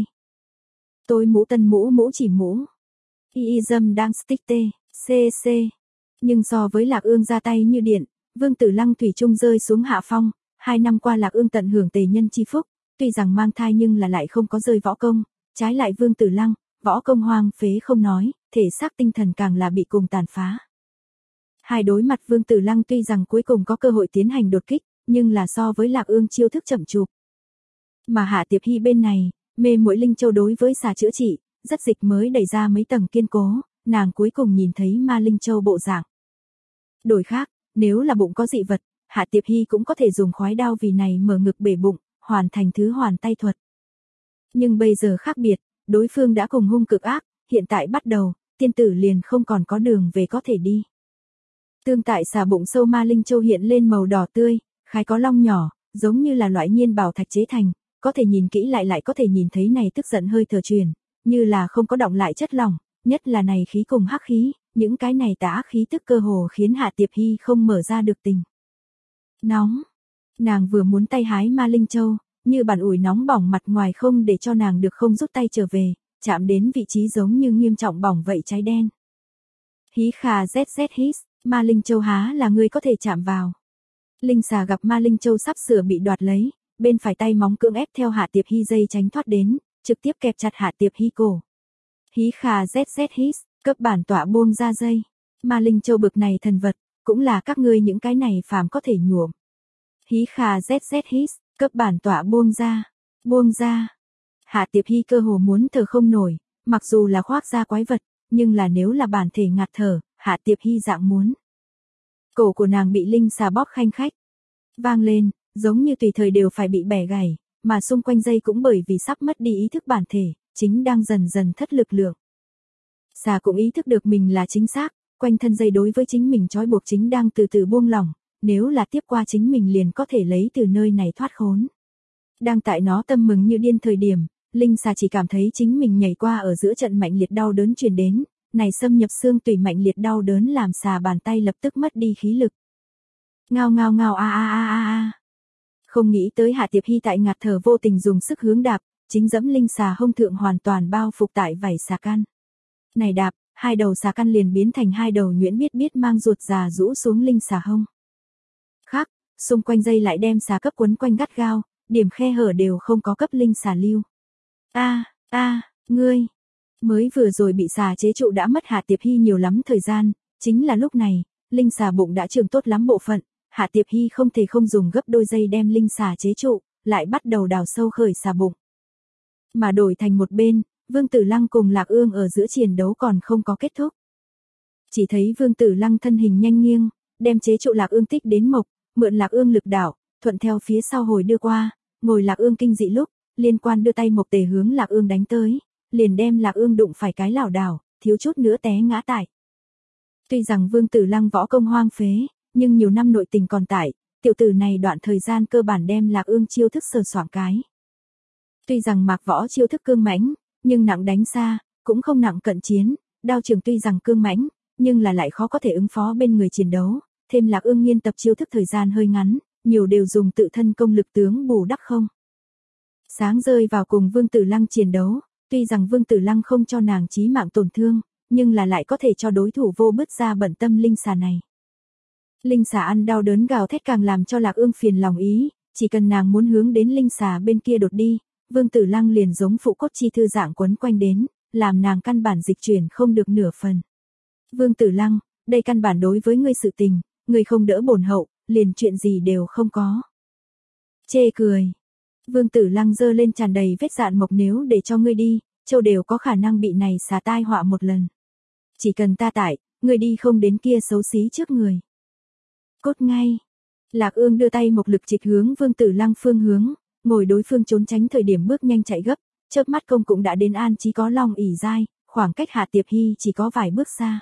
Tôi mũ tân mũ mũ chỉ mũ. Y y dâm đang stick tê, xê xê. Nhưng so với Lạc Ương ra tay như điện, Vương Tử Lăng thủy chung rơi xuống hạ phong, hai năm qua Lạc Ương tận hưởng tề nhân chi phúc, tuy rằng mang thai nhưng là lại không có rơi võ công, trái lại Vương Tử Lăng, võ công hoang phế không nói, thể xác tinh thần càng là bị cùng tàn phá. Hai đối mặt Vương Tử Lăng tuy rằng cuối cùng có cơ hội tiến hành đột kích, nhưng là so với Lạc Ương chiêu thức chậm chụp. Mà Hạ Tiệp Hy bên này, mê muội Linh Châu đối với xà chữa trị, rất dịch mới đẩy ra mấy tầng kiên cố, nàng cuối cùng nhìn thấy ma Linh Châu bộ dạng. Đổi khác, nếu là bụng có dị vật, Hạ Tiệp Hy cũng có thể dùng khoái đao vì này mở ngực bể bụng, hoàn thành thứ hoàn tay thuật. Nhưng bây giờ khác biệt, đối phương đã cùng hung cực ác, hiện tại bắt đầu, tiên tử liền không còn có đường về có thể đi. Tương tại xà bụng sâu ma Linh Châu hiện lên màu đỏ tươi, khai có long nhỏ, giống như là loại nhiên bảo thạch chế thành, có thể nhìn kỹ lại lại có thể nhìn thấy này tức giận hơi thở truyền, như là không có động lại chất lỏng, nhất là này khí cùng hắc khí, những cái này tà ác khí tức cơ hồ khiến Hạ Tiệp Hy không mở ra được tình. Nóng, nàng vừa muốn tay hái ma Linh Châu, như bàn ủi nóng bỏng mặt ngoài không để cho nàng được không rút tay trở về, chạm đến vị trí giống như nghiêm trọng bỏng vậy cháy đen. Hí khà zz hít, ma Linh Châu há là người có thể chạm vào. Linh xà gặp ma Linh Châu sắp sửa bị đoạt lấy, bên phải tay móng cưỡng ép theo Hạ Tiệp Hy dây tránh thoát đến, trực tiếp kẹp chặt Hạ Tiệp Hy cổ. Hí khà zz hít, cấp bản tọa buông ra dây. Ma Linh Châu bực này thần vật, cũng là các ngươi những cái này phàm có thể nhuộm. Hí khà zz hít, cấp bản tọa buông ra, buông ra. Hạ Tiệp Hy cơ hồ muốn thở không nổi, mặc dù là khoác da quái vật, nhưng là nếu là bản thể ngạt thở, Hạ Tiệp Hy dạng muốn. Cổ của nàng bị linh xà bóp khanh khách. Vang lên, giống như tùy thời đều phải bị bẻ gãy, mà xung quanh dây cũng bởi vì sắp mất đi ý thức bản thể, chính đang dần dần thất lực lượng. Xà cũng ý thức được mình là chính xác, quanh thân dây đối với chính mình trói buộc chính đang từ từ buông lỏng, nếu là tiếp qua chính mình liền có thể lấy từ nơi này thoát khốn. Đang tại nó tâm mừng như điên thời điểm, linh xà chỉ cảm thấy chính mình nhảy qua ở giữa trận mạnh liệt đau đớn truyền đến, này xâm nhập xương tủy mạnh liệt đau đớn làm xà bàn tay lập tức mất đi khí lực. Ngao ngao ngao a a a a a. Không nghĩ tới Hạ Tiệp Hy tại ngạt thở vô tình dùng sức hướng đạp, chính dẫm linh xà hông thượng hoàn toàn bao phục tại vảy xà căn. Này đạp, hai đầu xà căn liền biến thành hai đầu nhuyễn biết biết mang ruột già rũ xuống linh xà hông. Khác, xung quanh dây lại đem xà cấp quấn quanh gắt gao, điểm khe hở đều không có cấp linh xà lưu. A, a, ngươi, mới vừa rồi bị xà chế trụ đã mất Hạ Tiệp Hy nhiều lắm thời gian, chính là lúc này, linh xà bụng đã trường tốt lắm bộ phận, Hạ Tiệp Hy không thể không dùng gấp đôi dây đem linh xà chế trụ, lại bắt đầu đào sâu khởi xà bụng. Mà đổi thành một bên, Vương Tử Lăng cùng Lạc Ương ở giữa chiến đấu còn không có kết thúc. Chỉ thấy Vương Tử Lăng thân hình nhanh nghiêng, đem chế trụ Lạc Ương tích đến mộc, mượn Lạc Ương lực đảo, thuận theo phía sau hồi đưa qua, ngồi Lạc Ương kinh dị lúc, liên quan đưa tay mộc tề hướng Lạc Ương đánh tới, liền đem Lạc Ương đụng phải cái lảo đảo, thiếu chút nữa té ngã tại. Tuy rằng Vương Tử Lăng võ công hoang phế, nhưng nhiều năm nội tình còn tại, tiểu tử này đoạn thời gian cơ bản đem Lạc Ương chiêu thức sờ soạng cái. Tuy rằng Mạc Võ chiêu thức cương mãnh, nhưng nặng đánh xa, cũng không nặng cận chiến, đao trường tuy rằng cương mãnh, nhưng là lại khó có thể ứng phó bên người chiến đấu, thêm Lạc Ương nghiên tập chiêu thức thời gian hơi ngắn, nhiều đều dùng tự thân công lực tướng bù đắp không. Sáng rơi vào cùng Vương Tử Lăng chiến đấu, tuy rằng Vương Tử Lăng không cho nàng chí mạng tổn thương, nhưng là lại có thể cho đối thủ vô bứt ra bận tâm linh xà này. Linh xà ăn đau đớn gào thét càng làm cho Lạc Ương phiền lòng ý, chỉ cần nàng muốn hướng đến linh xà bên kia đột đi, Vương Tử Lăng liền giống phụ cốt chi thư dạng quấn quanh đến, làm nàng căn bản dịch chuyển không được nửa phần. Vương Tử Lăng, đây căn bản đối với ngươi sự tình, ngươi không đỡ bổn hậu, liền chuyện gì đều không có. Chê cười. Vương Tử Lăng giơ lên tràn đầy vết dạn mộc, nếu để cho ngươi đi, châu đều có khả năng bị này xà tai họa một lần. Chỉ cần ta tại, ngươi đi không đến kia xấu xí trước người. Cốt ngay. Lạc Ương đưa tay một lực trịch hướng Vương Tử Lăng phương hướng, ngồi đối phương trốn tránh thời điểm bước nhanh chạy gấp, chớp mắt công cũng đã đến an chí có long ỉ dai, khoảng cách Hạ Tiệp Hy chỉ có vài bước xa.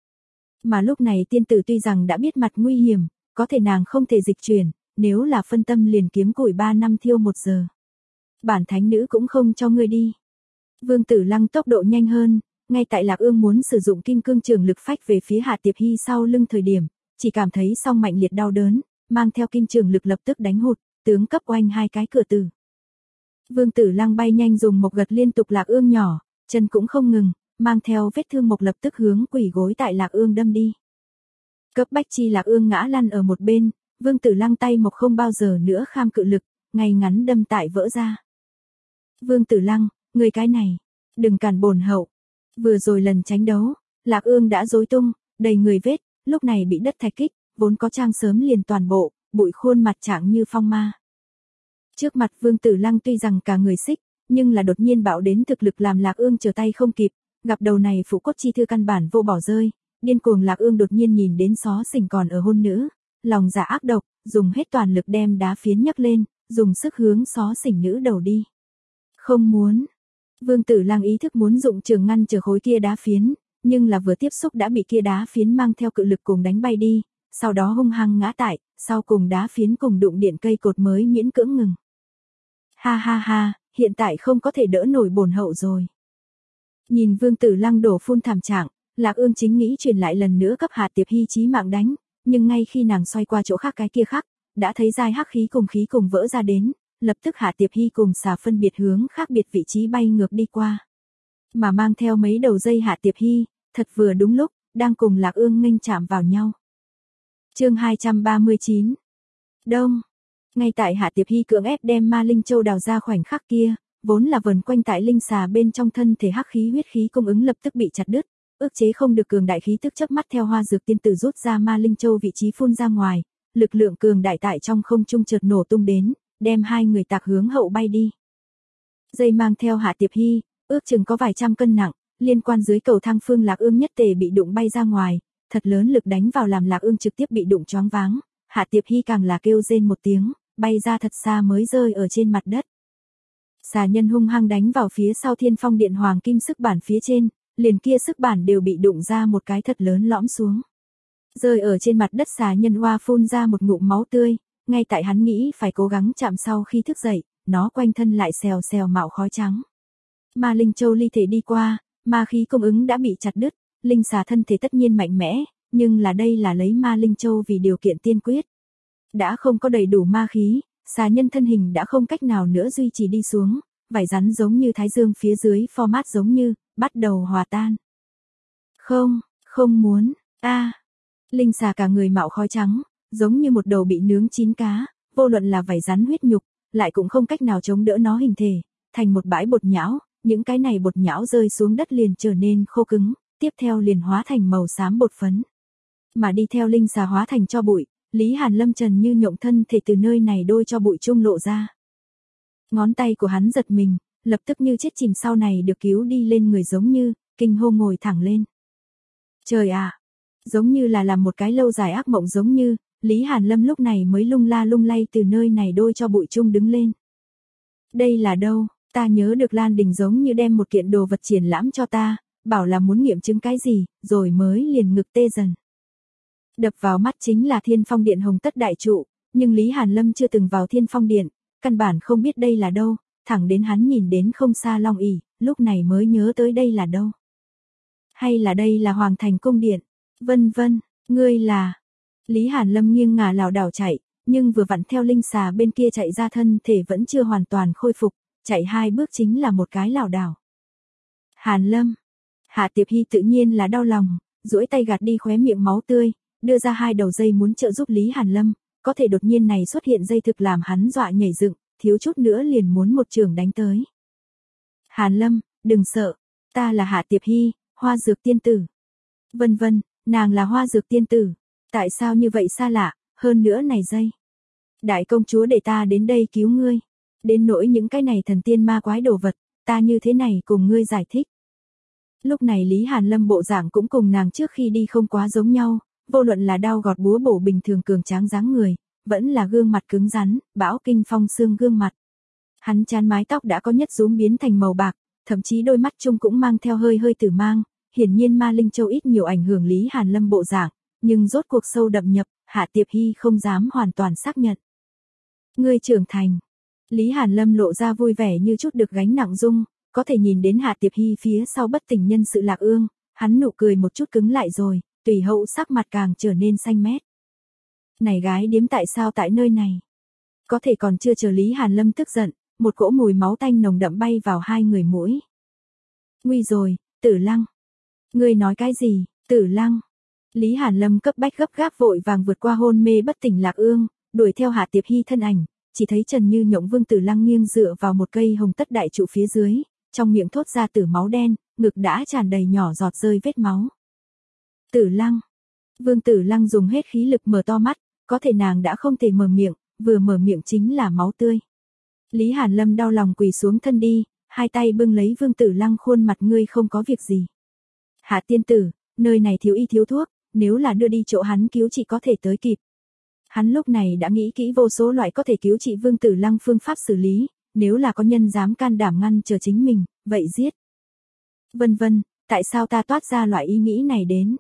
Mà lúc này tiên tử tuy rằng đã biết mặt nguy hiểm, có thể nàng không thể dịch chuyển, nếu là phân tâm liền kiếm củi ba năm thiêu một giờ. Bản thánh nữ cũng không cho ngươi đi. Vương Tử Lăng tốc độ nhanh hơn, ngay tại Lạc Ương muốn sử dụng kim cương trường lực phách về phía Hạ Tiệp Hy sau lưng thời điểm, chỉ cảm thấy song mạnh liệt đau đớn, mang theo kim trường lực lập tức đánh hụt, tướng cấp oanh hai cái cửa tử. Vương Tử Lăng bay nhanh dùng một gật liên tục Lạc Ương nhỏ, chân cũng không ngừng, mang theo vết thương một lập tức hướng quỳ gối tại Lạc Ương đâm đi. Cấp bách chi Lạc Ương ngã lăn ở một bên, Vương Tử Lăng tay một không bao giờ nữa kham cự lực, ngay ngắn đâm tại vỡ ra. Vương Tử Lăng, người cái này, đừng cản bổn hậu. Vừa rồi lần tránh đấu, Lạc Ương đã rối tung, đầy người vết, lúc này bị đất thạch kích, vốn có trang sớm liền toàn bộ, bụi khuôn mặt trạng như phong ma. Trước mặt Vương Tử Lăng tuy rằng cả người xích, nhưng là đột nhiên bạo đến thực lực làm Lạc Ương trở tay không kịp, gặp đầu này phụ cốt chi thư căn bản vô bỏ rơi, điên cuồng Lạc Ương đột nhiên nhìn đến xó xỉnh còn ở hôn nữ, lòng dạ ác độc, dùng hết toàn lực đem đá phiến nhấc lên, dùng sức hướng xó xỉnh nữ đầu đi. Không muốn. Vương Tử Lăng ý thức muốn dụng trường ngăn trở khối kia đá phiến, nhưng là vừa tiếp xúc đã bị kia đá phiến mang theo cự lực cùng đánh bay đi, sau đó hung hăng ngã tại, sau cùng đá phiến cùng đụng điện cây cột mới miễn cưỡng ngừng. Ha ha ha, hiện tại không có thể đỡ nổi bổn hậu rồi. Nhìn Vương Tử Lăng đổ phun thảm trạng, Lạc Ương chính nghĩ truyền lại lần nữa cấp Hạ Tiệp Hy chí mạng đánh, nhưng ngay khi nàng xoay qua chỗ khác cái kia khác, đã thấy dai hắc khí cùng khí cùng vỡ ra đến, lập tức Hạ Tiệp Hy cùng xà phân biệt hướng khác biệt vị trí bay ngược đi qua. Mà mang theo mấy đầu dây Hạ Tiệp Hy, thật vừa đúng lúc, đang cùng Lạc Ương nghênh chạm vào nhau. Chương hai trăm ba mươi chín. Đông. Ngay tại Hạ Tiệp Hy cưỡng ép đem Ma Linh Châu đào ra khoảnh khắc kia, vốn là vần quanh tại linh xà bên trong thân thể hắc khí huyết khí cung ứng lập tức bị chặt đứt, ức chế không được cường đại khí tức chớp mắt theo Hoa Dược tiên tử rút ra Ma Linh Châu vị trí phun ra ngoài, lực lượng cường đại tại trong không trung chợt nổ tung đến, đem hai người tạc hướng hậu bay đi. Dây mang theo Hạ Tiệp Hy, ước chừng có vài trăm cân nặng, liên quan dưới cầu thang phương Lạc Ương nhất tề bị đụng bay ra ngoài, thật lớn lực đánh vào làm Lạc Ương trực tiếp bị đụng choáng váng, Hạ Tiệp Hy càng là kêu rên một tiếng, bay ra thật xa mới rơi ở trên mặt đất. Xà nhân hung hăng đánh vào phía sau Thiên Phong Điện hoàng kim sức bản phía trên, liền kia sức bản đều bị đụng ra một cái thật lớn lõm xuống. Rơi ở trên mặt đất xà nhân hoa phun ra một ngụm máu tươi, ngay tại hắn nghĩ phải cố gắng chạm sau khi thức dậy, nó quanh thân lại xèo xèo mạo khói trắng. Ma Linh Châu ly thể đi qua, ma khí cung ứng đã bị chặt đứt, linh xà thân thể tất nhiên mạnh mẽ, nhưng là đây là lấy Ma Linh Châu vì điều kiện tiên quyết. Đã không có đầy đủ ma khí, xà nhân thân hình đã không cách nào nữa duy trì đi xuống, vảy rắn giống như thái dương phía dưới format giống như, bắt đầu hòa tan. Không, không muốn, a linh xà cả người mạo khói trắng, giống như một đầu bị nướng chín cá, vô luận là vảy rắn huyết nhục, lại cũng không cách nào chống đỡ nó hình thể, thành một bãi bột nhão, những cái này bột nhão rơi xuống đất liền trở nên khô cứng, tiếp theo liền hóa thành màu xám bột phấn. Mà đi theo linh xà hóa thành cho bụi, Lý Hàn Lâm trần như nhộng thân thể từ nơi này đôi cho bụi trung lộ ra. Ngón tay của hắn giật mình, lập tức như chết chìm sau này được cứu đi lên người giống như, kinh hô ngồi thẳng lên. Trời ạ! À, giống như là làm một cái lâu dài ác mộng giống như, Lý Hàn Lâm lúc này mới lung la lung lay từ nơi này đôi cho bụi trung đứng lên. Đây là đâu? Ta nhớ được Lan Đình giống như đem một kiện đồ vật triển lãm cho ta, bảo là muốn nghiệm chứng cái gì, rồi mới liền ngực tê dần. Đập vào mắt chính là Thiên Phong Điện Hồng Tất Đại Trụ, nhưng Lý Hàn Lâm chưa từng vào Thiên Phong Điện, căn bản không biết đây là đâu, thẳng đến hắn nhìn đến không xa Long ỷ, lúc này mới nhớ tới đây là đâu. Hay là đây là Hoàng Thành Cung Điện, vân vân, ngươi là... Lý Hàn Lâm nghiêng ngả lảo đảo chạy, nhưng vừa vặn theo linh xà bên kia chạy ra thân thể vẫn chưa hoàn toàn khôi phục, chạy hai bước chính là một cái lảo đảo. Hàn Lâm, Hạ Tiệp Hy tự nhiên là đau lòng, duỗi tay gạt đi khóe miệng máu tươi, đưa ra hai đầu dây muốn trợ giúp Lý Hàn Lâm, có thể đột nhiên này xuất hiện dây thực làm hắn dọa nhảy dựng, thiếu chút nữa liền muốn một trường đánh tới. Hàn Lâm, đừng sợ, ta là Hạ Tiệp Hy, Hoa Dược Tiên Tử. Vân vân, nàng là Hoa Dược Tiên Tử, tại sao như vậy xa lạ, hơn nữa này dây. Đại công chúa để ta đến đây cứu ngươi, đến nỗi những cái này thần tiên ma quái đồ vật, ta như thế này cùng ngươi giải thích. Lúc này Lý Hàn Lâm bộ dạng cũng cùng nàng trước khi đi không quá giống nhau, vô luận là đao gọt búa bổ bình thường cường tráng dáng người, vẫn là gương mặt cứng rắn, bão kinh phong xương gương mặt. Hắn chán mái tóc đã có nhất rúm biến thành màu bạc, thậm chí đôi mắt chung cũng mang theo hơi hơi tử mang, hiển nhiên ma linh châu ít nhiều ảnh hưởng Lý Hàn Lâm bộ dạng, nhưng rốt cuộc sâu đậm nhập, Hạ Tiệp Hy không dám hoàn toàn xác nhận. Ngươi trưởng thành. Lý Hàn Lâm lộ ra vui vẻ như chút được gánh nặng dung, có thể nhìn đến Hạ Tiệp Hy phía sau bất tỉnh nhân sự Lạc Ương, hắn nụ cười một chút cứng lại rồi, tùy hậu sắc mặt càng trở nên xanh mét. Này gái điếm tại sao tại nơi này? Có thể còn chưa chờ Lý Hàn Lâm tức giận, một cỗ mùi máu tanh nồng đậm bay vào hai người mũi. Nguy rồi, Tử Lăng. Ngươi nói cái gì, Tử Lăng? Lý Hàn Lâm cấp bách gấp gáp vội vàng vượt qua hôn mê bất tỉnh Lạc Ương, đuổi theo Hạ Tiệp Hy thân ảnh, chỉ thấy Trần Như Nhộng Vương Tử Lăng nghiêng dựa vào một cây hồng tất đại trụ phía dưới, trong miệng thốt ra tử máu đen, ngực đã tràn đầy nhỏ giọt rơi vết máu. Tử Lăng. Vương Tử Lăng dùng hết khí lực mở to mắt, có thể nàng đã không thể mở miệng, vừa mở miệng chính là máu tươi. Lý Hàn Lâm đau lòng quỳ xuống thân đi, hai tay bưng lấy Vương Tử Lăng khuôn mặt, ngươi không có việc gì. Hạ tiên tử, nơi này thiếu y thiếu thuốc, nếu là đưa đi chỗ hắn cứu trị có thể tới kịp. Hắn lúc này đã nghĩ kỹ vô số loại có thể cứu trị Vương Tử Lăng phương pháp xử lý, nếu là có nhân dám can đảm ngăn chờ chính mình, vậy giết. Vân vân, tại sao ta toát ra loại ý nghĩ này đến?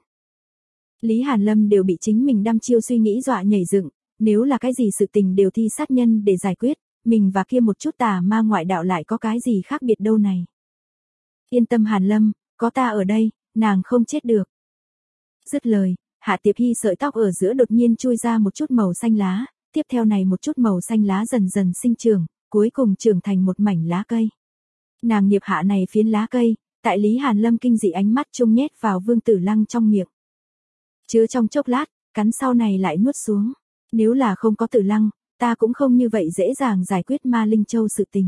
Lý Hàn Lâm đều bị chính mình đăm chiêu suy nghĩ dọa nhảy dựng, nếu là cái gì sự tình đều thi sát nhân để giải quyết, mình và kia một chút tà ma ngoại đạo lại có cái gì khác biệt đâu này. Yên tâm Hàn Lâm, có ta ở đây, nàng không chết được. Dứt lời, Hạ Tiệp Hy sợi tóc ở giữa đột nhiên chui ra một chút màu xanh lá, tiếp theo này một chút màu xanh lá dần dần sinh trưởng, cuối cùng trưởng thành một mảnh lá cây. Nàng nghiệp hạ này phiến lá cây, tại Lý Hàn Lâm kinh dị ánh mắt chung nhét vào Vương Tử Lăng trong miệng. Chứa trong chốc lát, cắn sau này lại nuốt xuống. Nếu là không có Tử Lăng, ta cũng không như vậy dễ dàng giải quyết Ma Linh Châu sự tình.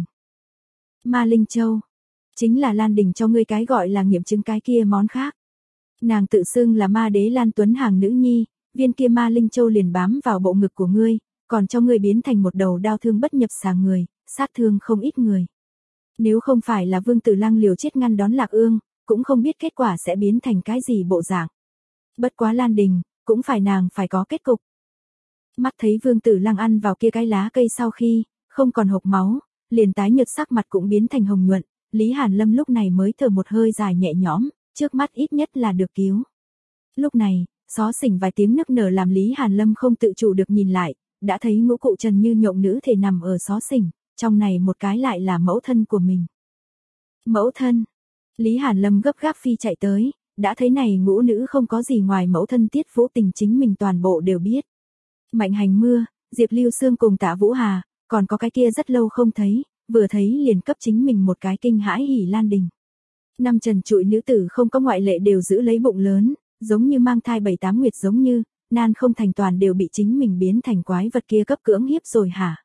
Ma Linh Châu, chính là Lan Đình cho ngươi cái gọi là nghiệm chứng cái kia món khác. Nàng tự xưng là ma đế Lan Tuấn Hàng nữ nhi, viên kia Ma Linh Châu liền bám vào bộ ngực của ngươi, còn cho ngươi biến thành một đầu đao thương bất nhập xà người, sát thương không ít người. Nếu không phải là Vương Tử Lăng liều chết ngăn đón Lạc Ương, cũng không biết kết quả sẽ biến thành cái gì bộ dạng. Bất quá Lan Đình, cũng phải nàng phải có kết cục. Mắt thấy Vương Tử Lăng ăn vào kia cái lá cây sau khi, không còn hộc máu, liền tái nhợt sắc mặt cũng biến thành hồng nhuận, Lý Hàn Lâm lúc này mới thở một hơi dài nhẹ nhõm, trước mắt ít nhất là được cứu. Lúc này, xó xỉnh vài tiếng nức nở làm Lý Hàn Lâm không tự chủ được nhìn lại, đã thấy ngũ cụ Trần Như Nhộng nữ thể nằm ở xó xỉnh, trong này một cái lại là mẫu thân của mình. Mẫu thân. Lý Hàn Lâm gấp gáp phi chạy tới, đã thấy này ngũ nữ không có gì ngoài mẫu thân Tiết Vũ Tình chính mình toàn bộ đều biết. Mạnh Hành Mưa, Diệp Lưu Sương cùng Tạ Vũ Hà, còn có cái kia rất lâu không thấy, vừa thấy liền cấp chính mình một cái kinh hãi hỉ Lan Đình. Năm trần trụi nữ tử không có ngoại lệ đều giữ lấy bụng lớn, giống như mang thai bảy tám nguyệt giống như, nan không thành toàn đều bị chính mình biến thành quái vật kia cấp cưỡng hiếp rồi hả?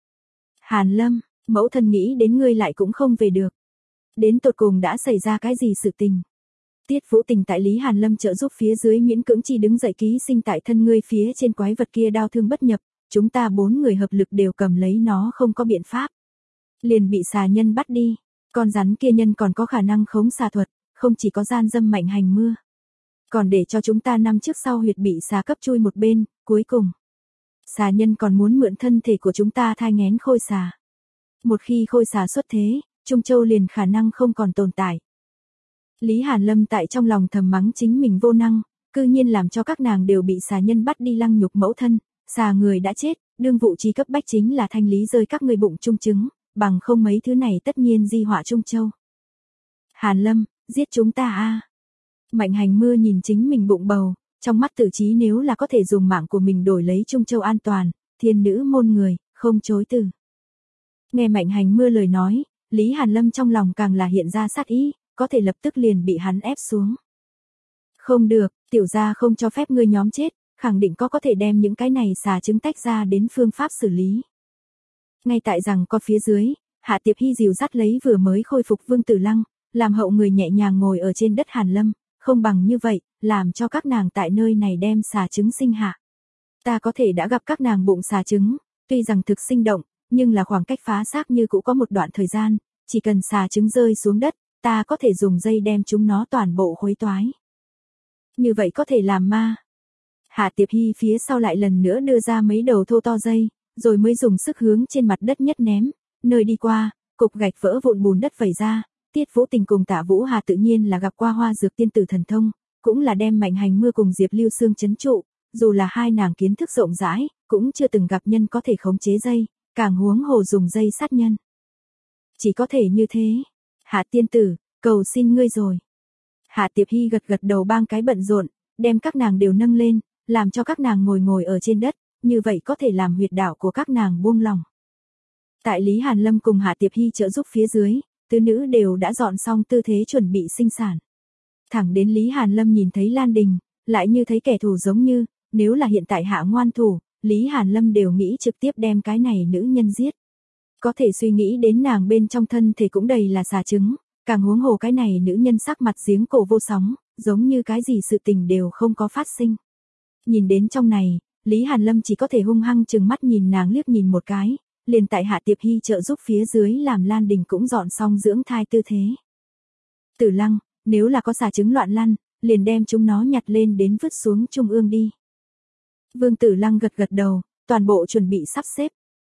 Hàn Lâm, mẫu thân nghĩ đến ngươi lại cũng không về được. Đến tột cùng đã xảy ra cái gì sự tình? Tiết Vũ Tình tại Lý Hàn Lâm trợ giúp phía dưới miễn cưỡng chi đứng dậy ký sinh tại thân ngươi phía trên quái vật kia đau thương bất nhập, chúng ta bốn người hợp lực đều cầm lấy nó không có biện pháp. Liền bị xà nhân bắt đi, con rắn kia nhân còn có khả năng khống xà thuật, không chỉ có gian dâm Mạnh Hành Mưa. Còn để cho chúng ta năm trước sau huyệt bị xà cấp chui một bên, cuối cùng. Xà nhân còn muốn mượn thân thể của chúng ta thai nghén khôi xà. Một khi khôi xà xuất thế, Trung Châu liền khả năng không còn tồn tại. Lý Hàn Lâm tại trong lòng thầm mắng chính mình vô năng, cư nhiên làm cho các nàng đều bị xà nhân bắt đi lăng nhục mẫu thân, xà người đã chết, đương vụ trí cấp bách chính là thanh lý rơi các ngươi bụng trung trứng, bằng không mấy thứ này tất nhiên di họa Trung Châu. Hàn Lâm, giết chúng ta a. Mạnh Hành Mưa nhìn chính mình bụng bầu, trong mắt tự chí nếu là có thể dùng mạng của mình đổi lấy Trung Châu an toàn, thiên nữ môn người, không chối từ. Nghe Mạnh Hành Mưa lời nói, Lý Hàn Lâm trong lòng càng là hiện ra sát ý, có thể lập tức liền bị hắn ép xuống. Không được, tiểu gia không cho phép ngươi nhóm chết, khẳng định có có thể đem những cái này xà trứng tách ra đến phương pháp xử lý. Ngay tại rằng có phía dưới, Hạ Tiệp Hy dìu dắt lấy vừa mới khôi phục Vương Tử Lăng, làm hậu người nhẹ nhàng ngồi ở trên đất Hàn Lâm, không bằng như vậy, làm cho các nàng tại nơi này đem xà trứng sinh hạ. Ta có thể đã gặp các nàng bụng xà trứng, tuy rằng thực sinh động, nhưng là khoảng cách phá xác như cũng có một đoạn thời gian, chỉ cần xà trứng rơi xuống đất, ta có thể dùng dây đem chúng nó toàn bộ khuấy toái. Như vậy có thể làm ma. Hạ Tiệp Hy phía sau lại lần nữa đưa ra mấy đầu thô to dây, rồi mới dùng sức hướng trên mặt đất nhất ném, nơi đi qua, cục gạch vỡ vụn bùn đất vẩy ra. Tiết Vũ Tình cùng Tạ Vũ Hà tự nhiên là gặp qua Hoa Dược tiên tử thần thông, cũng là đem Mạnh Hành Mưa cùng Diệp Lưu Sương trấn trụ, dù là hai nàng kiến thức rộng rãi, cũng chưa từng gặp nhân có thể khống chế dây, càng huống hồ dùng dây sát nhân. Chỉ có thể như thế. Hạ tiên tử, cầu xin ngươi rồi. Hạ Tiệp Hy gật gật đầu bang cái bận rộn, đem các nàng đều nâng lên, làm cho các nàng ngồi ngồi ở trên đất, như vậy có thể làm huyệt đạo của các nàng buông lỏng. Tại Lý Hàn Lâm cùng Hạ Tiệp Hy trợ giúp phía dưới, tứ nữ đều đã dọn xong tư thế chuẩn bị sinh sản. Thẳng đến Lý Hàn Lâm nhìn thấy Lan Đình, lại như thấy kẻ thù giống như, nếu là hiện tại hạ ngoan thủ, Lý Hàn Lâm đều nghĩ trực tiếp đem cái này nữ nhân giết. Có thể suy nghĩ đến nàng bên trong thân thể cũng đầy là xà trứng, càng huống hồ cái này nữ nhân sắc mặt giếng cổ vô sóng, giống như cái gì sự tình đều không có phát sinh. Nhìn đến trong này, Lý Hàn Lâm chỉ có thể hung hăng chừng mắt nhìn nàng liếc nhìn một cái, liền tại Hạ Tiệp Hy trợ giúp phía dưới làm Lan Đình cũng dọn xong dưỡng thai tư thế. Tử Lăng, nếu là có xà trứng loạn lăn, liền đem chúng nó nhặt lên đến vứt xuống trung ương đi. Vương Tử Lăng gật gật đầu, toàn bộ chuẩn bị sắp xếp.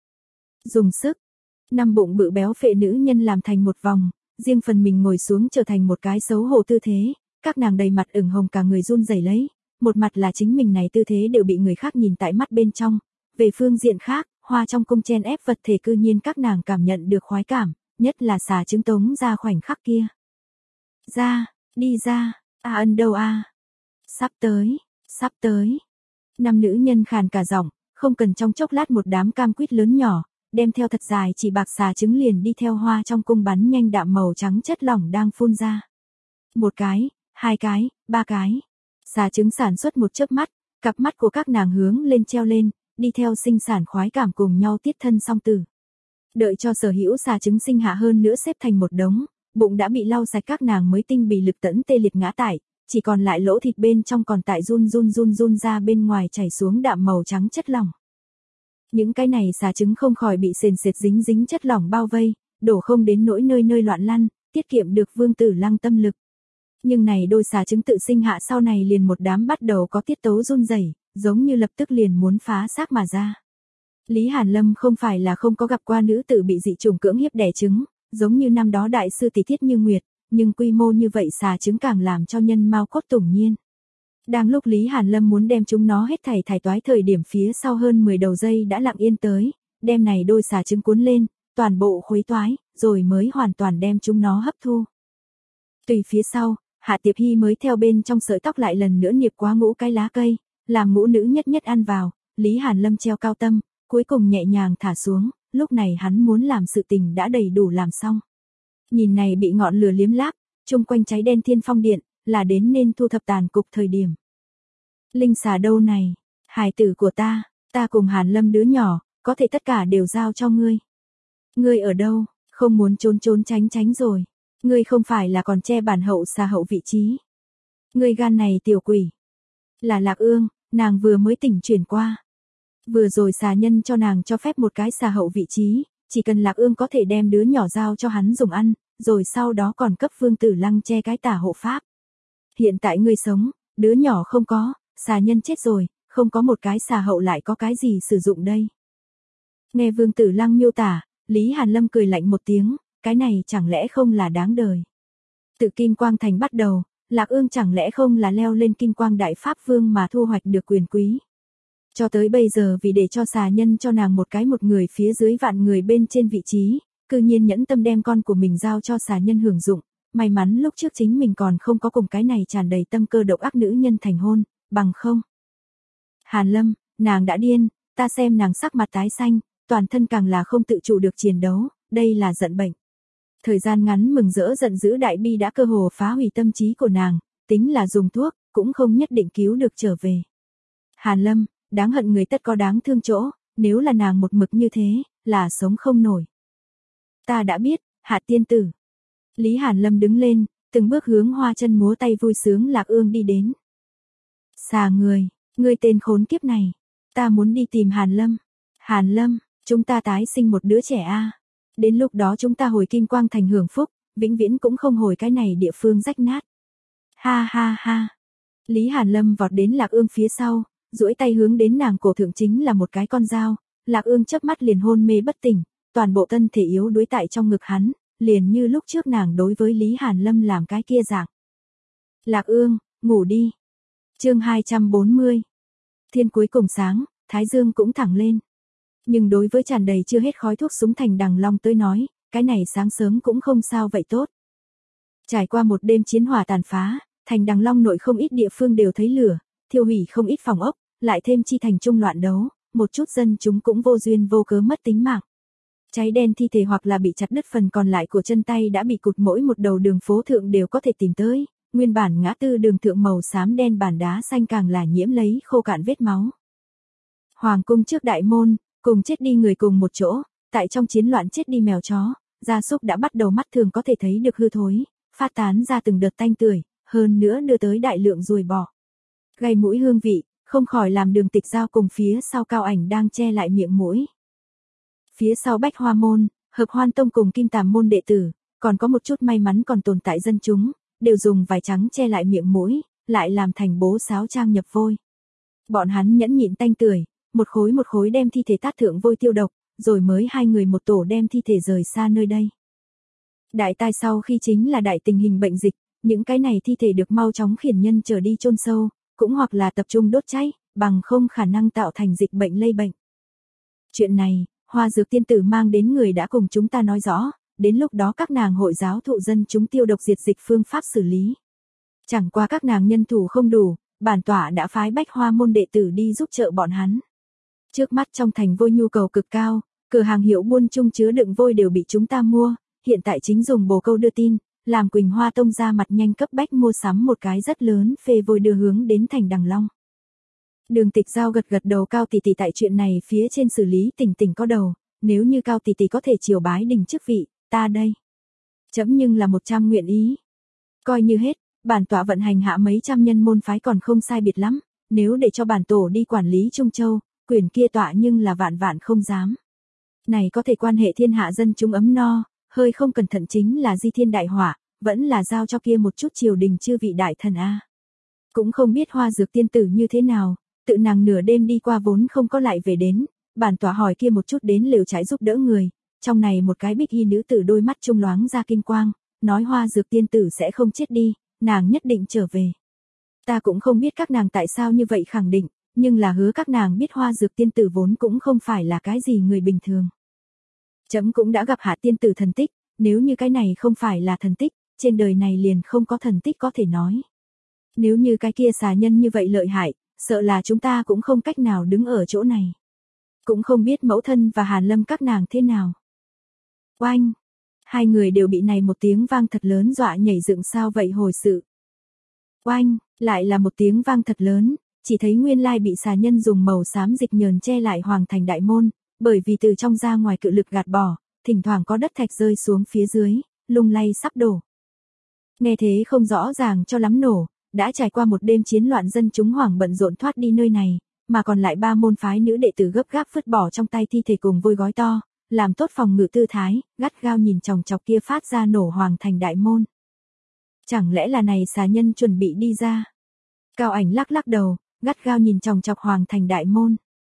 Dùng sức, năm bụng bự béo phệ nữ nhân làm thành một vòng, riêng phần mình ngồi xuống trở thành một cái xấu hổ tư thế, các nàng đầy mặt ửng hồng cả người run rẩy lấy, một mặt là chính mình này tư thế đều bị người khác nhìn tại mắt bên trong, về phương diện khác, Hoa trong cung chen ép vật thể cư nhiên các nàng cảm nhận được khoái cảm, nhất là xà trứng tống ra khoảnh khắc kia. Ra, đi ra, a ân đâu a? Sắp tới, sắp tới. Năm nữ nhân khàn cả giọng, không cần trong chốc lát một đám cam quýt lớn nhỏ, đem theo thật dài chỉ bạc xà trứng liền đi theo Hoa trong cung bắn nhanh đạm màu trắng chất lỏng đang phun ra. Một cái, hai cái, ba cái. Xà trứng sản xuất một chớp mắt, cặp mắt của các nàng hướng lên treo lên, đi theo sinh sản khoái cảm cùng nhau tiết thân song tử. Đợi cho sở hữu xà trứng sinh hạ hơn nữa xếp thành một đống, bụng đã bị lau sạch các nàng mới tinh bì lực tẫn tê liệt ngã tại, chỉ còn lại lỗ thịt bên trong còn tại run run run run ra bên ngoài chảy xuống đạm màu trắng chất lỏng. Những cái này xà trứng không khỏi bị sền sệt dính dính chất lỏng bao vây, đổ không đến nỗi nơi nơi loạn lăn, tiết kiệm được Vương Tử Lăng tâm lực. Nhưng này đôi xà trứng tự sinh hạ sau này liền một đám bắt đầu có tiết tấu run rẩy, giống như lập tức liền muốn phá xác mà ra. Lý Hàn Lâm không phải là không có gặp qua nữ tử bị dị chủng cưỡng hiếp đẻ trứng, giống như năm đó đại sư tỷ Thiết Như Nguyệt, nhưng quy mô như vậy xà trứng càng làm cho nhân mao cốt tủng nhiên. Đang lúc Lý Hàn Lâm muốn đem chúng nó hết thảy thải toái thời điểm phía sau hơn mười đầu dây đã lặng yên tới, đem này đôi xà trứng cuốn lên, toàn bộ khuấy toái, rồi mới hoàn toàn đem chúng nó hấp thu. Tùy phía sau, Hạ Tiệp Hy mới theo bên trong sợi tóc lại lần nữa niệp quá ngũ cái lá cây, làm ngũ nữ nhất nhất ăn vào, Lý Hàn Lâm treo cao tâm, cuối cùng nhẹ nhàng thả xuống, lúc này hắn muốn làm sự tình đã đầy đủ làm xong. Nhìn này bị ngọn lửa liếm láp, chung quanh cháy đen thiên phong điện, là đến nên thu thập tàn cục thời điểm. Linh xà đâu này, hài tử của ta, ta cùng Hàn Lâm đứa nhỏ, có thể tất cả đều giao cho ngươi. Ngươi ở đâu, không muốn trốn trốn tránh tránh rồi. Ngươi không phải là còn che bản hậu xà hậu vị trí. Ngươi gan này tiểu quỷ. Là Lạc Ương, nàng vừa mới tỉnh chuyển qua. Vừa rồi xà nhân cho nàng cho phép một cái xà hậu vị trí, chỉ cần Lạc Ương có thể đem đứa nhỏ giao cho hắn dùng ăn, rồi sau đó còn cấp Vương Tử Lăng che cái tả hộ pháp. Hiện tại ngươi sống, đứa nhỏ không có, xà nhân chết rồi, không có một cái xà hậu lại có cái gì sử dụng đây. Nghe Vương Tử Lăng miêu tả, Lý Hàn Lâm cười lạnh một tiếng, cái này chẳng lẽ không là đáng đời. Tự Kim Quang Thành bắt đầu, Lạc Ương chẳng lẽ không là leo lên Kim Quang Đại Pháp Vương mà thu hoạch được quyền quý. Cho tới bây giờ vì để cho xà nhân cho nàng một cái một người phía dưới vạn người bên trên vị trí, cư nhiên nhẫn tâm đem con của mình giao cho xà nhân hưởng dụng, may mắn lúc trước chính mình còn không có cùng cái này tràn đầy tâm cơ độc ác nữ nhân thành hôn, bằng không. Hàn Lâm, nàng đã điên, ta xem nàng sắc mặt tái xanh, toàn thân càng là không tự chủ được chiến đấu, đây là giận bệnh. Thời gian ngắn mừng rỡ giận dữ đại bi đã cơ hồ phá hủy tâm trí của nàng, tính là dùng thuốc, cũng không nhất định cứu được trở về. Hàn Lâm, đáng hận người tất có đáng thương chỗ, nếu là nàng một mực như thế, là sống không nổi. Ta đã biết, Hạ tiên tử. Lý Hàn Lâm đứng lên, từng bước hướng hoa chân múa tay vui sướng Lạc Ương đi đến. Xà người, ngươi tên khốn kiếp này, ta muốn đi tìm Hàn Lâm. Hàn Lâm, chúng ta tái sinh một đứa trẻ a. Đến lúc đó chúng ta hồi Kim Quang Thành hưởng phúc, vĩnh viễn cũng không hồi cái này địa phương rách nát. Ha ha ha. Lý Hàn Lâm vọt đến Lạc Ương phía sau, duỗi tay hướng đến nàng cổ thượng chính là một cái con dao, Lạc Ương chớp mắt liền hôn mê bất tỉnh, toàn bộ thân thể yếu đuối tại trong ngực hắn, liền như lúc trước nàng đối với Lý Hàn Lâm làm cái kia dạng. Lạc Ương, ngủ đi. Chương hai trăm bốn mươi. Thiên cuối cùng sáng, thái dương cũng thẳng lên. Nhưng đối với tràn đầy chưa hết khói thuốc súng Thành Đằng Long tới nói, cái này sáng sớm cũng không sao vậy tốt. Trải qua một đêm chiến hỏa tàn phá, Thành Đằng Long nội không ít địa phương đều thấy lửa, thiêu hủy không ít phòng ốc, lại thêm chi thành trung loạn đấu, một chút dân chúng cũng vô duyên vô cớ mất tính mạng. Cháy đen thi thể hoặc là bị chặt đứt phần còn lại của chân tay đã bị cụt, mỗi một đầu đường phố thượng đều có thể tìm tới, nguyên bản ngã tư đường thượng màu xám đen bản đá xanh càng là nhiễm lấy khô cạn vết máu. Hoàng cung trước đại môn, cùng chết đi người cùng một chỗ, tại trong chiến loạn chết đi mèo chó, gia súc đã bắt đầu mắt thường có thể thấy được hư thối, phát tán ra từng đợt tanh tưởi, hơn nữa đưa tới đại lượng ruồi bọ. Gây mũi hương vị, không khỏi làm Đường Tịch Giao cùng phía sau Cao Ảnh đang che lại miệng mũi. Phía sau Bách Hoa môn, Hợp Hoan tông cùng Kim Tàm môn đệ tử, còn có một chút may mắn còn tồn tại dân chúng, đều dùng vải trắng che lại miệng mũi, lại làm thành bố sáo trang nhập vôi. Bọn hắn nhẫn nhịn tanh tưởi, một khối một khối đem thi thể tát thượng vôi tiêu độc, rồi mới hai người một tổ đem thi thể rời xa nơi đây. Đại tai sau khi chính là đại tình hình bệnh dịch, những cái này thi thể được mau chóng khiển nhân trở đi chôn sâu, cũng hoặc là tập trung đốt cháy, bằng không khả năng tạo thành dịch bệnh lây bệnh. Chuyện này, Hoa Dược tiên tử mang đến người đã cùng chúng ta nói rõ, đến lúc đó các nàng hội giáo thụ dân chúng tiêu độc diệt dịch phương pháp xử lý. Chẳng qua các nàng nhân thủ không đủ, bản tọa đã phái Bách Hoa môn đệ tử đi giúp trợ bọn hắn. Trước mắt trong thành vôi nhu cầu cực cao, cửa hàng hiệu buôn chung chứa đựng vôi đều bị chúng ta mua, hiện tại chính dùng bồ câu đưa tin, làm Quỳnh Hoa tông ra mặt nhanh cấp bách mua sắm một cái rất lớn phê vôi đưa hướng đến Thành Đằng Long. Đường Tịch Giao gật gật đầu, Cao tỷ tỷ tại chuyện này phía trên xử lý tỉnh tỉnh có đầu, nếu như Cao tỷ tỷ có thể chiều bái đình chức vị, ta đây. Chấm nhưng là một trăm nguyện ý. Coi như hết, bản tọa vận hành hạ mấy trăm nhân môn phái còn không sai biệt lắm, nếu để cho bản tổ đi quản lý Trung Châu, quyền kia tọa nhưng là vạn vạn không dám. Này có thể quan hệ thiên hạ dân chúng ấm no, hơi không cẩn thận chính là di thiên đại họa, vẫn là giao cho kia một chút triều đình chư vị đại thần a. Cũng không biết Hoa Dược tiên tử như thế nào, tự nàng nửa đêm đi qua vốn không có lại về đến, bản tọa hỏi kia một chút đến lều trại giúp đỡ người, trong này một cái bích y nữ tử đôi mắt trung loáng ra kim quang, nói Hoa Dược tiên tử sẽ không chết đi, nàng nhất định trở về. Ta cũng không biết các nàng tại sao như vậy khẳng định, nhưng là hứa các nàng biết Hoa Dược tiên tử vốn cũng không phải là cái gì người bình thường. Chấm cũng đã gặp Hạ tiên tử thần tích, nếu như cái này không phải là thần tích, trên đời này liền không có thần tích có thể nói. Nếu như cái kia xà nhân như vậy lợi hại, sợ là chúng ta cũng không cách nào đứng ở chỗ này. Cũng không biết mẫu thân và Hàn Lâm các nàng thế nào. Oanh! Hai người đều bị này một tiếng vang thật lớn dọa nhảy dựng, sao vậy hồi sự. Oanh! Lại là một tiếng vang thật lớn, chỉ thấy nguyên lai bị xà nhân dùng màu xám dịch nhờn che lại Hoàng Thành đại môn, bởi vì từ trong ra ngoài cự lực gạt bỏ, thỉnh thoảng có đất thạch rơi xuống phía dưới, lung lay sắp đổ. Nghe thế không rõ ràng cho lắm nổ, đã trải qua một đêm chiến loạn, dân chúng hoảng bận rộn thoát đi nơi này, mà còn lại ba môn phái nữ đệ tử gấp gáp vứt bỏ trong tay thi thể cùng vôi gói to, làm tốt phòng ngự tư thái, gắt gao nhìn chòng chọc kia phát ra nổ Hoàng Thành đại môn. Chẳng lẽ là này xà nhân chuẩn bị đi ra? Cao Ảnh lắc lắc đầu, gắt gao nhìn chòng chọc Hoàng Thành đại môn.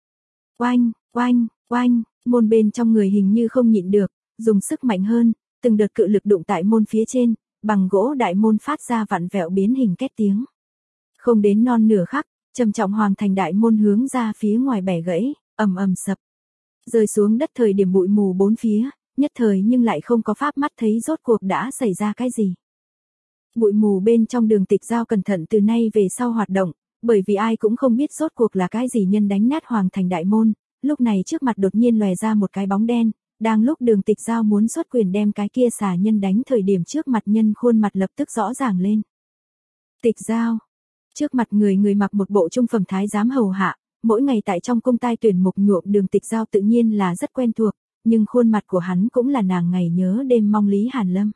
Oanh, oanh, oanh, môn bên trong người hình như không nhịn được, dùng sức mạnh hơn, từng đợt cự lực đụng tại môn phía trên, bằng gỗ đại môn phát ra vặn vẹo biến hình két tiếng. Không đến non nửa khắc, trầm trọng hoàng thành đại môn hướng ra phía ngoài bẻ gãy, ầm ầm sập. Rơi xuống đất thời điểm bụi mù bốn phía, nhất thời nhưng lại không có pháp mắt thấy rốt cuộc đã xảy ra cái gì. Bụi mù bên trong Đường Tịch Giao cẩn thận từ nay về sau hoạt động, bởi vì ai cũng không biết rốt cuộc là cái gì nhân đánh nát hoàng thành đại môn, lúc này trước mặt đột nhiên lòe ra một cái bóng đen, đang lúc Đường Tịch Giao muốn xuất quyền đem cái kia xà nhân đánh thời điểm trước mặt nhân khuôn mặt lập tức rõ ràng lên. Tịch Giao. Trước mặt người người mặc một bộ trung phẩm thái giám hầu hạ, mỗi ngày tại trong cung tai tuyển mục nhuộm Đường Tịch Giao tự nhiên là rất quen thuộc, nhưng khuôn mặt của hắn cũng là nàng ngày nhớ đêm mong Lý Hàn Lâm.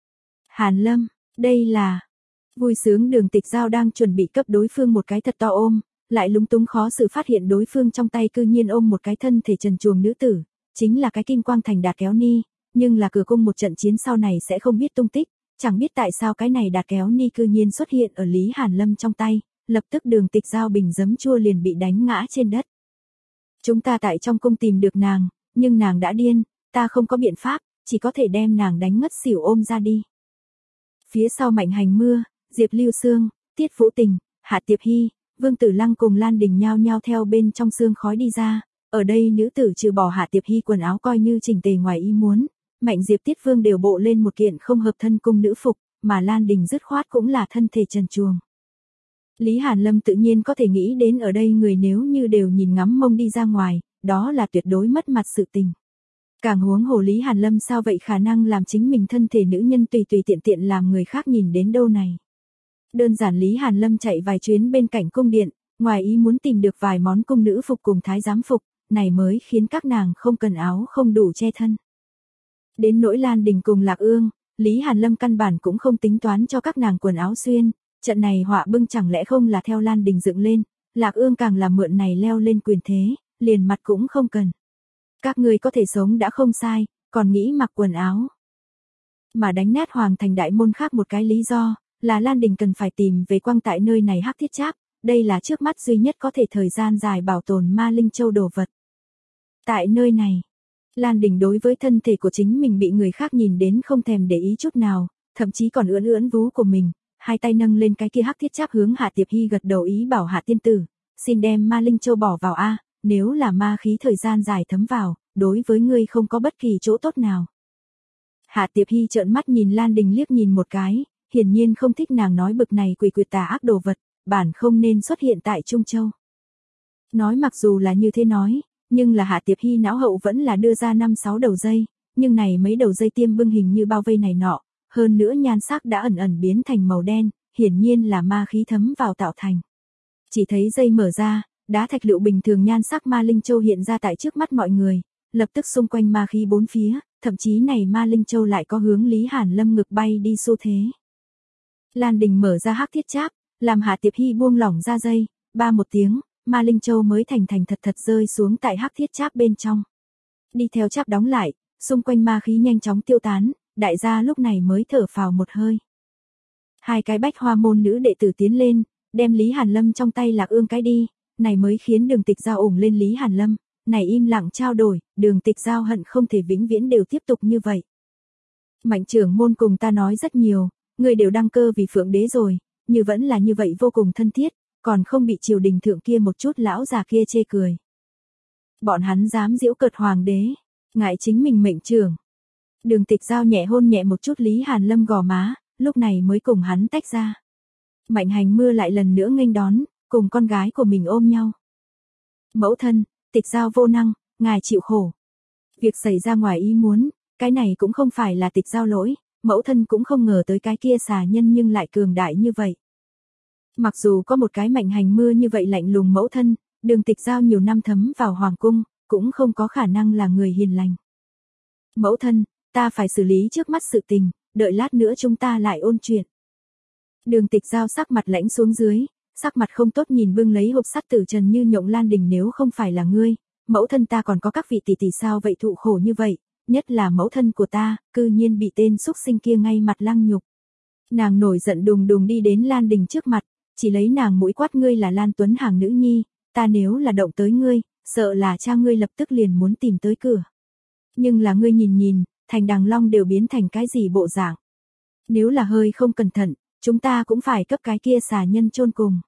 Hàn Lâm, đây là... Vui sướng Đường Tịch Giao đang chuẩn bị cấp đối phương một cái thật to ôm, lại lúng túng khó xử phát hiện đối phương trong tay cư nhiên ôm một cái thân thể trần truồng nữ tử, chính là cái Kim Quang Thành Đạt Kéo Ni, nhưng là cửa cung một trận chiến sau này sẽ không biết tung tích, chẳng biết tại sao cái này Đạt Kéo Ni cư nhiên xuất hiện ở Lý Hàn Lâm trong tay, lập tức Đường Tịch Giao bình giấm chua liền bị đánh ngã trên đất. Chúng ta tại trong cung tìm được nàng, nhưng nàng đã điên, ta không có biện pháp, chỉ có thể đem nàng đánh ngất xỉu ôm ra đi. Phía sau Mạnh Hành Mưa, Diệp Lưu Sương, Tiết Vũ Tình, Hạ Tiệp Hy, Vương Tử Lăng cùng Lan Đình nhao nhao theo bên trong sương khói đi ra, ở đây nữ tử trừ bỏ Hạ Tiệp Hy quần áo coi như chỉnh tề ngoài ý muốn, Mạnh Diệp Tiết Vương đều bộ lên một kiện không hợp thân cung nữ phục, mà Lan Đình dứt khoát cũng là thân thể trần truồng. Lý Hàn Lâm tự nhiên có thể nghĩ đến ở đây người nếu như đều nhìn ngắm mông đi ra ngoài, đó là tuyệt đối mất mặt sự tình. Càng huống hồ Lý Hàn Lâm sao vậy khả năng làm chính mình thân thể nữ nhân tùy tùy tiện tiện làm người khác nhìn đến đâu này. Đơn giản Lý Hàn Lâm chạy vài chuyến bên cạnh cung điện, ngoài ý muốn tìm được vài món cung nữ phục cùng thái giám phục, này mới khiến các nàng không cần áo không đủ che thân. Đến nỗi Lan Đình cùng Lạc Ương, Lý Hàn Lâm căn bản cũng không tính toán cho các nàng quần áo xuyên, trận này họa bưng chẳng lẽ không là theo Lan Đình dựng lên, Lạc Ương càng là mượn này leo lên quyền thế, liền mặt cũng không cần. Các ngươi có thể sống đã không sai, còn nghĩ mặc quần áo. Mà đánh nát hoàng thành đại môn khác một cái lý do, là Lan Đình cần phải tìm về quang tại nơi này hắc thiết tráp, đây là trước mắt duy nhất có thể thời gian dài bảo tồn ma linh châu đồ vật. Tại nơi này, Lan Đình đối với thân thể của chính mình bị người khác nhìn đến không thèm để ý chút nào, thậm chí còn ưỡn ưỡn vú của mình, hai tay nâng lên cái kia hắc thiết tráp hướng Hạ Tiệp Hy gật đầu ý bảo Hạ tiên tử, xin đem ma linh châu bỏ vào a, nếu là ma khí thời gian dài thấm vào, đối với ngươi không có bất kỳ chỗ tốt nào. Hạ Tiệp Hy trợn mắt nhìn Lan Đình liếc nhìn một cái, hiển nhiên không thích nàng nói bực này quỷ quyệt tà ác đồ vật, bản không nên xuất hiện tại Trung Châu. Nói mặc dù là như thế nói, nhưng là Hạ Tiệp Hy não hậu vẫn là đưa ra năm sáu đầu dây, nhưng này mấy đầu dây tiêm bưng hình như bao vây này nọ, hơn nữa nhan sắc đã ẩn ẩn biến thành màu đen, hiển nhiên là ma khí thấm vào tạo thành. Chỉ thấy dây mở ra, đá thạch lựu bình thường nhan sắc ma linh châu hiện ra tại trước mắt mọi người, lập tức xung quanh ma khí bốn phía, thậm chí này ma linh châu lại có hướng Lý Hàn Lâm ngực bay đi xu thế. Lan Đình mở ra hắc thiết tráp, làm Hạ Tiệp Hy buông lỏng ra dây, ba một tiếng, ma linh châu mới thành thành thật thật rơi xuống tại hắc thiết tráp bên trong. Đi theo tráp đóng lại, xung quanh ma khí nhanh chóng tiêu tán, đại gia lúc này mới thở phào một hơi. Hai cái bách hoa môn nữ đệ tử tiến lên, đem Lý Hàn Lâm trong tay Lạc Ương cái đi, này mới khiến Đường Tịch Giao ủng lên Lý Hàn Lâm, này im lặng trao đổi, Đường Tịch Giao hận không thể vĩnh viễn đều tiếp tục như vậy. Mạnh trưởng môn cùng ta nói rất nhiều, người đều đăng cơ vì Phượng Đế rồi, như vẫn là như vậy vô cùng thân thiết, còn không bị triều đình thượng kia một chút lão già kia chê cười. Bọn hắn dám giễu cợt hoàng đế, ngại chính mình mệnh trưởng. Đường Tịch Giao nhẹ hôn nhẹ một chút Lý Hàn Lâm gò má, lúc này mới cùng hắn tách ra. Mạnh Hành Mưa lại lần nữa nghênh đón, cùng con gái của mình ôm nhau. Mẫu thân, Tịch Giao vô năng, ngài chịu khổ. Việc xảy ra ngoài ý muốn, cái này cũng không phải là Tịch Giao lỗi, mẫu thân cũng không ngờ tới cái kia xà nhân nhưng lại cường đại như vậy. Mặc dù có một cái Mạnh Hành Mưa như vậy lạnh lùng mẫu thân, Đường Tịch Giao nhiều năm thấm vào hoàng cung, cũng không có khả năng là người hiền lành. Mẫu thân, ta phải xử lý trước mắt sự tình, đợi lát nữa chúng ta lại ôn chuyện. Đường Tịch Giao sắc mặt lãnh xuống dưới, sắc mặt không tốt nhìn bưng lấy hộp sắt tử trần như nhộng Lan Đình, nếu không phải là ngươi, mẫu thân ta còn có các vị tỷ tỷ sao vậy thụ khổ như vậy, nhất là mẫu thân của ta, cư nhiên bị tên xúc sinh kia ngay mặt lăng nhục. Nàng nổi giận đùng đùng đi đến Lan Đình trước mặt, chỉ lấy nàng mũi quát, ngươi là Lan Tuấn Hàng nữ nhi, ta nếu là động tới ngươi, sợ là cha ngươi lập tức liền muốn tìm tới cửa. Nhưng là ngươi nhìn nhìn, thành Đằng Long đều biến thành cái gì bộ dạng. Nếu là hơi không cẩn thận, chúng ta cũng phải cấp cái kia xà nhân chôn cùng.